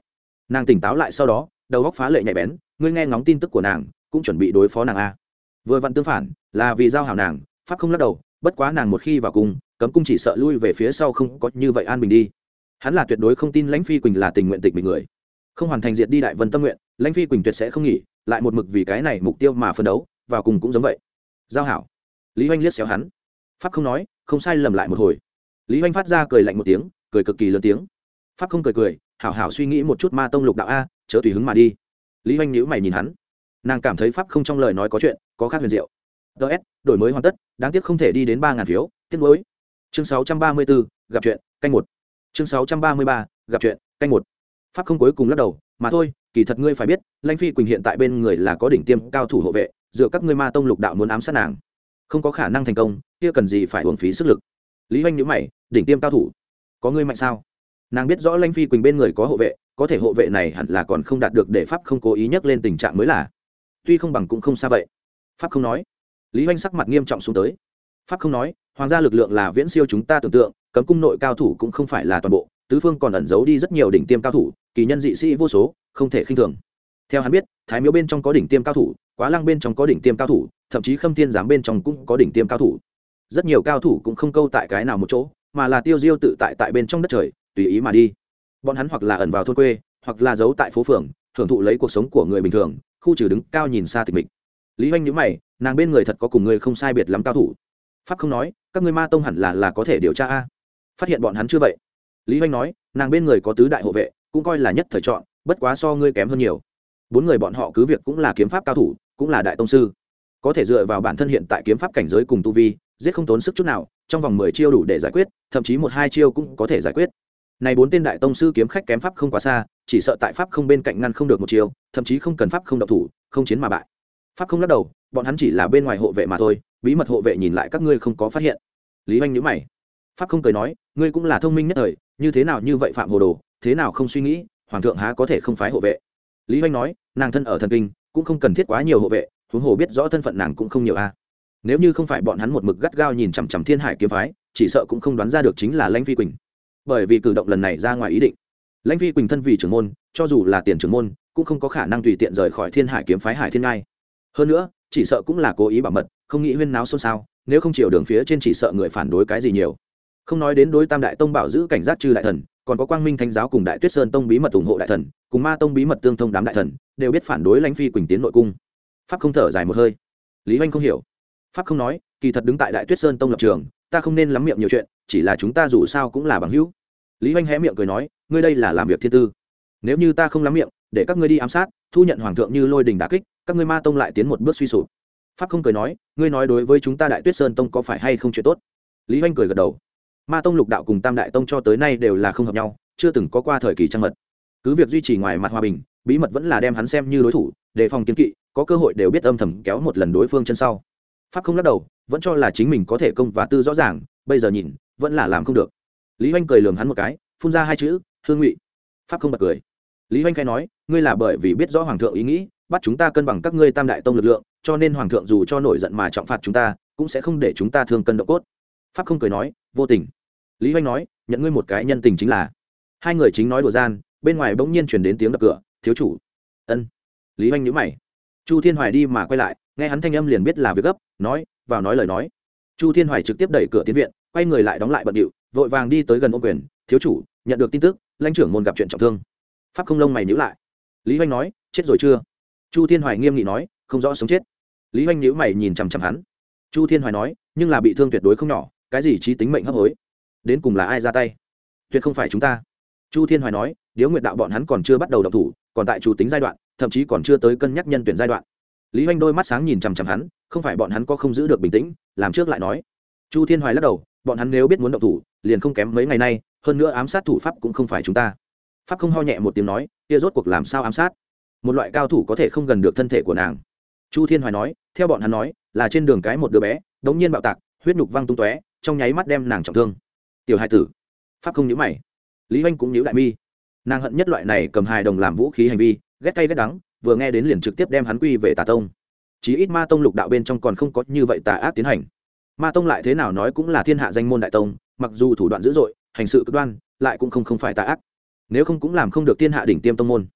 Nàng tỉnh táo lại sau đó đầu góc phá lệ nhạy bén, ngươi nghe ngóng tin tức của nàng cũng chuẩn bị đối phó nàng a. Vừa vặn tương phản, là vì giao hảo nàng. Pháp không lắc đầu, bất quá nàng một khi vào cung, cấm cung chỉ sợ lui về phía sau không có như vậy an bình đi. Hắn là tuyệt đối không tin Lãnh Phi Quỳnh là tình nguyện tịch mình người, không hoàn thành diệt đi Đại Vân tâm nguyện, Lãnh Phi Quỳnh tuyệt sẽ không nghỉ, lại một mực vì cái này mục tiêu mà phấn đấu, vào cùng cũng giống vậy. Giao hảo. Lý Hoành liếc xéo hắn. Pháp không nói, không sai lầm lại một hồi. Lý Hoành phát ra cười lạnh một tiếng, cười cực kỳ lớn tiếng. Pháp không cười cười, hảo hảo suy nghĩ một chút ma tông lục đạo a, chớ tùy hứng mà đi. Lý Hoành nhíu mày nhìn hắn. Nàng cảm thấy Pháp không trong lời nói có chuyện, có khác huyền diệu. ds đổi mới hoàn tất, đáng tiếc không thể đi đến ba ngàn phiếu, tiếc nuối. Chương sáu trăm ba mươi bốn, gặp chuyện, canh một. Chương sáu trăm ba mươi ba, gặp chuyện, canh một. Pháp không cuối cùng lắc đầu, mà thôi, kỳ thật ngươi phải biết, Lãnh Phi Quỳnh hiện tại bên người là có đỉnh tiêm cao thủ hộ vệ, dựa các ngươi ma tông lục đạo muốn ám sát nàng, không có khả năng thành công, kia cần gì phải uổng phí sức lực. Lý Hoành nhíu mày, đỉnh tiêm cao thủ, có ngươi mạnh sao? Nàng biết rõ Lãnh Phi Quỳnh bên người có hộ vệ, có thể hộ vệ này hẳn là còn không đạt được để Pháp không cố ý nhắc lên tình trạng mới là. Tuy không bằng cũng không xa vậy. Pháp không nói. Lý Hoành sắc mặt nghiêm trọng xuống tới. Pháp không nói, hoàng gia lực lượng là viễn siêu chúng ta tưởng tượng, cấm cung nội cao thủ cũng không phải là toàn bộ, tứ phương còn ẩn giấu đi rất nhiều đỉnh tiêm cao thủ, kỳ nhân dị sĩ vô số, không thể khinh thường. Theo hắn biết, Thái Miếu bên trong có đỉnh tiêm cao thủ, Quá Lăng bên trong có đỉnh tiêm cao thủ, thậm chí Khâm Thiên giám bên trong cũng có đỉnh tiêm cao thủ. Rất nhiều cao thủ cũng không câu tại cái nào một chỗ, mà là tiêu diêu tự tại tại bên trong đất trời, tùy ý mà đi. Bọn hắn hoặc là ẩn vào thôn quê, hoặc là giấu tại phố phường, hưởng thụ lấy cuộc sống của người bình thường, khu trừ đứng cao nhìn xa tịch mịch. Lý Hoành nhíu mày, nàng bên người thật có cùng người không sai biệt lắm cao thủ. Pháp không nói, các ngươi ma tông hẳn là là có thể điều tra a. Phát hiện bọn hắn chưa vậy? Lý Hoành nói, nàng bên người có tứ đại hộ vệ, cũng coi là nhất thời chọn, bất quá so ngươi kém hơn nhiều. Bốn người bọn họ cứ việc cũng là kiếm pháp cao thủ, cũng là đại tông sư, có thể dựa vào bản thân hiện tại kiếm pháp cảnh giới cùng tu vi, giết không tốn sức chút nào, trong vòng mười chiêu đủ để giải quyết, thậm chí một hai chiêu cũng có thể giải quyết. Này bốn tên đại tông sư kiếm khách kém pháp không quá xa, chỉ sợ tại pháp không bên cạnh ngăn không được một chiêu, thậm chí không cần pháp không động thủ, không chiến mà bại. Pháp không lắc đầu, bọn hắn chỉ là bên ngoài hộ vệ mà thôi, bí mật hộ vệ nhìn lại các ngươi không có phát hiện. Lý Hoành nhíu mày. Pháp không cười nói, ngươi cũng là thông minh nhất thời, như thế nào như vậy phạm hồ đồ, thế nào không suy nghĩ, hoàng thượng há có thể không phái hộ vệ. Lý Hoành nói, nàng thân ở thần kinh, cũng không cần thiết quá nhiều hộ vệ, huống hồ biết rõ thân phận nàng cũng không nhiều a. Nếu như không phải bọn hắn một mực gắt gao nhìn chằm chằm Thiên Hải kiếm phái, chỉ sợ cũng không đoán ra được chính là Lãnh Phi Quỳnh. Bởi vì cử động lần này ra ngoài ý định, Lãnh Phi Quỳnh thân vì trưởng môn, cho dù là tiền trưởng môn, cũng không có khả năng tùy tiện rời khỏi Thiên Hải kiếm phái Hải Thiên Ngai. Hơn nữa, chỉ sợ cũng là cố ý bảo mật, không nghĩ huyên náo xôn xao, nếu không chiều đường phía trên chỉ sợ người phản đối cái gì nhiều. Không nói đến đối Tam Đại Tông bảo giữ cảnh giác trừ đại thần, còn có Quang Minh Thánh giáo cùng Đại Tuyết Sơn Tông bí mật ủng hộ đại thần, cùng Ma Tông bí mật tương thông đám đại thần, đều biết phản đối Lãnh Phi Quỳnh tiến nội cung. Pháp không thở dài một hơi. Lý Hoành không hiểu. Pháp không nói, kỳ thật đứng tại Đại Tuyết Sơn Tông lập trường, ta không nên lắm miệng nhiều chuyện, chỉ là chúng ta dù sao cũng là bằng hữu. Lý Hoành hé miệng cười nói, ngươi đây là làm việc thiên tư. Nếu như ta không lắm miệng, để các ngươi đi ám sát, thu nhận hoàng thượng như lôi đình đả kích, các ngươi Ma Tông lại tiến một bước suy sụp. Pháp không cười nói, ngươi nói đối với chúng ta Đại Tuyết Sơn Tông có phải hay không chuyện tốt? Lý Hoành cười gật đầu. Ma Tông lục đạo cùng Tam Đại Tông cho tới nay đều là không hợp nhau, chưa từng có qua thời kỳ trăng mật. Cứ việc duy trì ngoài mặt hòa bình, bí mật vẫn là đem hắn xem như đối thủ, đề phòng kiên kỵ, có cơ hội đều biết âm thầm kéo một lần đối phương chân sau. Pháp không lắc đầu, vẫn cho là chính mình có thể công và tư rõ ràng, bây giờ nhìn, vẫn là làm không được. Lý Hoành cười lườm hắn một cái, phun ra hai chữ, hương ngụy. Pháp không bật cười. Lý Hoành khẽ nói, ngươi là bởi vì biết rõ hoàng thượng ý nghĩ, bắt chúng ta cân bằng các ngươi Tam Đại Tông lực lượng, cho nên hoàng thượng dù cho nổi giận mà trọng phạt chúng ta, cũng sẽ không để chúng ta thương cân độ cốt. Pháp không cười nói, vô tình. Lý Hoành nói, nhận ngươi một cái nhân tình chính là. Hai người chính nói đùa gian, bên ngoài bỗng nhiên truyền đến tiếng đập cửa, thiếu chủ. Ân. Lý Hoành nhíu mày. Chu Thiên Hoài đi mà quay lại, nghe hắn thanh âm liền biết là việc gấp, nói, vào nói lời nói. Chu Thiên Hoài trực tiếp đẩy cửa tiến viện, quay người lại đóng lại bận điệu, vội vàng đi tới gần ôm quyền, thiếu chủ, nhận được tin tức, lãnh trưởng môn gặp chuyện trọng thương. Pháp không lông mày nhíu lại. Lý Hoành nói, chết rồi chưa? Chu Thiên Hoài nghiêm nghị nói, không rõ sống chết. Lý Hoành nhíu mày nhìn chằm chằm hắn. Chu Thiên Hoài nói, nhưng là bị thương tuyệt đối không nhỏ, cái gì trí tính mệnh hấp hối, đến cùng là ai ra tay? Tuyệt không phải chúng ta. Chu Thiên Hoài nói, Điếu Nguyệt đạo bọn hắn còn chưa bắt đầu động thủ, còn tại chủ tính giai đoạn, thậm chí còn chưa tới cân nhắc nhân tuyển giai đoạn. Lý Hoành đôi mắt sáng nhìn chằm chằm hắn, không phải bọn hắn có không giữ được bình tĩnh, làm trước lại nói. Chu Thiên Hoài lắc đầu, bọn hắn nếu biết muốn động thủ, liền không kém mấy ngày nay, hơn nữa ám sát thủ pháp cũng không phải chúng ta. Pháp không ho nhẹ một tiếng nói, kia rốt cuộc làm sao ám sát? Một loại cao thủ có thể không gần được thân thể của nàng. Chu Thiên Hoài nói, theo bọn hắn nói, là trên đường cái một đứa bé, đống nhiên bạo tạc, huyết nhục văng tung tóe, trong nháy mắt đem nàng trọng thương. Tiểu hài tử. Pháp không nhíu mày. Lý Hoành cũng nhíu đại mi. Nàng hận nhất loại này cầm hài đồng làm vũ khí hành vi, ghét cay ghét đắng, vừa nghe đến liền trực tiếp đem hắn quy về Tà Tông. Chí ít Ma Tông lục đạo bên trong còn không có như vậy tà ác tiến hành. Ma Tông lại thế nào nói cũng là thiên hạ danh môn đại tông, mặc dù thủ đoạn dữ dội, hành sự cực đoan, lại cũng không không phải tà ác. Nếu không cũng làm không được thiên hạ đỉnh tiêm tông môn.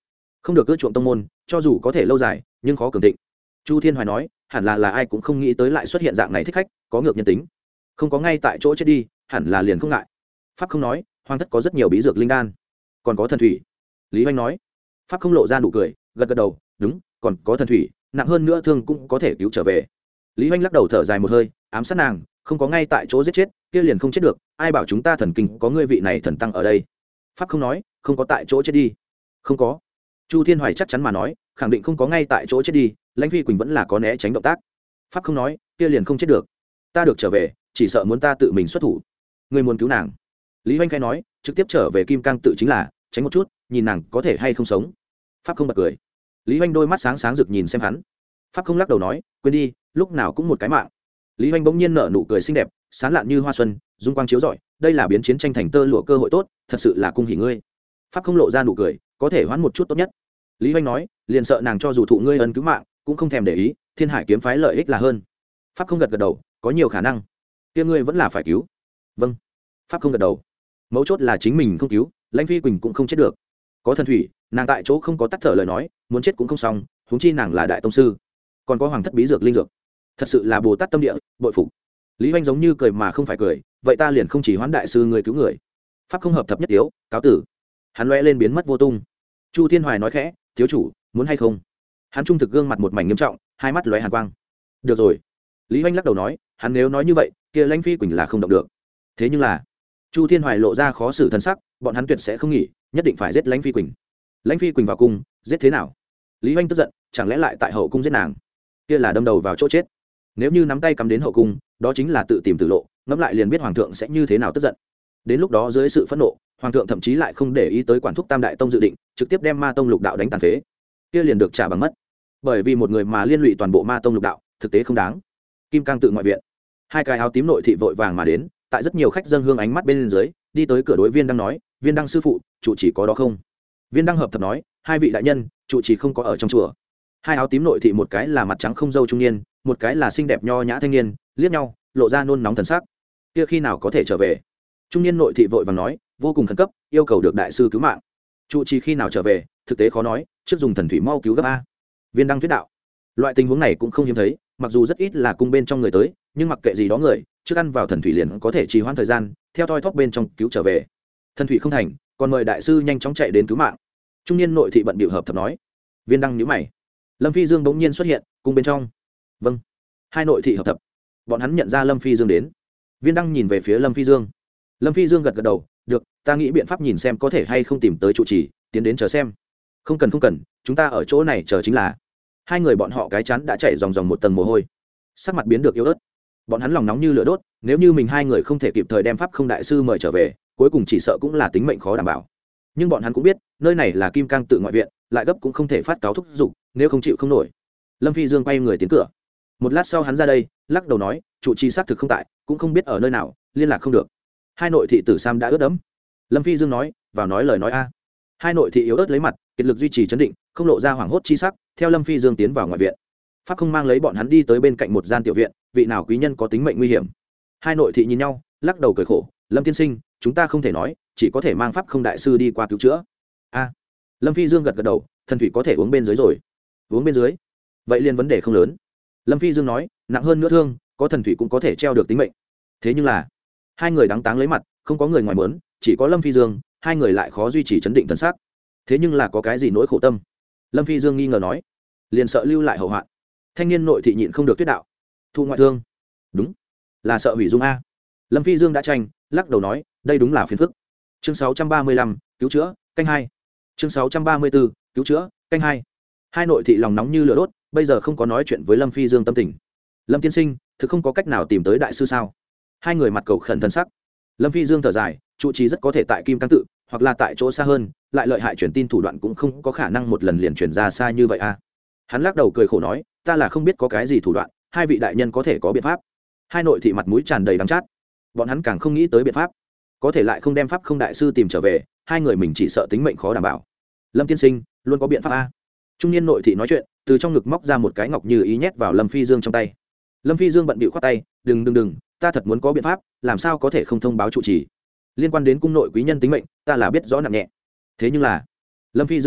không được ưa chuộng tông môn cho dù có thể lâu dài nhưng khó cường thịnh. Chu Thiên Hoài nói hẳn là là ai cũng không nghĩ tới lại xuất hiện dạng này thích khách có ngược nhân tính, không có ngay tại chỗ chết đi hẳn là liền không ngại. Pháp không nói hoàng thất có rất nhiều bí dược linh đan, còn có thần thủy. Lý Hoành nói. Pháp không lộ ra nụ cười gật gật đầu đúng, còn có thần thủy, nặng hơn nữa thương cũng có thể cứu trở về. Lý Hoành lắc đầu thở dài một hơi, ám sát nàng không có ngay tại chỗ giết chết kia liền không chết được, ai bảo chúng ta thần kinh có ngươi vị này thần tăng ở đây. Pháp không nói không có tại chỗ chết đi. Không có. Chu Thiên Hoài chắc chắn mà nói khẳng định không có ngay tại chỗ chết đi, Lãnh Phi Quỳnh vẫn là có né tránh động tác. Pháp không nói kia liền không chết được, ta được trở về chỉ sợ muốn ta tự mình xuất thủ. Ngươi muốn cứu nàng. Lý Hoành khai nói trực tiếp trở về Kim Cang tự chính là tránh một chút nhìn nàng có thể hay không sống. Pháp không bật cười. Lý Hoành đôi mắt sáng sáng rực nhìn xem hắn. Pháp không lắc đầu nói quên đi, lúc nào cũng một cái mạng. Lý Hoành bỗng nhiên nở nụ cười xinh đẹp sán lạn như hoa xuân, dung quang chiếu rọi, đây là biến chiến tranh thành tơ lụa cơ hội tốt, thật sự là cung hỉ ngươi. Pháp không lộ ra nụ cười có thể hoãn một chút tốt nhất. Lý Hoành nói liền sợ nàng cho dù thụ ngươi ân cứu mạng cũng không thèm để ý, Thiên Hải kiếm phái lợi ích là hơn. Pháp không gật gật đầu có nhiều khả năng kia ngươi vẫn là phải cứu. Vâng. Pháp không gật đầu. Mấu chốt là chính mình không cứu Lãnh Phi Quỳnh cũng không chết được, có thần thủy nàng tại chỗ không có tắt thở lời nói muốn chết cũng không xong, huống chi nàng là đại tông sư, còn có hoàng thất bí dược linh dược, thật sự là bồ tát tâm địa, bội phục. Lý Hoành giống như cười mà không phải cười, vậy ta liền không chỉ hoán đại sư người cứu người. Pháp không hợp thập nhất tiếu cáo tử. Hắn lóe lên biến mất vô tung. Chu Thiên Hoài nói khẽ thiếu chủ muốn hay không. Hắn trung thực gương mặt một mảnh nghiêm trọng, hai mắt lóe hàn quang. Được rồi. Lý Hoành lắc đầu nói hắn nếu nói như vậy kia Lãnh Phi Quỳnh là không động được. Thế nhưng là Chu Thiên Hoài lộ ra khó xử thân sắc, bọn hắn tuyệt sẽ không nghỉ, nhất định phải giết Lãnh Phi Quỳnh. Lãnh Phi Quỳnh vào cung giết thế nào? Lý Hoành tức giận chẳng lẽ lại tại hậu cung giết nàng, kia là đâm đầu vào chỗ chết. Nếu như nắm tay cắm đến hậu cung đó chính là tự tìm tử lộ, ngẫm lại liền biết hoàng thượng sẽ như thế nào tức giận. Đến lúc đó dưới sự phẫn nộ hoàng thượng thậm chí lại không để ý tới quản thúc tam đại tông dự định trực tiếp đem ma tông lục đạo đánh tàn phế, kia liền được trả bằng mất. Bởi vì một người mà liên lụy toàn bộ ma tông lục đạo thực tế không đáng. Kim Cang tự ngoại viện, hai cái áo tím nội thị vội vàng mà đến, tại rất nhiều khách dâng hương ánh mắt bên dưới đi tới cửa đối Viên Đăng nói Viên Đăng sư phụ trụ chỉ có đó không? Viên Đăng hợp thập nói hai vị đại nhân trụ chỉ không có ở trong chùa. Hai áo tím nội thị một cái là mặt trắng không dâu trung niên, một cái là xinh đẹp nho nhã thanh niên, liếc nhau lộ ra nôn nóng thần sắc. Kia khi nào có thể trở về? Trung niên nội thị vội vàng nói vô cùng khẩn cấp yêu cầu được đại sư cứu mạng. Trụ trì khi nào trở về thực tế khó nói, trước dùng thần thủy mau cứu gấp a. Viên Đăng thuyết đạo loại tình huống này cũng không hiếm thấy, mặc dù rất ít là cung bên trong người tới nhưng mặc kệ gì đó người trước ăn vào thần thủy liền có thể trì hoãn thời gian, theo thoi thóp bên trong cứu trở về. Thần thủy không thành còn mời đại sư nhanh chóng chạy đến cứu mạng. Trung niên nội thị bận bịu hợp thập nói. Viên Đăng nhíu mày. Lâm Phi Dương bỗng nhiên xuất hiện cung bên trong. Vâng. Hai nội thị hợp thập bọn hắn nhận ra Lâm Phi Dương đến. Viên Đăng nhìn về phía Lâm Phi Dương. Lâm Phi Dương gật gật đầu được, ta nghĩ biện pháp nhìn xem có thể hay không tìm tới trụ trì tiến đến chờ xem. Không cần không cần chúng ta ở chỗ này chờ chính là. Hai người bọn họ cái chắn đã chảy dòng dòng một tầng mồ hôi, sắc mặt biến được yếu ớt. Bọn hắn lòng nóng như lửa đốt, nếu như mình hai người không thể kịp thời đem pháp không đại sư mời trở về cuối cùng chỉ sợ cũng là tính mệnh khó đảm bảo. Nhưng bọn hắn cũng biết nơi này là Kim Cang tự ngoại viện, lại gấp cũng không thể phát cáo thúc giục, nếu không chịu không nổi. Lâm Phi Dương quay người tiến cửa. Một lát sau hắn ra đây lắc đầu nói trụ trì xác thực không tại, cũng không biết ở nơi nào, liên lạc không được. Hai nội thị tử sam đã ướt đẫm. Lâm Phi Dương nói vào nói lời nói a. Hai nội thị yếu ớt lấy mặt kiệt lực duy trì chấn định, không lộ ra hoảng hốt chi sắc, theo Lâm Phi Dương tiến vào ngoại viện. Pháp không mang lấy bọn hắn đi tới bên cạnh một gian tiểu viện, vị nào quý nhân có tính mệnh nguy hiểm. Hai nội thị nhìn nhau lắc đầu cười khổ, Lâm tiên sinh chúng ta không thể nói, chỉ có thể mang pháp không đại sư đi qua cứu chữa. A. Lâm Phi Dương gật gật đầu, thần thủy có thể uống bên dưới rồi. Uống bên dưới vậy liền vấn đề không lớn. Lâm Phi Dương nói nặng hơn nữa thương có thần thủy cũng có thể treo được tính mệnh. Thế nhưng là hai người đáng táng lấy mặt, không có người ngoài mớn, chỉ có Lâm Phi Dương, hai người lại khó duy trì chấn định thần sắc. Thế nhưng là có cái gì nỗi khổ tâm? Lâm Phi Dương nghi ngờ nói liền sợ lưu lại hậu hoạn. Thanh niên nội thị nhịn không được tuyết đạo thu ngoại thương. Đúng là sợ hủy dung a. Lâm Phi Dương đã tranh lắc đầu nói đây đúng là phiền phức. Chương sáu trăm ba mươi lăm cứu chữa canh hai. Chương sáu trăm ba mươi bốn cứu chữa canh hai. Hai nội thị lòng nóng như lửa đốt, bây giờ không có nói chuyện với Lâm Phi Dương tâm tình. Lâm tiên sinh thực không có cách nào tìm tới đại sư sao? Hai người mặt cầu khẩn thân sắc. Lâm Phi Dương thở dài trụ trì rất có thể tại Kim Cang tự hoặc là tại chỗ xa hơn, lại lợi hại truyền tin thủ đoạn cũng không có khả năng một lần liền truyền ra xa như vậy a. Hắn lắc đầu cười khổ nói ta là không biết có cái gì thủ đoạn, hai vị đại nhân có thể có biện pháp. Hai nội thị mặt mũi tràn đầy đắng chát, bọn hắn càng không nghĩ tới biện pháp, có thể lại không đem pháp không đại sư tìm trở về, hai người mình chỉ sợ tính mệnh khó đảm bảo. Lâm tiên sinh luôn có biện pháp a. Trung niên nội thị nói chuyện từ trong ngực móc ra một cái ngọc như ý nhét vào Lâm Phi Dương trong tay. Lâm Phi Dương bận bịu khoát tay đừng đừng đừng ta thật muốn có biện pháp, làm sao có thể không thông báo trụ trì, liên quan đến cung nội quý nhân tính mệnh ta là biết rõ nặng nhẹ. Thế nhưng là Lâm Phi Dương nói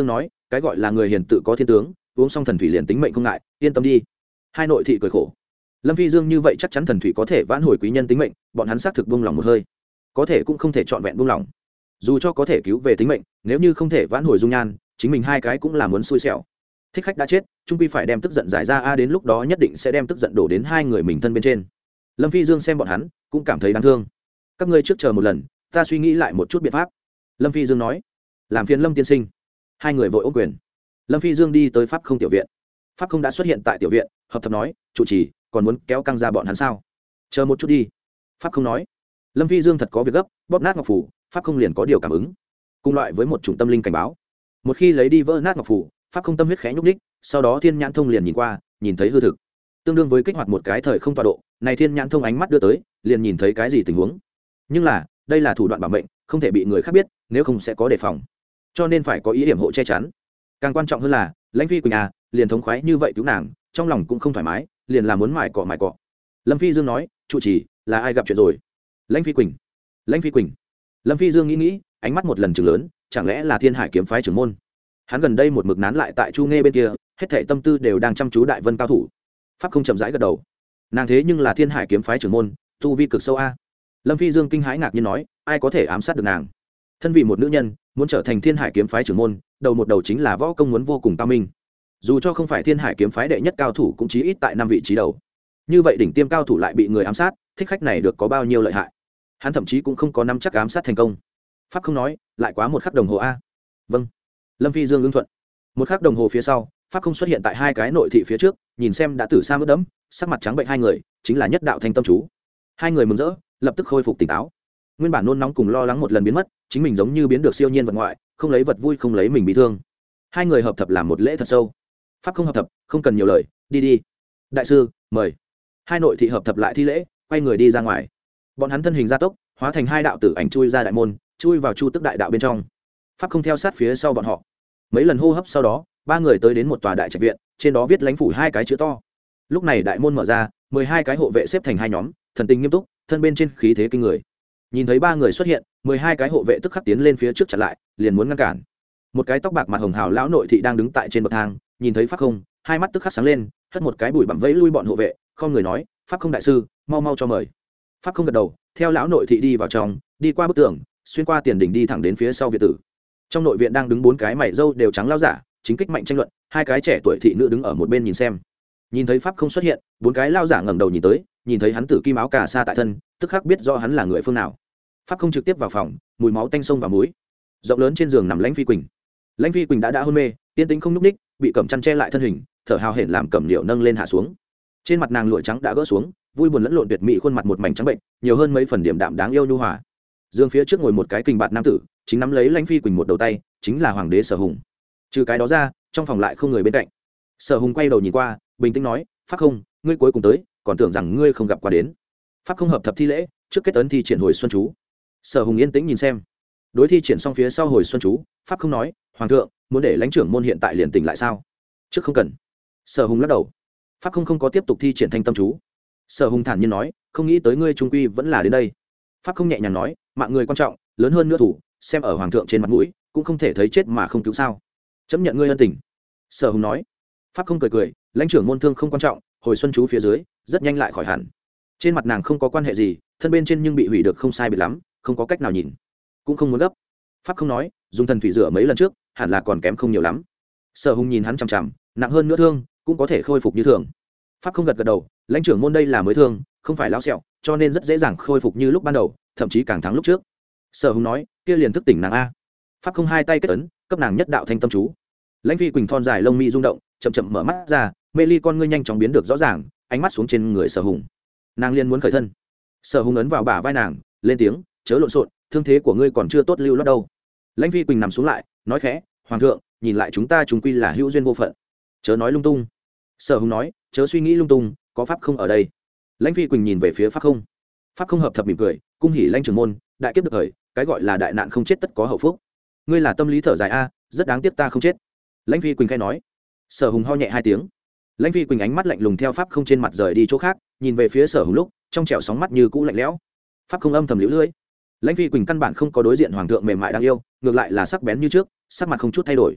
cái gọi là người hiền tự có thiên tướng, uống xong thần thủy liền tính mệnh không ngại, yên tâm đi. Hai nội thị cười khổ. Lâm Phi Dương như vậy chắc chắn thần thủy có thể vãn hồi quý nhân tính mệnh, bọn hắn xác thực buông lòng một hơi, có thể cũng không thể trọn vẹn buông lòng. Dù cho có thể cứu về tính mệnh, nếu như không thể vãn hồi dung nhan, chính mình hai cái cũng là muốn xui xẻo. Thích khách đã chết, trung quy phải đem tức giận giải ra a, đến lúc đó nhất định sẽ đem tức giận đổ đến hai người mình thân bên trên. Lâm Phi Dương xem bọn hắn cũng cảm thấy đáng thương. Các ngươi trước chờ một lần, ta suy nghĩ lại một chút biện pháp. Lâm Phi Dương nói. Làm phiền Lâm tiên sinh. Hai người vội ôm quyền. Lâm Phi Dương đi tới pháp không tiểu viện. Pháp không đã xuất hiện tại tiểu viện, hợp thập nói, chủ trì còn muốn kéo căng ra bọn hắn sao? Chờ một chút đi. Pháp không nói. Lâm Phi Dương thật có việc gấp, bóp nát ngọc phủ, pháp không liền có điều cảm ứng. Cùng loại với một chủng tâm linh cảnh báo. Một khi lấy đi vỡ nát ngọc phủ, pháp không tâm huyết khẽ nhúc ních, sau đó thiên nhãn thông liền nhìn qua, nhìn thấy hư thực. Tương đương với kích hoạt một cái thời không tọa độ, này thiên nhãn thông ánh mắt đưa tới, liền nhìn thấy cái gì tình huống. Nhưng là, đây là thủ đoạn bảo mệnh, không thể bị người khác biết, nếu không sẽ có đề phòng. Cho nên phải có ý hiểm hộ che chắn. Càng quan trọng hơn là, Lãnh Phi Quỳnh à, liền thống khoái như vậy cứu nàng, trong lòng cũng không thoải mái, liền là muốn mài cọ mài cọ. Lâm Phi Dương nói, trụ trì, là ai gặp chuyện rồi? Lãnh Phi Quỳnh. Lãnh Phi Quỳnh. Lâm Phi Dương nghĩ nghĩ, ánh mắt một lần chừng lớn, chẳng lẽ là Thiên Hải kiếm phái trưởng môn? Hắn gần đây một mực nán lại tại Chu Nghe bên kia, hết thảy tâm tư đều đang chăm chú Đại Vân cao thủ. Pháp không chậm rãi gật đầu. Nàng thế nhưng là Thiên Hải kiếm phái trưởng môn, tu vi cực sâu a. Lâm Phi Dương kinh hãi ngạc nhiên nói, ai có thể ám sát được nàng? Thân vì một nữ nhân, muốn trở thành Thiên Hải kiếm phái trưởng môn, đầu một đầu chính là võ công muốn vô cùng cao minh. Dù cho không phải Thiên Hải kiếm phái đệ nhất cao thủ cũng chí ít tại năm vị trí đầu. Như vậy đỉnh tiêm cao thủ lại bị người ám sát, thích khách này được có bao nhiêu lợi hại? Hắn thậm chí cũng không có nắm chắc ám sát thành công. Pháp không nói, lại quá một khắc đồng hồ a. Vâng. Lâm Phi Dương ứng thuận. Một khắc đồng hồ phía sau, pháp không xuất hiện tại hai cái nội thị phía trước, nhìn xem đã tử sa mất đẫm, sắc mặt trắng bệnh hai người, chính là nhất đạo thanh tâm chú. Hai người mừng rỡ, lập tức khôi phục tỉnh táo. Nguyên bản nôn nóng cùng lo lắng một lần biến mất, chính mình giống như biến được siêu nhiên vật ngoại, không lấy vật vui không lấy mình bị thương. Hai người hợp thập làm một lễ thật sâu. Pháp không hợp thập, không cần nhiều lời, đi đi. Đại sư, mời. Hai nội thị hợp thập lại thi lễ, quay người đi ra ngoài. Bọn hắn thân hình gia tốc, hóa thành hai đạo tử ảnh chui ra đại môn, chui vào Chu Tức đại đạo bên trong. Pháp không theo sát phía sau bọn họ. Mấy lần hô hấp sau đó, ba người tới đến một tòa đại trạch viện, trên đó viết Lãnh phủ hai cái chữ to. Lúc này đại môn mở ra, mười hai cái hộ vệ xếp thành hai nhóm, thần tình nghiêm túc, thân bên trên khí thế kinh người. Nhìn thấy ba người xuất hiện, mười hai cái hộ vệ tức khắc tiến lên phía trước chặn lại, liền muốn ngăn cản. Một cái tóc bạc mặt hồng hào lão nội thị đang đứng tại trên bậc thang, nhìn thấy Pháp không, hai mắt tức khắc sáng lên, hất một cái bụi bặm vẫy lui bọn hộ vệ, không người nói, Pháp không đại sư, mau mau cho mời. Pháp không gật đầu, theo lão nội thị đi vào trong, đi qua bức tường, xuyên qua tiền đỉnh đi thẳng đến phía sau viện tử. Trong nội viện đang đứng bốn cái mày râu đều trắng lão giả, chính kích mạnh tranh luận, hai cái trẻ tuổi thị nữ đứng ở một bên nhìn xem. Nhìn thấy Pháp không xuất hiện, bốn cái lão giả ngẩng đầu nhìn tới, nhìn thấy hắn tử kim áo cà sa tại thân, tức khắc biết rõ hắn là người phương nào. Pháp không trực tiếp vào phòng, mùi máu tanh sông và muối. Rộng lớn trên giường nằm Lãnh Phi Quỳnh. Lãnh Phi Quỳnh đã đã hôn mê, yên tĩnh không nhúc ních, bị cẩm chăn che lại thân hình, thở hào hển làm cẩm liễu nâng lên hạ xuống. Trên mặt nàng lụa trắng đã gỡ xuống, vui buồn lẫn lộn tuyệt mỹ khuôn mặt một mảnh trắng bệnh, nhiều hơn mấy phần điểm đạm đáng yêu nhu hòa. Dương phía trước ngồi một cái kình bạt nam tử, chính nắm lấy Lãnh Phi Quỳnh một đầu tay, chính là hoàng đế Sở Hùng. Trừ cái đó ra, trong phòng lại không người bên cạnh. Sở Hùng quay đầu nhìn qua, bình tĩnh nói, Pháp không, ngươi cuối cùng tới, còn tưởng rằng ngươi không gặp qua đến. Pháp không hợp thập thi lễ, trước kết tấn thi triển hồi xuân chú. Sở Hùng yên tĩnh nhìn xem. Đối thi triển xong phía sau hồi xuân chú, Pháp không nói, hoàng thượng, muốn để lãnh trưởng môn hiện tại liền tỉnh lại sao? Trước không cần. Sở Hùng lắc đầu. Pháp không không có tiếp tục thi triển thanh tâm chú. Sở Hùng thản nhiên nói, không nghĩ tới ngươi trung quy vẫn là đến đây. Pháp không nhẹ nhàng nói, mạng người quan trọng, lớn hơn nữa thủ, xem ở hoàng thượng trên mặt mũi, cũng không thể thấy chết mà không cứu sao? Chấp nhận ngươi ân tình. Sở Hùng nói. Pháp không cười cười, lãnh trưởng môn thương không quan trọng, hồi xuân chú phía dưới, rất nhanh lại khỏi hẳn. Trên mặt nàng không có quan hệ gì, thân bên trên nhưng bị hủy được không sai biệt lắm, không có cách nào nhìn, cũng không muốn gấp. Pháp không nói, dùng thần thủy rửa mấy lần trước, hẳn là còn kém không nhiều lắm. Sở Hùng nhìn hắn chằm chằm, nặng hơn nữa thương, cũng có thể khôi phục như thường. Pháp không gật gật đầu, lãnh trưởng môn đây là mới thương, không phải lão sẹo, cho nên rất dễ dàng khôi phục như lúc ban đầu, thậm chí càng thắng lúc trước. Sở Hùng nói, kia liền thức tỉnh nàng a. Pháp không hai tay kết ấn, cấp nàng nhất đạo thanh tâm chú. Lãnh Phi Quỳnh thon dài lông mi rung động, chậm chậm mở mắt ra, mê ly con ngươi nhanh chóng biến được rõ ràng, ánh mắt xuống trên người Sở Hùng. Nàng liên muốn khởi thân. Sở Hùng ấn vào bả vai nàng, lên tiếng, chớ lộn xộn, thương thế của ngươi còn chưa tốt lưu loát đâu. Lãnh Phi Quỳnh nằm xuống lại, nói khẽ, hoàng thượng, nhìn lại chúng ta chúng quy là hữu duyên vô phận, chớ nói lung tung. Sở Hùng nói, chớ suy nghĩ lung tung, có pháp không ở đây. Lãnh Phi Quỳnh nhìn về phía pháp không. Pháp không hợp thập mỉm cười, cung hỉ lãnh trưởng môn, đại kiếp được thời, cái gọi là đại nạn không chết tất có hậu phúc. Ngươi là tâm lý thở dài a, rất đáng tiếc ta không chết. Lãnh Phi Quỳnh khẽ nói. Sở Hùng ho nhẹ hai tiếng. Lãnh Phi Quỳnh ánh mắt lạnh lùng theo pháp không trên mặt rời đi chỗ khác, nhìn về phía Sở Hùng lúc, trong trẻo sóng mắt như cũ lạnh lẽo. Pháp không âm thầm liễu lưỡi. Lãnh Phi Quỳnh căn bản không có đối diện hoàng thượng mềm mại đáng yêu, ngược lại là sắc bén như trước, sắc mặt không chút thay đổi.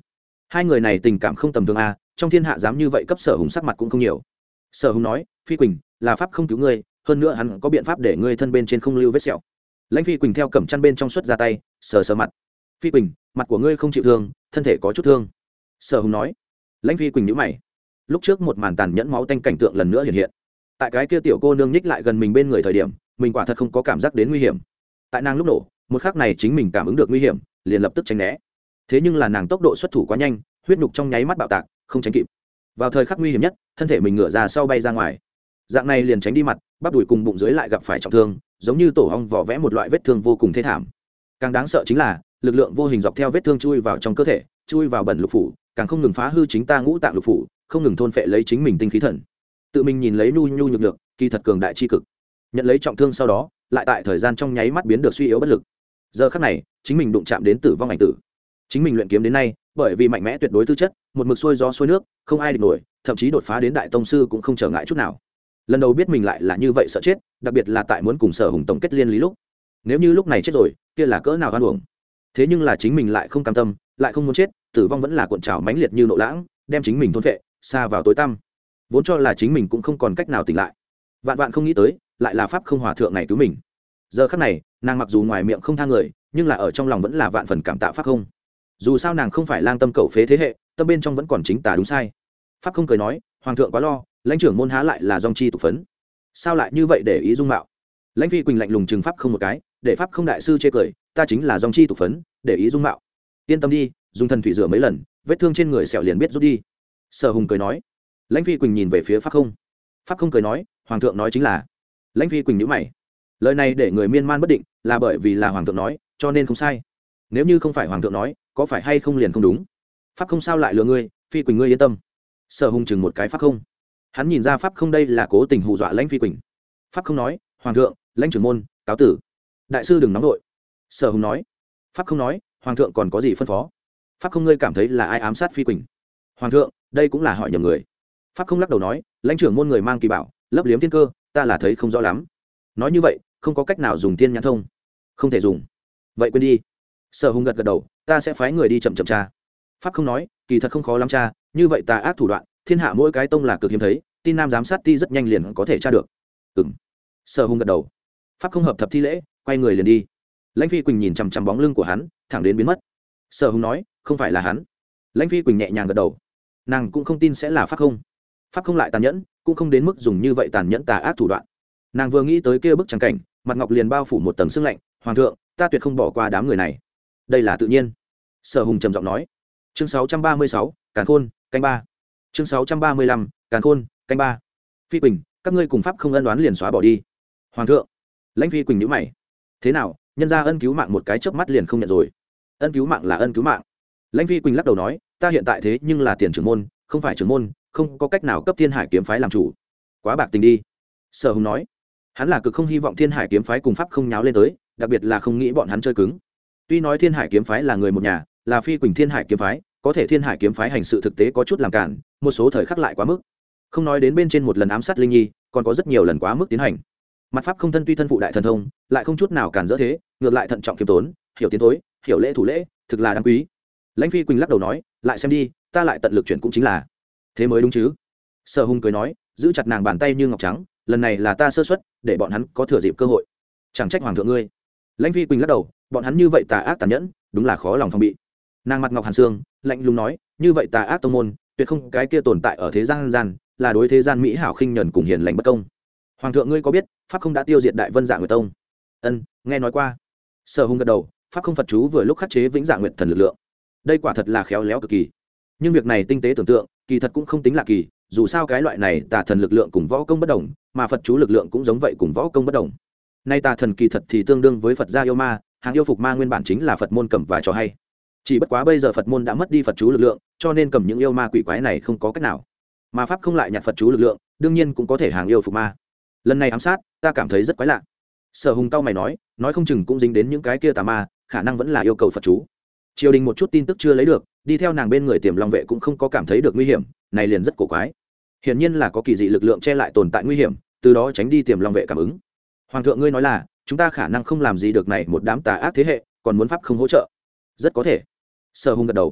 hai người này tình cảm không tầm thường à, trong thiên hạ dám như vậy cấp Sở Hùng sắc mặt cũng không nhiều. Sở Hùng nói, Phi Quỳnh, là pháp không cứu ngươi, hơn nữa hắn có biện pháp để ngươi thân bên trên không lưu vết sẹo. Lãnh Phi Quỳnh theo cẩm chăn bên trong xuất ra tay, sờ sờ mặt. Phi Quỳnh, mặt của ngươi không chịu thương, thân thể có chút thương. Sở Hùng nói. Lãnh Phi Quỳnh nhíu mày. Lúc trước một màn tàn nhẫn máu tanh cảnh tượng lần nữa hiện hiện. Tại cái kia tiểu cô nương nhích lại gần mình bên người thời điểm, mình quả thật không có cảm giác đến nguy hiểm. Tại nàng lúc nổ, một khắc này chính mình cảm ứng được nguy hiểm, liền lập tức tránh né. Thế nhưng là nàng tốc độ xuất thủ quá nhanh, huyết nhục trong nháy mắt bạo tạc, không tránh kịp. Vào thời khắc nguy hiểm nhất, thân thể mình ngửa ra sau bay ra ngoài. Dạng này liền tránh đi mặt, bắp đùi cùng bụng dưới lại gặp phải trọng thương, giống như tổ ong vỏ vẽ một loại vết thương vô cùng thê thảm. Càng đáng sợ chính là lực lượng vô hình dọc theo vết thương chui vào trong cơ thể, chui vào bẩn lục phủ, càng không ngừng phá hư chính ta ngũ tạng lục phủ, không ngừng thôn phệ lấy chính mình tinh khí thần. Tự mình nhìn lấy nhu nhu nhược nhược, kỳ thật cường đại chi cực. Nhận lấy trọng thương sau đó, lại tại thời gian trong nháy mắt biến được suy yếu bất lực. Giờ khắc này, chính mình đụng chạm đến tử vong ảnh tử. Chính mình luyện kiếm đến nay, bởi vì mạnh mẽ tuyệt đối tư chất, một mực xuôi gió xuôi nước, không ai địch nổi, thậm chí đột phá đến đại tông sư cũng không trở ngại chút nào. Lần đầu biết mình lại là như vậy sợ chết, đặc biệt là tại muốn cùng Sở Hùng tổng kết liên lý lúc. Nếu như lúc này chết rồi, kia là cỡ nào oan uổng. Thế nhưng là chính mình lại không cam tâm, lại không muốn chết, tử vong vẫn là cuộn trào mãnh liệt như nộ lãng, đem chính mình thôn phệ, xa vào tối tăm. Vốn cho là chính mình cũng không còn cách nào tỉnh lại. Vạn vạn không nghĩ tới, lại là pháp không hòa thượng này cứu mình. Giờ khắc này, nàng mặc dù ngoài miệng không tha người, nhưng là ở trong lòng vẫn là vạn phần cảm tạ pháp không. Dù sao nàng không phải lang tâm cẩu phế thế hệ, tâm bên trong vẫn còn chính tà đúng sai. Pháp không cười nói, hoàng thượng quá lo, lãnh trưởng môn há lại là dòng chi tục phấn, sao lại như vậy để ý dung mạo. Lãnh Phi Quỳnh lạnh lùng trừng pháp không một cái, để pháp không đại sư chê cười, ta chính là dòng chi tục phấn, để ý dung mạo. Yên tâm đi, dùng thần thủy rửa mấy lần, vết thương trên người sẹo liền biết rút đi. Sở Hùng cười nói. Lãnh Phi Quỳnh nhìn về phía pháp không. Pháp không cười nói, hoàng thượng nói chính là. Lãnh Phi Quỳnh nhíu mày, lời này để người miên man bất định, là bởi vì là hoàng thượng nói, cho nên không sai. Nếu như không phải hoàng thượng nói, có phải hay không liền không đúng. Pháp không sao lại lừa ngươi, Phi Quỳnh ngươi yên tâm. Sở Hùng chừng một cái pháp không. Hắn nhìn ra pháp không đây là cố tình hù dọa Lãnh Phi Quỳnh. Pháp không nói, hoàng thượng, lãnh trưởng môn, cáo tử. Đại sư đừng nóng nội. Sở Hùng nói. Pháp không nói, hoàng thượng còn có gì phân phó. Pháp không ngươi cảm thấy là ai ám sát Phi Quỳnh. Hoàng thượng, đây cũng là hỏi nhầm người. Pháp không lắc đầu nói, lãnh trưởng môn người mang kỳ bảo, lấp liếm thiên cơ, ta là thấy không rõ lắm. Nói như vậy, không có cách nào dùng tiên nhãn thông. Không thể dùng. Vậy quên đi. Sở Hùng gật gật đầu, ta sẽ phái người đi chậm chậm tra. Pháp không nói, kỳ thật không khó lắm tra, như vậy tà ác thủ đoạn, thiên hạ mỗi cái tông là cực hiếm thấy, tin nam giám sát ti rất nhanh liền có thể tra được. Ừm. Sở Hùng gật đầu. Pháp không hợp thập thi lễ, quay người liền đi. Lãnh Phi Quỳnh nhìn chằm chằm bóng lưng của hắn, thẳng đến biến mất. Sở Hùng nói, không phải là hắn. Lãnh Phi Quỳnh nhẹ nhàng gật đầu. Nàng cũng không tin sẽ là pháp không. Pháp không lại tàn nhẫn, cũng không đến mức dùng như vậy tàn nhẫn tà ác thủ đoạn. Nàng vừa nghĩ tới kia bức trắng cảnh, mặt ngọc liền bao phủ một tầng sương lạnh. Hoàng thượng, ta tuyệt không bỏ qua đám người này, đây là tự nhiên. Sở Hùng trầm giọng nói. Chương sáu trăm ba mươi sáu, Càn Khôn, canh ba. Chương sáu trăm ba mươi lăm, Càn Khôn, canh ba. Phi Quỳnh, các ngươi cùng pháp không ân đoán liền xóa bỏ đi. Hoàng thượng. Lãnh Phi Quỳnh nhíu mày. Thế nào, nhân ra ân cứu mạng một cái chớp mắt liền không nhận rồi. Ân cứu mạng là ân cứu mạng. Lãnh Phi Quỳnh lắc đầu nói, ta hiện tại thế nhưng là tiền trưởng môn, không phải trưởng môn, không có cách nào cấp Thiên Hải kiếm phái làm chủ. Quá bạc tình đi. Sở Hùng nói. Hắn là cực không hy vọng Thiên Hải kiếm phái cùng pháp không nháo lên tới, đặc biệt là không nghĩ bọn hắn chơi cứng. Tuy nói Thiên Hải kiếm phái là người một nhà, là Phi Quỳnh Thiên Hải kiếm phái, có thể Thiên Hải kiếm phái hành sự thực tế có chút làm cản, một số thời khắc lại quá mức. Không nói đến bên trên một lần ám sát Linh Nhi, còn có rất nhiều lần quá mức tiến hành. Mặt pháp không thân tuy thân phụ đại thần thông, lại không chút nào cản dỡ thế, ngược lại thận trọng kiêm tốn, hiểu tiến thối, hiểu lễ thủ lễ, thực là đáng quý. Lãnh Phi Quỳnh lắc đầu nói, lại xem đi, ta lại tận lực chuyển cũng chính là thế mới đúng chứ. Sở Hùng cười nói, giữ chặt nàng bàn tay như ngọc trắng, lần này là ta sơ suất, để bọn hắn có thừa dịp cơ hội. Chẳng trách hoàng thượng ngươi. Lãnh Phi Quỳnh lắc đầu, bọn hắn như vậy tà ác tàn nhẫn, đúng là khó lòng phòng bị. Nàng mặt ngọc hàn xương, lạnh lùng nói, như vậy tà ác tông môn, tuyệt không cái kia tồn tại ở thế gian gian, là đối thế gian mỹ hảo khinh nhẫn cùng hiền lành bất công. Hoàng thượng ngươi có biết, pháp không đã tiêu diệt đại vân dạ nguyệt tông? Ân, nghe nói qua. Sở Hùng gật đầu, pháp không Phật chú vừa lúc khắc chế vĩnh dạ nguyệt thần lực lượng. Đây quả thật là khéo léo cực kỳ. Nhưng việc này tinh tế tưởng tượng, kỳ thật cũng không tính là kỳ, dù sao cái loại này tà thần lực lượng cùng võ công bất đồng, mà Phật chú lực lượng cũng giống vậy cùng võ công bất đồng. Nay tà thần kỳ thật thì tương đương với Phật gia yêu ma, hàng yêu phục ma nguyên bản chính là Phật môn cầm và trò hay. Chỉ bất quá bây giờ Phật môn đã mất đi Phật chú lực lượng, cho nên cầm những yêu ma quỷ quái này không có cách nào. Mà pháp không lại nhặt Phật chú lực lượng, đương nhiên cũng có thể hàng yêu phục ma. Lần này ám sát, ta cảm thấy rất quái lạ. Sở Hùng cao mày nói, nói không chừng cũng dính đến những cái kia tà ma, khả năng vẫn là yêu cầu Phật chú. Triều đình một chút tin tức chưa lấy được, đi theo nàng bên người Tiềm Long vệ cũng không có cảm thấy được nguy hiểm, này liền rất cổ quái. Hiển nhiên là có kỳ dị lực lượng che lại tồn tại nguy hiểm, từ đó tránh đi Tiềm Long vệ cảm ứng. Hoàng thượng ngươi nói là, chúng ta khả năng không làm gì được này một đám tà ác thế hệ, còn muốn pháp không hỗ trợ. Rất có thể. Sở Hùng gật đầu.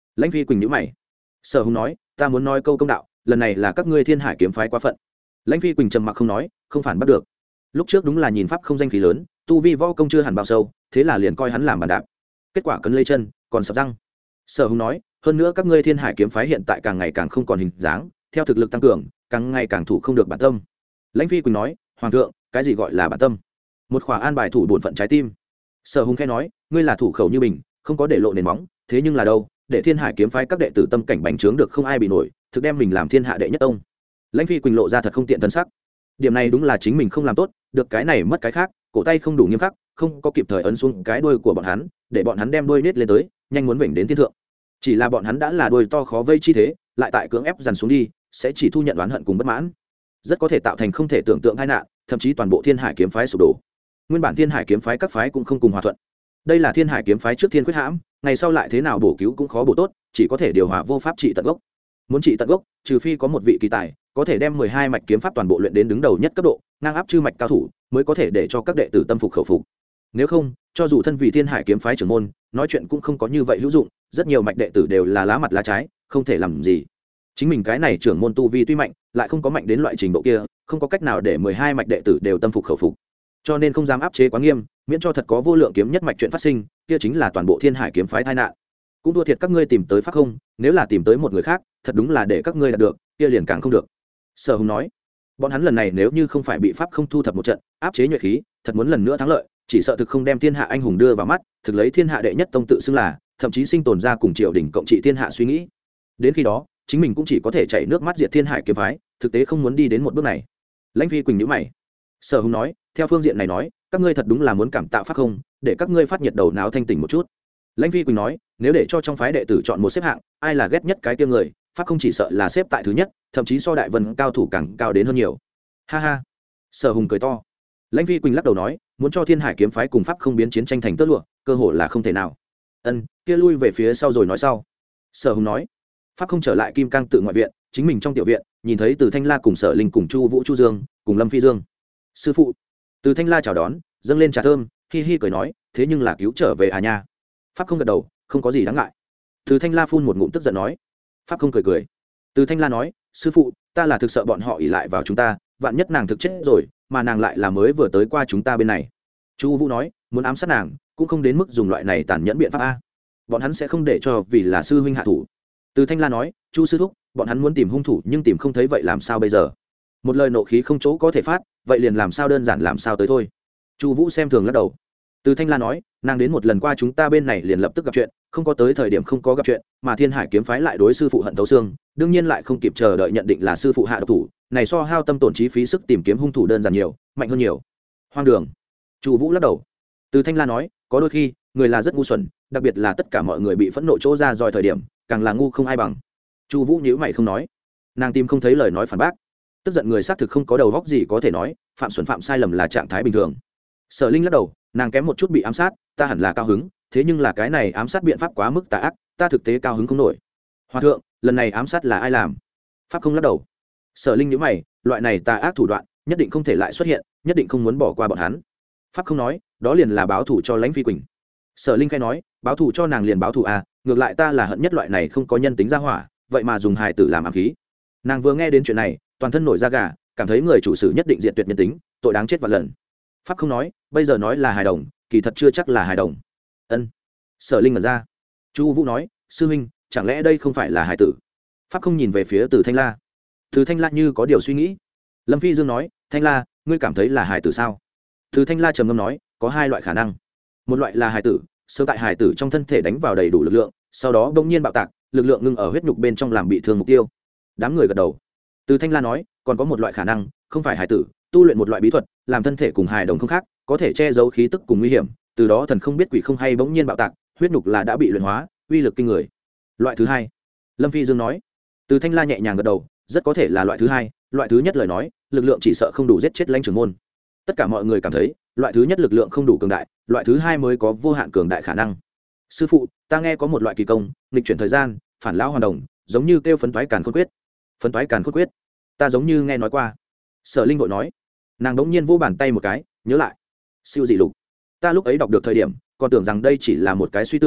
Lãnh Phi Quỳnh nhíu mày. Sở Hùng nói, ta muốn nói câu công đạo, lần này là các ngươi Thiên Hải kiếm phái quá phận. Lãnh Phi Quỳnh trầm mặc không nói, không phản bắt được. Lúc trước đúng là nhìn pháp không danh khí lớn, tu vi võ công chưa hẳn bao sâu, thế là liền coi hắn làm bàn đạp. Kết quả cấn lây chân, còn sập răng. Sở Hùng nói, hơn nữa các ngươi Thiên Hải kiếm phái hiện tại càng ngày càng không còn hình dáng, theo thực lực tăng cường, càng ngày càng thủ không được bản tâm. Lãnh Phi Quỳnh nói, hoàng thượng, cái gì gọi là bản tâm? Một khỏa an bài thủ bổn phận trái tim. Sở Hùng khẽ nói, ngươi là thủ khẩu như mình, không có để lộ nền móng, thế nhưng là đâu, để Thiên Hải kiếm phái các đệ tử tâm cảnh bành trướng được không ai bị nổi, thực đem mình làm thiên hạ đệ nhất tông. Lãnh Phi Quỳnh lộ ra thật không tiện thân sắc. Điểm này đúng là chính mình không làm tốt, được cái này mất cái khác, cổ tay không đủ nghiêm khắc, không có kịp thời ấn xuống cái đuôi của bọn hắn, để bọn hắn đem đuôi nết lên tới, nhanh muốn vểnh đến thiên thượng. Chỉ là bọn hắn đã là đuôi to khó vây chi thế, lại tại cưỡng ép dằn xuống đi, sẽ chỉ thu nhận oán hận cùng bất mãn, rất có thể tạo thành không thể tưởng tượng tai nạn, thậm chí toàn bộ Thiên Hải kiếm phái sụp đổ. Nguyên bản Thiên Hải kiếm phái các phái cũng không cùng hòa thuận. Đây là Thiên Hải kiếm phái trước thiên quyết hãm, ngày sau lại thế nào bổ cứu cũng khó bổ tốt, chỉ có thể điều hòa vô pháp trị tận gốc. Muốn trị tận gốc, trừ phi có một vị kỳ tài có thể đem mười hai mạch kiếm pháp toàn bộ luyện đến đứng đầu nhất cấp độ, ngang áp chư mạch cao thủ, mới có thể để cho các đệ tử tâm phục khẩu phục. Nếu không, cho dù thân vị Thiên Hải kiếm phái trưởng môn, nói chuyện cũng không có như vậy hữu dụng, rất nhiều mạch đệ tử đều là lá mặt lá trái, không thể làm gì. Chính mình cái này trưởng môn tu vi tuy mạnh, lại không có mạnh đến loại trình độ kia, không có cách nào để mười hai mạch đệ tử đều tâm phục khẩu phục. Cho nên không dám áp chế quá nghiêm, miễn cho thật có vô lượng kiếm nhất mạch chuyện phát sinh, kia chính là toàn bộ Thiên Hải kiếm phái tai nạn. Cũng thua thiệt các ngươi tìm tới pháp không, nếu là tìm tới một người khác, thật đúng là để các ngươi đạt được, kia liền càng không được. Sở Hùng nói, bọn hắn lần này nếu như không phải bị pháp không thu thập một trận, áp chế nhuệ khí, thật muốn lần nữa thắng lợi, chỉ sợ thực không đem Thiên Hạ anh hùng đưa vào mắt, thực lấy Thiên Hạ đệ nhất tông tự xưng là, thậm chí sinh tồn ra cùng triều đình cộng trị Thiên Hạ suy nghĩ. Đến khi đó, chính mình cũng chỉ có thể chảy nước mắt diệt Thiên Hải kiếm phái, thực tế không muốn đi đến một bước này. Lãnh Phi Quỳnh nhíu mày. Sở Hùng nói, theo phương diện này nói, các ngươi thật đúng là muốn cảm tạo pháp không, để các ngươi phát nhiệt đầu não thanh tỉnh một chút. Lãnh Phi Quỳnh nói, nếu để cho trong phái đệ tử chọn một xếp hạng, ai là ghét nhất cái kia người, pháp không chỉ sợ là xếp tại thứ nhất, thậm chí so đại vân cao thủ càng cao đến hơn nhiều. Ha ha. Sở Hùng cười to. Lãnh Phi Quỳnh lắc đầu nói, muốn cho Thiên Hải kiếm phái cùng pháp không biến chiến tranh thành tơ lụa, cơ hội là không thể nào. Ân, kia lui về phía sau rồi nói sau. Sở Hùng nói, pháp không trở lại Kim Cang tự ngoại viện, chính mình trong tiểu viện, nhìn thấy Từ Thanh La cùng Sở Linh cùng Chu Vũ Chu Dương, cùng Lâm Phi Dương. Sư phụ. Từ Thanh La chào đón, dâng lên trà thơm, hi hi cười nói, thế nhưng là cứu trở về à nha. Pháp không gật đầu, không có gì đáng ngại. Từ Thanh La phun một ngụm tức giận nói. Pháp không cười cười. Từ Thanh La nói, sư phụ, ta là thực sợ bọn họ ỷ lại vào chúng ta, vạn nhất nàng thực chết rồi, mà nàng lại là mới vừa tới qua chúng ta bên này. Chu Vũ nói, muốn ám sát nàng, cũng không đến mức dùng loại này tàn nhẫn biện pháp a. Bọn hắn sẽ không để cho vì là sư huynh hạ thủ. Từ Thanh La nói, Chu sư thúc, bọn hắn muốn tìm hung thủ nhưng tìm không thấy vậy làm sao bây giờ? Một lời nộ khí không chỗ có thể phát, vậy liền làm sao đơn giản làm sao tới thôi. Chu Vũ xem thường lắc đầu. Từ Thanh La nói, nàng đến một lần qua chúng ta bên này liền lập tức gặp chuyện, không có tới thời điểm không có gặp chuyện, mà Thiên Hải kiếm phái lại đối sư phụ hận thấu xương, đương nhiên lại không kịp chờ đợi nhận định là sư phụ hạ độc thủ, này so hao tâm tổn trí phí sức tìm kiếm hung thủ đơn giản nhiều, mạnh hơn nhiều. Hoang đường. Chu Vũ lắc đầu. Từ Thanh La nói, có đôi khi, người là rất ngu xuẩn, đặc biệt là tất cả mọi người bị phẫn nộ chỗ ra rồi thời điểm, càng là ngu không ai bằng. Chu Vũ nhíu mày không nói. Nàng tìm không thấy lời nói phản bác. Tức giận người xác thực không có đầu óc gì có thể nói, phạm xuẩn phạm sai lầm là trạng thái bình thường. Sở Linh lắc đầu, nàng kém một chút bị ám sát, ta hẳn là cao hứng, thế nhưng là cái này ám sát biện pháp quá mức tà ác, ta thực tế cao hứng không nổi. Hòa thượng, lần này ám sát là ai làm? Pháp không lắc đầu. Sở Linh nhíu mày, loại này tà ác thủ đoạn, nhất định không thể lại xuất hiện, nhất định không muốn bỏ qua bọn hắn. Pháp không nói, đó liền là báo thù cho Lãnh Phi Quỳnh. Sở Linh khai nói, báo thù cho nàng liền báo thù à, ngược lại ta là hận nhất loại này không có nhân tính ra hỏa, vậy mà dùng hài tử làm ám khí. Nàng vừa nghe đến chuyện này, toàn thân nổi da gà, cảm thấy người chủ sử nhất định diệt tuyệt nhân tính, tội đáng chết vạn lần. Pháp không nói, bây giờ nói là hài đồng, kỳ thật chưa chắc là hài đồng. Ân. Sở Linh mở ra. Chu Vũ nói, sư huynh, chẳng lẽ đây không phải là hài tử? Pháp không nhìn về phía Từ Thanh La. Từ Thanh La như có điều suy nghĩ. Lâm Phi Dương nói, Thanh La, ngươi cảm thấy là hài tử sao? Từ Thanh La trầm ngâm nói, có hai loại khả năng. Một loại là hài tử, sơ tại hài tử trong thân thể đánh vào đầy đủ lực lượng, sau đó bỗng nhiên bạo tạc, lực lượng ngưng ở huyết nhục bên trong làm bị thương mục tiêu. Đám người gật đầu. Từ Thanh La nói, còn có một loại khả năng, không phải hài tử, tu luyện một loại bí thuật, làm thân thể cùng hài đồng không khác, có thể che giấu khí tức cùng nguy hiểm, từ đó thần không biết quỷ không hay bỗng nhiên bạo tạc, huyết nhục là đã bị luyện hóa, uy lực kinh người. Loại thứ hai. Lâm Phi Dương nói. Từ Thanh La nhẹ nhàng gật đầu, rất có thể là loại thứ hai, loại thứ nhất lời nói, lực lượng chỉ sợ không đủ giết chết Lãnh trưởng môn. Tất cả mọi người cảm thấy, loại thứ nhất lực lượng không đủ cường đại, loại thứ hai mới có vô hạn cường đại khả năng. Sư phụ, ta nghe có một loại kỳ công, nghịch chuyển thời gian, phản lão hoàn đồng, giống như kêu phấn toái càn khôn quyết. Phấn toái càn khôn quyết? Ta giống như nghe nói qua. Sở Linh vội nói. Nàng đống nhiên vô bàn tay một cái, nhớ lại. Siêu dị lục. Ta lúc ấy đọc được thời điểm, còn tưởng rằng đây chỉ là một cái suy tưởng,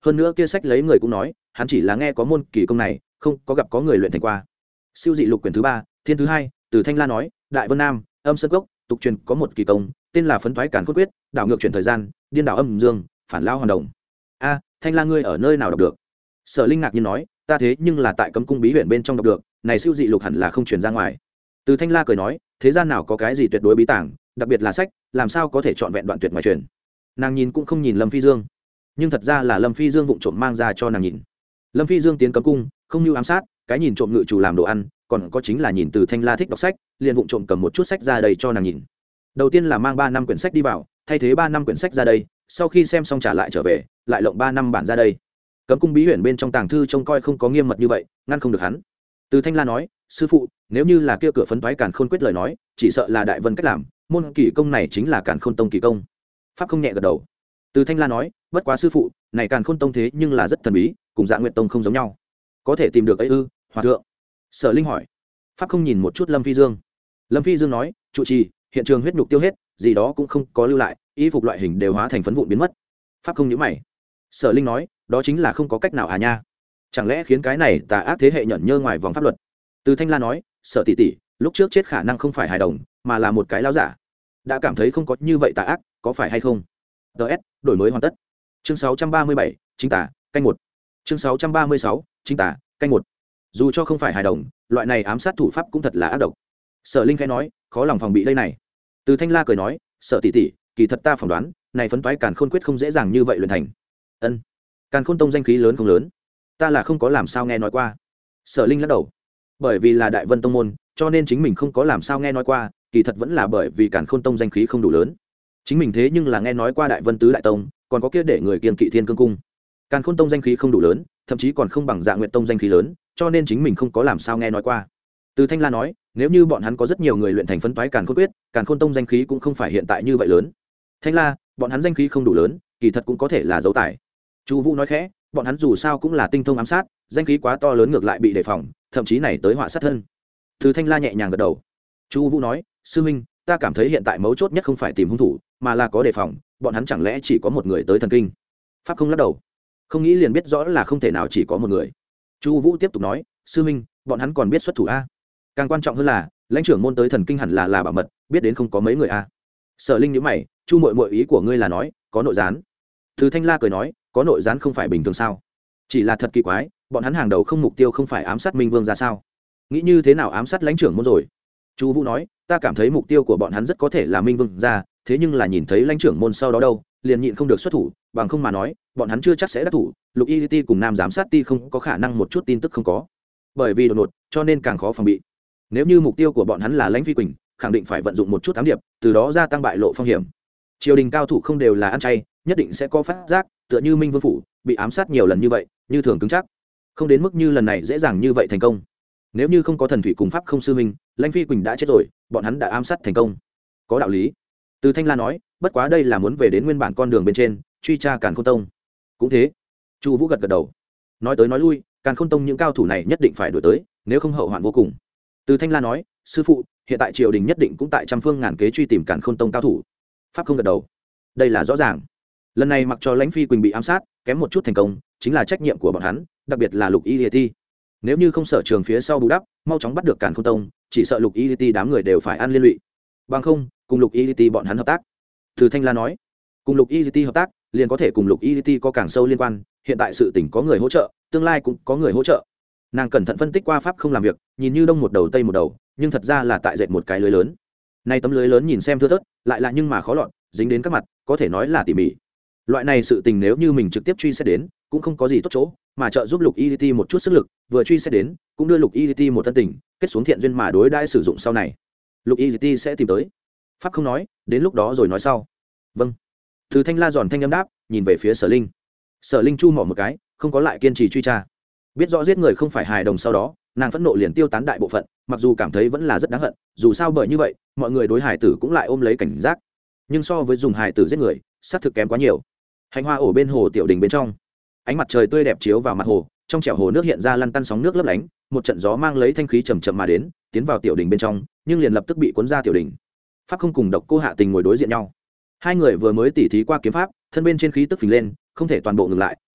hơn nữa kia sách lấy người cũng nói hắn chỉ là nghe có môn kỳ công này không có gặp có người luyện thành qua. Siêu dị lục quyển thứ ba thiên thứ hai từ Thanh La nói Đại Vân Nam âm sơn cốc tục truyền có một kỳ công tên là phấn thoái càn khôn quyết, đảo ngược chuyển thời gian, điên đảo âm dương, phản lao hoàn đồng. A, Thanh La ngươi ở nơi nào đọc được? Sở Linh ngạc nhiên nói, ta thế nhưng là tại cấm cung bí huyện bên trong đọc được, này siêu dị lục hẳn là không truyền ra ngoài. Từ Thanh La cười nói, thế gian nào có cái gì tuyệt đối bí tàng, đặc biệt là sách, làm sao có thể chọn vẹn đoạn tuyệt ngoài truyền. Nàng nhìn cũng không nhìn Lâm Phi Dương, nhưng thật ra là Lâm Phi Dương vụng trộm mang ra cho nàng nhìn. Lâm Phi Dương tiến cấm cung, không như ám sát, cái nhìn trộm ngự chủ làm đồ ăn, còn có chính là nhìn Từ Thanh La thích đọc sách, liền vụng trộm cầm một chút sách ra đây cho nàng nhìn. Đầu tiên là mang ba năm quyển sách đi vào, thay thế ba năm quyển sách ra đây, sau khi xem xong trả lại trở về, lại lộng ba năm bản ra đây. Cấm cung bí huyện bên trong tàng thư trông coi không có nghiêm mật như vậy, ngăn không được hắn. Từ Thanh La nói, sư phụ, nếu như là kia cửa phấn toái càn khôn quyết lời nói, chỉ sợ là Đại Vân cách làm, môn kỳ công này chính là Càn Khôn Tông kỳ công. Pháp không nhẹ gật đầu. Từ Thanh La nói, bất quá sư phụ, này Càn Khôn Tông thế nhưng là rất thần bí, cùng Dạ Nguyệt Tông không giống nhau. Có thể tìm được ấy ư? Hòa thượng. Sở Linh hỏi. Pháp không nhìn một chút Lâm Phi Dương. Lâm Phi Dương nói, trụ trì, hiện trường huyết nhục tiêu hết, gì đó cũng không có lưu lại, y phục loại hình đều hóa thành phấn vụn biến mất. Pháp không nhíu mày. Sở Linh nói, đó chính là không có cách nào à nha. Chẳng lẽ khiến cái này tà ác thế hệ nhẫn nhơ ngoài vòng pháp luật? Từ Thanh La nói, Sở tỷ tỷ, lúc trước chết khả năng không phải hài đồng, mà là một cái lão giả. Đã cảm thấy không có như vậy tà ác, có phải hay không? ds đổi mới hoàn tất. Chương sáu trăm ba mươi bảy, chính tả, canh một. Chương sáu trăm ba mươi sáu, chính tả, canh một. Dù cho không phải hài đồng, loại này ám sát thủ pháp cũng thật là ác độc. Sở Linh khẽ nói, khó lòng phòng bị đây này. Từ Thanh La cười nói, Sở tỷ tỷ, kỳ thật ta phỏng đoán, này phấn toái càn khôn quyết không dễ dàng như vậy luyện thành. Ân, Càn Khôn Tông danh khí lớn không lớn, ta là không có làm sao nghe nói qua. Sở Linh lắc đầu. Bởi vì là Đại Vân tông môn, cho nên chính mình không có làm sao nghe nói qua, kỳ thật vẫn là bởi vì Càn Khôn Tông danh khí không đủ lớn. Chính mình thế nhưng là nghe nói qua Đại Vân tứ đại tông, còn có kia để người kiêng kỵ Thiên Cương cung. Càn Khôn Tông danh khí không đủ lớn, thậm chí còn không bằng Dạ Nguyệt Tông danh khí lớn, cho nên chính mình không có làm sao nghe nói qua. Từ Thanh La nói, nếu như bọn hắn có rất nhiều người luyện thành phấn toái Càn Khôn quyết, Càn Khôn Tông danh khí cũng không phải hiện tại như vậy lớn. Thanh La, bọn hắn danh khí không đủ lớn, kỳ thật cũng có thể là dấu tài. Chu Vũ nói khẽ, bọn hắn dù sao cũng là tinh thông ám sát, danh khí quá to lớn ngược lại bị đề phòng, thậm chí này tới họa sát thân. Từ Thanh La nhẹ nhàng gật đầu. Chu Vũ nói, sư huynh, ta cảm thấy hiện tại mấu chốt nhất không phải tìm hung thủ, mà là có đề phòng, bọn hắn chẳng lẽ chỉ có một người tới thần kinh? Pháp không lắc đầu. Không nghĩ liền biết rõ là không thể nào chỉ có một người. Chu Vũ tiếp tục nói, sư huynh, bọn hắn còn biết xuất thủ a. Càng quan trọng hơn là, lãnh trưởng môn tới thần kinh hẳn là là bảo mật, biết đến không có mấy người a. Sở Linh nhíu mày, Chu muội muội ý của ngươi là nói, có nội gián. Từ Thanh La cười nói, có nội gián không phải bình thường sao? Chỉ là thật kỳ quái, bọn hắn hàng đầu không mục tiêu không phải ám sát Minh Vương ra sao? Nghĩ như thế nào ám sát lãnh trưởng môn rồi? Chu Vũ nói, ta cảm thấy mục tiêu của bọn hắn rất có thể là Minh Vương ra, thế nhưng là nhìn thấy lãnh trưởng môn sau đó đâu, liền nhịn không được xuất thủ, bằng không mà nói, bọn hắn chưa chắc sẽ đắc thủ, Lục Y Ti cùng Nam giám sát ti không có khả năng một chút tin tức không có. Bởi vì đột ngột, cho nên càng khó phòng bị. Nếu như mục tiêu của bọn hắn là Lãnh Phi Quỳnh, khẳng định phải vận dụng một chút ám điệp, từ đó gia tăng bại lộ phong hiểm. Triều đình cao thủ không đều là ăn chay, nhất định sẽ có phát giác, tựa như Minh Vương phủ bị ám sát nhiều lần như vậy, như thường cứng chắc, không đến mức như lần này dễ dàng như vậy thành công. Nếu như không có thần thủy cùng pháp không sư minh, Lãnh Phi Quỳnh đã chết rồi, bọn hắn đã ám sát thành công. Có đạo lý. Từ Thanh La nói, bất quá đây là muốn về đến nguyên bản con đường bên trên, truy tra Càn Khôn Tông. Cũng thế. Chu Vũ gật gật đầu. Nói tới nói lui, Càn Khôn Tông những cao thủ này nhất định phải đuổi tới, nếu không hậu hoạn vô cùng. Từ Thanh La nói, sư phụ, hiện tại triều đình nhất định cũng tại trăm phương ngàn kế truy tìm Càn Khôn Tông cao thủ. Pháp không gật đầu. Đây là rõ ràng. Lần này mặc cho Lãnh Phi Quỳnh bị ám sát, kém một chút thành công, chính là trách nhiệm của bọn hắn, đặc biệt là Lục Y Ti. Nếu như không sở trường phía sau bù đắp, mau chóng bắt được Càn Khôn Tông, chỉ sợ Lục Y Ti đám người đều phải ăn liên lụy. Bằng không, cùng Lục Y Ti bọn hắn hợp tác. Từ Thanh La nói, cùng Lục Y Ti hợp tác, liền có thể cùng Lục Y Ti có càng sâu liên quan, hiện tại sự tình có người hỗ trợ, tương lai cũng có người hỗ trợ. Nàng cẩn thận phân tích qua pháp không làm việc, nhìn như đông một đầu tây một đầu, nhưng thật ra là tại dệt một cái lưới lớn. Nay tấm lưới lớn nhìn xem thưa thớt, lại là nhưng mà khó lọt, dính đến các mặt, có thể nói là tỉ mỉ. Loại này sự tình nếu như mình trực tiếp truy xét đến, cũng không có gì tốt chỗ, mà trợ giúp Lục Y Ti một chút sức lực, vừa truy xét đến, cũng đưa Lục Y Ti một thân tình, kết xuống thiện duyên mà đối đãi sử dụng sau này. Lục Y Ti sẽ tìm tới. Pháp không nói, đến lúc đó rồi nói sau. Vâng. Từ Thanh La giòn thanh âm đáp, nhìn về phía Sở Linh. Sở Linh chu mỏ một cái, không có lại kiên trì truy tra. Biết rõ giết người không phải hài đồng sau đó, nàng phẫn nộ liền tiêu tán đại bộ phận, mặc dù cảm thấy vẫn là rất đáng hận, dù sao bởi như vậy, mọi người đối hài tử cũng lại ôm lấy cảnh giác. Nhưng so với dùng hài tử giết người, sát thực kém quá nhiều. Hành hoa ổ bên hồ tiểu đình bên trong, ánh mặt trời tươi đẹp chiếu vào mặt hồ, trong chẻo hồ nước hiện ra lăn tăn sóng nước lấp lánh, một trận gió mang lấy thanh khí chậm chậm mà đến, tiến vào tiểu đình bên trong, nhưng liền lập tức bị cuốn ra tiểu đình. Pháp không cùng Độc Cô Hạ Tình ngồi đối diện nhau. Hai người vừa mới tỉ thí qua kiếm pháp, thân bên trên khí tức phình lên, không thể toàn bộ ngừng lại,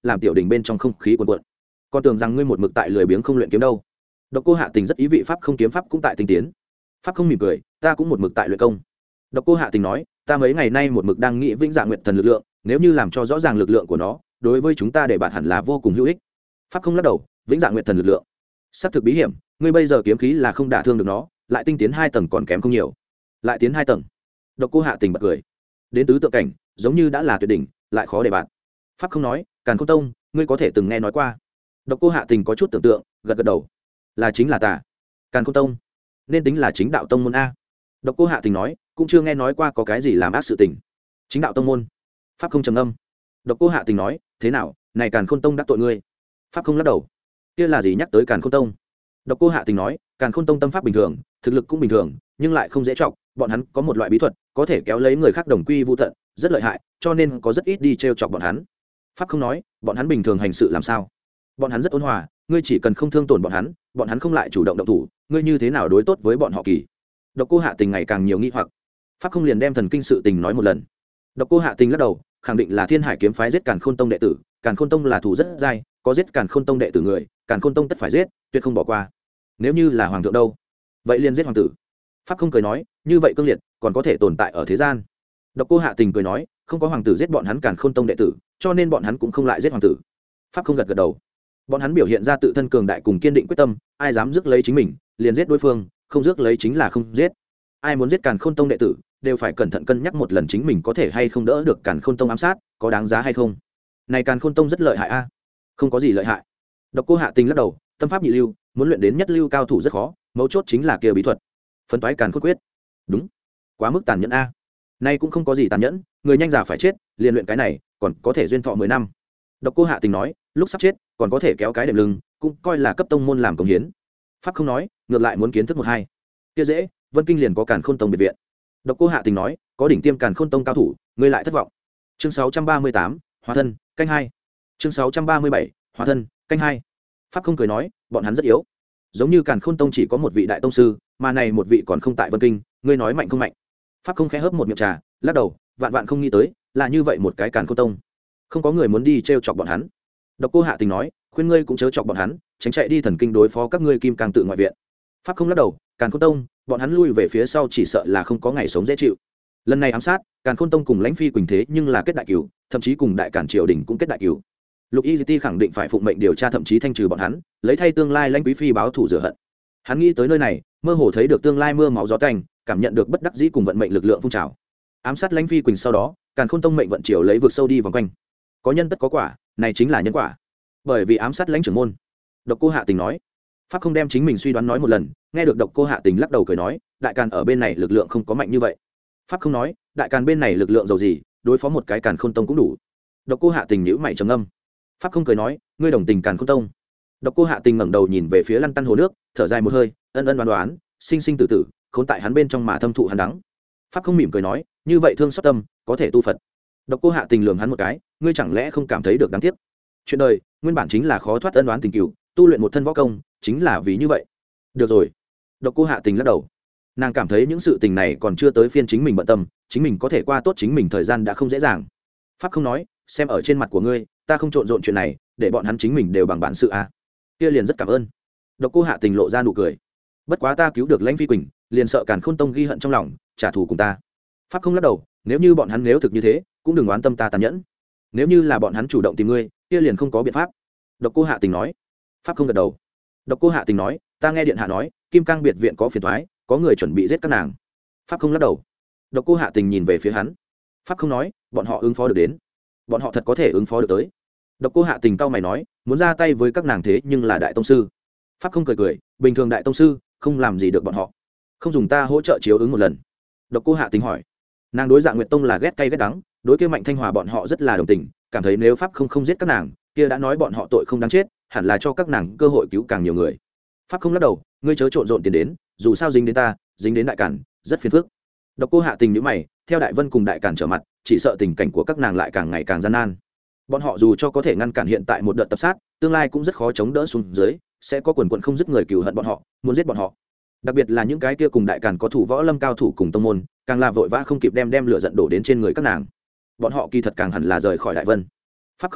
làm tiểu đình bên trong không khí cuồn cuộn. Con tưởng rằng ngươi một mực tại lười biếng không luyện kiếm đâu. Độc Cô Hạ Tình rất ý vị pháp không kiếm pháp cũng tại tinh tiến. Pháp không mỉm cười, ta cũng một mực tại luyện công. Độc Cô Hạ Tình nói, ta mấy ngày nay một mực đang nghĩ vĩnh dạ nguyệt thần lực lượng, nếu như làm cho rõ ràng lực lượng của nó, đối với chúng ta để bạn hẳn là vô cùng hữu ích. Pháp không lắc đầu, vĩnh dạ nguyệt thần lực lượng, xác thực bí hiểm, ngươi bây giờ kiếm khí là không đả thương được nó, lại tinh tiến hai tầng còn kém không nhiều. Lại tiến hai tầng. Độc Cô Hạ Tình bật cười. Đến tứ tượng cảnh, giống như đã là tuyệt đỉnh, lại khó để bạn. Pháp không nói, Càn Khôn Tông, ngươi có thể từng nghe nói qua. Độc Cô Hạ Tình có chút tưởng tượng, gật gật đầu. Là chính là ta. Càn Khôn Tông, nên tính là chính đạo tông môn a. Độc Cô Hạ Tình nói, cũng chưa nghe nói qua có cái gì làm ác sự tình. Chính đạo tông môn. Pháp không trầm ngâm. Độc Cô Hạ Tình nói, thế nào, này Càn Khôn Tông đắc tội ngươi? Pháp không lắc đầu. Kia là gì nhắc tới Càn Khôn Tông? Độc Cô Hạ Tình nói, Càn Khôn Tông tâm pháp bình thường, thực lực cũng bình thường, nhưng lại không dễ trọng, bọn hắn có một loại bí thuật, có thể kéo lấy người khác đồng quy vu tận, rất lợi hại, cho nên có rất ít đi trêu chọc bọn hắn. Pháp không nói, bọn hắn bình thường hành sự làm sao? Bọn hắn rất ôn hòa, ngươi chỉ cần không thương tổn bọn hắn, bọn hắn không lại chủ động động thủ, ngươi như thế nào đối tốt với bọn họ kỳ? Độc Cô Hạ Tình ngày càng nhiều nghi hoặc. Pháp không liền đem thần kinh sự tình nói một lần. Độc Cô Hạ Tình lắc đầu, khẳng định là Thiên Hải kiếm phái giết Càn Khôn Tông đệ tử, Càn Khôn Tông là thủ rất dai, có giết Càn Khôn Tông đệ tử người, Càn Khôn Tông tất phải giết, tuyệt không bỏ qua. Nếu như là hoàng thượng đâu? Vậy liền giết hoàng tử. Pháp không cười nói, như vậy cương liệt, còn có thể tồn tại ở thế gian. Độc Cô Hạ Tình cười nói, không có hoàng tử giết bọn hắn Càn Khôn Tông đệ tử, cho nên bọn hắn cũng không lại giết hoàng tử. Pháp không gật gật đầu. Bọn hắn biểu hiện ra tự thân cường đại cùng kiên định quyết tâm, ai dám rước lấy chính mình, liền giết đối phương, không rước lấy chính là không giết. Ai muốn giết Càn Khôn Tông đệ tử, đều phải cẩn thận cân nhắc một lần chính mình có thể hay không đỡ được Càn Khôn Tông ám sát, có đáng giá hay không. Này Càn Khôn Tông rất lợi hại a. Không có gì lợi hại. Độc Cô Hạ Tình lắc đầu, tâm pháp nhị lưu, muốn luyện đến nhất lưu cao thủ rất khó, mấu chốt chính là kia bí thuật. Phân toái Càn Khôn quyết. Đúng, quá mức tàn nhẫn a. Nay cũng không có gì tàn nhẫn, người nhanh già phải chết, liền luyện cái này, còn có thể duyên thọ mười năm. Độc Cô Hạ Tình nói, lúc sắp chết, còn có thể kéo cái đệm lưng, cũng coi là cấp tông môn làm công hiến. Pháp không nói, ngược lại muốn kiến thức một hai. Kia dễ, Vân Kinh liền có Càn Khôn Tông biệt viện. Độc Cô Hạ Tình nói, có đỉnh tiêm Càn Khôn Tông cao thủ, ngươi lại thất vọng. Chương sáu trăm ba mươi tám, Hóa thân, canh hai. Chương sáu trăm ba mươi bảy, Hóa thân, canh hai. Pháp không cười nói, bọn hắn rất yếu. Giống như Càn Khôn Tông chỉ có một vị đại tông sư, mà này một vị còn không tại Vân Kinh, ngươi nói mạnh không mạnh? Pháp không khẽ hớp một miệng trà, lắc đầu, vạn vạn không nghĩ tới, là như vậy một cái Càn Khôn Tông. Không có người muốn đi trêu chọc bọn hắn. Độc Cô Hạ Tình nói, khuyên ngươi cũng chớ chọc bọn hắn, tránh chạy đi thần kinh đối phó các ngươi kim càng tự ngoại viện. Pháp không lắc đầu, Càn Khôn Tông, bọn hắn lui về phía sau chỉ sợ là không có ngày sống dễ chịu. Lần này ám sát, Càn Khôn Tông cùng Lãnh Phi Quỳnh thế nhưng là kết đại cửu, thậm chí cùng Đại Càn triều đình cũng kết đại cửu. Lục Y Ti khẳng định phải phụng mệnh điều tra thậm chí thanh trừ bọn hắn, lấy thay tương lai Lãnh Quý phi báo thù rửa hận. Hắn nghĩ tới nơi này, mơ hồ thấy được tương lai mưa máu gió tanh, cảm nhận được bất đắc dĩ cùng vận mệnh lực lượng phun trào. Ám sát Lãnh Phi Quỳnh sau đó, Càn Khôn Tông mệnh vận triều lấy vực sâu đi vòng quanh. Có nhân tất có quả, này chính là nhân quả. Bởi vì ám sát Lãnh trưởng môn. Độc Cô Hạ Tình nói. Pháp không đem chính mình suy đoán nói một lần, nghe được Độc Cô Hạ Tình lắc đầu cười nói, Đại Càn ở bên này lực lượng không có mạnh như vậy. Pháp không nói, Đại Càn bên này lực lượng giàu gì, đối phó một cái Càn Khôn Tông cũng đủ. Độc Cô Hạ Tình nhíu mày trầm ngâm. Pháp không cười nói, ngươi đồng tình Càn Khôn Tông. Độc Cô Hạ Tình ngẩng đầu nhìn về phía lăn tăn hồ nước, thở dài một hơi, ân ân đoán đoán, sinh sinh tử tử, khốn tại hắn bên trong mà thâm thụ hắn đắng. Pháp không mỉm cười nói, như vậy thương xót tâm, có thể tu Phật. Độc Cô Hạ Tình lườm hắn một cái, ngươi chẳng lẽ không cảm thấy được đáng tiếc? Chuyện đời, nguyên bản chính là khó thoát ân đoán tình cừu, tu luyện một thân võ công, chính là vì như vậy. Được rồi. Độc Cô Hạ Tình lắc đầu. Nàng cảm thấy những sự tình này còn chưa tới phiên chính mình bận tâm, chính mình có thể qua tốt chính mình thời gian đã không dễ dàng. Pháp không nói, xem ở trên mặt của ngươi, ta không trộn rộn chuyện này, để bọn hắn chính mình đều bằng bản sự a. À. Kia liền rất cảm ơn. Độc Cô Hạ Tình lộ ra nụ cười. Bất quá ta cứu được Lãnh Phi Quỳnh, liền sợ Càn Khôn Tông ghi hận trong lòng, trả thù cùng ta. Pháp không lắc đầu, nếu như bọn hắn nếu thực như thế, cũng đừng oán tâm ta tàn nhẫn. Nếu như là bọn hắn chủ động tìm ngươi, kia liền không có biện pháp. Độc Cô Hạ Tình nói. Pháp không gật đầu. Độc Cô Hạ Tình nói, ta nghe điện hạ nói, Kim Cang biệt viện có phiền toái, có người chuẩn bị giết các nàng. Pháp không lắc đầu. Độc Cô Hạ Tình nhìn về phía hắn. Pháp không nói, bọn họ ứng phó được đến. Bọn họ thật có thể ứng phó được tới. Độc Cô Hạ Tình cau mày nói, muốn ra tay với các nàng thế nhưng là đại tông sư. Pháp không cười cười, bình thường đại tông sư không làm gì được bọn họ, không dùng ta hỗ trợ chiếu ứng một lần. Độc Cô Hạ Tình hỏi, nàng đối Dạ Nguyệt Tông là ghét cay ghét đắng, đối kia Mạnh Thanh Hòa bọn họ rất là đồng tình, cảm thấy nếu Pháp không không giết các nàng, kia đã nói bọn họ tội không đáng chết, hẳn là cho các nàng cơ hội cứu càng nhiều người. Pháp không lắc đầu, ngươi chớ trộn rộn tiền đến, dù sao dính đến ta, dính đến Đại Càn, rất phiền phức. Độc Cô Hạ Tình nhíu mày, theo Đại Vân cùng Đại Càn trở mặt, chỉ sợ tình cảnh của các nàng lại càng ngày càng gian nan. Bọn họ dù cho có thể ngăn cản hiện tại một đợt tập sát, tương lai cũng rất khó chống đỡ xuống dưới, sẽ có quần quần không dứt người cừu hận bọn họ, muốn giết bọn họ. Đặc biệt là những cái kia cùng Đại Càn có thủ võ lâm cao thủ cùng tông môn, càng là vội vã không kịp đem đem lửa giận đổ đến trên người các nàng. Bọn họ kỳ thật càng hẳn là rời khỏi Đại Vân. Pháp không nói,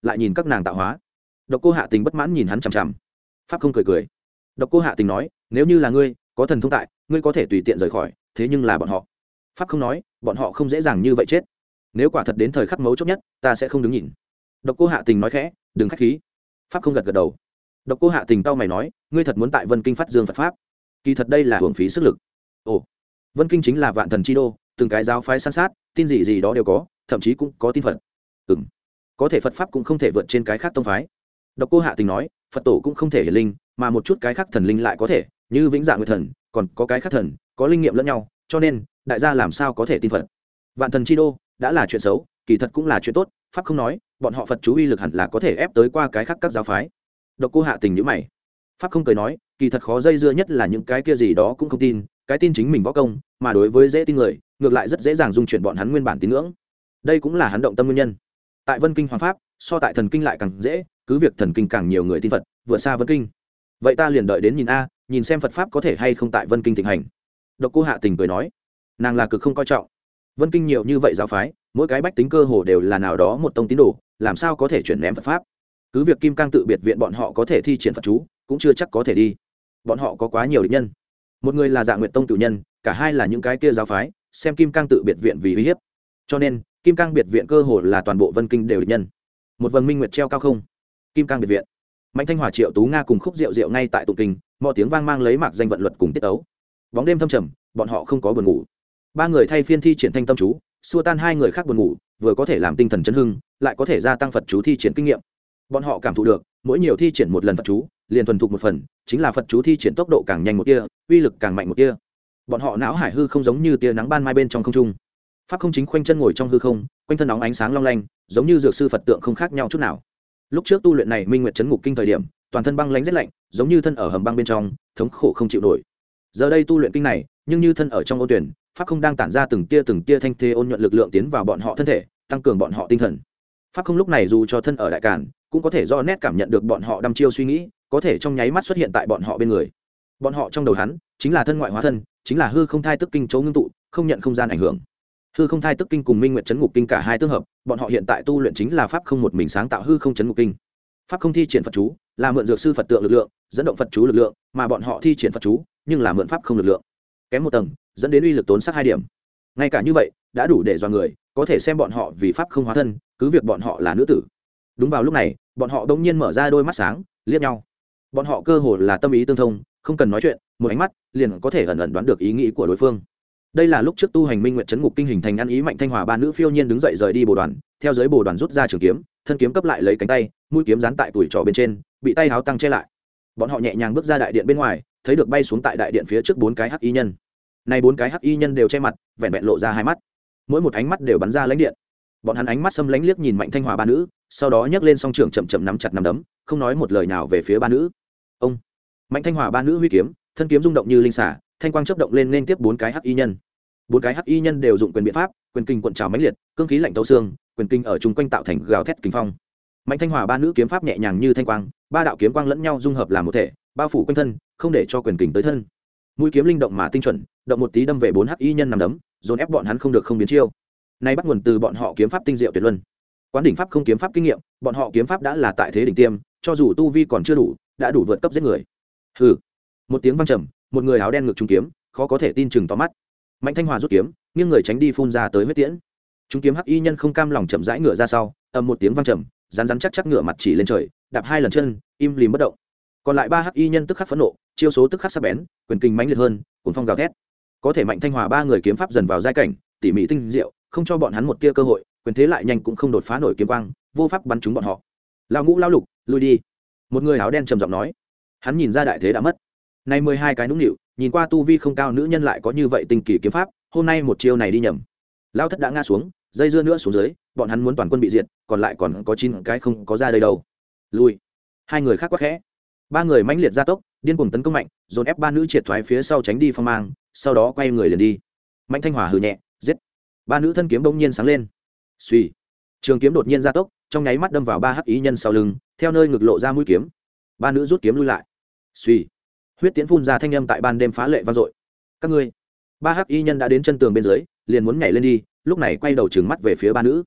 lại nhìn các nàng tạo hóa. Độc Cô Hạ Tình bất mãn nhìn hắn chằm chằm. Pháp không cười cười. Độc Cô Hạ Tình nói, nếu như là ngươi có thần thông tại, ngươi có thể tùy tiện rời khỏi, thế nhưng là bọn họ. Pháp không nói, bọn họ không dễ dàng như vậy chết. Nếu quả thật đến thời khắc mấu chốt nhất, ta sẽ không đứng nhìn. Độc Cô Hạ Tình nói khẽ, đừng khách khí. Pháp không gật gật đầu. Độc Cô Hạ Tình cau mày nói, ngươi thật muốn tại Vân Kinh phát dương Phật pháp? Kỳ thật đây là hưởng phí sức lực. Ồ, Vân Kinh chính là vạn thần chi đô, từng cái giáo phái san sát, tin gì gì đó đều có, thậm chí cũng có tin Phật. Ừm, có thể Phật pháp cũng không thể vượt trên cái khác tông phái. Độc Cô Hạ Tình nói, Phật tổ cũng không thể hiển linh, mà một chút cái khác thần linh lại có thể, như Vĩnh Dạ Nguyệt Thần, còn có cái khác thần, có linh nghiệm lẫn nhau, cho nên đại gia làm sao có thể tin Phật? Vạn thần chi đô đã là chuyện xấu, kỳ thật cũng là chuyện tốt. Pháp không nói, bọn họ Phật chú uy lực hẳn là có thể ép tới qua cái khác các giáo phái. Độc Cô Hạ Tình nhíu mày. Pháp không cười nói, kỳ thật khó dây dưa nhất là những cái kia gì đó cũng không tin, cái tin chính mình võ công, mà đối với dễ tin người, ngược lại rất dễ dàng dung chuyển bọn hắn nguyên bản tín ngưỡng. Đây cũng là hắn động tâm nguyên nhân. Tại Vân Kinh Hoàng pháp, so tại Thần Kinh lại càng dễ, cứ việc Thần Kinh càng nhiều người tin Phật, vượt xa Vân Kinh. Vậy ta liền đợi đến nhìn a, nhìn xem Phật pháp có thể hay không tại Vân Kinh thịnh hành. Độc Cô Hạ Tình cười nói, nàng là cực không coi trọng. Vân Kinh nhiều như vậy giáo phái, mỗi cái bách tính cơ hồ đều là nào đó một tông tín đồ, làm sao có thể chuyển ném Phật pháp? Cứ việc Kim Cang tự biệt viện bọn họ có thể thi triển Phật chú, cũng chưa chắc có thể đi. Bọn họ có quá nhiều địch nhân. Một người là Dạ Nguyệt tông cửu nhân, cả hai là những cái kia giáo phái, xem Kim Cang tự biệt viện vì uy hiếp. Cho nên, Kim Cang biệt viện cơ hồ là toàn bộ Vân Kinh đều địch nhân. Một vầng minh nguyệt treo cao không. Kim Cang biệt viện. Mạnh Thanh Hòa, Triệu Tú Nga cùng Khúc Diệu Diệu ngay tại tụng kinh, mọi tiếng vang mang lấy mạc danh vận luật cùng tiết tấu. Bóng đêm thâm trầm, bọn họ không có buồn ngủ. Ba người thay phiên thi triển thanh tâm chú, xua tan hai người khác buồn ngủ, vừa có thể làm tinh thần chấn hưng, lại có thể gia tăng Phật chú thi triển kinh nghiệm. Bọn họ cảm thụ được, mỗi nhiều thi triển một lần Phật chú, liền thuần thục một phần, chính là Phật chú thi triển tốc độ càng nhanh một tia, uy lực càng mạnh một tia. Bọn họ não hải hư không giống như tia nắng ban mai bên trong không trung. Pháp không chính khoanh chân ngồi trong hư không, quanh thân nóng ánh sáng long lanh, giống như dược sư Phật tượng không khác nhau chút nào. Lúc trước tu luyện này Minh Nguyệt Chấn Ngục Kinh thời điểm, toàn thân băng lãnh rất lạnh, giống như thân ở hầm băng bên trong, thống khổ không chịu nổi. Giờ đây tu luyện kinh này, nhưng như thân ở trong ôn tuyển, pháp không đang tản ra từng tia từng tia thanh thế ôn nhuận lực lượng tiến vào bọn họ thân thể, tăng cường bọn họ tinh thần. Pháp không lúc này dù cho thân ở đại cản, cũng có thể do nét cảm nhận được bọn họ đăm chiêu suy nghĩ, có thể trong nháy mắt xuất hiện tại bọn họ bên người. Bọn họ trong đầu hắn, chính là thân ngoại hóa thân, chính là hư không thai tức kinh chỗ ngưng tụ, không nhận không gian ảnh hưởng. Hư không thai tức kinh cùng Minh Nguyệt Chấn Ngục Kinh cả hai tương hợp, bọn họ hiện tại tu luyện chính là pháp không một mình sáng tạo hư không chấn ngục kinh. Pháp không thi triển Phật chú, là mượn dược sư Phật tượng lực lượng, dẫn động Phật chú lực lượng, mà bọn họ thi triển Phật chú, nhưng là mượn pháp không lực lượng. Kém một tầng, dẫn đến uy lực tốn sát hai điểm. Ngay cả như vậy, đã đủ để dọa người, có thể xem bọn họ vì pháp không hóa thân, cứ việc bọn họ là nữ tử. Đúng vào lúc này, bọn họ đột nhiên mở ra đôi mắt sáng, liếc nhau. Bọn họ cơ hồ là tâm ý tương thông, không cần nói chuyện, một ánh mắt liền có thể ẩn ẩn đoán được ý nghĩ của đối phương. Đây là lúc trước tu hành Minh Nguyệt Chấn Ngục Kinh hình thành ăn ý Mạnh Thanh Hòa ba nữ phiêu nhiên đứng dậy rời đi bồ đoàn, theo dưới bồ đoàn rút ra trường kiếm, thân kiếm cấp lại lấy cánh tay, mũi kiếm dán tại tuổi trỏ bên trên, bị tay háo tăng che lại. Bọn họ nhẹ nhàng bước ra đại điện bên ngoài, thấy được bay xuống tại đại điện phía trước bốn cái hắc y nhân. Này bốn cái hắc y nhân đều che mặt, vẹn vẹn lộ ra hai mắt, mỗi một ánh mắt đều bắn ra lãnh điện. Bọn hắn ánh mắt xâm lánh liếc nhìn Mạnh Thanh Hòa ba nữ, sau đó nhấc lên song trường chậm chậm nắm chặt nắm đấm, không nói một lời nào về phía ba nữ. Ông Mạnh Thanh Hòa ba nữ huy kiếm, thân kiếm rung động như linh xả, thanh quang chớp động lên nên tiếp bốn cái hắc y nhân. Bốn cái hắc y nhân đều dụng quyền biện pháp, quyền kinh cuộn trào mãnh liệt, cương khí lạnh tấu xương, quyền kinh ở chung quanh tạo thành gào thét kinh phong. Mạnh Thanh Hòa ba nữ kiếm pháp nhẹ nhàng như thanh quang, ba đạo kiếm quang lẫn nhau dung hợp làm một thể, bao phủ quanh thân, không để cho quyền kình tới thân. Mũi kiếm linh động mà tinh chuẩn, động một tí đâm về bốn hắc y nhân nằm đấm, dồn ép bọn hắn không được không biến chiêu. Nay bắt nguồn từ bọn họ kiếm pháp tinh diệu tuyệt luân. Quán đỉnh pháp không kiếm pháp kinh nghiệm, bọn họ kiếm pháp đã là tại thế đỉnh tiêm, cho dù tu vi còn chưa đủ, đã đủ vượt cấp giết người. Hừ. Một tiếng vang trầm, một người áo đen ngực trung kiếm, khó có thể tin chừng to mắt. Mạnh Thanh Hòa rút kiếm, nghiêng người tránh đi phun ra tới huyết tiễn. Trung kiếm hắc y nhân không cam lòng chậm rãi ngửa ra sau, ầm một tiếng vang trầm, rắn rắn chắc chắc ngửa mặt chỉ lên trời, đạp hai lần chân, im lìm bất động. Còn lại ba hắc y nhân tức khắc phẫn nộ, chiêu số tức khắc sắc bén, quyền kình mãnh liệt hơn, cuốn phong gào thét. Có thể Mạnh Thanh Hòa ba người kiếm pháp dần vào giai cảnh, tỉ mỉ tinh diệu, không cho bọn hắn một tia cơ hội, quyền thế lại nhanh cũng không đột phá nổi kiếm quang, vô pháp bắn trúng bọn họ. Lão ngũ lão lục, lui đi. Một người áo đen trầm giọng nói. Hắn nhìn ra đại thế đã mất. Nay mười hai cái nũng nịu, nhìn qua tu vi không cao nữ nhân lại có như vậy tinh kỳ kiếm pháp, hôm nay một chiêu này đi nhầm. Lão thất đã ngã xuống, dây dưa nữa xuống dưới, bọn hắn muốn toàn quân bị diệt, còn lại còn có chín cái không có ra đây đâu. Lui. Hai người khác quá khẽ. Ba người mãnh liệt gia tốc, điên cuồng tấn công mạnh, dồn ép ba nữ triệt thoái phía sau tránh đi phong mang, sau đó quay người liền đi. Mạnh Thanh Hòa hừ nhẹ, giết. Ba nữ thân kiếm bỗng nhiên sáng lên. Suy. Trường kiếm đột nhiên gia tốc, trong nháy mắt đâm vào ba hắc ý nhân sau lưng, theo nơi ngực lộ ra mũi kiếm. Ba nữ rút kiếm lui lại. Suy. Huyết tiễn phun ra thanh âm tại ban đêm phá lệ vang dội. Các ngươi. Ba hắc y nhân đã đến chân tường bên dưới, liền muốn nhảy lên đi, lúc này quay đầu trừng mắt về phía ba nữ.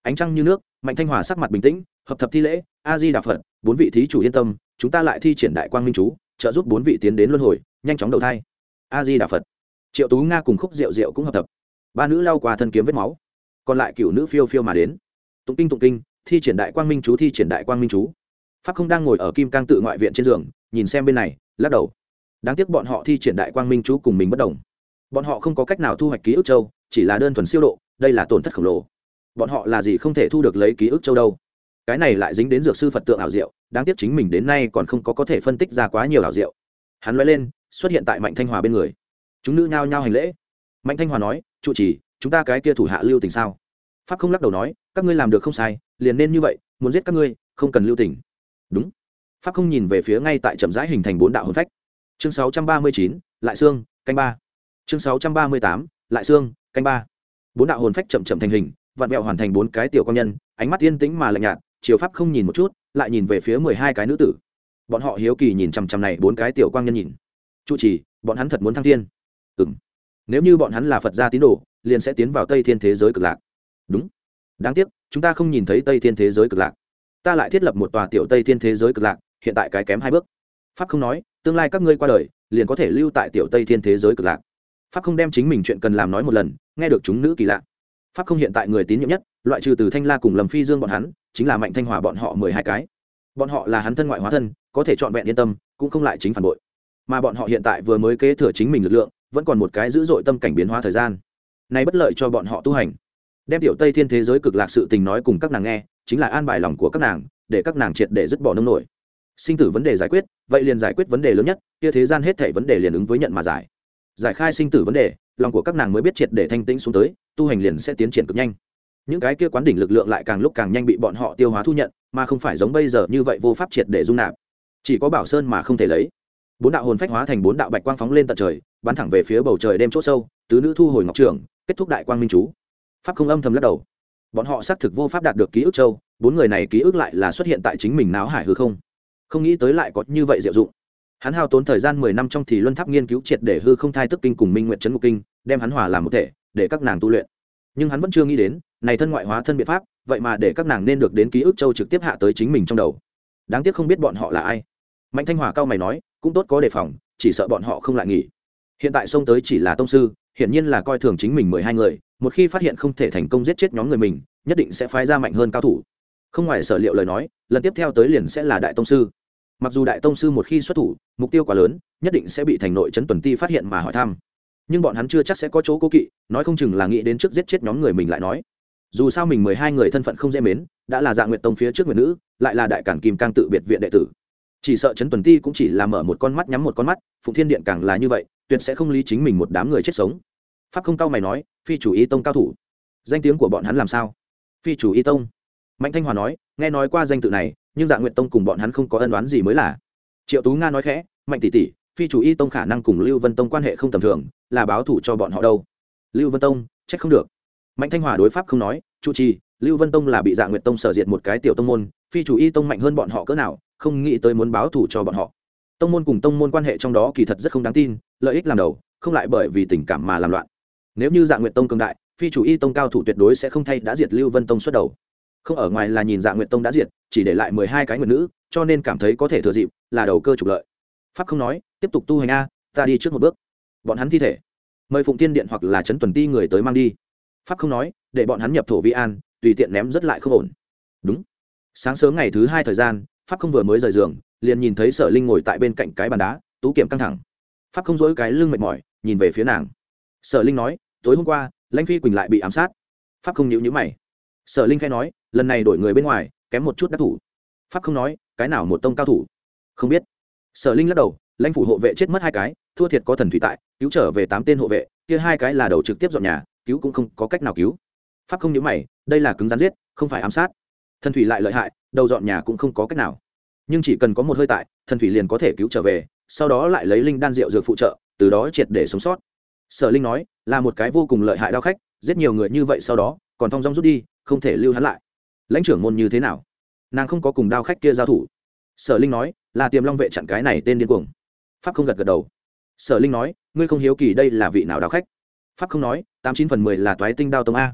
ánh trăng như nước, Mạnh Thanh Hòa sắc mặt bình tĩnh, hợp thập thi lễ, a di đà phật, bốn vị thí chủ yên tâm, chúng ta lại thi triển đại quang minh chú, trợ giúp bốn vị tiến đến luân hồi, nhanh chóng đầu thai. A di đà phật. Triệu Tú Nga cùng Khúc Diệu Diệu cũng hợp thập. Ba nữ lao qua thân kiếm vết máu, còn lại cửu nữ phiêu phiêu mà đến. Tụng kinh tụng kinh, thi triển đại quang minh chú, thi triển đại quang minh chú. Pháp Không đang ngồi ở Kim Cang tự ngoại viện trên giường, nhìn xem bên này, lắc đầu. Đáng tiếc bọn họ thi triển đại quang minh chú cùng mình bất đồng. Bọn họ không có cách nào thu hoạch ký ức châu, chỉ là đơn thuần siêu độ, đây là tổn thất khổng lồ. Bọn họ là gì không thể thu được lấy ký ức châu đâu? Cái này lại dính đến dược sư Phật tượng ảo diệu, đáng tiếc chính mình đến nay còn không có có thể phân tích ra quá nhiều ảo diệu. Hắn lóe lên, xuất hiện tại Mạnh Thanh Hòa bên người. Chúng nữ nhao nhao hành lễ. Mạnh Thanh Hòa nói, trụ trì, chúng ta cái kia thủ hạ lưu tình sao? Pháp Không lắc đầu nói, các ngươi làm được không sai, liền nên như vậy, muốn giết các ngươi, không cần lưu tình. Đúng. Pháp Không nhìn về phía ngay tại chậm rãi hình thành bốn đạo hồn phách. Chương sáu trăm ba mươi chín, lại xương, canh ba. Chương sáu trăm ba mươi tám, lại xương, canh ba. Bốn đạo hồn phách chậm chậm thành hình, vặn vẹo hoàn thành bốn cái tiểu công nhân, ánh mắt yên tĩnh mà lạnh nhạt, chiều Pháp Không nhìn một chút, lại nhìn về phía mười hai cái nữ tử. Bọn họ hiếu kỳ nhìn chằm chằm này bốn cái tiểu quang nhân nhìn. Trụ trì, bọn hắn thật muốn thăng thiên? Ừm. Nếu như bọn hắn là Phật gia tín đồ, liền sẽ tiến vào Tây Thiên thế giới cực lạc. Đúng. Đáng tiếc, chúng ta không nhìn thấy Tây Thiên thế giới cực lạc. Ta lại thiết lập một tòa tiểu Tây Thiên thế giới cực lạc, hiện tại cái kém hai bước. Pháp Không nói, tương lai các ngươi qua đời, liền có thể lưu tại tiểu Tây Thiên thế giới cực lạc. Pháp Không đem chính mình chuyện cần làm nói một lần, nghe được chúng nữ kỳ lạ. Pháp Không hiện tại người tín nhiệm nhất, loại trừ từ Thanh La cùng Lâm Phi Dương bọn hắn, chính là Mạnh Thanh Hòa bọn họ mười hai cái. Bọn họ là hắn thân ngoại hóa thân, có thể trọn vẹn yên tâm, cũng không lại chính phản bội. Mà bọn họ hiện tại vừa mới kế thừa chính mình lực lượng, vẫn còn một cái dữ dội tâm cảnh biến hóa thời gian. Này bất lợi cho bọn họ tu hành. Đem tiểu Tây Thiên thế giới cực lạc sự tình nói cùng các nàng nghe, chính là an bài lòng của các nàng, để các nàng triệt để dứt bỏ nông nổi. Sinh tử vấn đề giải quyết, vậy liền giải quyết vấn đề lớn nhất, kia thế gian hết thảy vấn đề liền ứng với nhận mà giải. Giải khai sinh tử vấn đề, lòng của các nàng mới biết triệt để thanh tĩnh xuống tới, tu hành liền sẽ tiến triển cực nhanh. Những cái kia quán đỉnh lực lượng lại càng lúc càng nhanh bị bọn họ tiêu hóa thu nhận, mà không phải giống bây giờ như vậy vô pháp triệt để dung nạp. Chỉ có Bảo Sơn mà không thể lấy. Bốn đạo hồn phách hóa thành bốn đạo bạch quang phóng lên tận trời, bắn thẳng về phía bầu trời đêm chỗ sâu, tứ nữ thu hồi ngọc trường, kết thúc đại quang minh chú. Pháp Không âm thầm lắc đầu. Bọn họ xác thực vô pháp đạt được ký ức châu, bốn người này ký ức lại là xuất hiện tại chính mình náo hải hư không. Không nghĩ tới lại có như vậy diệu dụng. Hắn hao tốn thời gian mười năm trong thì luân tháp nghiên cứu triệt để hư không thai tức kinh cùng minh nguyệt trấn ngục kinh, đem hắn hòa làm một thể, để các nàng tu luyện. Nhưng hắn vẫn chưa nghĩ đến, này thân ngoại hóa thân biện pháp, vậy mà để các nàng nên được đến ký ức châu trực tiếp hạ tới chính mình trong đầu. Đáng tiếc không biết bọn họ là ai. Mạnh Thanh Hòa cao mày nói, cũng tốt có đề phòng, chỉ sợ bọn họ không lại nghỉ. Hiện tại xông tới chỉ là tông sư, hiển nhiên là coi thường chính mình mười hai người, một khi phát hiện không thể thành công giết chết nhóm người mình, nhất định sẽ phái ra mạnh hơn cao thủ. Không ngoài sở liệu lời nói, lần tiếp theo tới liền sẽ là đại tông sư. Mặc dù đại tông sư một khi xuất thủ, mục tiêu quá lớn, nhất định sẽ bị thành nội trấn tuần ti phát hiện mà hỏi thăm. Nhưng bọn hắn chưa chắc sẽ có chỗ cố kỵ, nói không chừng là nghĩ đến trước giết chết nhóm người mình lại nói. Dù sao mình mười hai người thân phận không dễ mến, đã là Dạ Nguyệt tông phía trước nguyệt nữ, lại là đại cản Kim Cang tự biệt viện đệ tử. Chỉ sợ trấn tuần ti cũng chỉ là mở một con mắt nhắm một con mắt, Phụng Thiên điện càng là như vậy, tuyệt sẽ không lý chính mình một đám người chết sống. Pháp Không cao mày nói, phi chủ y tông cao thủ, danh tiếng của bọn hắn làm sao? Phi chủ y tông. Mạnh Thanh Hòa nói, nghe nói qua danh tự này, nhưng Dạ Nguyệt tông cùng bọn hắn không có ân oán gì mới là. Triệu Tú Nga nói khẽ, Mạnh tỷ tỷ, phi chủ y tông khả năng cùng Lưu Vân tông quan hệ không tầm thường, là báo thủ cho bọn họ đâu. Lưu Vân tông, trách không được. Mạnh Thanh Hòa đối pháp không nói, chủ trì, Lưu Vân tông là bị Dạ Nguyệt tông sở diệt một cái tiểu tông môn, phi chủ y tông mạnh hơn bọn họ cỡ nào, không nghĩ tới muốn báo thủ cho bọn họ. Tông môn cùng tông môn quan hệ trong đó kỳ thật rất không đáng tin, lợi ích làm đầu, không lại bởi vì tình cảm mà làm loạn. Nếu như Dạ Nguyệt tông cường đại, phi chủ y tông cao thủ tuyệt đối sẽ không thay đã diệt Lưu Vân tông xuất đầu. Không ở ngoài là nhìn Dạ Nguyệt tông đã diệt, chỉ để lại mười hai cái nguyệt nữ, cho nên cảm thấy có thể thừa dịp, là đầu cơ trục lợi. Pháp không nói, tiếp tục tu hành a, ta đi trước một bước. Bọn hắn thi thể, mời Phụng Tiên điện hoặc là trấn tuần ti người tới mang đi. Pháp không nói, để bọn hắn nhập thổ vi an, tùy tiện ném rất lại không ổn. Đúng. Sáng sớm ngày thứ hai thời gian, Pháp không vừa mới rời giường, liền nhìn thấy Sở Linh ngồi tại bên cạnh cái bàn đá, tú kiểm căng thẳng. Pháp không dỗi cái lưng mệt mỏi, nhìn về phía nàng. Sở Linh nói, tối hôm qua, Lãnh Phi Quỳnh lại bị ám sát. Pháp không nhíu nhíu mày. Sở Linh khẽ nói, lần này đổi người bên ngoài, kém một chút đắc thủ. Pháp không nói, cái nào một tông cao thủ? Không biết. Sở Linh lắc đầu, Lãnh phủ hộ vệ chết mất hai cái, thua thiệt có thần thủy tại, cứu trở về tám tên hộ vệ, kia hai cái là đầu trực tiếp dọn nhà, cứu cũng không có cách nào cứu. Pháp không nhíu mày, đây là cứng rắn giết, không phải ám sát. Thần thủy lại lợi hại, đầu dọn nhà cũng không có cách nào. Nhưng chỉ cần có một hơi tại, thần thủy liền có thể cứu trở về, sau đó lại lấy linh đan rượu dược phụ trợ, từ đó triệt để sống sót. Sở Linh nói, là một cái vô cùng lợi hại đao khách, giết nhiều người như vậy sau đó, còn thong dong rút đi, không thể lưu hắn lại. Lãnh trưởng môn như thế nào? Nàng không có cùng đao khách kia giao thủ. Sở Linh nói, là Tiềm Long vệ chặn cái này tên điên cuồng. Pháp không gật gật đầu. Sở Linh nói, ngươi không hiếu kỳ đây là vị nào đao khách? Pháp không nói, tám chín phần mười là Toái Tinh Đao tông a.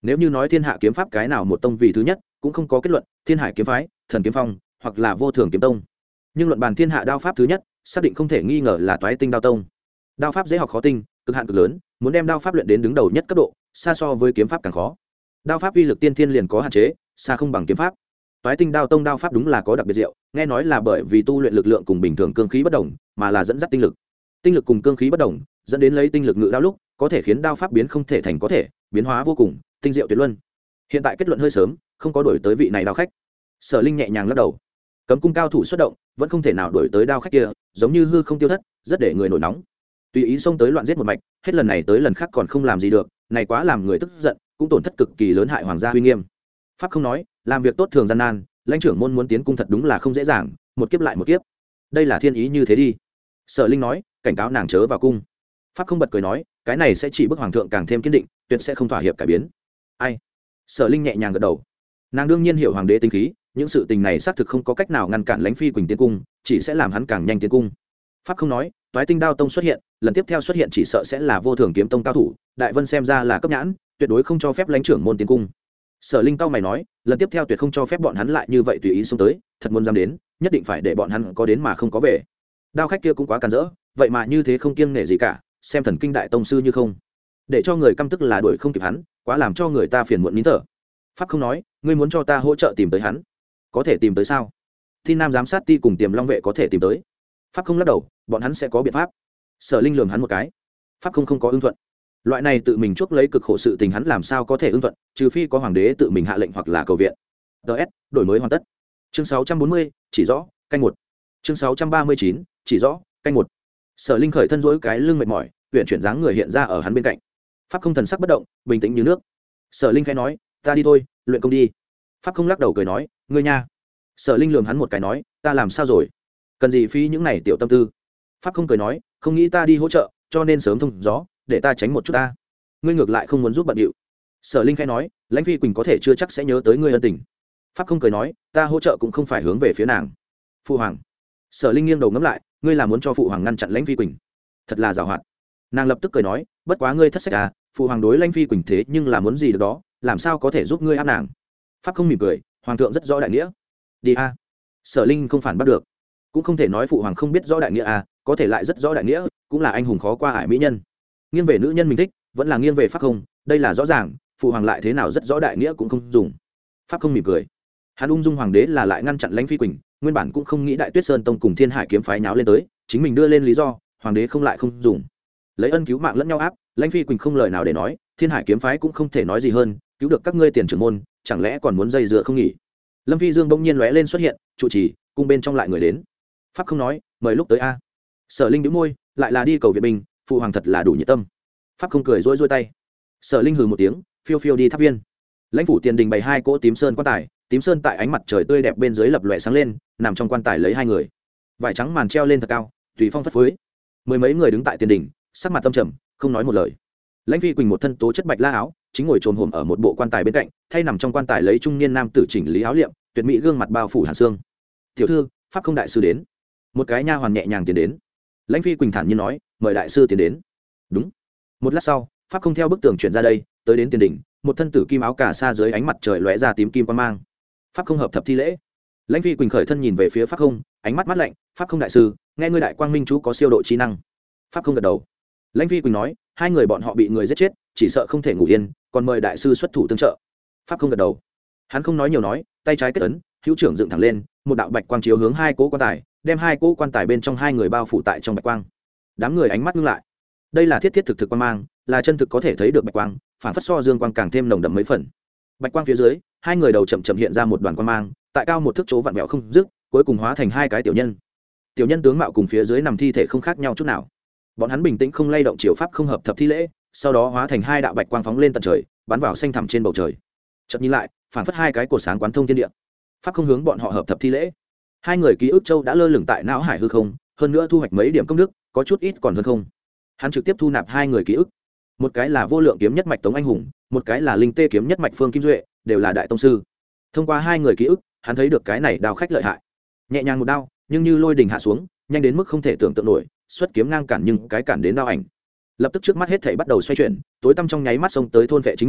nếu như nói thiên hạ kiếm pháp cái nào một tông vì thứ nhất cũng không có kết luận thiên hải kiếm phái, thần kiếm phong hoặc là vô thường kiếm tông, nhưng luận bàn thiên hạ đao pháp thứ nhất xác định không thể nghi ngờ là toái tinh đao tông. Đao pháp dễ học khó tinh, cực hạn cực lớn, muốn đem đao pháp luyện đến đứng đầu nhất cấp độ xa so với kiếm pháp càng khó. Đao pháp uy lực tiên thiên liền có hạn chế, xa không bằng kiếm pháp. Toái tinh đao tông đao pháp đúng là có đặc biệt diệu, nghe nói là bởi vì tu luyện lực lượng cùng bình thường cương khí bất đồng mà là dẫn dắt tinh lực, tinh lực cùng cương khí bất đồng dẫn đến lấy tinh lực ngự đao lúc có thể khiến đao pháp biến không thể thành có thể, biến hóa vô cùng tinh diệu tuyệt luân. Hiện tại kết luận hơi sớm, không có đổi tới vị này đao khách. Sở Linh nhẹ nhàng lắc đầu. Cấm cung cao thủ xuất động vẫn không thể nào đổi tới đao khách kia, giống như hư không tiêu thất, rất để người nổi nóng. Tùy ý xông tới loạn giết một mạch, hết lần này tới lần khác còn không làm gì được, này quá làm người tức giận, cũng tổn thất cực kỳ lớn hại hoàng gia uy nghiêm. Pháp không nói, làm việc tốt thường gian nan, lãnh trưởng môn muốn tiến cung thật đúng là không dễ dàng, một kiếp lại một kiếp. Đây là thiên ý như thế đi. Sở Linh nói, cảnh cáo nàng chớ vào cung. Pháp không bật cười nói, cái này sẽ chỉ bức hoàng thượng càng thêm kiên định, tuyệt sẽ không thỏa hiệp cải biến. Ai? Sở Linh nhẹ nhàng gật đầu. Nàng đương nhiên hiểu hoàng đế tính khí, những sự tình này xác thực không có cách nào ngăn cản lãnh phi quỳnh tiến cung, chỉ sẽ làm hắn càng nhanh tiến cung. Pháp không nói, toái tinh đao tông xuất hiện, lần tiếp theo xuất hiện chỉ sợ sẽ là vô thường kiếm tông cao thủ, đại vân xem ra là cấp nhãn, tuyệt đối không cho phép lãnh trưởng môn tiến cung. Sở Linh cao mày nói, lần tiếp theo tuyệt không cho phép bọn hắn lại như vậy tùy ý xông tới, thật muốn dám đến, nhất định phải để bọn hắn có đến mà không có về. Đao khách kia cũng quá càn rỡ, vậy mà như thế không kiêng nể gì cả, xem thần kinh đại tông sư như không, để cho người căm tức là đuổi không kịp hắn, quá làm cho người ta phiền muộn nín thở. Pháp không nói, ngươi muốn cho ta hỗ trợ tìm tới hắn, có thể tìm tới sao? Thi Nam giám sát ti cùng Tiềm Long vệ có thể tìm tới. Pháp không lắc đầu, bọn hắn sẽ có biện pháp. Sở Linh lườm hắn một cái. Pháp không không có ưng thuận, loại này tự mình chuốc lấy cực khổ sự tình hắn làm sao có thể ưng thuận, trừ phi có hoàng đế tự mình hạ lệnh hoặc là cầu viện. ts đổi mới hoàn tất. Chương sáu trăm bốn mươi, chỉ rõ canh một. Chương sáu trăm ba mươi chín, chỉ rõ canh một. Sở Linh khởi thân duỗi cái lưng mệt mỏi, uyển chuyển dáng người hiện ra ở hắn bên cạnh. Pháp không thần sắc bất động, bình tĩnh như nước. Sở Linh khẽ nói, ta đi thôi, luyện công đi. Pháp không lắc đầu cười nói, ngươi nha. Sở Linh lườm hắn một cái nói, ta làm sao rồi, cần gì phí những này tiểu tâm tư. Pháp không cười nói, không nghĩ ta đi hỗ trợ cho nên sớm thông gió, để ta tránh một chút ta. Ngươi ngược lại không muốn giúp bận điệu. Sở Linh khẽ nói, lãnh phi quỳnh có thể chưa chắc sẽ nhớ tới ngươi ân tình. Pháp không cười nói, ta hỗ trợ cũng không phải hướng về phía nàng. Phụ hoàng. Sở Linh nghiêng đầu ngẫm lại, ngươi là muốn cho phụ hoàng ngăn chặn lãnh phi quỳnh, thật là giàu hoạt. Nàng lập tức cười nói, bất quá ngươi thất sách à, phụ hoàng đối lãnh phi quỳnh thế nhưng là muốn gì được đó, làm sao có thể giúp ngươi áp nàng. Pháp không mỉm cười, hoàng thượng rất rõ đại nghĩa, đi a. Sở Linh không phản bắt được, cũng không thể nói phụ hoàng không biết rõ đại nghĩa a, có thể lại rất rõ đại nghĩa, cũng là anh hùng khó qua ải mỹ nhân. Nghiêng về nữ nhân mình thích, vẫn là nghiêng về Pháp không, đây là rõ ràng, phụ hoàng lại thế nào rất rõ đại nghĩa cũng không dùng. Pháp không mỉm cười, hắn ung dung hoàng đế là lại ngăn chặn lãnh phi quỳnh, nguyên bản cũng không nghĩ đại tuyết sơn tông cùng thiên hải kiếm phái nháo lên tới, chính mình đưa lên lý do, hoàng đế không lại không dùng, lấy ân cứu mạng lẫn nhau áp, lãnh phi quỳnh không lời nào để nói, thiên hải kiếm phái cũng không thể nói gì hơn, cứu được các ngươi tiền trưởng môn, chẳng lẽ còn muốn dây dưa không nghỉ. Lâm Phi Dương bỗng nhiên lóe lên xuất hiện, trụ trì cung bên trong lại người đến. Pháp không nói, mời lúc tới a. Sở Linh nhíu môi, lại là đi cầu viện binh, phụ hoàng thật là đủ nhiệt tâm. Pháp không cười rối rối tay. Sở Linh hừ một tiếng, phiêu phiêu đi tháp viên. Lãnh phủ tiền đình bày hai cỗ tím sơn quan tài, tím sơn tại ánh mặt trời tươi đẹp bên dưới lập lòe sáng lên, nằm trong quan tài lấy hai người. Vải trắng màn treo lên thật cao, tùy phong phất phới. Mười mấy người đứng tại tiền đình, sắc mặt tâm trầm, không nói một lời. Lãnh Phi Quỳnh một thân tố chất bạch la áo, chính ngồi trồm hổm ở một bộ quan tài bên cạnh, thay nằm trong quan tài lấy trung niên nam tử chỉnh lý áo liệm, tuyệt mỹ gương mặt bao phủ hàn xương. "Tiểu thư, pháp không đại sư đến." Một cái nha hoàn nhẹ nhàng tiến đến. Lãnh Phi Quỳnh thản nhiên nói, "Mời đại sư tiến đến." Đúng. Một lát sau, pháp không theo bức tường chuyển ra đây, tới đến tiền đỉnh, một thân tử kim áo cà sa dưới ánh mặt trời lóe ra tím kim quang mang. Pháp không hợp thập thi lễ. Lãnh Phi Quỳnh khởi thân nhìn về phía pháp không, ánh mắt mắt lạnh, "Pháp không đại sư, nghe ngươi đại quang minh chú có siêu độ trí năng." Pháp không gật đầu. Lãnh Phi Quỳnh nói, hai người bọn họ bị người giết chết, chỉ sợ không thể ngủ yên, còn mời đại sư xuất thủ tương trợ. Pháp không gật đầu. Hắn không nói nhiều nói, tay trái kết ấn, hữu trưởng dựng thẳng lên, một đạo bạch quang chiếu hướng hai cỗ quan tài, đem hai cỗ quan tài bên trong hai người bao phủ tại trong bạch quang. Đám người ánh mắt ngưng lại. Đây là thiết thiết thực thực quang mang, là chân thực có thể thấy được bạch quang, phản phất so dương quang càng thêm nồng đậm mấy phần. Bạch quang phía dưới, hai người đầu chậm chậm hiện ra một đoàn quang mang, tại cao một thước chỗ vặn vẹo không dứt, cuối cùng hóa thành hai cái tiểu nhân. Tiểu nhân tướng mạo cùng phía dưới nằm thi thể không khác nhau chút nào. Bọn hắn bình tĩnh không lay động, chiều pháp không hợp thập thi lễ, sau đó hóa thành hai đạo bạch quang phóng lên tận trời, bắn vào xanh thẳm trên bầu trời. Chợt nhìn lại, phản phất hai cái cột sáng quán thông thiên địa. Pháp không hướng bọn họ hợp thập thi lễ. Hai người ký ức châu đã lơ lửng tại não hải hư không, hơn nữa thu hoạch mấy điểm công đức, có chút ít còn hơn không. Hắn trực tiếp thu nạp hai người ký ức. Một cái là vô lượng kiếm nhất mạch Tống Anh Hùng, một cái là linh tê kiếm nhất mạch Phương Kim Duệ, đều là đại tông sư. Thông qua hai người ký ức, hắn thấy được cái này đao khách lợi hại. Nhẹ nhàng một đao, nhưng như lôi đình hạ xuống, nhanh đến mức không thể tưởng tượng nổi, xuất kiếm ngang cản nhưng cái cản đến đao ảnh. Lập tức trước mắt hết thảy bắt đầu xoay chuyển, tối tăm trong nháy mắt xông tới thôn vệ chính mình,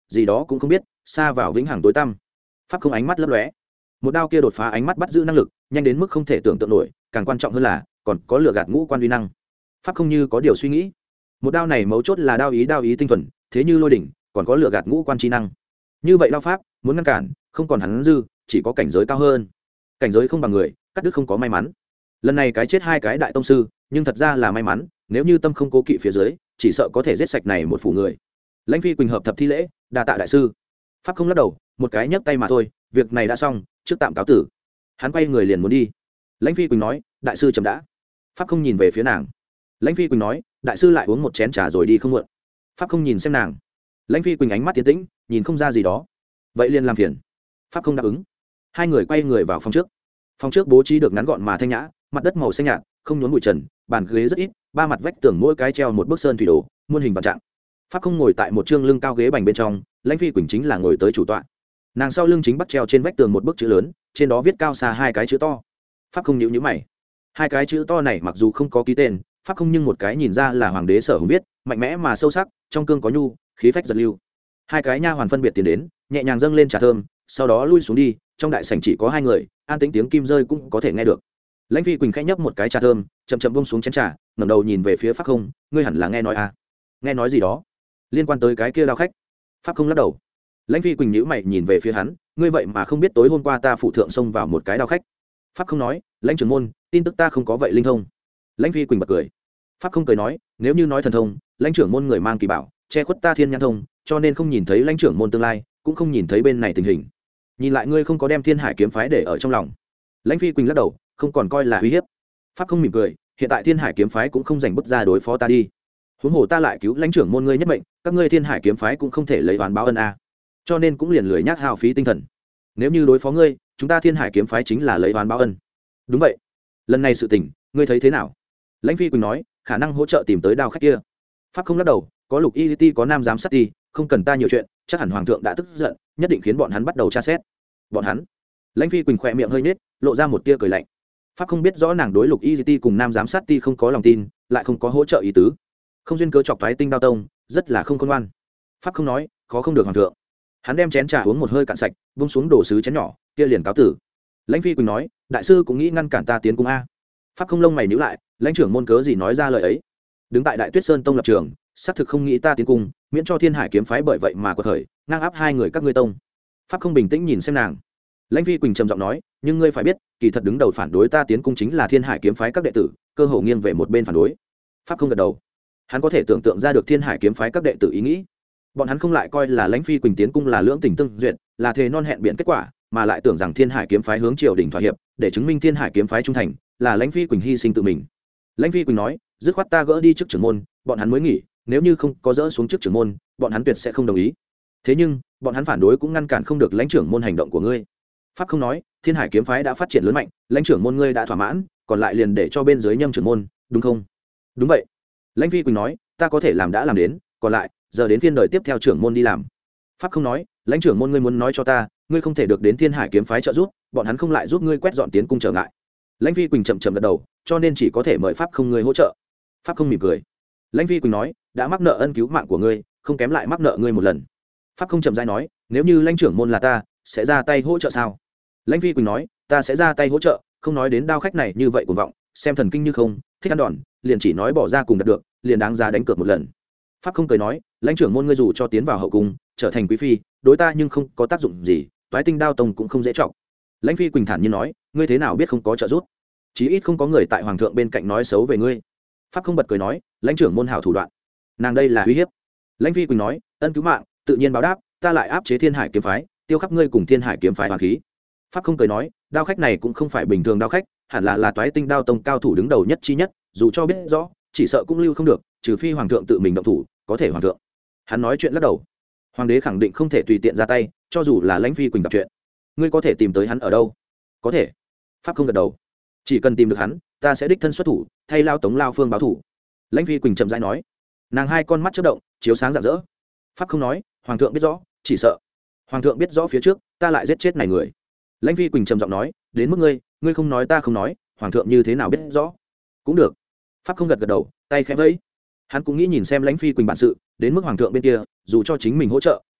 gì đó cũng không biết, xa vào vĩnh hằng tối tăm. Pháp không ánh mắt lấp lóe, một đao kia đột phá ánh mắt bắt giữ năng lực nhanh đến mức không thể tưởng tượng nổi, càng quan trọng hơn là còn có lửa gạt ngũ quan uy năng. Pháp không như có điều suy nghĩ, một đao này mấu chốt là đao ý đao ý tinh thuần, thế như lôi đỉnh, còn có lửa gạt ngũ quan chi năng. Như vậy đao pháp muốn ngăn cản không còn hắn dư, chỉ có cảnh giới cao hơn. Cảnh giới không bằng người, cắt đứt không có may mắn. Lần này cái chết hai cái đại tông sư, nhưng thật ra là may mắn, nếu như tâm không cố kỵ phía dưới, chỉ sợ có thể giết sạch này một phủ người. Lãnh Phi Quỳnh hợp thập thi lễ, đa tạ đại sư. Pháp không lắc đầu, một cái nhấc tay mà thôi, việc này đã xong, trước tạm cáo tử. Hắn quay người liền muốn đi. Lãnh Phi Quỳnh nói, đại sư chậm đã. Pháp không nhìn về phía nàng. Lãnh Phi Quỳnh nói, đại sư lại uống một chén trà rồi đi không muộn. Pháp không nhìn xem nàng. Lãnh Phi Quỳnh ánh mắt tiến tĩnh, nhìn không ra gì đó. Vậy liền làm phiền. Pháp không đáp ứng. Hai người quay người vào phòng trước. Phòng trước bố trí được ngắn gọn mà thanh nhã, mặt đất màu xanh nhạt, không nhốn bụi trần, bàn ghế rất ít, ba mặt vách tường mỗi cái treo một bức sơn thủy đồ, muôn hình vạn trạng. Pháp không ngồi tại một trương lưng cao ghế bành bên trong, Lãnh Phi Quỳnh chính là ngồi tới chủ tọa. Nàng sau lưng chính bắt treo trên vách tường một bức chữ lớn, trên đó viết cao xa hai cái chữ to. Pháp không nhíu nhíu mày. Hai cái chữ to này mặc dù không có ký tên, Pháp không nhưng một cái nhìn ra là hoàng đế Sở Hùng viết, mạnh mẽ mà sâu sắc, trong cương có nhu, khí phách giật lưu. Hai cái nha hoàn phân biệt tiến đến, nhẹ nhàng dâng lên trà thơm, sau đó lui xuống đi, trong đại sảnh chỉ có hai người, an tĩnh tiếng kim rơi cũng có thể nghe được. Lãnh Phi Quỳnh khẽ nhấp một cái trà thơm, chậm chậm buông xuống chén trà, ngẩng đầu nhìn về phía Pháp không, ngươi hẳn là nghe nói à? Nghe nói gì đó? Liên quan tới cái kia đao khách? Pháp không lắc đầu. Lãnh Phi Quỳnh nhíu mày nhìn về phía hắn, ngươi vậy mà không biết tối hôm qua ta phụ thượng xông vào một cái đao khách? Pháp không nói, Lãnh trưởng môn, tin tức ta không có vậy linh thông. Lãnh Phi Quỳnh bật cười. Pháp không cười nói, nếu như nói thần thông, Lãnh trưởng môn người mang kỳ bảo, che khuất ta thiên nhãn thông, cho nên không nhìn thấy Lãnh trưởng môn tương lai, cũng không nhìn thấy bên này tình hình. Nhìn lại ngươi không có đem Thiên Hải kiếm phái để ở trong lòng. Lãnh Phi Quỳnh lắc đầu, không còn coi là uy hiếp. Pháp không mỉm cười, hiện tại Thiên Hải kiếm phái cũng không dành bức ra đối phó ta đi. Huống hồ ta lại cứu Lãnh trưởng môn ngươi nhất mệnh, các ngươi Thiên Hải kiếm phái cũng không thể lấy oán báo ân a. Cho nên cũng liền lười nhác hao phí tinh thần. Nếu như đối phó ngươi, chúng ta Thiên Hải kiếm phái chính là lấy oán báo ân. Đúng vậy. Lần này sự tình, ngươi thấy thế nào? Lãnh Phi Quỳnh nói, khả năng hỗ trợ tìm tới đao khách kia. Pháp không lắc đầu, có Lục Y Ti có Nam giám sát ti, không cần ta nhiều chuyện, chắc hẳn hoàng thượng đã tức giận, nhất định khiến bọn hắn bắt đầu tra xét. Bọn hắn? Lãnh Phi Quỳnh khỏe miệng hơi nhếch, lộ ra một tia cười lạnh. Pháp không biết rõ nàng đối Lục Y Ti cùng Nam giám sát ti không có lòng tin, lại không có hỗ trợ ý tứ. Không duyên cớ chọc toái tinh đao tông, rất là không khôn ngoan. Pháp không nói, khó không được hoàng thượng. Hắn đem chén trà uống một hơi cạn sạch, buông xuống đổ sứ chén nhỏ, kia liền cáo tử. Lãnh Phi Quỳnh nói, đại sư cũng nghĩ ngăn cản ta tiến cung a. Pháp không lông mày nhíu lại, lãnh trưởng môn cớ gì nói ra lời ấy? Đứng tại Đại Tuyết Sơn tông lập trường, xác thực không nghĩ ta tiến cung, miễn cho Thiên Hải kiếm phái bởi vậy mà quật khởi, ngang áp hai người các ngươi tông. Pháp không bình tĩnh nhìn xem nàng. Lãnh Phi Quỳnh trầm giọng nói, nhưng ngươi phải biết, kỳ thật đứng đầu phản đối ta tiến cung chính là Thiên Hải kiếm phái các đệ tử, cơ hồ nghiêng về một bên phản đối. Pháp không gật đầu. Hắn có thể tưởng tượng ra được Thiên Hải kiếm phái các đệ tử ý nghĩ. Bọn hắn không lại coi là Lãnh Phi Quỳnh tiến cung là lưỡng tình tương duyệt, là thề non hẹn biển kết quả, mà lại tưởng rằng Thiên Hải kiếm phái hướng triều đình thỏa hiệp, để chứng minh Thiên Hải kiếm phái trung thành, là Lãnh Phi Quỳnh hy sinh tự mình. Lãnh Phi Quỳnh nói, dứt khoát ta gỡ đi trước trưởng môn, bọn hắn mới nghỉ, nếu như không có dỡ xuống trước trưởng môn, bọn hắn tuyệt sẽ không đồng ý. Thế nhưng, bọn hắn phản đối cũng ngăn cản không được lãnh trưởng môn hành động của ngươi. Pháp không nói, Thiên Hải kiếm phái đã phát triển lớn mạnh, lãnh trưởng môn ngươi đã thỏa mãn, còn lại liền để cho bên dưới nhâm trưởng môn, đúng không? Đúng vậy. Lãnh Phi Quỳnh nói, ta có thể làm đã làm đến, còn lại, giờ đến phiên đời tiếp theo trưởng môn đi làm. Pháp không nói, lãnh trưởng môn ngươi muốn nói cho ta, ngươi không thể được đến Thiên Hải kiếm phái trợ giúp, bọn hắn không lại giúp ngươi quét dọn tiến cung trở ngại. Lãnh Phi Quỳnh chậm chậm gật đầu, cho nên chỉ có thể mời Pháp không ngươi hỗ trợ. Pháp không mỉm cười. Lãnh Phi Quỳnh nói, đã mắc nợ ân cứu mạng của ngươi, không kém lại mắc nợ ngươi một lần. Pháp không chậm rãi nói, nếu như lãnh trưởng môn là ta, sẽ ra tay hỗ trợ sao? Lãnh Phi Quỳnh nói, ta sẽ ra tay hỗ trợ, không nói đến đao khách này như vậy cuồng vọng, xem thần kinh như không, thích ăn đòn, liền chỉ nói bỏ ra cùng đạt được, liền đáng giá đánh cược một lần. Pháp không cười nói, lãnh trưởng môn ngươi dù cho tiến vào hậu cung, trở thành quý phi, đối ta nhưng không có tác dụng gì, toái tinh đao tông cũng không dễ trọng. Lãnh Phi Quỳnh thản nhiên nói, ngươi thế nào biết không có trợ giúp? Chí ít không có người tại hoàng thượng bên cạnh nói xấu về ngươi. Pháp không bật cười nói, lãnh trưởng môn hảo thủ đoạn, nàng đây là uy hiếp. Lãnh Phi Quỳnh nói, ân cứu mạng, tự nhiên báo đáp, ta lại áp chế Thiên Hải kiếm phái, tiêu khắp ngươi cùng Thiên Hải kiếm phái hoàn khí. Pháp không cười nói, đao khách này cũng không phải bình thường đao khách, hẳn là là toái tinh đao tông cao thủ đứng đầu nhất chi nhất, dù cho biết rõ, chỉ sợ cũng lưu không được, trừ phi hoàng thượng tự mình động thủ, có thể hoàng thượng. Hắn nói chuyện lắc đầu. Hoàng đế khẳng định không thể tùy tiện ra tay, cho dù là Lãnh Phi Quỳnh gặp chuyện. Ngươi có thể tìm tới hắn ở đâu? Có thể. Pháp không gật đầu. Chỉ cần tìm được hắn, ta sẽ đích thân xuất thủ, thay lao tống lao phương báo thủ. Lãnh Phi Quỳnh chậm rãi nói. Nàng hai con mắt chớp động, chiếu sáng rạng rỡ. Pháp không nói, hoàng thượng biết rõ, chỉ sợ hoàng thượng biết rõ phía trước, ta lại giết chết này người. Lãnh Phi Quỳnh trầm giọng nói, đến mức ngươi, ngươi không nói ta không nói, hoàng thượng như thế nào biết rõ? Cũng được. Pháp không gật gật đầu, tay khẽ vẫy. Hắn cũng nghĩ nhìn xem Lãnh Phi Quỳnh bản sự, đến mức hoàng thượng bên kia, dù cho chính mình hỗ trợ,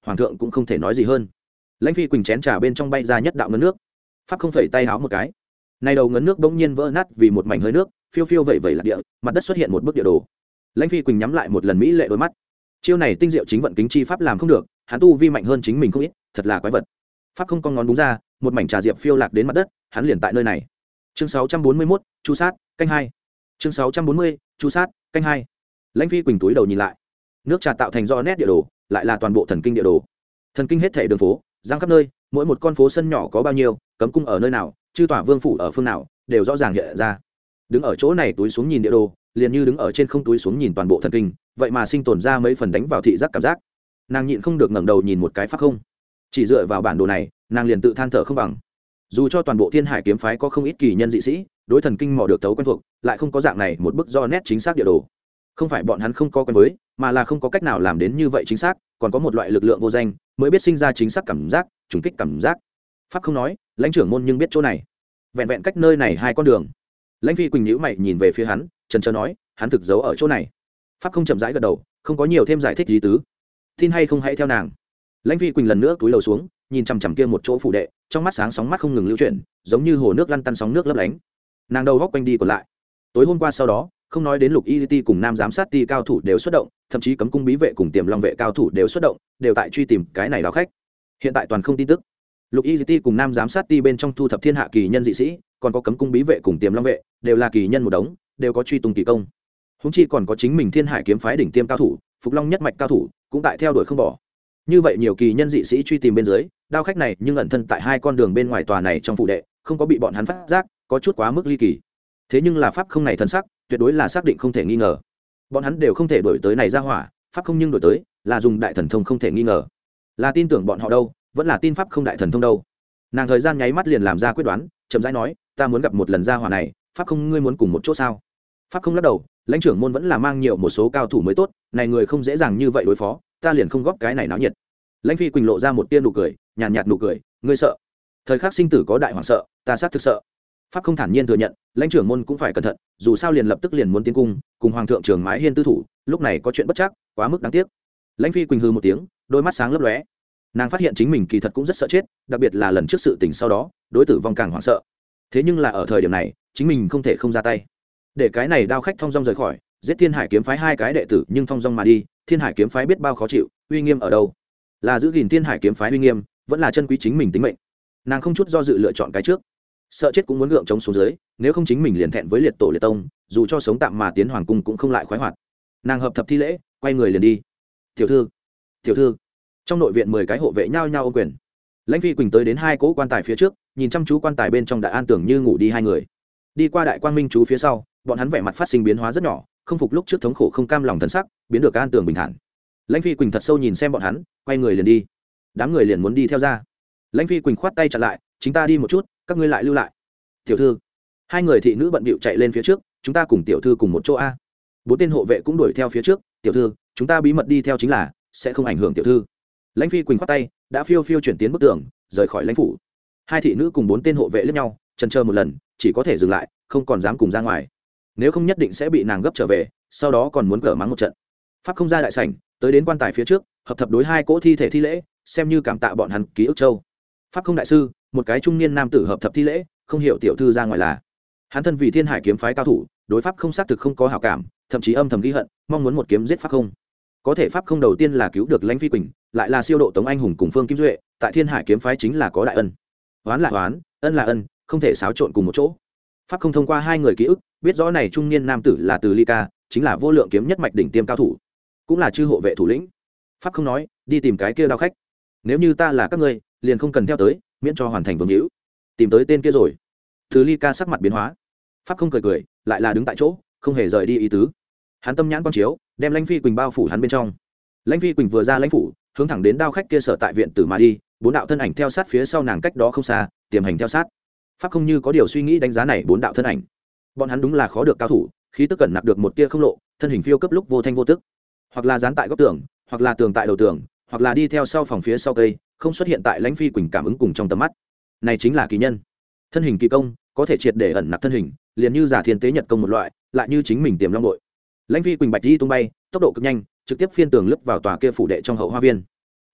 hoàng thượng cũng không thể nói gì hơn. Lãnh Phi Quỳnh chén trà bên trong bay ra nhất đạo ngấn nước, pháp không phẩy tay háo một cái, nay đầu ngấn nước bỗng nhiên vỡ nát vì một mảnh hơi nước phiêu phiêu vẩy vẩy lạc địa, mặt đất xuất hiện một bức địa đồ. Lãnh Phi Quỳnh nhắm lại một lần mỹ lệ đôi mắt, chiêu này tinh diệu chính vận kính chi pháp làm không được, hắn tu vi mạnh hơn chính mình không ít, thật là quái vật. Pháp không con ngón đúng ra, một mảnh trà diệp phiêu lạc đến mặt đất, hắn liền tại nơi này. Chương sáu trăm bốn mươi mốt, chu sát, canh hai. Chương sáu trăm bốn mươi, chu sát, canh hai. Lãnh Phi Quỳnh túi đầu nhìn lại, nước trà tạo thành do nét địa đồ, lại là toàn bộ thần kinh địa đồ. Thần kinh hết thảy đường phố, giang khắp nơi, mỗi một con phố sân nhỏ có bao nhiêu, cấm cung ở nơi nào, chư tỏa vương phủ ở phương nào, đều rõ ràng hiện ra. Đứng ở chỗ này túi xuống nhìn địa đồ, liền như đứng ở trên không túi xuống nhìn toàn bộ thần kinh, vậy mà sinh tồn ra mấy phần đánh vào thị giác cảm giác. Nàng nhịn không được ngẩng đầu nhìn một cái pháp không, chỉ dựa vào bản đồ này, nàng liền tự than thở không bằng. Dù cho toàn bộ Thiên Hải kiếm phái có không ít kỳ nhân dị sĩ, đối thần kinh mò được thấu quen thuộc, lại không có dạng này một bức do nét chính xác địa đồ. Không phải bọn hắn không có quen với, mà là không có cách nào làm đến như vậy chính xác, còn có một loại lực lượng vô danh mới biết sinh ra chính xác cảm giác, trùng kích cảm giác. Pháp không nói, lãnh trưởng môn nhưng biết chỗ này, vẹn vẹn cách nơi này hai con đường. Lãnh Phi Quỳnh nhíu mày nhìn về phía hắn, trần trờ nói, hắn thực giấu ở chỗ này. Pháp không chậm rãi gật đầu, không có nhiều thêm giải thích gì tứ. Tin hay không hãy theo nàng. Lãnh Phi Quỳnh lần nữa cúi đầu xuống, nhìn chằm chằm kia một chỗ phủ đệ, trong mắt sáng sóng mắt không ngừng lưu chuyển, giống như hồ nước lăn tăn sóng nước lấp lánh. Nàng đầu góc quanh đi còn lại. Tối hôm qua sau đó, không nói đến Lục Y Ti cùng Nam giám sát ti cao thủ đều xuất động, thậm chí cấm cung bí vệ cùng Tiềm Long vệ cao thủ đều xuất động, đều tại truy tìm cái này đao khách. Hiện tại toàn không tin tức. Lục Y Ti cùng Nam giám sát ti bên trong thu thập thiên hạ kỳ nhân dị sĩ, còn có cấm cung bí vệ cùng Tiềm Long vệ, đều là kỳ nhân một đống, đều có truy tung kỳ công. Húng chi còn có chính mình Thiên Hải kiếm phái đỉnh tiêm cao thủ, Phục Long nhất mạch cao thủ, cũng tại theo đuổi không bỏ. Như vậy nhiều kỳ nhân dị sĩ truy tìm bên dưới, đao khách này nhưng ẩn thân tại hai con đường bên ngoài tòa này trong phủ đệ, không có bị bọn hắn phát giác, có chút quá mức ly kỳ. Thế nhưng là pháp không này thân sắc, tuyệt đối là xác định không thể nghi ngờ. Bọn hắn đều không thể đổi tới này ra hỏa, pháp không nhưng đổi tới, là dùng đại thần thông không thể nghi ngờ. Là tin tưởng bọn họ đâu, vẫn là tin pháp không đại thần thông đâu. Nàng thời gian nháy mắt liền làm ra quyết đoán, chậm rãi nói, ta muốn gặp một lần ra hỏa này, pháp không ngươi muốn cùng một chỗ sao? Pháp không lắc đầu, lãnh trưởng môn vẫn là mang nhiều một số cao thủ mới tốt, này người không dễ dàng như vậy đối phó, ta liền không góp cái này náo nhiệt. Lãnh Phi Quỳnh lộ ra một tia nụ cười, nhàn nhạt, nhạt nụ cười, ngươi sợ? Thời khắc sinh tử có đại hoàng sợ, ta sát thực sợ. Pháp không thản nhiên thừa nhận, lãnh trưởng môn cũng phải cẩn thận, dù sao liền lập tức liền muốn tiến cung, cùng hoàng thượng trường mái hiên tư thủ, lúc này có chuyện bất chắc, quá mức đáng tiếc. Lãnh Phi Quỳnh hừ một tiếng, đôi mắt sáng lấp lóe. Nàng phát hiện chính mình kỳ thật cũng rất sợ chết, đặc biệt là lần trước sự tình sau đó, đối tử vong càng hoảng sợ. Thế nhưng là ở thời điểm này, chính mình không thể không ra tay. Để cái này đao khách thông dong rời khỏi, giết Thiên Hải kiếm phái hai cái đệ tử nhưng thông dong mà đi, Thiên Hải kiếm phái biết bao khó chịu, uy nghiêm ở đâu? Là giữ gìn Thiên Hải kiếm phái uy nghiêm, vẫn là chân quý chính mình tính mệnh. Nàng không chút do dự lựa chọn cái trước, sợ chết cũng muốn gượng chống xuống dưới, nếu không chính mình liền thẹn với liệt tổ liệt tông, dù cho sống tạm mà tiến hoàng cung cũng không lại khoái hoạt. Nàng hợp thập thi lễ, quay người liền đi. Tiểu thư, tiểu thư. Trong nội viện mười cái hộ vệ nhao nhao ôm quyền. Lãnh Phi Quỳnh tới đến hai cỗ quan tài phía trước, nhìn chăm chú quan tài bên trong đã an tưởng như ngủ đi hai người. Đi qua đại quang minh chú phía sau, bọn hắn vẻ mặt phát sinh biến hóa rất nhỏ, không phục lúc trước thống khổ không cam lòng thần sắc, biến được an tưởng bình thản. Lãnh Phi Quỳnh thật sâu nhìn xem bọn hắn, quay người liền đi. Đám người liền muốn đi theo ra. Lãnh Phi Quỳnh khoát tay chặn lại, chúng ta đi một chút, các ngươi lại lưu lại. Tiểu thư. Hai người thị nữ bận bịu chạy lên phía trước, chúng ta cùng tiểu thư cùng một chỗ a. Bốn tên hộ vệ cũng đuổi theo phía trước, tiểu thư, chúng ta bí mật đi theo chính là sẽ không ảnh hưởng tiểu thư. Lãnh Phi Quỳnh khoát tay, đã phiêu phiêu chuyển tiến bức tường, rời khỏi lãnh phủ. Hai thị nữ cùng bốn tên hộ vệ liếc nhau, chần chờ một lần, chỉ có thể dừng lại, không còn dám cùng ra ngoài. Nếu không nhất định sẽ bị nàng gấp trở về, sau đó còn muốn cở mắng một trận. Pháp không ra đại sảnh, tới đến quan tài phía trước, hợp thập đối hai cỗ thi thể thi lễ, xem như cảm tạ bọn hắn ký ức châu. Pháp không đại sư, một cái trung niên nam tử hợp thập thi lễ, không hiểu tiểu thư ra ngoài là. Hắn thân vì Thiên Hải kiếm phái cao thủ, đối pháp không xác thực không có hảo cảm, thậm chí âm thầm ghi hận, mong muốn một kiếm giết pháp không. Có thể pháp không đầu tiên là cứu được Lãnh Phi Quỳnh, lại là siêu độ Tống Anh Hùng cùng Phương Kim Duệ, tại Thiên Hải kiếm phái chính là có đại ân. Oán là oán, ân là ân, không thể xáo trộn cùng một chỗ. Pháp không thông qua hai người ký ức, biết rõ này trung niên nam tử là Từ Ly Ca, chính là vô lượng kiếm nhất mạch đỉnh tiêm cao thủ, cũng là chư hộ vệ thủ lĩnh. Pháp không nói, đi tìm cái kia đao khách. Nếu như ta là các ngươi, liền không cần theo tới, miễn cho hoàn thành vương hữu. Tìm tới tên kia rồi. Từ Ly Ca sắc mặt biến hóa. Pháp không cười cười, lại là đứng tại chỗ, không hề rời đi ý tứ. Hắn tâm nhãn quang chiếu, đem Lãnh Phi Quỳnh bao phủ hắn bên trong. Lãnh Phi Quỳnh vừa ra lãnh phủ, hướng thẳng đến đao khách kia sở tại viện tử mà đi, bốn đạo thân ảnh theo sát phía sau nàng cách đó không xa, tiềm hành theo sát. Pháp không như có điều suy nghĩ đánh giá này bốn đạo thân ảnh. Bọn hắn đúng là khó được cao thủ, khí tức cẩn nặc được một tia không lộ, thân hình phiêu cấp lúc vô thanh vô tức, hoặc là dán tại góc tường, hoặc là tường tại đầu tường, hoặc là đi theo sau phòng phía sau cây, không xuất hiện tại Lãnh Phi Quỳnh cảm ứng cùng trong tầm mắt. Này chính là kỳ nhân. Thân hình kỳ công, có thể triệt để ẩn nặc thân hình, liền như giả thiên tế nhật công một loại, lại như chính mình tiềm long đội. Lãnh Phi Quỳnh bạch di tung bay, tốc độ cực nhanh, trực tiếp phiên tường lướt vào tòa kia phủ đệ trong hậu hoa viên.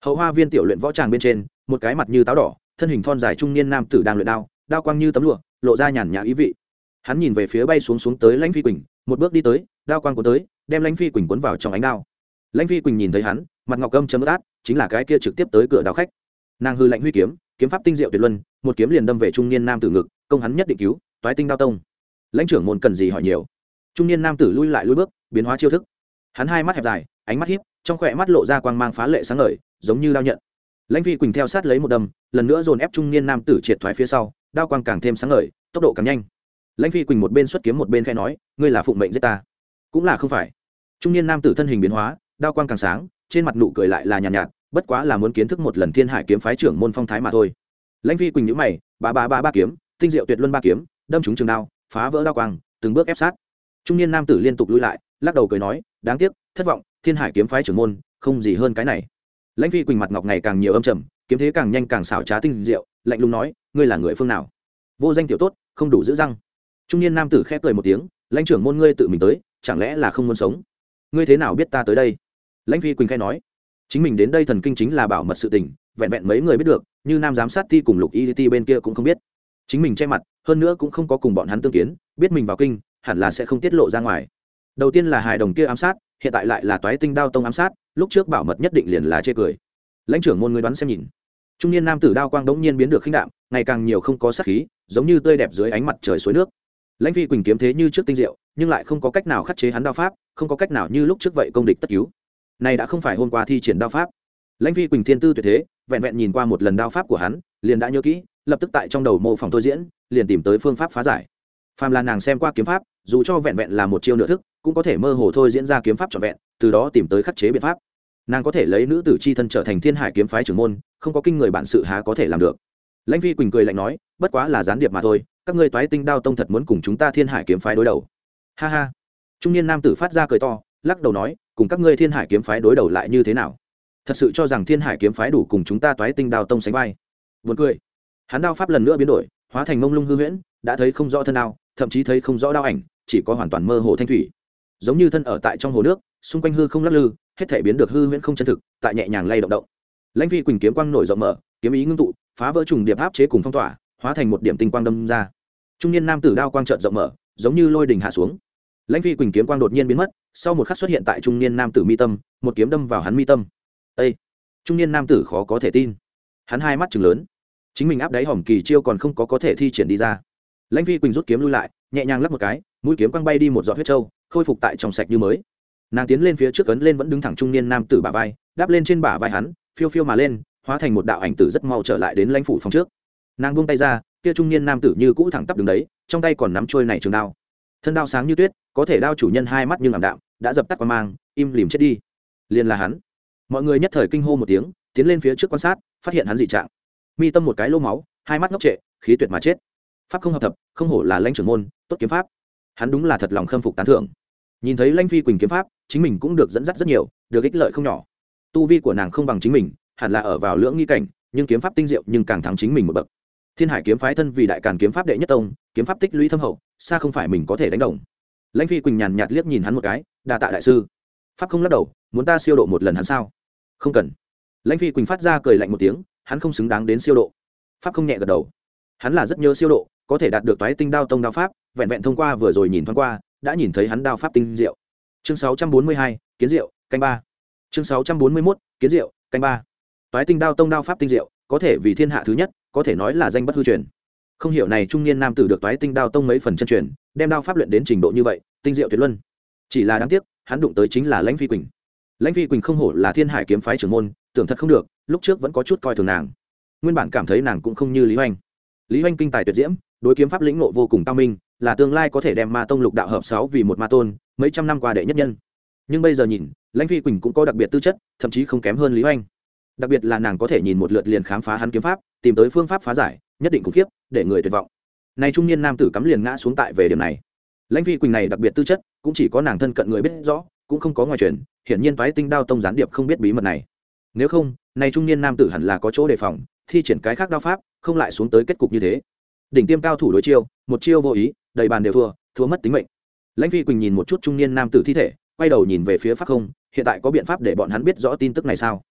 Hậu hoa viên tiểu luyện võ tràng bên trên, một cái mặt như táo đỏ, thân hình thon dài trung niên nam tử đang luyện đao, đao quang như tấm lụa, lộ ra nhàn nhã ý vị. Hắn nhìn về phía bay xuống xuống tới Lãnh Phi Quỳnh, một bước đi tới, đao quang cuốn tới, đem Lãnh Phi Quỳnh cuốn vào trong ánh đao. Lãnh Phi Quỳnh nhìn thấy hắn, mặt ngọc âm chấm ướt át, chính là cái kia trực tiếp tới cửa đao khách. Nàng hư lạnh huy kiếm, kiếm pháp tinh diệu tuyệt luân, một kiếm liền đâm về trung niên nam tử ngực, công hắn nhất định cứu, toái tinh đao tông. Lãnh trưởng môn cần gì hỏi nhiều. Trung niên nam tử lui lại lui bước, biến hóa chiêu thức. Hắn hai mắt hẹp dài, ánh mắt híp, trong khóe mắt lộ ra quang mang phá lệ sáng ngời, giống như đao nhận. Lãnh Phi Quỳnh theo sát lấy một đâm, lần nữa dồn ép trung niên nam tử triệt thoái phía sau, đao quang càng thêm sáng ngời, tốc độ càng nhanh. Lãnh Phi Quỳnh một bên xuất kiếm một bên khẽ nói, ngươi là phụng mệnh giết ta, cũng là không phải. Trung niên nam tử thân hình biến hóa, đao quang càng sáng, trên mặt nụ cười lại là nhàn nhạt, nhạt, bất quá là muốn kiến thức một lần Thiên Hải kiếm phái trưởng môn phong thái mà thôi. Lãnh Phi Quỳnh nhíu mày, ba ba ba ba kiếm, tinh diệu tuyệt luân ba kiếm, đâm trúng trường đao, phá vỡ đao quang, từng bước ép sát. Trung niên nam tử liên tục lùi lại, lắc đầu cười nói, đáng tiếc, thất vọng, Thiên Hải kiếm phái trưởng môn, không gì hơn cái này. Lãnh Phi Quỳnh mặt ngọc ngày càng nhiều âm trầm, kiếm thế càng nhanh càng xảo trá tinh diệu, lạnh lùng nói, ngươi là người phương nào? Vô danh tiểu tốt, không đủ giữ răng. Trung niên nam tử khẽ cười một tiếng, Lãnh trưởng môn ngươi tự mình tới, chẳng lẽ là không muốn sống? Ngươi thế nào biết ta tới đây? Lãnh Phi Quỳnh khẽ nói, chính mình đến đây thần kinh chính là bảo mật sự tình, vẹn vẹn mấy người biết được, như nam giám sát ti cùng Lục Y Ti bên kia cũng không biết. Chính mình che mặt, hơn nữa cũng không có cùng bọn hắn tương kiến, biết mình vào kinh, hẳn là sẽ không tiết lộ ra ngoài. Đầu tiên là hài đồng kia ám sát, hiện tại lại là toái tinh đao tông ám sát, lúc trước bảo mật nhất định liền là chê cười. Lãnh trưởng môn ngươi đoán xem nhìn. Trung niên nam tử đao quang đống nhiên biến được khinh đạm, ngày càng nhiều không có sát khí, giống như tươi đẹp dưới ánh mặt trời suối nước. Lãnh Phi Quỳnh kiếm thế như trước tinh diệu, nhưng lại không có cách nào khắc chế hắn đao pháp, không có cách nào như lúc trước vậy công địch tất cứu. Này đã không phải hôm qua thi triển đao pháp. Lãnh Phi Quỳnh thiên tư tuyệt thế, vẹn vẹn nhìn qua một lần đao pháp của hắn, liền đã nhớ kỹ, lập tức tại trong đầu mô phỏng thôi diễn, liền tìm tới phương pháp phá giải. Phàm là nàng xem qua kiếm pháp, dù cho vẹn vẹn là một chiêu nửa thức, cũng có thể mơ hồ thôi diễn ra kiếm pháp trọn vẹn, từ đó tìm tới khắc chế biện pháp. Nàng có thể lấy nữ tử chi thân trở thành Thiên Hải kiếm phái trưởng môn, không có kinh người bản sự há có thể làm được. Lãnh Phi Quỳnh cười lạnh nói, bất quá là gián điệp mà thôi, các ngươi toái tinh đao tông thật muốn cùng chúng ta Thiên Hải kiếm phái đối đầu? Ha ha. Trung niên nam tử phát ra cười to, lắc đầu nói, cùng các ngươi Thiên Hải kiếm phái đối đầu lại như thế nào? Thật sự cho rằng Thiên Hải kiếm phái đủ cùng chúng ta toái tinh đao tông sánh vai? Buồn cười. Hắn đao pháp lần nữa biến đổi, hóa thành mông lung hư huyễn, đã thấy không rõ thân đao, thậm chí thấy không rõ đao ảnh, chỉ có hoàn toàn mơ hồ thanh thủy, giống như thân ở tại trong hồ nước, xung quanh hư không lắc lư, hết thể biến được hư huyễn không chân thực, tại nhẹ nhàng lay động động. Lãnh Phi Quỳnh kiếm quang nổi rộng mở, kiếm ý ngưng tụ, phá vỡ trùng điệp áp chế cùng phong tỏa, hóa thành một điểm tinh quang đâm ra. Trung niên nam tử đao quang chợt rộng mở, giống như lôi đình hạ xuống. Lãnh Phi Quỳnh kiếm quang đột nhiên biến mất, sau một khắc xuất hiện tại trung niên nam tử mi tâm, một kiếm đâm vào hắn mi tâm. Ê! Trung niên nam tử khó có thể tin. Hắn hai mắt trừng lớn. Chính mình áp đáy hòm kỳ chiêu còn không có có thể thi triển đi ra. Lãnh Phi Quỳnh rút kiếm lui lại, nhẹ nhàng lắc một cái, mũi kiếm quang bay đi một giọt huyết châu, khôi phục tại trong sạch như mới. Nàng tiến lên phía trước, ấn lên vẫn đứng thẳng trung niên nam tử bả vai, đáp lên trên bả vai hắn, phiêu phiêu mà lên, hóa thành một đạo ảnh tử rất mau trở lại đến lãnh phủ phòng trước. Nàng buông tay ra, kia trung niên nam tử như cũ thẳng tắp đứng đấy, trong tay còn nắm trôi này trường đao. Thân đao sáng như tuyết, có thể đao chủ nhân hai mắt nhưng ảm đạm, đã dập tắt qua mang, im lìm chết đi. Liền là hắn. Mọi người nhất thời kinh hô một tiếng, tiến lên phía trước quan sát, phát hiện hắn dị trạng. Mi tâm một cái lỗ máu, hai mắt ngốc trệ, khí tuyệt mà chết. Pháp không hợp thập, không hổ là lãnh trưởng môn, tốt kiếm pháp. Hắn đúng là thật lòng khâm phục tán thưởng. Nhìn thấy Lãnh Phi Quỳnh kiếm pháp, chính mình cũng được dẫn dắt rất nhiều, được ích lợi không nhỏ. Tu vi của nàng không bằng chính mình, hẳn là ở vào lưỡng nghi cảnh, nhưng kiếm pháp tinh diệu nhưng càng thắng chính mình một bậc. Thiên Hải kiếm phái thân vì đại càn kiếm pháp đệ nhất tông, kiếm pháp tích lũy thâm hậu, xa không phải mình có thể đánh đồng. Lãnh Phi Quỳnh nhàn nhạt liếc nhìn hắn một cái, đa tạ đại sư. Pháp không lắc đầu, muốn ta siêu độ một lần hắn sao? Không cần. Lãnh Phi Quỳnh phát ra cười lạnh một tiếng, hắn không xứng đáng đến siêu độ. Pháp không nhẹ gật đầu. Hắn là rất nhớ siêu độ, có thể đạt được toái tinh đao tông đao pháp, vẹn vẹn thông qua vừa rồi nhìn thoáng qua, đã nhìn thấy hắn đao pháp tinh diệu. Chương sáu trăm bốn mươi hai, kiến diệu, canh ba. Chương sáu trăm bốn mươi mốt, kiến diệu, canh ba. Toái tinh đao tông đao pháp tinh diệu, có thể vì thiên hạ thứ nhất, có thể nói là danh bất hư truyền. Không hiểu này trung niên nam tử được toái tinh đao tông mấy phần chân truyền, đem đao pháp luyện đến trình độ như vậy, tinh diệu tuyệt luân. Chỉ là đáng tiếc, hắn đụng tới chính là Lãnh Phi Quỳnh. Lãnh Phi Quỳnh không hổ là Thiên Hải kiếm phái trưởng môn, tưởng thật không được, lúc trước vẫn có chút coi thường nàng. Nguyên bản cảm thấy nàng cũng không như Lý Hoành. Lý Hoành kinh tài tuyệt diễm, đối kiếm pháp lĩnh ngộ vô cùng cao minh, là tương lai có thể đem Ma tông lục đạo hợp sáu vì một ma tôn, mấy trăm năm qua đệ nhất nhân. Nhưng bây giờ nhìn, Lãnh Phi Quỳnh cũng có đặc biệt tư chất, thậm chí không kém hơn Lý Hoành. Đặc biệt là nàng có thể nhìn một lượt liền khám phá hắn kiếm pháp, tìm tới phương pháp phá giải, nhất định khủng khiếp, để người tuyệt vọng. Này trung niên nam tử cắm liền ngã xuống tại về điểm này. Lãnh Phi Quỳnh này đặc biệt tư chất, cũng chỉ có nàng thân cận người biết rõ, cũng không có ngoài truyền, hiển nhiên toái tinh đao tông gián điệp không biết bí mật này. Nếu không, này trung niên nam tử hẳn là có chỗ đề phòng, thi triển cái khác đao pháp, không lại xuống tới kết cục như thế. Đỉnh tiêm cao thủ đối chiêu, một chiêu vô ý, đầy bàn đều thua, thua mất tính mệnh. Lãnh Phi Quỳnh nhìn một chút trung niên nam tử thi thể, quay đầu nhìn về phía Pháp Không, hiện tại có biện pháp để bọn hắn biết rõ tin tức này sao?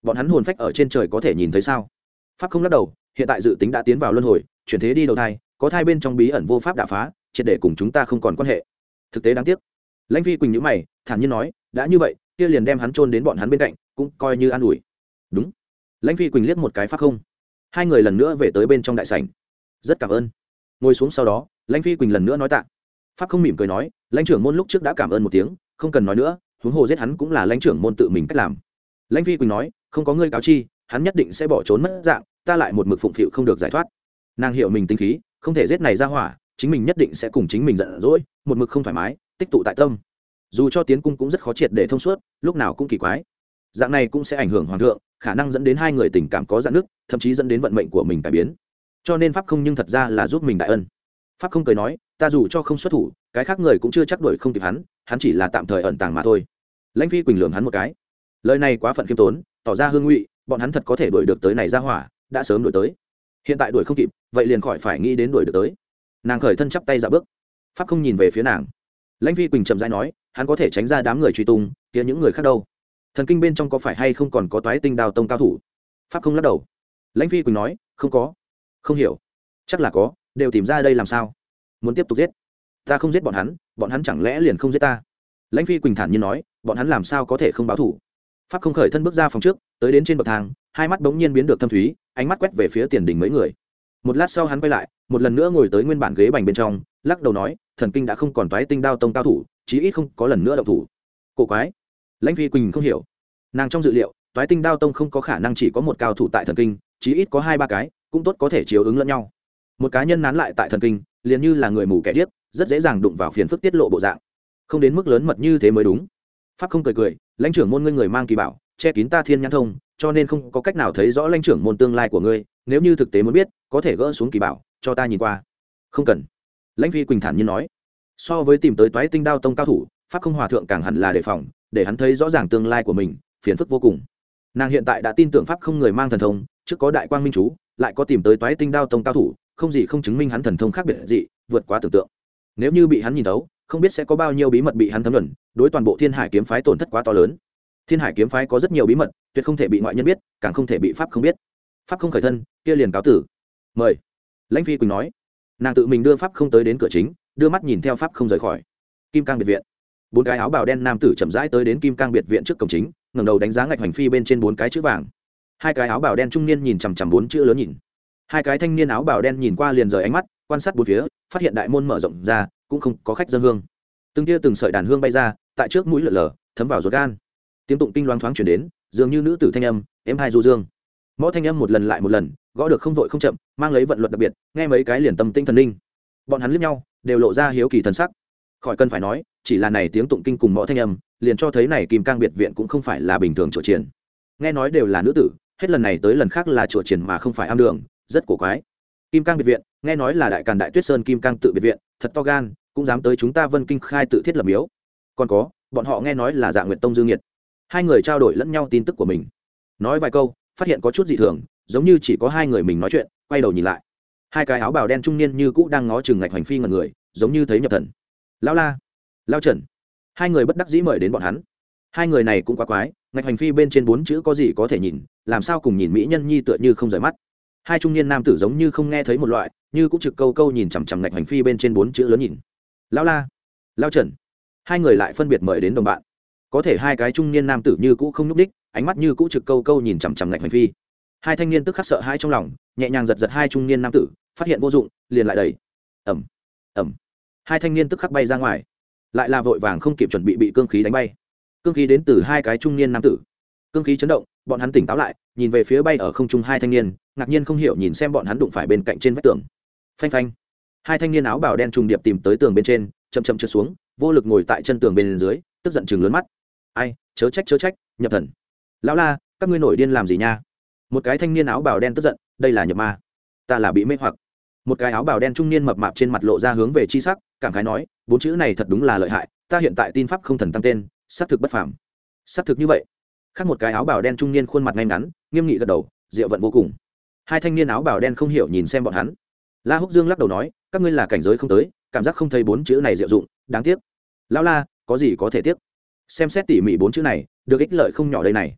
bọn hắn hồn phách ở trên trời có thể nhìn thấy sao? Pháp không lắc đầu, hiện tại dự tính đã tiến vào luân hồi, chuyển thế đi đầu thai, có thai bên trong bí ẩn vô pháp đả phá, triệt để cùng chúng ta không còn quan hệ. Thực tế đáng tiếc. Lãnh Phi Quỳnh nhíu mày, thản nhiên nói, đã như vậy, kia liền đem hắn chôn đến bọn hắn bên cạnh, cũng coi như an ủi. Đúng. Lãnh Phi Quỳnh liếc một cái Pháp không. Hai người lần nữa về tới bên trong đại sảnh. Rất cảm ơn. Ngồi xuống sau đó, Lãnh Phi Quỳnh lần nữa nói tạ. Pháp không mỉm cười nói, lãnh trưởng môn lúc trước đã cảm ơn một tiếng, không cần nói nữa, huống hồ giết hắn cũng là lãnh trưởng môn tự mình cách làm. Lãnh Phi Quỳnh nói, không có ngươi cáo chi, hắn nhất định sẽ bỏ trốn mất dạng, ta lại một mực phụng phịu không được giải thoát. Nàng hiểu mình tính khí, không thể giết này ra hỏa, chính mình nhất định sẽ cùng chính mình giận dỗi, một mực không thoải mái, tích tụ tại tâm. Dù cho tiến cung cũng rất khó triệt để thông suốt, lúc nào cũng kỳ quái. Dạng này cũng sẽ ảnh hưởng hoàng thượng, khả năng dẫn đến hai người tình cảm có rạn nứt, thậm chí dẫn đến vận mệnh của mình cải biến. Cho nên Pháp không nhưng thật ra là giúp mình đại ân. Pháp không cười nói, ta dù cho không xuất thủ, cái khác người cũng chưa chắc đuổi không kịp hắn, hắn chỉ là tạm thời ẩn tàng mà thôi. Lãnh Phi Quỳnh lườm hắn một cái, lời này quá phận khiêm tốn, tỏ ra hương ngụy, bọn hắn thật có thể đuổi được tới này ra hỏa, đã sớm đuổi tới. Hiện tại đuổi không kịp, vậy liền khỏi phải nghĩ đến đuổi được tới. Nàng khởi thân chắp tay dạo bước. Pháp không nhìn về phía nàng. Lãnh Phi Quỳnh chậm rãi nói, hắn có thể tránh ra đám người truy tung, kia những người khác đâu? Thần kinh bên trong có phải hay không còn có toái tinh đao tông cao thủ? Pháp không lắc đầu. Lãnh Phi Quỳnh nói, không có. Không hiểu. Chắc là có, đều tìm ra đây làm sao? Muốn tiếp tục giết? Ta không giết bọn hắn, bọn hắn chẳng lẽ liền không giết ta? Lãnh Phi Quỳnh thản nhiên nói, bọn hắn làm sao có thể không báo thủ? Pháp không khởi thân bước ra phòng trước, tới đến trên bậc thang, hai mắt bỗng nhiên biến được thâm thúy, ánh mắt quét về phía tiền đình mấy người. Một lát sau hắn quay lại, một lần nữa ngồi tới nguyên bản ghế bành bên trong, lắc đầu nói, thần kinh đã không còn toái tinh đao tông cao thủ, chí ít không có lần nữa động thủ. Cổ quái. Lãnh Phi Quỳnh không hiểu. Nàng trong dự liệu, toái tinh đao tông không có khả năng chỉ có một cao thủ tại thần kinh, chí ít có hai ba cái, cũng tốt có thể chiếu ứng lẫn nhau. Một cá nhân nán lại tại thần kinh, liền như là người mù kẻ điếc, rất dễ dàng đụng vào phiền phức tiết lộ bộ dạng. Không đến mức lớn mật như thế mới đúng. Pháp không cười cười, lãnh trưởng môn ngươi người mang kỳ bảo, che kín ta thiên nhãn thông, cho nên không có cách nào thấy rõ lãnh trưởng môn tương lai của ngươi, nếu như thực tế muốn biết, có thể gỡ xuống kỳ bảo, cho ta nhìn qua. Không cần. Lãnh Phi Quỳnh thản nhiên nói. So với tìm tới toái tinh đao tông cao thủ, Pháp không hòa thượng càng hẳn là đề phòng, để hắn thấy rõ ràng tương lai của mình, phiền phức vô cùng. Nàng hiện tại đã tin tưởng Pháp không người mang thần thông, trước có đại quang minh chú, lại có tìm tới toái tinh đao tông cao thủ, không gì không chứng minh hắn thần thông khác biệt gì, vượt quá tưởng tượng. Nếu như bị hắn nhìn thấu, không biết sẽ có bao nhiêu bí mật bị hắn thấm luận, đối toàn bộ Thiên Hải kiếm phái tổn thất quá to lớn. Thiên Hải kiếm phái có rất nhiều bí mật, tuyệt không thể bị ngoại nhân biết, càng không thể bị Pháp không biết. Pháp không khởi thân, kia liền cáo tử. Mời. Lãnh Phi Quỳnh nói. Nàng tự mình đưa Pháp không tới đến cửa chính, đưa mắt nhìn theo Pháp không rời khỏi. Kim Cang biệt viện. Bốn cái áo bào đen nam tử chậm rãi tới đến Kim Cang biệt viện trước cổng chính, ngẩng đầu đánh giá ngạch hành phi bên trên bốn cái chữ vàng. Hai cái áo bào đen trung niên nhìn chằm chằm bốn chữ lớn nhìn. Hai cái thanh niên áo bào đen nhìn qua liền rời ánh mắt, quan sát bốn phía, phát hiện đại môn mở rộng ra, cũng không có khách dân hương. Từng tia từng sợi đàn hương bay ra, tại trước mũi lở lở, thấm vào ruột gan. Tiếng tụng kinh loáng thoáng truyền đến, dường như nữ tử thanh âm, êm hai du dương. Mõ thanh âm một lần lại một lần, gõ được không vội không chậm, mang lấy vận luật đặc biệt, nghe mấy cái liền tâm tinh thần linh. Bọn hắn liếc nhau, đều lộ ra hiếu kỳ thần sắc. Khỏi cần phải nói, chỉ là này tiếng tụng kinh cùng mõ thanh âm, liền cho thấy này Kim Cang biệt viện cũng không phải là bình thường chùa triển. Nghe nói đều là nữ tử, hết lần này tới lần khác là chùa triển mà không phải am đường, rất cổ quái. Kim Cang biệt viện, nghe nói là đại càn đại tuyết sơn Kim Cang tự biệt viện, thật to gan, cũng dám tới chúng ta Vân Kinh khai tự thiết lập miếu. Còn có, bọn họ nghe nói là Dạ Nguyệt Tông Dương Nhiệt. Hai người trao đổi lẫn nhau tin tức của mình, nói vài câu, phát hiện có chút dị thường, giống như chỉ có hai người mình nói chuyện, quay đầu nhìn lại, hai cái áo bào đen trung niên như cũ đang ngó chừng ngạch hành phi ngẩn người, giống như thấy nhập thần. Lão la, Lão Trần, hai người bất đắc dĩ mời đến bọn hắn. Hai người này cũng quá quái, ngạch hành phi bên trên bốn chữ có gì có thể nhìn, làm sao cùng nhìn mỹ nhân nhi tựa như không rời mắt. Hai trung niên nam tử giống như không nghe thấy một loại, như cũng trực câu câu nhìn chằm chằm ngạch hành phi bên trên bốn chữ lớn nhìn. Lão la, Lão Trần, hai người lại phân biệt mời đến đồng bạn. Có thể hai cái trung niên nam tử như cũ không nhúc đích, ánh mắt như cũ trực câu câu nhìn chằm chằm ngạch hành phi. Hai thanh niên tức khắc sợ hai trong lòng, nhẹ nhàng giật giật hai trung niên nam tử, phát hiện vô dụng, liền lại đẩy. Ầm, ầm. Hai thanh niên tức khắc bay ra ngoài, lại là vội vàng không kịp chuẩn bị bị cương khí đánh bay. Cương khí đến từ hai cái trung niên nam tử. Cương khí chấn động, bọn hắn tỉnh táo lại, nhìn về phía bay ở không trung hai thanh niên, ngạc nhiên không hiểu nhìn xem bọn hắn đụng phải bên cạnh trên vách tường. Phanh phanh. Hai thanh niên áo bào đen trùng điệp tìm tới tường bên trên, chậm chậm trượt xuống, vô lực ngồi tại chân tường bên dưới, tức giận chừng lớn mắt. Ai, chớ trách chớ trách, nhập thần. Lão la, các ngươi nổi điên làm gì nha? Một cái thanh niên áo bào đen tức giận, đây là nhập ma, ta là bị mê hoặc. Một cái áo bào đen trung niên mập mạp trên mặt lộ ra hướng về chi sắc, cảm khái nói, bốn chữ này thật đúng là lợi hại, ta hiện tại tin pháp không thần tăng tên, xác thực bất phàm. Xác thực như vậy. Khác một cái áo bào đen trung niên khuôn mặt ngay ngắn, nghiêm nghị gật đầu, diệu vận vô cùng. Hai thanh niên áo bào đen không hiểu nhìn xem bọn hắn. La Húc Dương lắc đầu nói, các ngươi là cảnh giới không tới, cảm giác không thấy bốn chữ này diệu dụng, đáng tiếc. Lão la, có gì có thể tiếc? Xem xét tỉ mỉ bốn chữ này, được ích lợi không nhỏ đây này.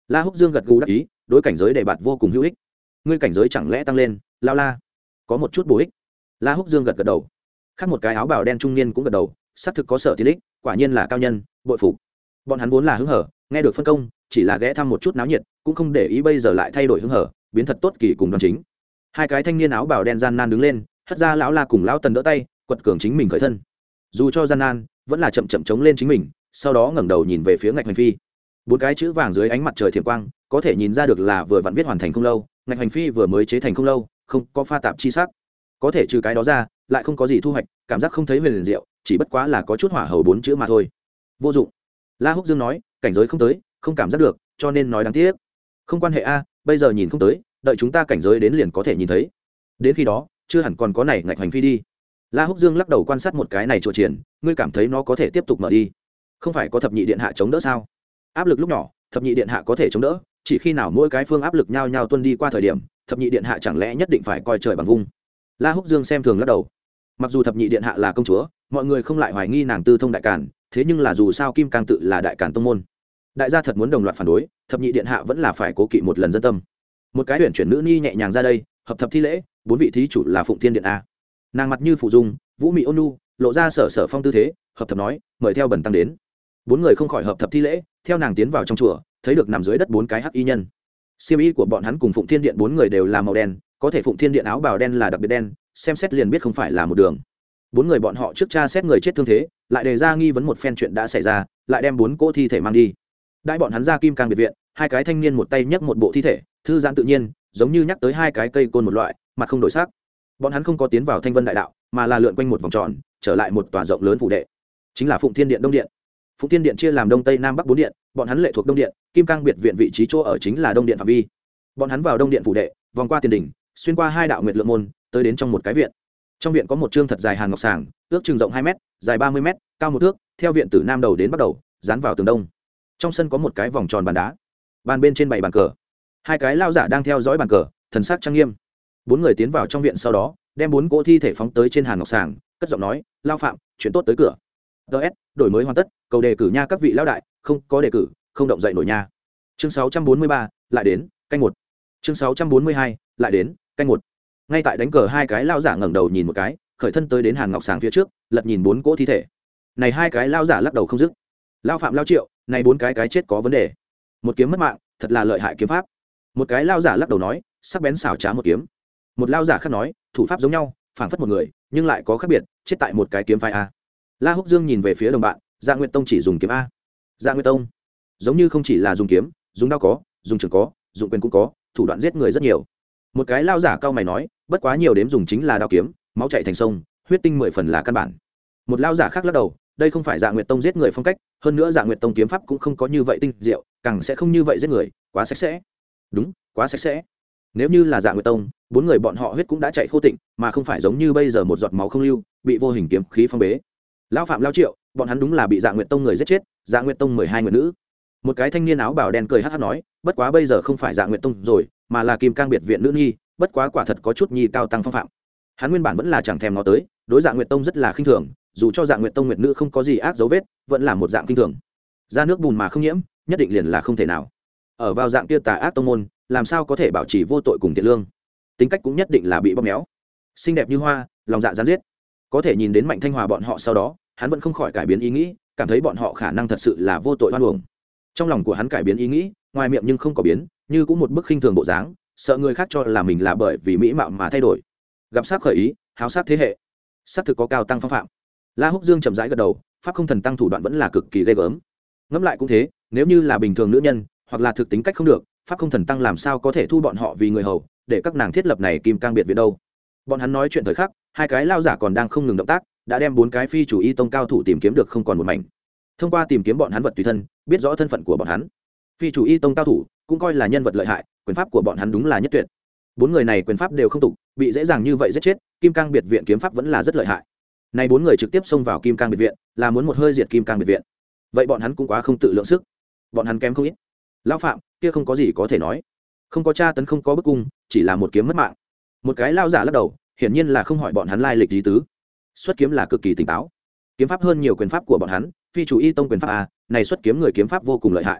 La Húc Dương gật gù đáp ý, đối cảnh giới đề bạt vô cùng hữu ích. Ngươi cảnh giới chẳng lẽ tăng lên, lao la? Có một chút bổ ích. La Húc Dương gật gật đầu. Khác một cái áo bào đen trung niên cũng gật đầu, xác thực có sở tiến ích, quả nhiên là cao nhân, bội phục. Bọn hắn vốn là hứng hở, nghe được phân công, chỉ là ghé thăm một chút náo nhiệt, cũng không để ý bây giờ lại thay đổi hứng hở, biến thật tốt kỳ cùng đoan chính. Hai cái thanh niên áo bào đen gian nan đứng lên, hất ra lão La cùng lão Tần đỡ tay, quật cường chính mình khởi thân. Dù cho gian nan, vẫn là chậm chậm chống lên chính mình, sau đó ngẩng đầu nhìn về phía Ngạch Hành Phi. Bốn cái chữ vàng dưới ánh mặt trời thiểm quang, có thể nhìn ra được là vừa vặn viết hoàn thành không lâu, Ngạch Hành Phi vừa mới chế thành không lâu, không có pha tạp chi sắc. Có thể trừ cái đó ra, lại không có gì thu hoạch, cảm giác không thấy huyền diệu, chỉ bất quá là có chút hỏa hầu bốn chữ mà thôi. Vô dụng. La Húc Dương nói, cảnh giới không tới, không cảm giác được, cho nên nói đáng tiếc. Không quan hệ a, bây giờ nhìn không tới, đợi chúng ta cảnh giới đến liền có thể nhìn thấy. Đến khi đó, chưa hẳn còn có này Ngạch Hành Phi đi. La Húc Dương lắc đầu quan sát một cái này trò triển, ngươi cảm thấy nó có thể tiếp tục mở đi? Không phải có thập nhị điện hạ chống đỡ sao? Áp lực lúc nhỏ, thập nhị điện hạ có thể chống đỡ, chỉ khi nào mỗi cái phương áp lực nhau nhau tuân đi qua thời điểm, thập nhị điện hạ chẳng lẽ nhất định phải coi trời bằng vung? La Húc Dương xem thường lắc đầu. Mặc dù thập nhị điện hạ là công chúa, mọi người không lại hoài nghi nàng tư thông đại càn, thế nhưng là dù sao Kim Cang tự là đại càn tông môn, đại gia thật muốn đồng loạt phản đối, thập nhị điện hạ vẫn là phải cố kỵ một lần dân tâm. Một cái huyền chuyển nữ ni nhẹ nhàng ra đây, hợp thập thi lễ, bốn vị thí chủ là Phụng Thiên điện a. Nàng mặt như phụ dung, vũ mị ôn nhu, lộ ra sở sở phong tư thế, hợp thập nói, mời theo bần tăng đến. Bốn người không khỏi hợp thập thi lễ, theo nàng tiến vào trong chùa, thấy được nằm dưới đất bốn cái hắc y nhân. Xiêm y của bọn hắn cùng Phụng Thiên điện bốn người đều là màu đen, có thể Phụng Thiên điện áo bào đen là đặc biệt đen, xem xét liền biết không phải là một đường. Bốn người bọn họ trước tra xét người chết thương thế, lại đề ra nghi vấn một phen chuyện đã xảy ra, lại đem bốn cỗ thi thể mang đi. Đại bọn hắn ra Kim Cang biệt viện, hai cái thanh niên một tay nhấc một bộ thi thể, thư giãn tự nhiên, giống như nhắc tới hai cái cây côn một loại, mặt không đổi sắc. Bọn hắn không có tiến vào Thanh Vân đại đạo, mà là lượn quanh một vòng tròn, trở lại một tòa rộng lớn phủ đệ, chính là Phụng Thiên điện Đông điện. Phụng Thiên điện chia làm Đông Tây Nam Bắc bốn điện, bọn hắn lệ thuộc Đông điện, Kim Cang biệt viện vị trí chỗ ở chính là Đông điện phạm vi. Bọn hắn vào Đông điện phủ đệ, vòng qua tiền đỉnh, xuyên qua hai đạo nguyệt lượng môn, tới đến trong một cái viện. Trong viện có một trương thật dài hàn ngọc sàng, ước chừng rộng hai mét, dài ba mươi mét, cao một thước, theo viện từ nam đầu đến bắc đầu, dán vào tường đông. Trong sân có một cái vòng tròn bàn đá, bàn bên trên bảy bàn cờ, hai cái lao giả đang theo dõi bàn cờ, thần sắc trang nghiêm. Bốn người tiến vào trong viện sau đó, đem bốn cỗ thi thể phóng tới trên hàn ngọc sàng, cất giọng nói, lao phạm, chuyện tốt tới cửa. ts đổi mới hoàn tất, cầu đề cử nha các vị lão đại, không có đề cử không động dậy nổi nha. Chương sáu trăm bốn mươi ba, lại đến canh một. Chương sáu trăm bốn mươi hai, lại đến canh một. Ngay tại đánh cờ hai cái lao giả ngẩng đầu nhìn một cái, khởi thân tới đến hàn ngọc sàng phía trước, lật nhìn bốn cỗ thi thể. Này hai cái lao giả lắc đầu không dứt. Lao phạm lao triệu, này bốn cái cái chết có vấn đề, một kiếm mất mạng, thật là lợi hại kiếm pháp. Một cái lao giả lắc đầu nói, sắc bén xảo trá một kiếm. Một lao giả khác nói, thủ pháp giống nhau, phảng phất một người, nhưng lại có khác biệt, chết tại một cái kiếm phái a. La Húc Dương nhìn về phía đồng bạn, Dạ Nguyệt Tông chỉ dùng kiếm a. Dạ Nguyệt Tông giống như không chỉ là dùng kiếm, dùng đao có, dùng trường có, dụng quyền cũng có, thủ đoạn giết người rất nhiều. Một cái lao giả cao mày nói, bất quá nhiều đếm dùng chính là đao kiếm, máu chảy thành sông, huyết tinh mười phần là căn bản. Một lao giả khác lắc đầu, đây không phải Dạ Nguyệt Tông giết người phong cách, hơn nữa Dạ Nguyệt Tông kiếm pháp cũng không có như vậy tinh diệu, càng sẽ không như vậy giết người, quá sạch sẽ. Đúng, quá sạch sẽ. Nếu như là Dạ Nguyệt Tông, bốn người bọn họ huyết cũng đã chạy khô tịnh, mà không phải giống như bây giờ một giọt máu không lưu, bị vô hình kiếm khí phong bế. Lão phạm lao triệu, bọn hắn đúng là bị Dạ Nguyệt Tông người giết chết, Dạ Nguyệt Tông mười hai người nữ. Một cái thanh niên áo bào đen cười hắc hắc nói, bất quá bây giờ không phải Dạ Nguyệt Tông rồi, mà là Kim Cang biệt viện nữ nhi, bất quá quả thật có chút nhi cao tăng phong phạm. Hắn nguyên bản vẫn là chẳng thèm nó tới, đối Dạ Nguyệt Tông rất là khinh thường, dù cho Dạ Nguyệt Tông nguyệt nữ không có gì ác dấu vết, vẫn là một dạng khinh thường. Ra nước bùn mà không nhiễm, nhất định liền là không thể nào. Ở vào dạng kia tà ác tông môn, làm sao có thể bảo trì vô tội cùng thiện lương? Tính cách cũng nhất định là bị bóp méo. Xinh đẹp như hoa, lòng dạ gián giết. Có thể nhìn đến Mạnh Thanh Hòa bọn họ sau đó, hắn vẫn không khỏi cải biến ý nghĩ, cảm thấy bọn họ khả năng thật sự là vô tội oan uổng. Trong lòng của hắn cải biến ý nghĩ, ngoài miệng nhưng không có biến, như cũng một bức khinh thường bộ dáng, sợ người khác cho là mình là bởi vì mỹ mạo mà thay đổi. Gặp sát khởi ý, háo sát thế hệ, sát thực có cao tăng phong phạm. La Húc Dương chậm rãi gật đầu, pháp không thần tăng thủ đoạn vẫn là cực kỳ ghê gớm. Ngẫm lại cũng thế, nếu như là bình thường nữ nhân, hoặc là thực tính cách không được, pháp không thần tăng làm sao có thể thu bọn họ vì người hầu, để các nàng thiết lập này Kim Cang biệt viện đâu. Bọn hắn nói chuyện thời khắc, hai cái lao giả còn đang không ngừng động tác, đã đem bốn cái phi chủ y tông cao thủ tìm kiếm được không còn một mảnh. Thông qua tìm kiếm bọn hắn vật tùy thân, biết rõ thân phận của bọn hắn. Phi chủ y tông cao thủ cũng coi là nhân vật lợi hại, quyền pháp của bọn hắn đúng là nhất tuyệt. Bốn người này quyền pháp đều không tục, bị dễ dàng như vậy giết chết, Kim Cang biệt viện kiếm pháp vẫn là rất lợi hại. Này bốn người trực tiếp xông vào Kim Cang biệt viện, là muốn một hơi diệt Kim Cang biệt viện. Vậy bọn hắn cũng quá không tự lượng sức, bọn hắn kém không ít. Lão phạm, kia không có gì có thể nói, không có tra tấn, không có bức cung, chỉ là một kiếm mất mạng. Một cái lao giả lắc đầu, hiển nhiên là không hỏi bọn hắn lai lịch lý tứ. Xuất kiếm là cực kỳ tỉnh táo, kiếm pháp hơn nhiều quyền pháp của bọn hắn, phi chủ y tông quyền pháp a, này xuất kiếm người kiếm pháp vô cùng lợi hại.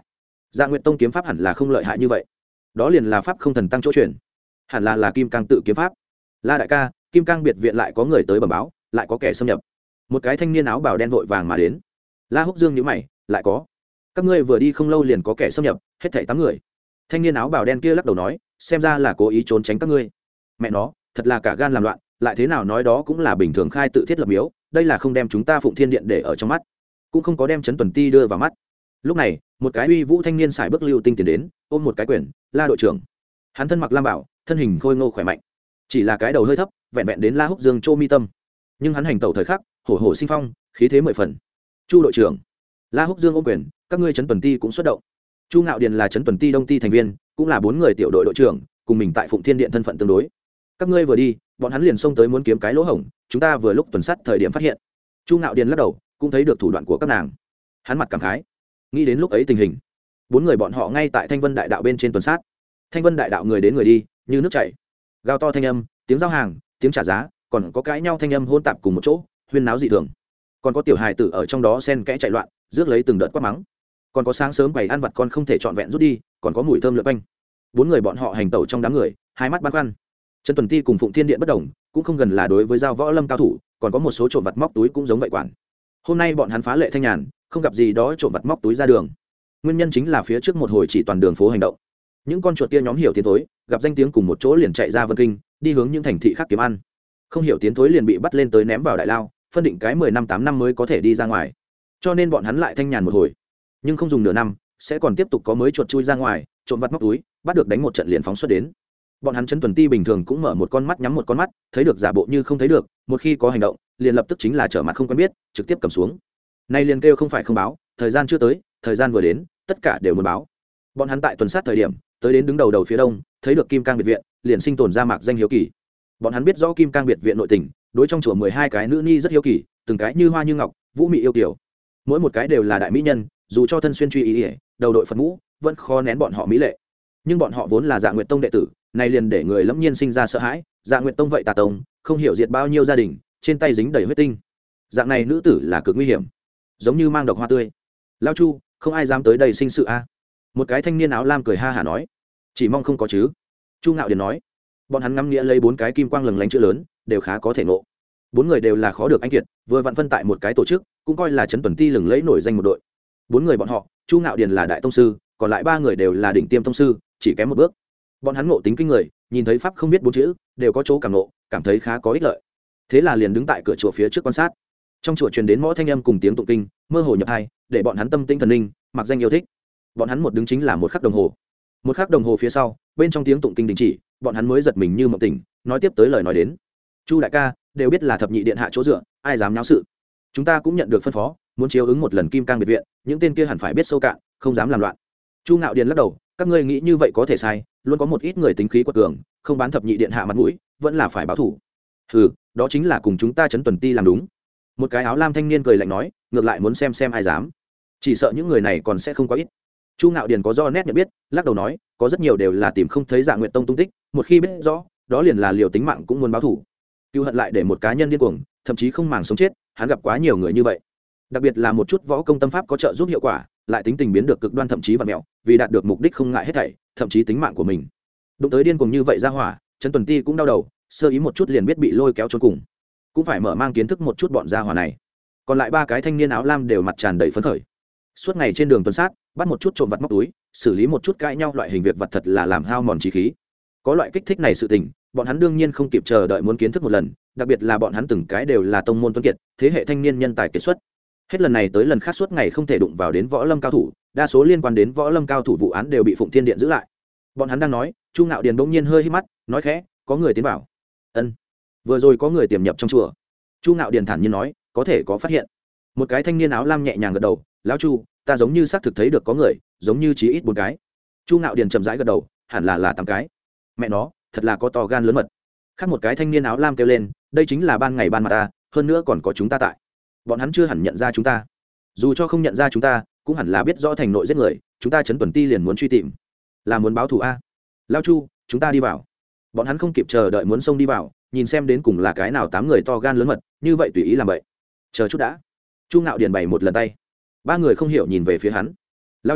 Dạ Nguyệt Tông kiếm pháp hẳn là không lợi hại như vậy. Đó liền là pháp không thần tăng chỗ truyền, hẳn là là Kim Cang tự kiếm pháp. La đại ca, Kim Cang biệt viện lại có người tới bẩm báo, lại có kẻ xâm nhập. Một cái thanh niên áo bào đen vội vàng mà đến. La Húc Dương nhíu mày, lại có. Các ngươi vừa đi không lâu liền có kẻ xâm nhập, hết thảy tám người. Thanh niên áo bào đen kia lắc đầu nói, xem ra là cố ý trốn tránh các ngươi. Mẹ nó, thật là cả gan làm loạn, lại thế nào nói đó cũng là bình thường khai tự thiết lập miếu, đây là không đem chúng ta Phụng Thiên Điện để ở trong mắt, cũng không có đem Trấn Tuần Ti đưa vào mắt. Lúc này, một cái uy vũ thanh niên xài bước lưu tinh tiến đến, ôm một cái quyền, La đội trưởng. Hắn thân mặc lam bảo, thân hình khôi ngô khỏe mạnh, chỉ là cái đầu hơi thấp, vẹn vẹn đến La Húc Dương chô mi tâm. Nhưng hắn hành tẩu thời khắc, hổ hổ sinh phong, khí thế mười phần. Chu đội trưởng. La Húc Dương ôm quyền, các ngươi Trấn Tuần Ti cũng xuất động. Chu Ngạo Điền là Trấn Tuần Ti Đông Ti thành viên, cũng là bốn người tiểu đội đội trưởng, cùng mình tại Phụng Thiên Điện thân phận tương đối. Các ngươi vừa đi, bọn hắn liền xông tới muốn kiếm cái lỗ hổng, chúng ta vừa lúc tuần sát thời điểm phát hiện. Chu Ngạo Điền lắc đầu, cũng thấy được thủ đoạn của các nàng. Hắn mặt cảm khái, nghĩ đến lúc ấy tình hình, bốn người bọn họ ngay tại Thanh Vân Đại Đạo bên trên tuần sát. Thanh Vân Đại Đạo người đến người đi, như nước chảy. Gào to thanh âm, tiếng giao hàng, tiếng trả giá, còn có cãi nhau thanh âm hỗn tạp cùng một chỗ, huyên náo dị thường. Còn có tiểu hài tử ở trong đó xen kẽ chạy loạn, rước lấy từng đợt quát mắng. Còn có sáng sớm bày ăn vặt con không thể trọn vẹn rút đi, còn có mùi thơm lượn quanh. Bốn người bọn họ hành tẩu trong đám người, hai mắt băn khoăn. Trấn Tuần Ti cùng Phụng Thiên Điện bất đồng, cũng không gần là đối với giao võ lâm cao thủ, còn có một số trộm vặt móc túi cũng giống vậy quản. Hôm nay bọn hắn phá lệ thanh nhàn, không gặp gì đó trộm vặt móc túi ra đường. Nguyên nhân chính là phía trước một hồi chỉ toàn đường phố hành động. Những con chuột kia nhóm hiểu tiến thối, gặp danh tiếng cùng một chỗ liền chạy ra Vân Kinh, đi hướng những thành thị khác kiếm ăn. Không hiểu tiến thối liền bị bắt lên tới ném vào đại lao, phân định cái mười năm tám năm mới có thể đi ra ngoài. Cho nên bọn hắn lại thanh nhàn một hồi, nhưng không dùng nửa năm, sẽ còn tiếp tục có mới chuột chui ra ngoài, trộm vặt móc túi, bắt được đánh một trận liền phóng xuất đến. Bọn hắn Trấn Tuần Ti bình thường cũng mở một con mắt nhắm một con mắt, thấy được giả bộ như không thấy được, một khi có hành động, liền lập tức chính là trở mặt không quen biết, trực tiếp cầm xuống. Nay liền kêu không phải không báo, thời gian chưa tới, thời gian vừa đến, tất cả đều muốn báo. Bọn hắn tại tuần sát thời điểm, tới đến đứng đầu đầu phía đông, thấy được Kim Cang biệt viện, liền sinh tồn ra mạc danh hiếu kỳ. Bọn hắn biết rõ Kim Cang biệt viện nội tình, đối trong chùa mười hai cái nữ ni rất hiếu kỳ, từng cái như hoa như ngọc, vũ mị yêu kiều. Mỗi một cái đều là đại mỹ nhân, dù cho thân xuyên truy ý, ý đầu đội Phật mũ, vẫn khó nén bọn họ mỹ lệ. Nhưng bọn họ vốn là Dạ Nguyệt Tông đệ tử, này liền để người lẫm nhiên sinh ra sợ hãi. Dạ Nguyệt Tông vậy tà tông, không hiểu diệt bao nhiêu gia đình, trên tay dính đầy huyết tinh. Dạng này nữ tử là cực nguy hiểm, giống như mang độc hoa tươi. Lao Chu, không ai dám tới đây sinh sự a. Một cái thanh niên áo lam cười ha hả nói, chỉ mong không có chứ. Chu Ngạo Điền nói, bọn hắn ngắm nghĩa lấy bốn cái kim quang lừng lánh chữ lớn, đều khá có thể ngộ. Bốn người đều là khó được anh kiệt, vừa vặn phân tại một cái tổ chức, cũng coi là Trấn Tuần Ti lừng lẫy nổi danh một đội. Bốn người bọn họ, Chu Ngạo Điền là đại tông sư, còn lại ba người đều là đỉnh tiêm tông sư, chỉ kém một bước. Bọn hắn ngộ tính kinh người, nhìn thấy pháp không biết bốn chữ, đều có chỗ cảm ngộ, cảm thấy khá có ích lợi. Thế là liền đứng tại cửa chùa phía trước quan sát. Trong chùa truyền đến mõ thanh âm cùng tiếng tụng kinh, mơ hồ nhập tai, để bọn hắn tâm tinh thần linh, mặc danh yêu thích. Bọn hắn một đứng chính là một khắc đồng hồ. Một khắc đồng hồ phía sau, bên trong tiếng tụng kinh đình chỉ, bọn hắn mới giật mình như mộng tỉnh, nói tiếp tới lời nói đến. Chu đại ca, đều biết là thập nhị điện hạ chỗ dựa, ai dám nháo sự. Chúng ta cũng nhận được phân phó, muốn chiếu ứng một lần Kim Cang biệt viện, những tên kia hẳn phải biết sâu cạn, không dám làm loạn. Chu Ngạo Điền lắc đầu, các ngươi nghĩ như vậy có thể sai, luôn có một ít người tính khí quật cường, không bán thập nhị điện hạ mặt mũi, vẫn là phải báo thủ. Hừ, đó chính là cùng chúng ta Trấn Tuần Ti làm đúng. Một cái áo lam thanh niên cười lạnh nói, ngược lại muốn xem xem ai dám. Chỉ sợ những người này còn sẽ không có ít. Chu Ngạo Điền có do nét nhận biết, lắc đầu nói, có rất nhiều đều là tìm không thấy Dạ Nguyệt Tông tung tích, một khi biết rõ, đó liền là liều tính mạng cũng muốn báo thủ. Cưu hận lại để một cá nhân điên cuồng, thậm chí không màng sống chết, hắn gặp quá nhiều người như vậy. Đặc biệt là một chút võ công tâm pháp có trợ giúp hiệu quả, lại tính tình biến được cực đoan thậm chí vặn mẹo, vì đạt được mục đích không ngại hết thảy, thậm chí tính mạng của mình. Đụng tới điên cuồng như vậy ra hỏa, Trấn Tuần Ti cũng đau đầu, sơ ý một chút liền biết bị lôi kéo trốn cùng. Cũng phải mở mang kiến thức một chút bọn gia hỏa này. Còn lại ba cái thanh niên áo lam đều mặt tràn đầy phấn khởi. Suốt ngày trên đường tuần sát, bắt một chút trộm vặt móc túi, xử lý một chút cãi nhau loại hình việc vặt thật là làm hao mòn trí khí. Có loại kích thích này sự tình, bọn hắn đương nhiên không kịp chờ đợi muốn kiến thức một lần, đặc biệt là bọn hắn từng cái đều là tông môn tuấn kiệt, thế hệ thanh niên nhân tài kiệt xuất. Hết lần này tới lần khác suốt ngày không thể đụng vào đến võ lâm cao thủ, đa số liên quan đến võ lâm cao thủ vụ án đều bị Phụng Thiên Điện giữ lại. Bọn hắn đang nói, Chu Ngạo Điền bỗng nhiên hơi hít mắt, nói khẽ, có người tiến vào. Ân, vừa rồi có người tiềm nhập trong chùa. Chu Ngạo Điền thản nhiên nói, có thể có phát hiện. Một cái thanh niên áo lam nhẹ nhàng gật đầu, lão Chu, ta giống như xác thực thấy được có người, giống như chí ít bốn cái. Chu Ngạo Điền chậm rãi gật đầu, hẳn là là tám cái. Mẹ nó, thật là có to gan lớn mật. Khác một cái thanh niên áo lam kêu lên, đây chính là ban ngày ban mặt ta, hơn nữa còn có chúng ta tại. Bọn hắn chưa hẳn nhận ra chúng ta, dù cho không nhận ra chúng ta, cũng hẳn là biết rõ thành nội giết người, chúng ta Trấn Tuần Ti liền muốn truy tìm, là muốn báo thù a. Lão Chu, chúng ta đi vào. Bọn hắn không kịp chờ đợi muốn xông đi vào, nhìn xem đến cùng là cái nào tám người to gan lớn mật, như vậy tùy ý làm vậy. Chờ chút đã. Chu Ngạo Điền bày một lần tay, ba người không hiểu nhìn về phía hắn. Lão Chu,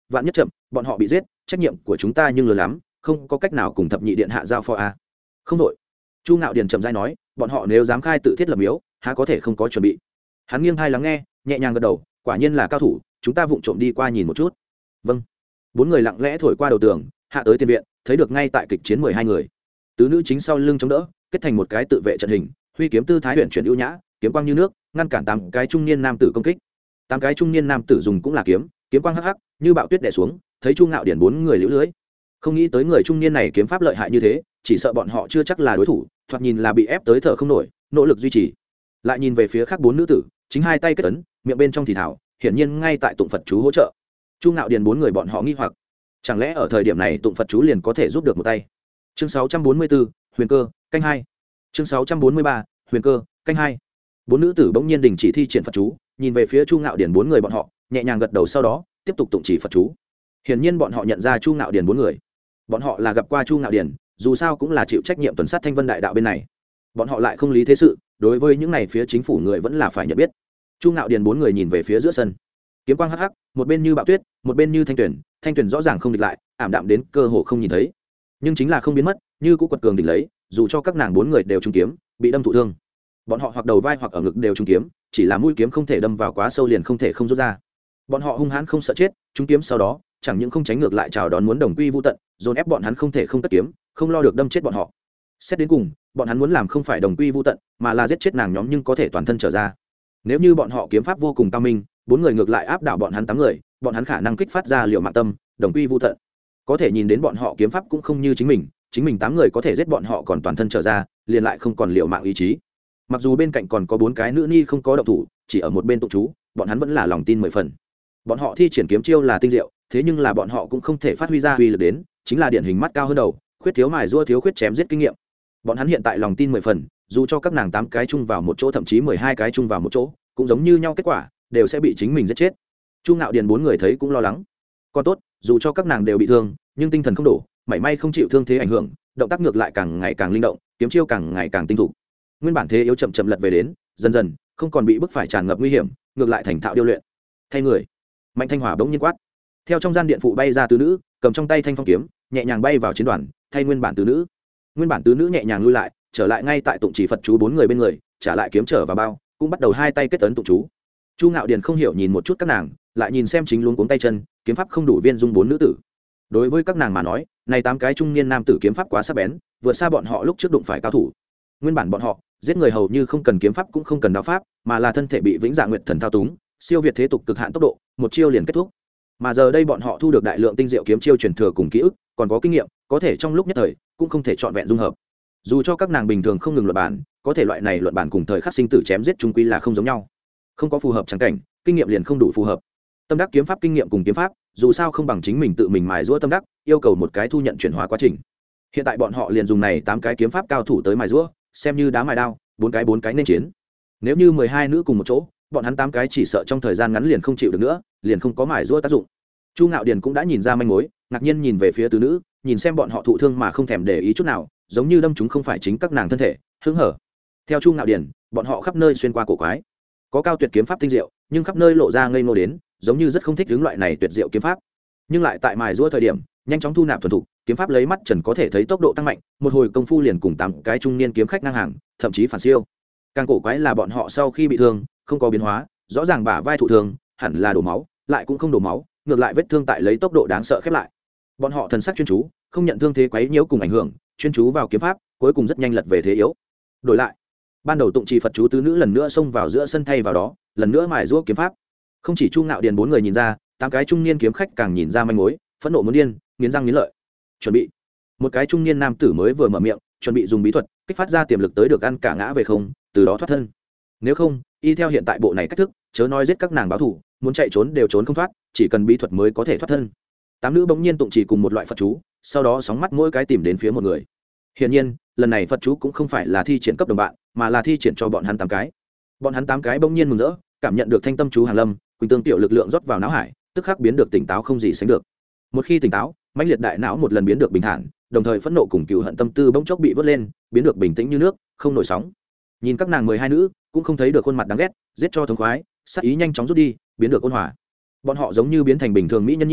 vạn nhất chậm bọn họ bị giết trách nhiệm của chúng ta nhưng lớn lắm, không có cách nào cùng thập nhị điện hạ giao phó a. Không đội. Chu Ngạo Điền chậm rãi nói, bọn họ nếu dám khai tự thiết lập miếu, há có thể không có chuẩn bị. Hắn nghiêng tai lắng nghe, nhẹ nhàng gật đầu, quả nhiên là cao thủ, chúng ta vụng trộm đi qua nhìn một chút. Vâng. Bốn người lặng lẽ thổi qua đầu tường, hạ tới tiền viện, thấy được ngay tại kịch chiến mười hai người. Tứ nữ chính sau lưng chống đỡ, kết thành một cái tự vệ trận hình, huy kiếm tư thái huyền chuyển ưu nhã, kiếm quang như nước, ngăn cản tám cái trung niên nam tử công kích. Tám cái trung niên nam tử dùng cũng là kiếm, kiếm quang hắc hắc, như bạo tuyết đè xuống, thấy Chu Ngạo Điền bốn người liễu lưới. Không nghĩ tới người trung niên này kiếm pháp lợi hại như thế, chỉ sợ bọn họ chưa chắc là đối thủ, thoạt nhìn là bị ép tới thở không nổi, nỗ lực duy trì. Lại nhìn về phía khác bốn nữ tử, chính hai tay kết ấn, miệng bên trong thì thảo, hiển nhiên ngay tại tụng Phật chú hỗ trợ. Chu Ngạo Điền bốn người bọn họ nghi hoặc, chẳng lẽ ở thời điểm này tụng Phật chú liền có thể giúp được một tay. Chương sáu trăm bốn mươi bốn, Huyền Cơ, canh hai. Chương sáu trăm bốn mươi ba, Huyền Cơ, canh hai. Bốn nữ tử bỗng nhiên đình chỉ thi triển Phật chú, nhìn về phía Chu Ngạo Điền bốn người bọn họ, nhẹ nhàng gật đầu sau đó, tiếp tục tụng chỉ Phật chú. Hiển nhiên bọn họ nhận ra Chu Ngạo Điền bốn người. Bọn họ là gặp qua Chu Ngạo Điền, dù sao cũng là chịu trách nhiệm tuần sát Thanh Vân Đại Đạo bên này. Bọn họ lại không lý thế sự, đối với những này phía chính phủ người vẫn là phải nhận biết. Chu Ngạo Điền bốn người nhìn về phía giữa sân, kiếm quang hắc hắc, một bên như bạo tuyết, một bên như thanh tuyển, thanh tuyển rõ ràng không địch lại, ảm đạm đến cơ hồ không nhìn thấy, nhưng chính là không biến mất, như cũ quật cường đỉnh lấy, dù cho các nàng bốn người đều trúng kiếm, bị đâm thụ thương. Bọn họ hoặc đầu vai hoặc ở ngực đều trúng kiếm, chỉ là mũi kiếm không thể đâm vào quá sâu liền không thể không rút ra. Bọn họ hung hãn không sợ chết, trúng kiếm sau đó, chẳng những không tránh ngược lại chào đón muốn đồng quy vu tận, dồn ép bọn hắn không thể không cất kiếm, không lo được đâm chết bọn họ. Xét đến cùng, bọn hắn muốn làm không phải đồng quy vu tận, mà là giết chết nàng nhóm nhưng có thể toàn thân trở ra. Nếu như bọn họ kiếm pháp vô cùng cao minh, bốn người ngược lại áp đảo bọn hắn tám người, bọn hắn khả năng kích phát ra liều mạng tâm, đồng quy vu tận. Có thể nhìn đến bọn họ kiếm pháp cũng không như chính mình, chính mình tám người có thể giết bọn họ còn toàn thân trở ra, liền lại không còn liều mạng ý chí. Mặc dù bên cạnh còn có bốn cái nữ ni không có động thủ, chỉ ở một bên tụng chú, bọn hắn vẫn là lòng tin mười phần. Bọn họ thi triển kiếm chiêu là tinh diệu, thế nhưng là bọn họ cũng không thể phát huy ra uy lực đến, chính là điển hình mắt cao hơn đầu, khuyết thiếu mài rua thiếu khuyết chém giết kinh nghiệm. Bọn hắn hiện tại lòng tin mười phần, dù cho các nàng tám cái chung vào một chỗ thậm chí mười hai cái chung vào một chỗ, cũng giống như nhau kết quả, đều sẽ bị chính mình giết chết. Chu Ngạo Điền bốn người thấy cũng lo lắng. Còn tốt, dù cho các nàng đều bị thương, nhưng tinh thần không đủ, mảy may không chịu thương thế ảnh hưởng, động tác ngược lại càng ngày càng linh động, kiếm chiêu càng ngày càng tinh thủ. Nguyên bản thế yếu chậm chậm lật về đến, dần dần không còn bị bức phải tràn ngập nguy hiểm, ngược lại thành thạo điêu luyện. Thay người, Mạnh Thanh Hỏa bỗng nhiên quát. Theo trong gian điện phụ bay ra tứ nữ, cầm trong tay thanh phong kiếm, nhẹ nhàng bay vào chiến đoàn, thay nguyên bản tứ nữ. Nguyên bản tứ nữ nhẹ nhàng lui lại, trở lại ngay tại tụng chỉ Phật chú bốn người bên người, trả lại kiếm trở vào bao, cũng bắt đầu hai tay kết ấn tụng chú. Chu Ngạo Điền không hiểu nhìn một chút các nàng, lại nhìn xem chính luống cuống tay chân, kiếm pháp không đủ viên dung bốn nữ tử. Đối với các nàng mà nói, này tám cái trung niên nam tử kiếm pháp quá sắc bén, vượt xa bọn họ lúc trước đụng phải cao thủ. Nguyên bản bọn họ giết người hầu như không cần kiếm pháp cũng không cần đao pháp, mà là thân thể bị vĩnh dạ nguyệt thần thao túng, siêu việt thế tục cực hạn tốc độ, một chiêu liền kết thúc. Mà giờ đây bọn họ thu được đại lượng tinh diệu kiếm chiêu truyền thừa cùng ký ức, còn có kinh nghiệm, có thể trong lúc nhất thời cũng không thể trọn vẹn dung hợp. Dù cho các nàng bình thường không ngừng luận bản, có thể loại này luận bản cùng thời khắc sinh tử chém giết chung quy là không giống nhau. Không có phù hợp chẳng cảnh, kinh nghiệm liền không đủ phù hợp. Tâm đắc kiếm pháp kinh nghiệm cùng kiếm pháp, dù sao không bằng chính mình tự mình mài giũa tâm đắc, yêu cầu một cái thu nhận chuyển hóa quá trình. Hiện tại bọn họ liền dùng này tám cái kiếm pháp cao thủ tới mài giũa, xem như đá mài đao, bốn cái bốn cái nên chiến. Nếu như mười hai nữ cùng một chỗ, bọn hắn tám cái chỉ sợ trong thời gian ngắn liền không chịu được nữa, liền không có mài giũa tác dụng. Chu Ngạo Điền cũng đã nhìn ra manh mối, ngạc nhiên nhìn về phía tứ nữ, nhìn xem bọn họ thụ thương mà không thèm để ý chút nào, giống như đâm chúng không phải chính các nàng thân thể, hứng hở. Theo Chu Ngạo Điền, bọn họ khắp nơi xuyên qua cổ quái, có cao tuyệt kiếm pháp tinh diệu, nhưng khắp nơi lộ ra ngây ngô đến, giống như rất không thích hướng loại này tuyệt diệu kiếm pháp. Nhưng lại tại mài giũa thời điểm, nhanh chóng thu nạp thuần thục, kiếm pháp lấy mắt trần có thể thấy tốc độ tăng mạnh, một hồi công phu liền cùng tám cái trung niên kiếm khách ngang hàng, thậm chí phản siêu. Càng cổ quái là bọn họ sau khi bị thương, không có biến hóa, rõ ràng bả vai thụ thương, hẳn là đổ máu, lại cũng không đổ máu, ngược lại vết thương tại lấy tốc độ đáng sợ khép lại. Bọn họ thần sắc chuyên chú, không nhận thương thế quấy nhiễu cùng ảnh hưởng, chuyên chú vào kiếm pháp, cuối cùng rất nhanh lật về thế yếu. Đổi lại, ban đầu tụng trì Phật chú tứ nữ lần nữa xông vào giữa sân thay vào đó, lần nữa mài giũa kiếm pháp. Không chỉ Chu Ngạo Điền bốn người nhìn ra, tám cái trung niên kiếm khách càng nhìn ra manh mối, phẫn nộ muốn điên, nghiến răng nghiến lợi. Chuẩn bị. Một cái trung niên nam tử mới vừa mở miệng, chuẩn bị dùng bí thuật kích phát ra tiềm lực tới được ăn cả ngã về không, từ đó thoát thân. Nếu không, y theo hiện tại bộ này cách thức, chớ nói giết các nàng báo thù, muốn chạy trốn đều trốn không thoát, chỉ cần bí thuật mới có thể thoát thân. Tám nữ bỗng nhiên tụng chỉ cùng một loại Phật chú, sau đó sóng mắt mỗi cái tìm đến phía một người. Hiển nhiên, lần này Phật chú cũng không phải là thi triển cấp đồng bạn, mà là thi triển cho bọn hắn tám cái. Bọn hắn tám cái bỗng nhiên mừng rỡ, cảm nhận được thanh tâm chú hàng lâm, quỳnh tương tiểu lực lượng rót vào não hải, tức khắc biến được tỉnh táo không gì sánh được. Một khi tỉnh táo, mãnh liệt đại não một lần biến được bình thản, đồng thời phẫn nộ cùng cừu hận tâm tư bỗng chốc bị vớt lên, biến được bình tĩnh như nước, không nổi sóng. Nhìn các nàng mười hai nữ, cũng không thấy được khuôn mặt đáng ghét, giết cho thống khoái, sát ý nhanh chóng rút đi, biến được ôn hòa. Bọn họ giống như biến thành bình thường mỹ nhân nhi,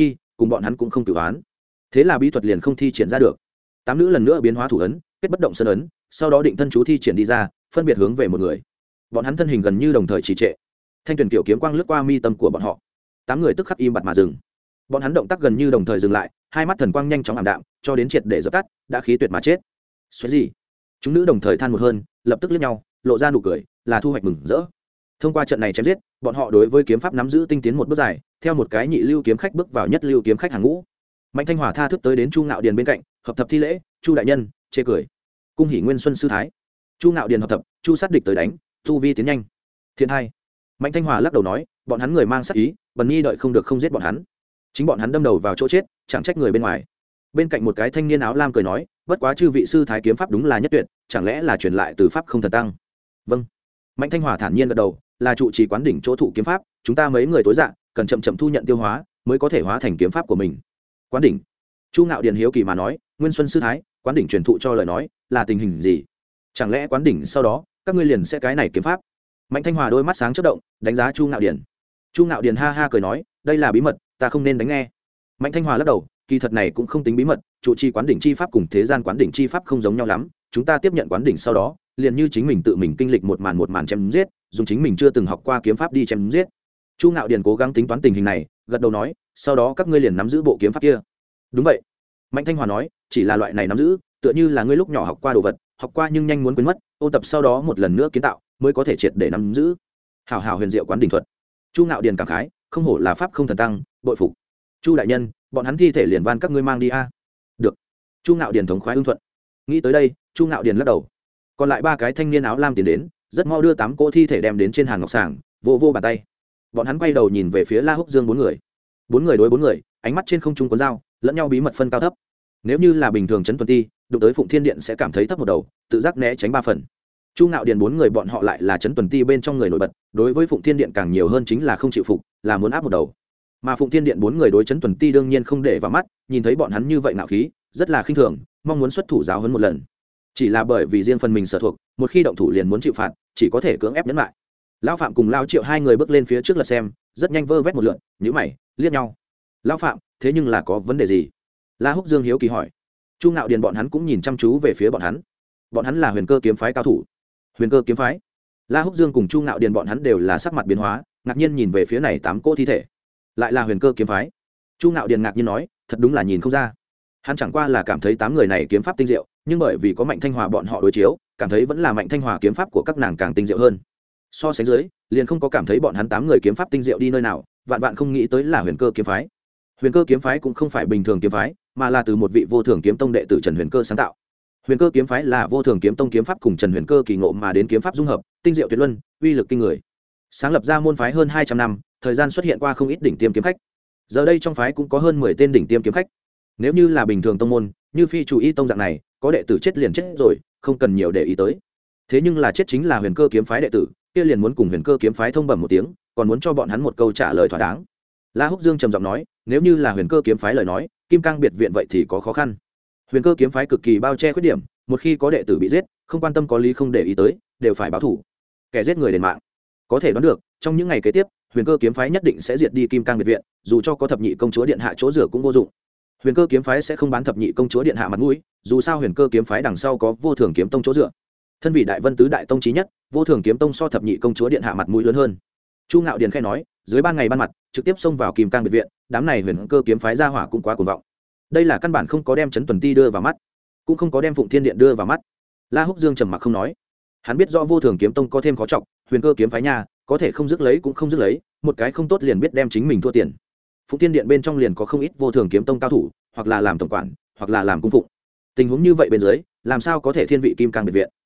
cùng bọn hắn cũng không cửu án, thế là bí thuật liền không thi triển ra được. Tám nữ lần nữa biến hóa thủ ấn, kết bất động sơn ấn, sau đó định thân chú thi triển đi ra, phân biệt hướng về một người. Bọn hắn thân hình gần như đồng thời trì trệ, thanh tuyển kiểu kiếm quang lướt qua mi tâm của bọn họ, tám người tức khắc im bặt mà dừng. Bọn hắn động tác gần như đồng thời dừng lại, hai mắt thần quang nhanh chóng ảm đạm, cho đến triệt để dập tắt, đã khí tuyệt mà chết. Xoáy gì? Chúng nữ đồng thời than một hơn, lập tức liếc nhau, lộ ra nụ cười, là thu hoạch mừng rỡ. Thông qua trận này chém giết, bọn họ đối với kiếm pháp nắm giữ tinh tiến một bước dài, theo một cái nhị lưu kiếm khách bước vào nhất lưu kiếm khách hàng ngũ. Mạnh Thanh Hòa tha thức tới đến Chu Ngạo Điền bên cạnh, hợp thập thi lễ, "Chu đại nhân." Chê cười, "Cung hỉ Nguyên Xuân sư thái." Chu Ngạo Điền hợp thập, "Chu sát địch tới đánh, tu vi tiến nhanh." Thiện hai. Mạnh Thanh Hòa lắc đầu nói, "Bọn hắn người mang sát ý, Bần Nhi đợi không được không giết bọn hắn. Chính bọn hắn đâm đầu vào chỗ chết, chẳng trách người bên ngoài." Bên cạnh một cái thanh niên áo lam cười nói, "Bất quá chư vị sư thái kiếm pháp đúng là nhất tuyệt, chẳng lẽ là truyền lại từ pháp không thần tăng?" "Vâng." Mạnh Thanh Hòa thản nhiên gật đầu, "Là trụ trì quán đỉnh chỗ thụ kiếm pháp, chúng ta mấy người tối dạ, cần chậm chậm thu nhận tiêu hóa, mới có thể hóa thành kiếm pháp của mình." "Quán đỉnh?" Chu Ngạo Điền hiếu kỳ mà nói, "Nguyên Xuân sư thái, quán đỉnh truyền thụ cho lời nói, là tình hình gì? Chẳng lẽ quán đỉnh sau đó, các ngươi liền sẽ cái này kiếm pháp?" Mạnh Thanh Hòa đôi mắt sáng chớp động, đánh giá Chu Ngạo Điền. Chu Ngạo Điền ha ha cười nói, "Đây là bí mật, ta không nên đánh nghe." Mạnh Thanh Hòa lắc đầu, "Kỳ thật này cũng không tính bí mật, trụ trì quán đỉnh chi pháp cùng thế gian quán đỉnh chi pháp không giống nhau lắm, chúng ta tiếp nhận quán đỉnh sau đó, liền như chính mình tự mình kinh lịch một màn một màn chém giết, dùng chính mình chưa từng học qua kiếm pháp đi chém giết." Chu Ngạo Điền cố gắng tính toán tình hình này, gật đầu nói, "Sau đó các ngươi liền nắm giữ bộ kiếm pháp kia." "Đúng vậy." Mạnh Thanh Hòa nói, "Chỉ là loại này nắm giữ, tựa như là ngươi lúc nhỏ học qua đồ vật, học qua nhưng nhanh muốn quên mất, ôn tập sau đó một lần nữa kiến tạo, mới có thể triệt để nắm giữ." Hảo hảo huyền diệu quán đỉnh thuật. Chu Ngạo Điền cảm khái, không hổ là pháp không thần tăng, bội phục. "Chu đại nhân, bọn hắn thi thể liền van các ngươi mang đi a." "Được." Chu Ngạo Điền thống khoái ưng thuận. Nghĩ tới đây, Chu Ngạo Điền lắc đầu. Còn lại ba cái thanh niên áo lam tiến đến, rất mau đưa tám cỗ thi thể đem đến trên hàng ngọc sàng, vô vô bàn tay. Bọn hắn quay đầu nhìn về phía La Húc Dương bốn người. Bốn người đối bốn người, ánh mắt trên không trung cuốn dao, lẫn nhau bí mật phân cao thấp. Nếu như là bình thường trấn tuần ti, đụng tới Phụng Thiên Điện sẽ cảm thấy thấp một đầu, tự giác né tránh ba phần. Chu Ngạo Điền bốn người bọn họ lại là trấn tuần ti bên trong người nổi bật, đối với Phụng Thiên Điện càng nhiều hơn chính là không chịu phục, là muốn áp một đầu. Mà Phụng Thiên Điện bốn người đối trấn tuần ti đương nhiên không để vào mắt, nhìn thấy bọn hắn như vậy ngạo khí, rất là khinh thường, mong muốn xuất thủ giáo huấn một lần. Chỉ là bởi vì riêng phần mình sở thuộc, một khi động thủ liền muốn chịu phạt, chỉ có thể cưỡng ép nhẫn lại. Lão Phạm cùng Lão Triệu hai người bước lên phía trước lật xem, rất nhanh vơ vét một lượt, nhíu mày, liếc nhau. "Lão Phạm, thế nhưng là có vấn đề gì?" La Húc Dương hiếu kỳ hỏi. Chu Ngạo Điền bọn hắn cũng nhìn chăm chú về phía bọn hắn. Bọn hắn là Huyền Cơ kiếm phái cao thủ. Huyền Cơ kiếm phái? La Húc Dương cùng Chu Ngạo Điền bọn hắn đều là sắc mặt biến hóa, ngạc nhiên nhìn về phía này tám cỗ thi thể. Lại là Huyền Cơ kiếm phái? Chu Ngạo Điền ngạc nhiên nói, thật đúng là nhìn không ra. Hắn chẳng qua là cảm thấy tám người này kiếm pháp tinh diệu, nhưng bởi vì có Mạnh Thanh Hòa bọn họ đối chiếu, cảm thấy vẫn là Mạnh Thanh Hòa kiếm pháp của các nàng càng tinh diệu hơn. So sánh dưới, liền không có cảm thấy bọn hắn tám người kiếm pháp tinh diệu đi nơi nào, vạn vạn không nghĩ tới là Huyền Cơ kiếm phái. Huyền Cơ kiếm phái cũng không phải bình thường kiếm phái, mà là từ một vị Vô Thường kiếm tông đệ tử Trần Huyền Cơ sáng tạo. Huyền Cơ kiếm phái là Vô Thường kiếm tông kiếm pháp cùng Trần Huyền Cơ kỳ ngộ mà đến kiếm pháp dung hợp, tinh diệu tuyệt luân, uy lực kinh người. Sáng lập ra môn phái hơn hai trăm năm, thời gian xuất hiện qua không ít đỉnh tiêm kiếm khách. Giờ đây trong phái cũng có hơn mười tên đỉnh tiêm kiếm khách. Nếu như là bình thường tông môn, như Phi Chủ Y tông dạng này, có đệ tử chết liền chết rồi, không cần nhiều để ý tới. Thế nhưng là chết chính là Huyền Cơ kiếm phái đệ tử, kia liền muốn cùng Huyền Cơ kiếm phái thông bẩm một tiếng, còn muốn cho bọn hắn một câu trả lời thỏa đáng. La Húc Dương trầm giọng nói, nếu như là Huyền Cơ kiếm phái lời nói, Kim Cang biệt viện vậy thì có khó khăn. Huyền Cơ kiếm phái cực kỳ bao che khuyết điểm, một khi có đệ tử bị giết, không quan tâm có lý không để ý tới, đều phải báo thủ. Kẻ giết người đền mạng. Có thể đoán được, trong những ngày kế tiếp, Huyền Cơ kiếm phái nhất định sẽ diệt đi Kim Cang biệt viện, dù cho có thập nhị công chúa điện hạ chỗ rửa cũng vô dụng. Huyền Cơ kiếm phái sẽ không bán thập nhị công chúa điện hạ mặt mũi, dù sao Huyền Cơ kiếm phái đằng sau có Vô Thường kiếm tông chỗ dựa. Thân vị Đại Vân tứ đại tông chí nhất, Vô Thường kiếm tông so thập nhị công chúa điện hạ mặt mũi lớn hơn. Chu Ngạo Điền khẽ nói, dưới ban ngày ban mặt, trực tiếp xông vào Kim Cang biệt viện, đám này Huyền Cơ kiếm phái ra hỏa cũng quá cuồng vọng. Đây là căn bản không có đem Trấn Tuần Ti đưa vào mắt, cũng không có đem Phụng Thiên Điện đưa vào mắt. La Húc Dương trầm mặc không nói. Hắn biết rõ Vô Thường kiếm tông có thêm khó trọng, Huyền Cơ kiếm phái nhà, có thể không dứt lấy cũng không dứt lấy, một cái không tốt liền biết đem chính mình thua tiền. Phụng Thiên Điện bên trong liền có không ít Vô Thường kiếm tông cao thủ, hoặc là làm tổng quản, hoặc là làm cung phụng. Tình huống như vậy bên dưới, làm sao có thể thiên vị Kim Cang biệt viện?